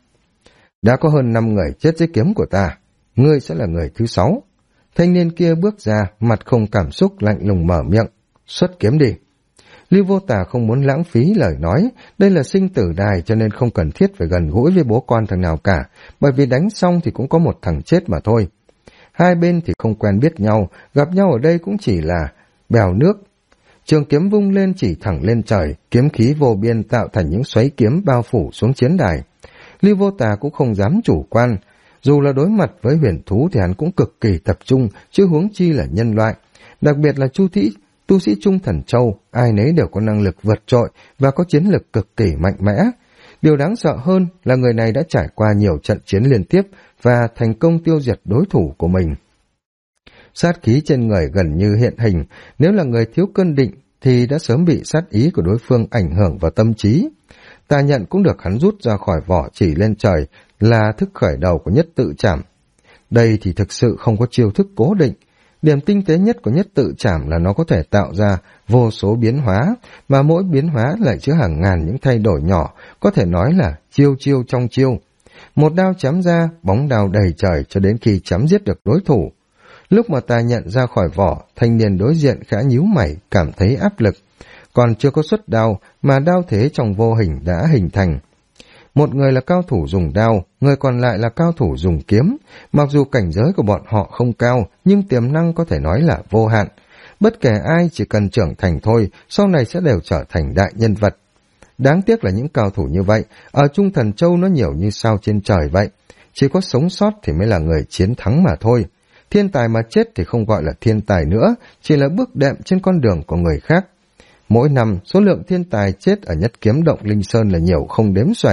Đã có hơn 5 người chết dưới kiếm của ta, ngươi sẽ là người thứ 6. Thanh niên kia bước ra, mặt không cảm xúc, lạnh lùng mở miệng, xuất kiếm đi. Lưu Vô Tà không muốn lãng phí lời nói, đây là sinh tử đài cho nên không cần thiết phải gần gũi với bố con thằng nào cả, bởi vì đánh xong thì cũng có một thằng chết mà thôi. Hai bên thì không quen biết nhau, gặp nhau ở đây cũng chỉ là bèo nước. Trường kiếm vung lên chỉ thẳng lên trời, kiếm khí vô biên tạo thành những xoáy kiếm bao phủ xuống chiến đài. Lưu Vô Tà cũng không dám chủ quan, dù là đối mặt với huyền thú thì hắn cũng cực kỳ tập trung, chứ huống chi là nhân loại. Đặc biệt là tu sĩ Trung Thần Châu, ai nấy đều có năng lực vượt trội và có chiến lực cực kỳ mạnh mẽ. Điều đáng sợ hơn là người này đã trải qua nhiều trận chiến liên tiếp và thành công tiêu diệt đối thủ của mình. Sát khí trên người gần như hiện hình, nếu là người thiếu cân định thì đã sớm bị sát ý của đối phương ảnh hưởng vào tâm trí. Tà nhận cũng được hắn rút ra khỏi vỏ chỉ lên trời là thức khởi đầu của nhất tự trảm. Đây thì thực sự không có chiêu thức cố định. Điểm tinh tế nhất của nhất tự trảm là nó có thể tạo ra vô số biến hóa, mà mỗi biến hóa lại chứa hàng ngàn những thay đổi nhỏ, có thể nói là chiêu chiêu trong chiêu. Một đao chém ra, bóng đao đầy trời cho đến khi chém giết được đối thủ. Lúc mà ta nhận ra khỏi vỏ, thanh niên đối diện khẽ nhíu mày, cảm thấy áp lực. Còn chưa có xuất đao, mà đao thế trong vô hình đã hình thành. Một người là cao thủ dùng đao, người còn lại là cao thủ dùng kiếm. Mặc dù cảnh giới của bọn họ không cao, nhưng tiềm năng có thể nói là vô hạn. Bất kể ai chỉ cần trưởng thành thôi, sau này sẽ đều trở thành đại nhân vật. Đáng tiếc là những cao thủ như vậy, ở Trung Thần Châu nó nhiều như sao trên trời vậy. Chỉ có sống sót thì mới là người chiến thắng mà thôi. Thiên tài mà chết thì không gọi là thiên tài nữa, chỉ là bước đệm trên con đường của người khác. Mỗi năm, số lượng thiên tài chết ở Nhất Kiếm Động Linh Sơn là nhiều không đếm xuể.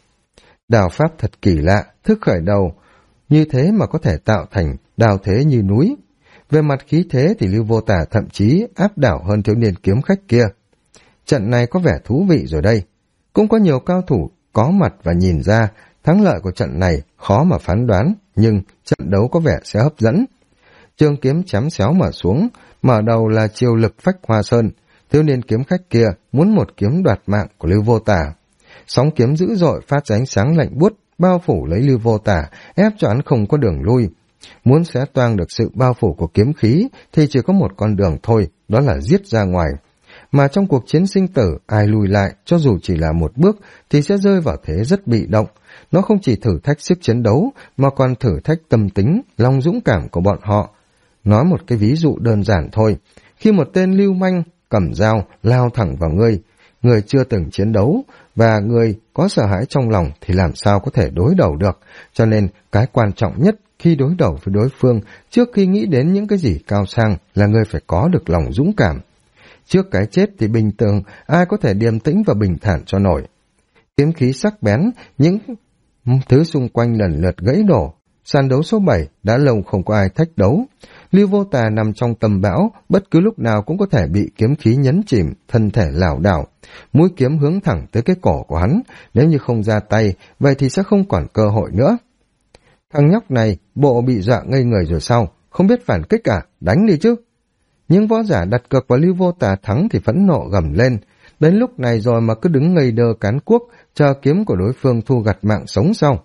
Đao pháp thật kỳ lạ, thức khởi đầu, như thế mà có thể tạo thành đao thế như núi. Về mặt khí thế thì Lưu Vô Tà thậm chí áp đảo hơn thiếu niên kiếm khách kia. Trận này có vẻ thú vị rồi đây. Cũng có nhiều cao thủ có mặt và nhìn ra thắng lợi của trận này khó mà phán đoán, nhưng trận đấu có vẻ sẽ hấp dẫn. Trường kiếm chém xéo mở xuống, mở đầu là chiêu lực phách hoa sơn. Thiếu niên kiếm khách kia muốn một kiếm đoạt mạng của Lưu Vô Tà. Sóng kiếm dữ dội phát ra ánh sáng lạnh buốt, bao phủ lấy Lưu Vô Tà, ép cho hắn không có đường lui. Muốn xé toang được sự bao phủ của kiếm khí thì chỉ có một con đường thôi, đó là giết ra ngoài. Mà trong cuộc chiến sinh tử, ai lùi lại cho dù chỉ là một bước thì sẽ rơi vào thế rất bị động. Nó không chỉ thử thách sức chiến đấu mà còn thử thách tâm tính, lòng dũng cảm của bọn họ. Nói một cái ví dụ đơn giản thôi, khi một tên lưu manh cầm dao lao thẳng vào ngươi, người chưa từng chiến đấu và người có sợ hãi trong lòng thì làm sao có thể đối đầu được. Cho nên cái quan trọng nhất khi đối đầu với đối phương, trước khi nghĩ đến những cái gì cao sang, là người phải có được lòng dũng cảm. Trước cái chết thì bình thường ai có thể điềm tĩnh và bình thản cho nổi. Kiếm khí sắc bén, những thứ xung quanh lần lượt gãy đổ. Sàn đấu số 7 đã lâu không có ai thách đấu. Lưu Vô Tà nằm trong tầm bão, bất cứ lúc nào cũng có thể bị kiếm khí nhấn chìm, thân thể lảo đảo. Mũi kiếm hướng thẳng tới cái cổ của hắn, nếu như không ra tay, vậy thì sẽ không còn cơ hội nữa. Thằng nhóc này, bộ bị dọa ngây người rồi sao? Không biết phản kích à? Đánh đi chứ! Những võ giả đặt cược vào Lưu Vô Tà thắng thì phẫn nộ gầm lên. Đến lúc này rồi mà cứ đứng ngây đơ cán cuốc, chờ kiếm của đối phương thu gặt mạng sống sau.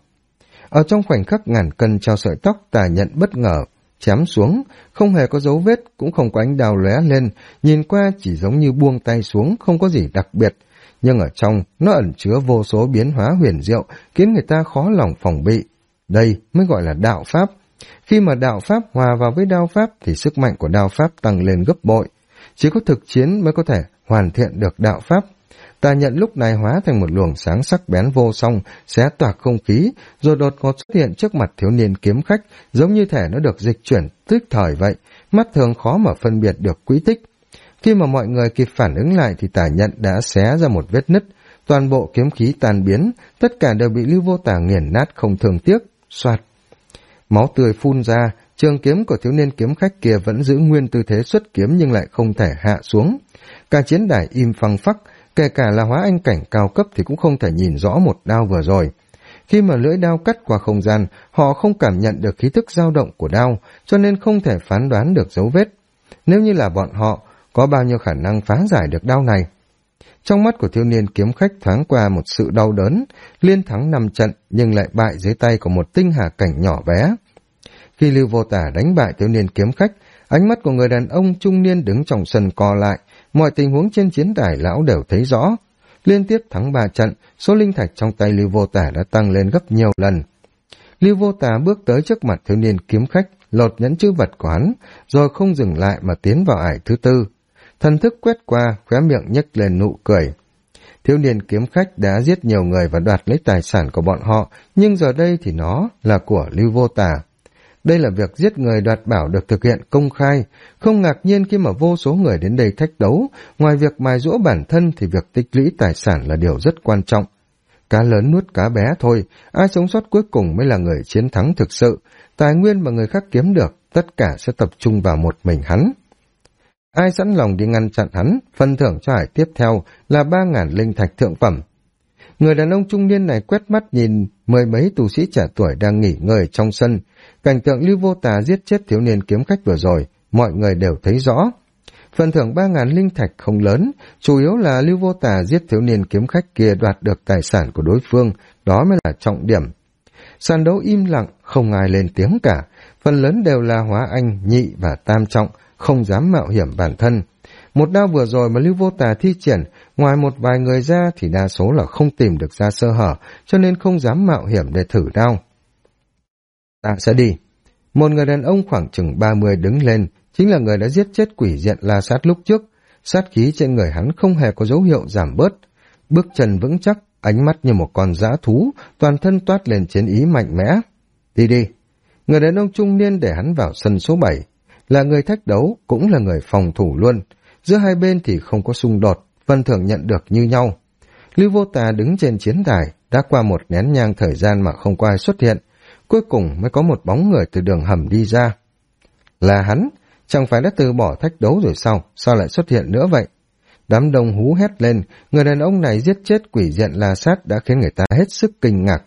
Ở trong khoảnh khắc ngàn cân treo sợi tóc, Tà Nhận bất ngờ chém xuống, không hề có dấu vết, cũng không có ánh đao lóe lên, nhìn qua chỉ giống như buông tay xuống, không có gì đặc biệt. Nhưng ở trong, nó ẩn chứa vô số biến hóa huyền diệu, khiến người ta khó lòng phòng bị. Đây mới gọi là đạo pháp. Khi mà đạo pháp hòa vào với đao pháp thì sức mạnh của đao pháp tăng lên gấp bội. Chỉ có thực chiến mới có thể hoàn thiện được đạo pháp. Tà Nhận lúc này hóa thành một luồng sáng sắc bén vô song, xé toạc không khí, rồi đột ngột xuất hiện trước mặt thiếu niên kiếm khách, giống như thể nó được dịch chuyển tức thời vậy, mắt thường khó mà phân biệt được quỹ tích. Khi mà mọi người kịp phản ứng lại thì Tà Nhận đã xé ra một vết nứt, toàn bộ kiếm khí tan biến, tất cả đều bị Lưu Vô Tà nghiền nát không thương tiếc. Soạt, máu tươi phun ra, trường kiếm của thiếu niên kiếm khách kia vẫn giữ nguyên tư thế xuất kiếm nhưng lại không thể hạ xuống. Cả chiến đài im phăng phắc, kể cả là hóa anh cảnh cao cấp thì cũng không thể nhìn rõ một đao vừa rồi. Khi mà lưỡi đao cắt qua không gian, họ không cảm nhận được khí thức dao động của đao, cho nên không thể phán đoán được dấu vết. Nếu như là bọn họ, có bao nhiêu khả năng phá giải được đao này? Trong mắt của thiếu niên kiếm khách thoáng qua một sự đau đớn, liên thắng 5 trận nhưng lại bại dưới tay của một tinh hà cảnh nhỏ bé. Khi Lưu Vô Tà đánh bại thiếu niên kiếm khách, ánh mắt của người đàn ông trung niên đứng trong sân co lại, mọi tình huống trên chiến đài lão đều thấy rõ. Liên tiếp thắng 3 trận, số linh thạch trong tay Lưu Vô Tà đã tăng lên gấp nhiều lần. Lưu Vô Tà bước tới trước mặt thiếu niên kiếm khách, lột nhẫn chữ vật của hắn, rồi không dừng lại mà tiến vào ải thứ 4. Thần thức quét qua, khóe miệng nhếch lên nụ cười. Thiếu niên kiếm khách đã giết nhiều người và đoạt lấy tài sản của bọn họ, nhưng giờ đây thì nó là của Lưu Vô Tà. Đây là việc giết người đoạt bảo được thực hiện công khai, không ngạc nhiên khi mà vô số người đến đây thách đấu, ngoài việc mài giũa bản thân thì việc tích lũy tài sản là điều rất quan trọng. Cá lớn nuốt cá bé thôi, ai sống sót cuối cùng mới là người chiến thắng thực sự, tài nguyên mà người khác kiếm được, tất cả sẽ tập trung vào một mình hắn. Ai sẵn lòng đi ngăn chặn hắn, phần thưởng cho hải tiếp theo là 3.000 linh thạch thượng phẩm. Người đàn ông trung niên này quét mắt nhìn mười mấy tu sĩ trẻ tuổi đang nghỉ ngơi trong sân. Cảnh tượng Lưu Vô Tà giết chết thiếu niên kiếm khách vừa rồi, mọi người đều thấy rõ. Phần thưởng 3.000 linh thạch không lớn, chủ yếu là Lưu Vô Tà giết thiếu niên kiếm khách kia đoạt được tài sản của đối phương, đó mới là trọng điểm. Sàn đấu im lặng, không ai lên tiếng cả, phần lớn đều là Hóa Anh, Nhị và Tam Trọng, không dám mạo hiểm bản thân. Một đao vừa rồi mà Lưu Vô Tà thi triển, ngoài một vài người ra thì đa số là không tìm được ra sơ hở, cho nên không dám mạo hiểm để thử đao. Ta sẽ đi. Một người đàn ông khoảng chừng 30 đứng lên, chính là người đã giết chết quỷ diện La Sát lúc trước. Sát khí trên người hắn không hề có dấu hiệu giảm bớt. Bước chân vững chắc, ánh mắt như một con dã thú, toàn thân toát lên chiến ý mạnh mẽ. Đi đi. Người đàn ông trung niên để hắn vào sân số 7. Là người thách đấu, cũng là người phòng thủ luôn. Giữa hai bên thì không có xung đột, phần thưởng nhận được như nhau. Lưu Vô Tà đứng trên chiến đài, đã qua một nén nhang thời gian mà không có ai xuất hiện. Cuối cùng mới có một bóng người từ đường hầm đi ra. Là hắn, chẳng phải đã từ bỏ thách đấu rồi sao lại xuất hiện nữa vậy? Đám đông hú hét lên, người đàn ông này giết chết quỷ diện La Sát đã khiến người ta hết sức kinh ngạc.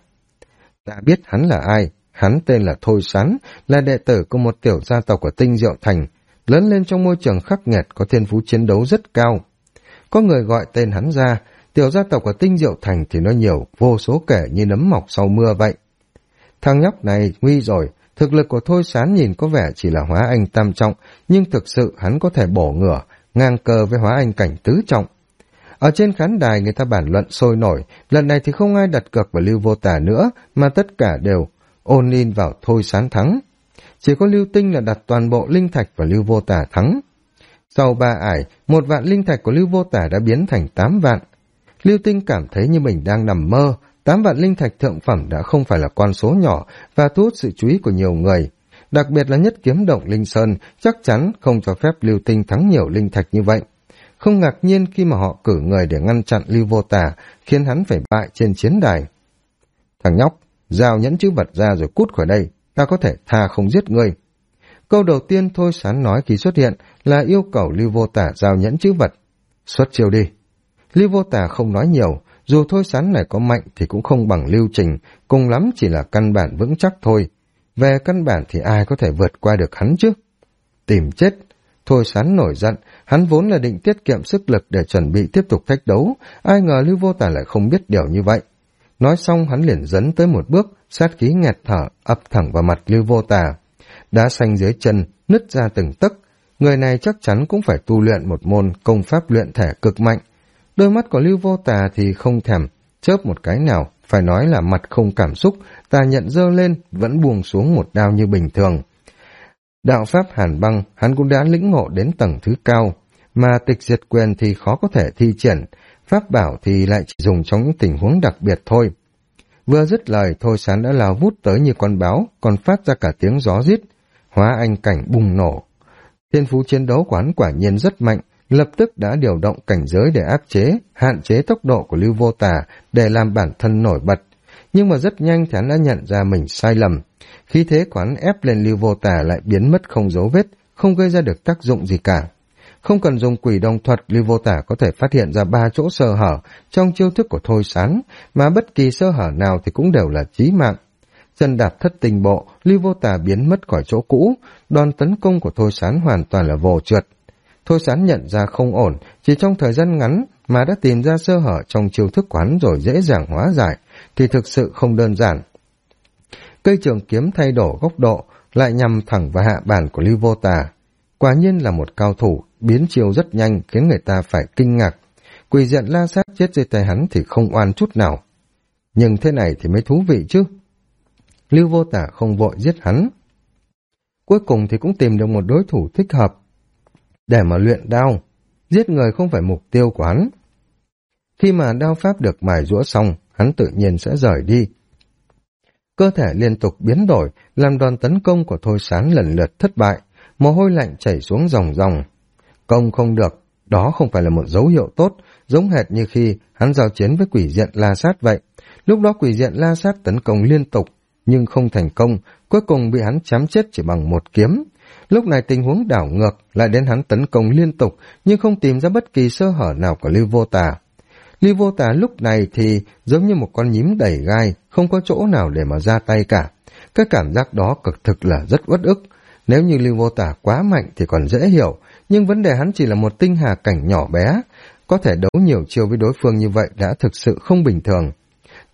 Ta biết hắn là ai, hắn tên là Thôi Sán, là đệ tử của một tiểu gia tộc ở Tinh Diệu Thành, lớn lên trong môi trường khắc nghiệt, có thiên phú chiến đấu rất cao. Có người gọi tên hắn ra, tiểu gia tộc ở Tinh Diệu Thành thì nó nhiều, vô số kể như nấm mọc sau mưa vậy. Thằng nhóc này nguy rồi, thực lực của Thôi Sán nhìn có vẻ chỉ là Hóa Anh Tam Trọng, nhưng thực sự hắn có thể bổ ngửa, ngang cờ với Hóa Anh cảnh tứ trọng. Ở trên khán đài người ta bàn luận sôi nổi, lần này thì không ai đặt cược vào Lưu Vô Tà nữa, mà tất cả đều ôn in vào Thôi Sán thắng. Chỉ có Lưu Tinh là đặt toàn bộ linh thạch vào Lưu Vô Tà thắng. Sau 3 ải, 1 vạn linh thạch của Lưu Vô Tà đã biến thành 8 vạn. Lưu Tinh cảm thấy như mình đang nằm mơ, 8 vạn linh thạch thượng phẩm đã không phải là con số nhỏ và thu hút sự chú ý của nhiều người. Đặc biệt là Nhất Kiếm Động Linh Sơn chắc chắn không cho phép Lưu Tinh thắng nhiều linh thạch như vậy. Không ngạc nhiên khi mà họ cử người để ngăn chặn Lưu Vô Tà, khiến hắn phải bại trên chiến đài. Thằng nhóc, giao nhẫn chữ vật ra rồi cút khỏi đây, ta có thể tha không giết ngươi. Câu đầu tiên Thôi Sán nói khi xuất hiện là yêu cầu Lưu Vô Tà giao nhẫn chữ vật. Xuất chiêu đi. Lưu Vô Tà không nói nhiều, dù Thôi Sán này có mạnh thì cũng không bằng Lưu Trình, cùng lắm chỉ là căn bản vững chắc thôi. Về căn bản thì ai có thể vượt qua được hắn chứ? Tìm chết. Thôi Sán nổi giận, hắn vốn là định tiết kiệm sức lực để chuẩn bị tiếp tục thách đấu, ai ngờ Lưu Vô Tà lại không biết điều như vậy. Nói xong hắn liền dấn tới một bước, sát khí nghẹt thở, ập thẳng vào mặt Lưu Vô Tà. Đá xanh dưới chân, nứt ra từng tấc. Người này chắc chắn cũng phải tu luyện một môn công pháp luyện thể cực mạnh. Đôi mắt của Lưu Vô Tà thì không thèm chớp một cái nào, phải nói là mặt không cảm xúc, tà nhận giơ lên, vẫn buông xuống một đao như bình thường. Đạo pháp hàn băng, hắn cũng đã lĩnh ngộ đến tầng thứ cao, mà tịch diệt quyền thì khó có thể thi triển, pháp bảo thì lại chỉ dùng trong những tình huống đặc biệt thôi. Vừa dứt lời, Thôi Sán đã lao vút tới như con báo, còn phát ra cả tiếng gió rít. Hóa Anh cảnh bùng nổ. Thiên phú chiến đấu của hắn quả nhiên rất mạnh, lập tức đã điều động cảnh giới để áp chế, hạn chế tốc độ của Lưu Vô Tà để làm bản thân nổi bật. Nhưng mà rất nhanh thì hắn đã nhận ra mình sai lầm. Khí thế của hắn ép lên Lưu Vô Tà lại biến mất không dấu vết, không gây ra được tác dụng gì cả. Không cần dùng quỷ đồng thuật, Lưu Vô Tà có thể phát hiện ra 3 chỗ sơ hở trong chiêu thức của Thôi Sán, mà bất kỳ sơ hở nào thì cũng đều là chí mạng. Chân đạp thất tình bộ, Lưu Vô Tà biến mất khỏi chỗ cũ, đòn tấn công của Thôi Sán hoàn toàn là vô trượt. Thôi Sán nhận ra không ổn, chỉ trong thời gian ngắn mà đã tìm ra sơ hở trong chiêu thức của hắn rồi dễ dàng hóa giải, thì thực sự không đơn giản. Cây trường kiếm thay đổi góc độ, lại nhằm thẳng vào hạ bàn của Lưu Vô Tà. Quả nhiên là một cao thủ, biến chiêu rất nhanh khiến người ta phải kinh ngạc. Quỷ diện La Sát chết dưới tay hắn thì không oan chút nào. Nhưng thế này thì mới thú vị chứ. Lưu Vô Tà không vội giết hắn. Cuối cùng thì cũng tìm được một đối thủ thích hợp để mà luyện đao. Giết người không phải mục tiêu của hắn. Khi mà đao pháp được mài giũa xong, hắn tự nhiên sẽ rời đi. Cơ thể liên tục biến đổi, làm đòn tấn công của Thôi Sán lần lượt thất bại, mồ hôi lạnh chảy xuống ròng ròng. Công không được, đó không phải là một dấu hiệu tốt, giống hệt như khi hắn giao chiến với quỷ diện La Sát vậy. Lúc đó quỷ diện La Sát tấn công liên tục, nhưng không thành công, cuối cùng bị hắn chém chết chỉ bằng một kiếm. Lúc này tình huống đảo ngược, lại đến hắn tấn công liên tục, nhưng không tìm ra bất kỳ sơ hở nào của Lưu Vô Tà. Lưu Vô Tà lúc này thì giống như một con nhím đầy gai, không có chỗ nào để mà ra tay cả. Cái cảm giác đó cực thực là rất uất ức. Nếu như Lưu Vô Tà quá mạnh thì còn dễ hiểu, nhưng vấn đề hắn chỉ là một tinh hà cảnh nhỏ bé, có thể đấu nhiều chiêu với đối phương như vậy đã thực sự không bình thường.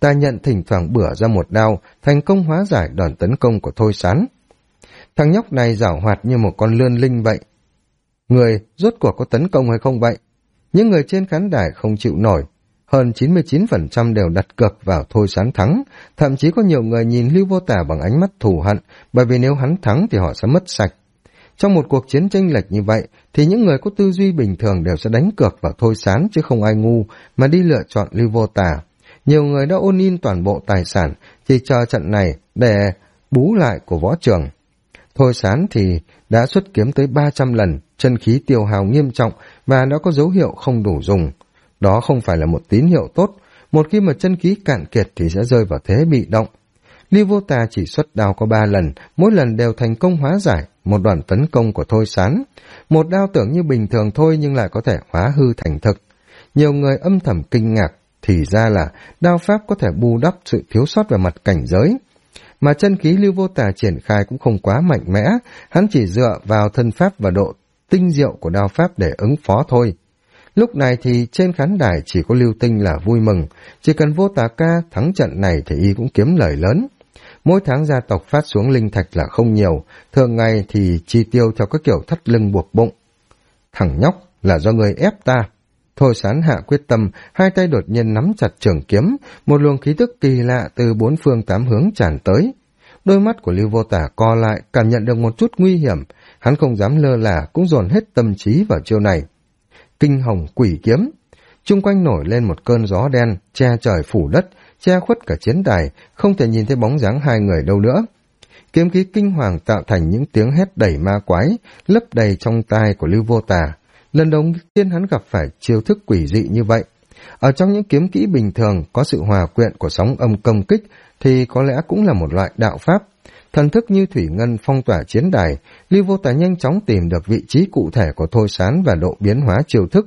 Tà Nhận thỉnh thoảng bửa ra một đao, thành công hóa giải đòn tấn công của Thôi Sán. Thằng nhóc này giảo hoạt như một con lươn linh vậy. Người rốt cuộc có tấn công hay không vậy? Những người trên khán đài không chịu nổi. Hơn 99% đều đặt cược vào Thôi Sán thắng. Thậm chí có nhiều người nhìn Lưu Vô Tà bằng ánh mắt thù hận, bởi vì nếu hắn thắng thì họ sẽ mất sạch. Trong một cuộc chiến chênh lệch như vậy, thì những người có tư duy bình thường đều sẽ đánh cược vào Thôi Sán, chứ không ai ngu mà đi lựa chọn Lưu Vô Tà. Nhiều người đã ôn in toàn bộ tài sản, chỉ chờ trận này để bú lại của võ trường. Thôi Sán thì đã xuất kiếm tới 300 lần, chân khí tiêu hao nghiêm trọng và đã có dấu hiệu không đủ dùng. Đó không phải là một tín hiệu tốt, một khi mà chân khí cạn kiệt thì sẽ rơi vào thế bị động. Lưu Vô Tà chỉ xuất đao có 3 lần, mỗi lần đều thành công hóa giải một đòn tấn công của Thôi Sán. Một đao tưởng như bình thường thôi nhưng lại có thể hóa hư thành thực. Nhiều người âm thầm kinh ngạc, thì ra là đao pháp có thể bù đắp sự thiếu sót về mặt cảnh giới. Mà chân khí Lưu Vô Tà triển khai cũng không quá mạnh mẽ, hắn chỉ dựa vào thân pháp và độ tinh diệu của đao pháp để ứng phó thôi. Lúc này thì trên khán đài chỉ có Lưu Tinh là vui mừng, chỉ cần Vô Tà ca thắng trận này thì y cũng kiếm lời lớn. Mỗi tháng gia tộc phát xuống linh thạch là không nhiều, thường ngày thì chi tiêu theo các kiểu thắt lưng buộc bụng. Thằng nhóc, là do người ép ta. Thôi Sán hạ quyết tâm, hai tay đột nhiên nắm chặt trường kiếm, một luồng khí tức kỳ lạ từ 4 phương 8 hướng tràn tới. Đôi mắt của Lưu Vô Tà co lại, cảm nhận được một chút nguy hiểm, hắn không dám lơ là, cũng dồn hết tâm trí vào chiêu này. Kinh hồng quỷ kiếm, chung quanh nổi lên một cơn gió đen, che trời phủ đất, che khuất cả chiến đài, không thể nhìn thấy bóng dáng hai người đâu nữa. Kiếm khí kinh hoàng tạo thành những tiếng hét đẩy ma quái, lấp đầy trong tai của Lưu Vô Tà. Lần đầu tiên hắn gặp phải chiêu thức quỷ dị như vậy. Ở trong những kiếm kỹ bình thường có sự hòa quyện của sóng âm công kích thì có lẽ cũng là một loại đạo pháp. Thần thức như thủy ngân phong tỏa chiến đài, Lưu Vô Tà nhanh chóng tìm được vị trí cụ thể của Thôi Sán và độ biến hóa chiêu thức.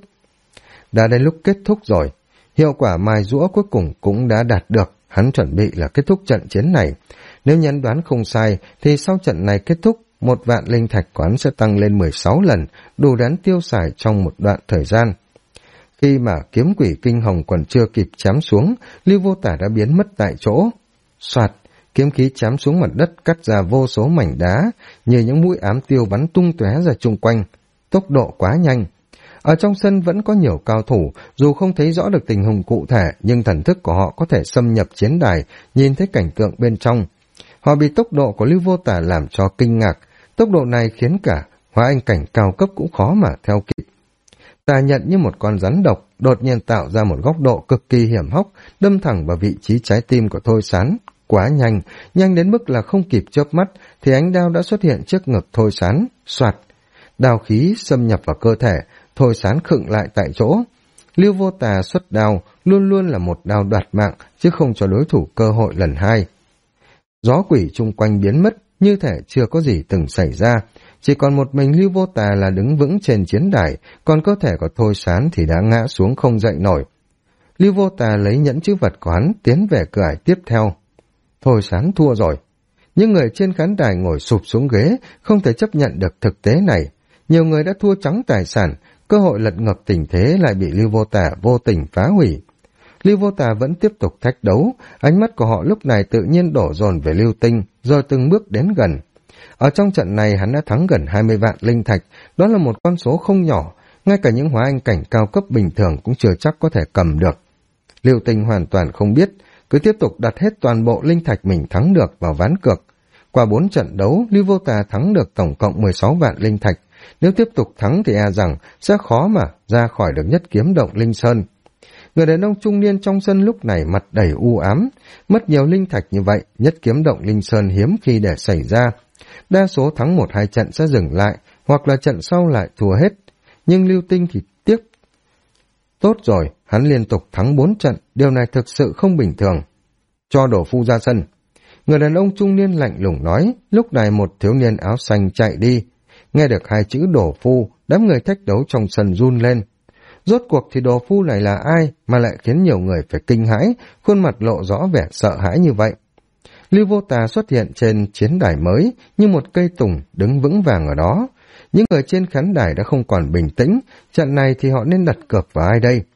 Đã đến lúc kết thúc rồi, hiệu quả mài giũa cuối cùng cũng đã đạt được, hắn chuẩn bị là kết thúc trận chiến này. Nếu nhân đoán không sai thì sau trận này kết thúc, 1.000.000 linh thạch của hắn sẽ tăng lên 16 lần, đủ đáng tiêu xài trong một đoạn thời gian. Khi mà kiếm quỷ kinh hồng còn chưa kịp chém xuống, Lưu Vô Tà đã biến mất tại chỗ. Soạt, kiếm khí chém xuống mặt đất cắt ra vô số mảnh đá, như những mũi ám tiêu bắn tung tóe ra chung quanh. Tốc độ quá nhanh. Ở trong sân vẫn có nhiều cao thủ, dù không thấy rõ được tình hình cụ thể, nhưng thần thức của họ có thể xâm nhập chiến đài, nhìn thấy cảnh tượng bên trong. Họ bị tốc độ của Lưu Vô Tà làm cho kinh ngạc, tốc độ này khiến cả hóa anh cảnh cao cấp cũng khó mà theo kịp. Tà Nhận như một con rắn độc, đột nhiên tạo ra một góc độ cực kỳ hiểm hóc, đâm thẳng vào vị trí trái tim của Thôi Sán. Quá nhanh, nhanh đến mức là không kịp chớp mắt, thì ánh đao đã xuất hiện trước ngực Thôi Sán. Soạt, đao khí xâm nhập vào cơ thể, Thôi Sán khựng lại tại chỗ. Lưu Vô Tà xuất đao luôn luôn là một đao đoạt mạng, chứ không cho đối thủ cơ hội lần hai. Gió quỷ chung quanh biến mất, như thể chưa có gì từng xảy ra. Chỉ còn một mình Lưu Vô Tà là đứng vững trên chiến đài, còn cơ thể của Thôi Sán thì đã ngã xuống không dậy nổi. Lưu Vô Tà lấy nhẫn chữ vật của hắn tiến về cửa ải tiếp theo. Thôi Sán thua rồi. Những người trên khán đài ngồi sụp xuống ghế, không thể chấp nhận được thực tế này. Nhiều người đã thua trắng tài sản, cơ hội lật ngược tình thế lại bị Lưu Vô Tà vô tình phá hủy. Lưu Vô Tà vẫn tiếp tục thách đấu, ánh mắt của họ lúc này tự nhiên đổ dồn về Lưu Tinh, rồi từng bước đến gần. Ở trong trận này hắn đã thắng gần 20 vạn linh thạch, đó là một con số không nhỏ, ngay cả những hóa anh cảnh cao cấp bình thường cũng chưa chắc có thể cầm được. Lưu Tinh hoàn toàn không biết, cứ tiếp tục đặt hết toàn bộ linh thạch mình thắng được vào ván cược. Qua 4 trận đấu, Lưu Vô Tà thắng được tổng cộng 16 vạn linh thạch, nếu tiếp tục thắng thì rằng sẽ khó mà ra khỏi được nhất kiếm động Linh Sơn. Người đàn ông trung niên trong sân lúc này mặt đầy u ám, mất nhiều linh thạch như vậy, nhất kiếm động Linh Sơn hiếm khi để xảy ra. Đa số thắng 1-2 trận sẽ dừng lại, hoặc là trận sau lại thua hết. Nhưng Lưu Tinh thì tiếc. Tốt rồi, hắn liên tục thắng 4 trận, điều này thực sự không bình thường. Cho đổ phu ra sân. Người đàn ông trung niên lạnh lùng nói, lúc này một thiếu niên áo xanh chạy đi. Nghe được 2 chữ đổ phu, đám người thách đấu trong sân run lên. Rốt cuộc thì đồ phu này là ai mà lại khiến nhiều người phải kinh hãi, khuôn mặt lộ rõ vẻ sợ hãi như vậy. Lưu Vô Tà xuất hiện trên chiến đài mới như một cây tùng đứng vững vàng ở đó. Những người trên khán đài đã không còn bình tĩnh, trận này thì họ nên đặt cược vào ai đây?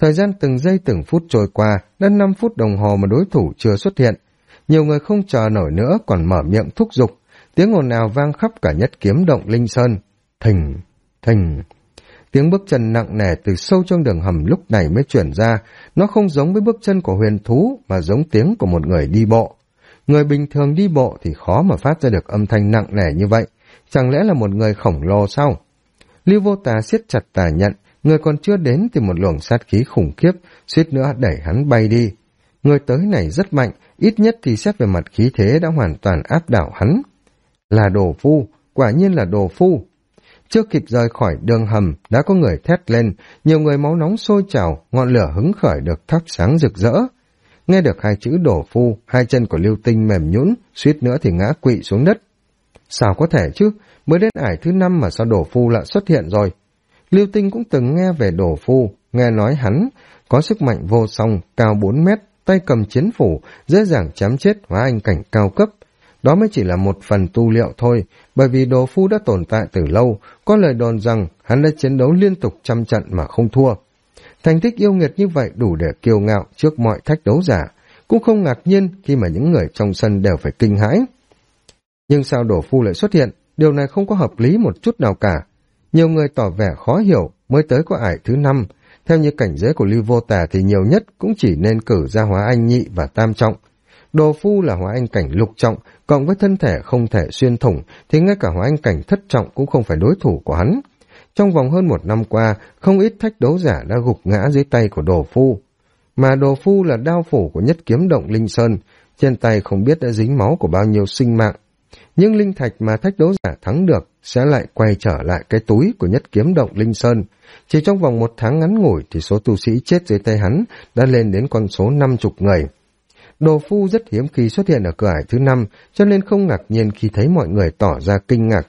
Thời gian từng giây từng phút trôi qua, đã 5 phút đồng hồ mà đối thủ chưa xuất hiện. Nhiều người không chờ nổi nữa còn mở miệng thúc giục, tiếng ồn ào vang khắp cả Nhất Kiếm Động Linh Sơn. Thình, thình. Tiếng bước chân nặng nề từ sâu trong đường hầm lúc này mới chuyển ra, nó không giống với bước chân của huyền thú mà giống tiếng của một người đi bộ. Người bình thường đi bộ thì khó mà phát ra được âm thanh nặng nề như vậy, chẳng lẽ là một người khổng lồ sao? Lưu Vô Tà siết chặt tà nhận, người còn chưa đến thì một luồng sát khí khủng khiếp, suýt nữa đẩy hắn bay đi. Người tới này rất mạnh, ít nhất thì xét về mặt khí thế đã hoàn toàn áp đảo hắn. Là đồ phu, quả nhiên là đồ phu. Chưa kịp rời khỏi đường hầm, đã có người thét lên, nhiều người máu nóng sôi trào, ngọn lửa hứng khởi được thắp sáng rực rỡ. Nghe được hai chữ đồ phu, hai chân của Lưu Tinh mềm nhũn, suýt nữa thì ngã quỵ xuống đất. Sao có thể chứ, mới đến ải thứ 5 mà sao đồ phu lại xuất hiện rồi. Lưu Tinh cũng từng nghe về đồ phu, nghe nói hắn có sức mạnh vô song, cao 4 mét, tay cầm chiến phủ, dễ dàng chém chết hóa anh cảnh cao cấp. Đó mới chỉ là một phần tu liệu thôi, bởi vì đồ phu đã tồn tại từ lâu, có lời đồn rằng hắn đã chiến đấu liên tục trăm trận mà không thua. Thành tích yêu nghiệt như vậy đủ để kiêu ngạo trước mọi thách đấu giả, cũng không ngạc nhiên khi mà những người trong sân đều phải kinh hãi. Nhưng sao đồ phu lại xuất hiện, điều này không có hợp lý một chút nào cả. Nhiều người tỏ vẻ khó hiểu, mới tới có ải thứ 5, theo như cảnh giới của Lưu Vô Tà thì nhiều nhất cũng chỉ nên cử ra hóa anh nhị và tam trọng. Đồ phu là hóa anh cảnh lục trọng, cộng với thân thể không thể xuyên thủng, thì ngay cả hóa anh cảnh thất trọng cũng không phải đối thủ của hắn. Trong vòng hơn 1 năm qua, không ít thách đấu giả đã gục ngã dưới tay của đồ phu. Mà đồ phu là đao phủ của Nhất Kiếm Động Linh Sơn, trên tay không biết đã dính máu của bao nhiêu sinh mạng. Nhưng linh thạch mà thách đấu giả thắng được sẽ lại quay trở lại cái túi của Nhất Kiếm Động Linh Sơn. Chỉ trong vòng 1 tháng ngắn ngủi thì số tu sĩ chết dưới tay hắn đã lên đến con số 50 người. Đồ phu rất hiếm khi xuất hiện ở cửa ải thứ 5, cho nên không ngạc nhiên khi thấy mọi người tỏ ra kinh ngạc.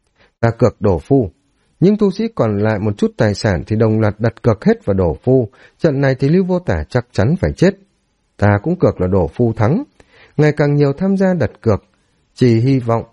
Ta cược đồ phu. Những tu sĩ còn lại một chút tài sản thì đồng loạt đặt cược hết vào đồ phu. Trận này thì Lưu Vô Tà chắc chắn phải chết. Ta cũng cược là đồ phu thắng. Ngày càng nhiều tham gia đặt cược, chỉ hy vọng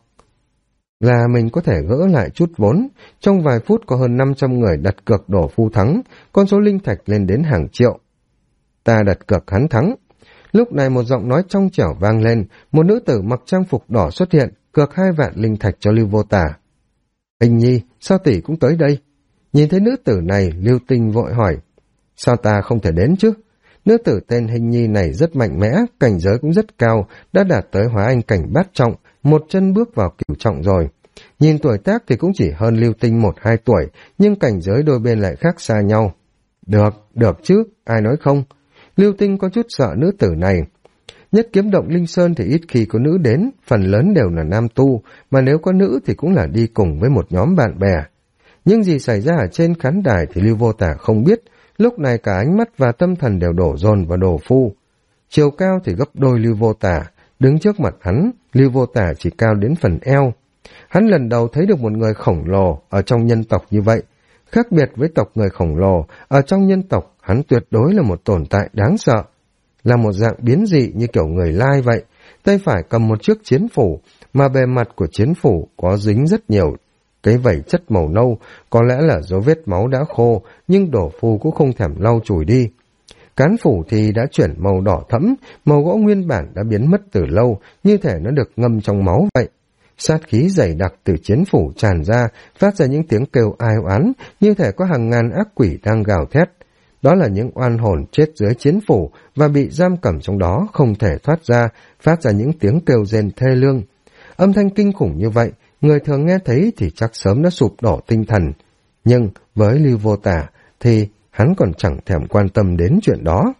là mình có thể gỡ lại chút vốn. Trong vài phút có hơn 500 người đặt cược đồ phu thắng, con số linh thạch lên đến hàng triệu. Ta đặt cược hắn thắng. Lúc này một giọng nói trong trẻo vang lên, một nữ tử mặc trang phục đỏ xuất hiện, cược 2 vạn linh thạch cho Lưu Vô Tà. Hình nhi, sao tỷ cũng tới đây? Nhìn thấy nữ tử này, Lưu Tinh vội hỏi, sao ta không thể đến chứ? Nữ tử tên Hình nhi này rất mạnh mẽ, cảnh giới cũng rất cao, đã đạt tới hóa anh cảnh bát trọng, một chân bước vào cửu trọng rồi. Nhìn tuổi tác thì cũng chỉ hơn Lưu Tinh 1-2 tuổi, nhưng cảnh giới đôi bên lại khác xa nhau. Được chứ, ai nói không? Lưu Tinh có chút sợ nữ tử này. Nhất Kiếm Động Linh Sơn thì ít khi có nữ đến, phần lớn đều là nam tu, mà nếu có nữ thì cũng là đi cùng với một nhóm bạn bè. Nhưng gì xảy ra ở trên khán đài thì Lưu Vô Tà không biết, lúc này cả ánh mắt và tâm thần đều đổ dồn vào đồ phu. Chiều cao thì gấp đôi Lưu Vô Tà, đứng trước mặt hắn, Lưu Vô Tà chỉ cao đến phần eo. Hắn lần đầu thấy được một người khổng lồ ở trong nhân tộc như vậy. Khác biệt với tộc người khổng lồ, ở trong nhân tộc hắn tuyệt đối là một tồn tại đáng sợ. Là một dạng biến dị như kiểu người lai vậy, tay phải cầm một chiếc chiến phủ, mà bề mặt của chiến phủ có dính rất nhiều cái vảy chất màu nâu, có lẽ là dấu vết máu đã khô, nhưng đồ phu cũng không thèm lau chùi đi. Cán phủ thì đã chuyển màu đỏ thẫm, màu gỗ nguyên bản đã biến mất từ lâu, như thể nó được ngâm trong máu vậy. Sát khí dày đặc từ chiến phủ tràn ra, phát ra những tiếng kêu ai oán, như thể có hàng ngàn ác quỷ đang gào thét. Đó là những oan hồn chết dưới chiến phủ và bị giam cầm trong đó không thể thoát ra, phát ra những tiếng kêu rên thê lương. Âm thanh kinh khủng như vậy, người thường nghe thấy thì chắc sớm đã sụp đổ tinh thần. Nhưng với Lưu Vô Tà thì hắn còn chẳng thèm quan tâm đến chuyện đó.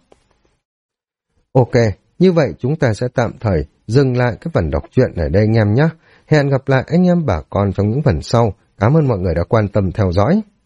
Ok, như vậy chúng ta sẽ tạm thời dừng lại cái phần đọc truyện ở đây anh em nhé. Hẹn gặp lại anh em bà con trong những phần sau. Cảm ơn mọi người đã quan tâm theo dõi.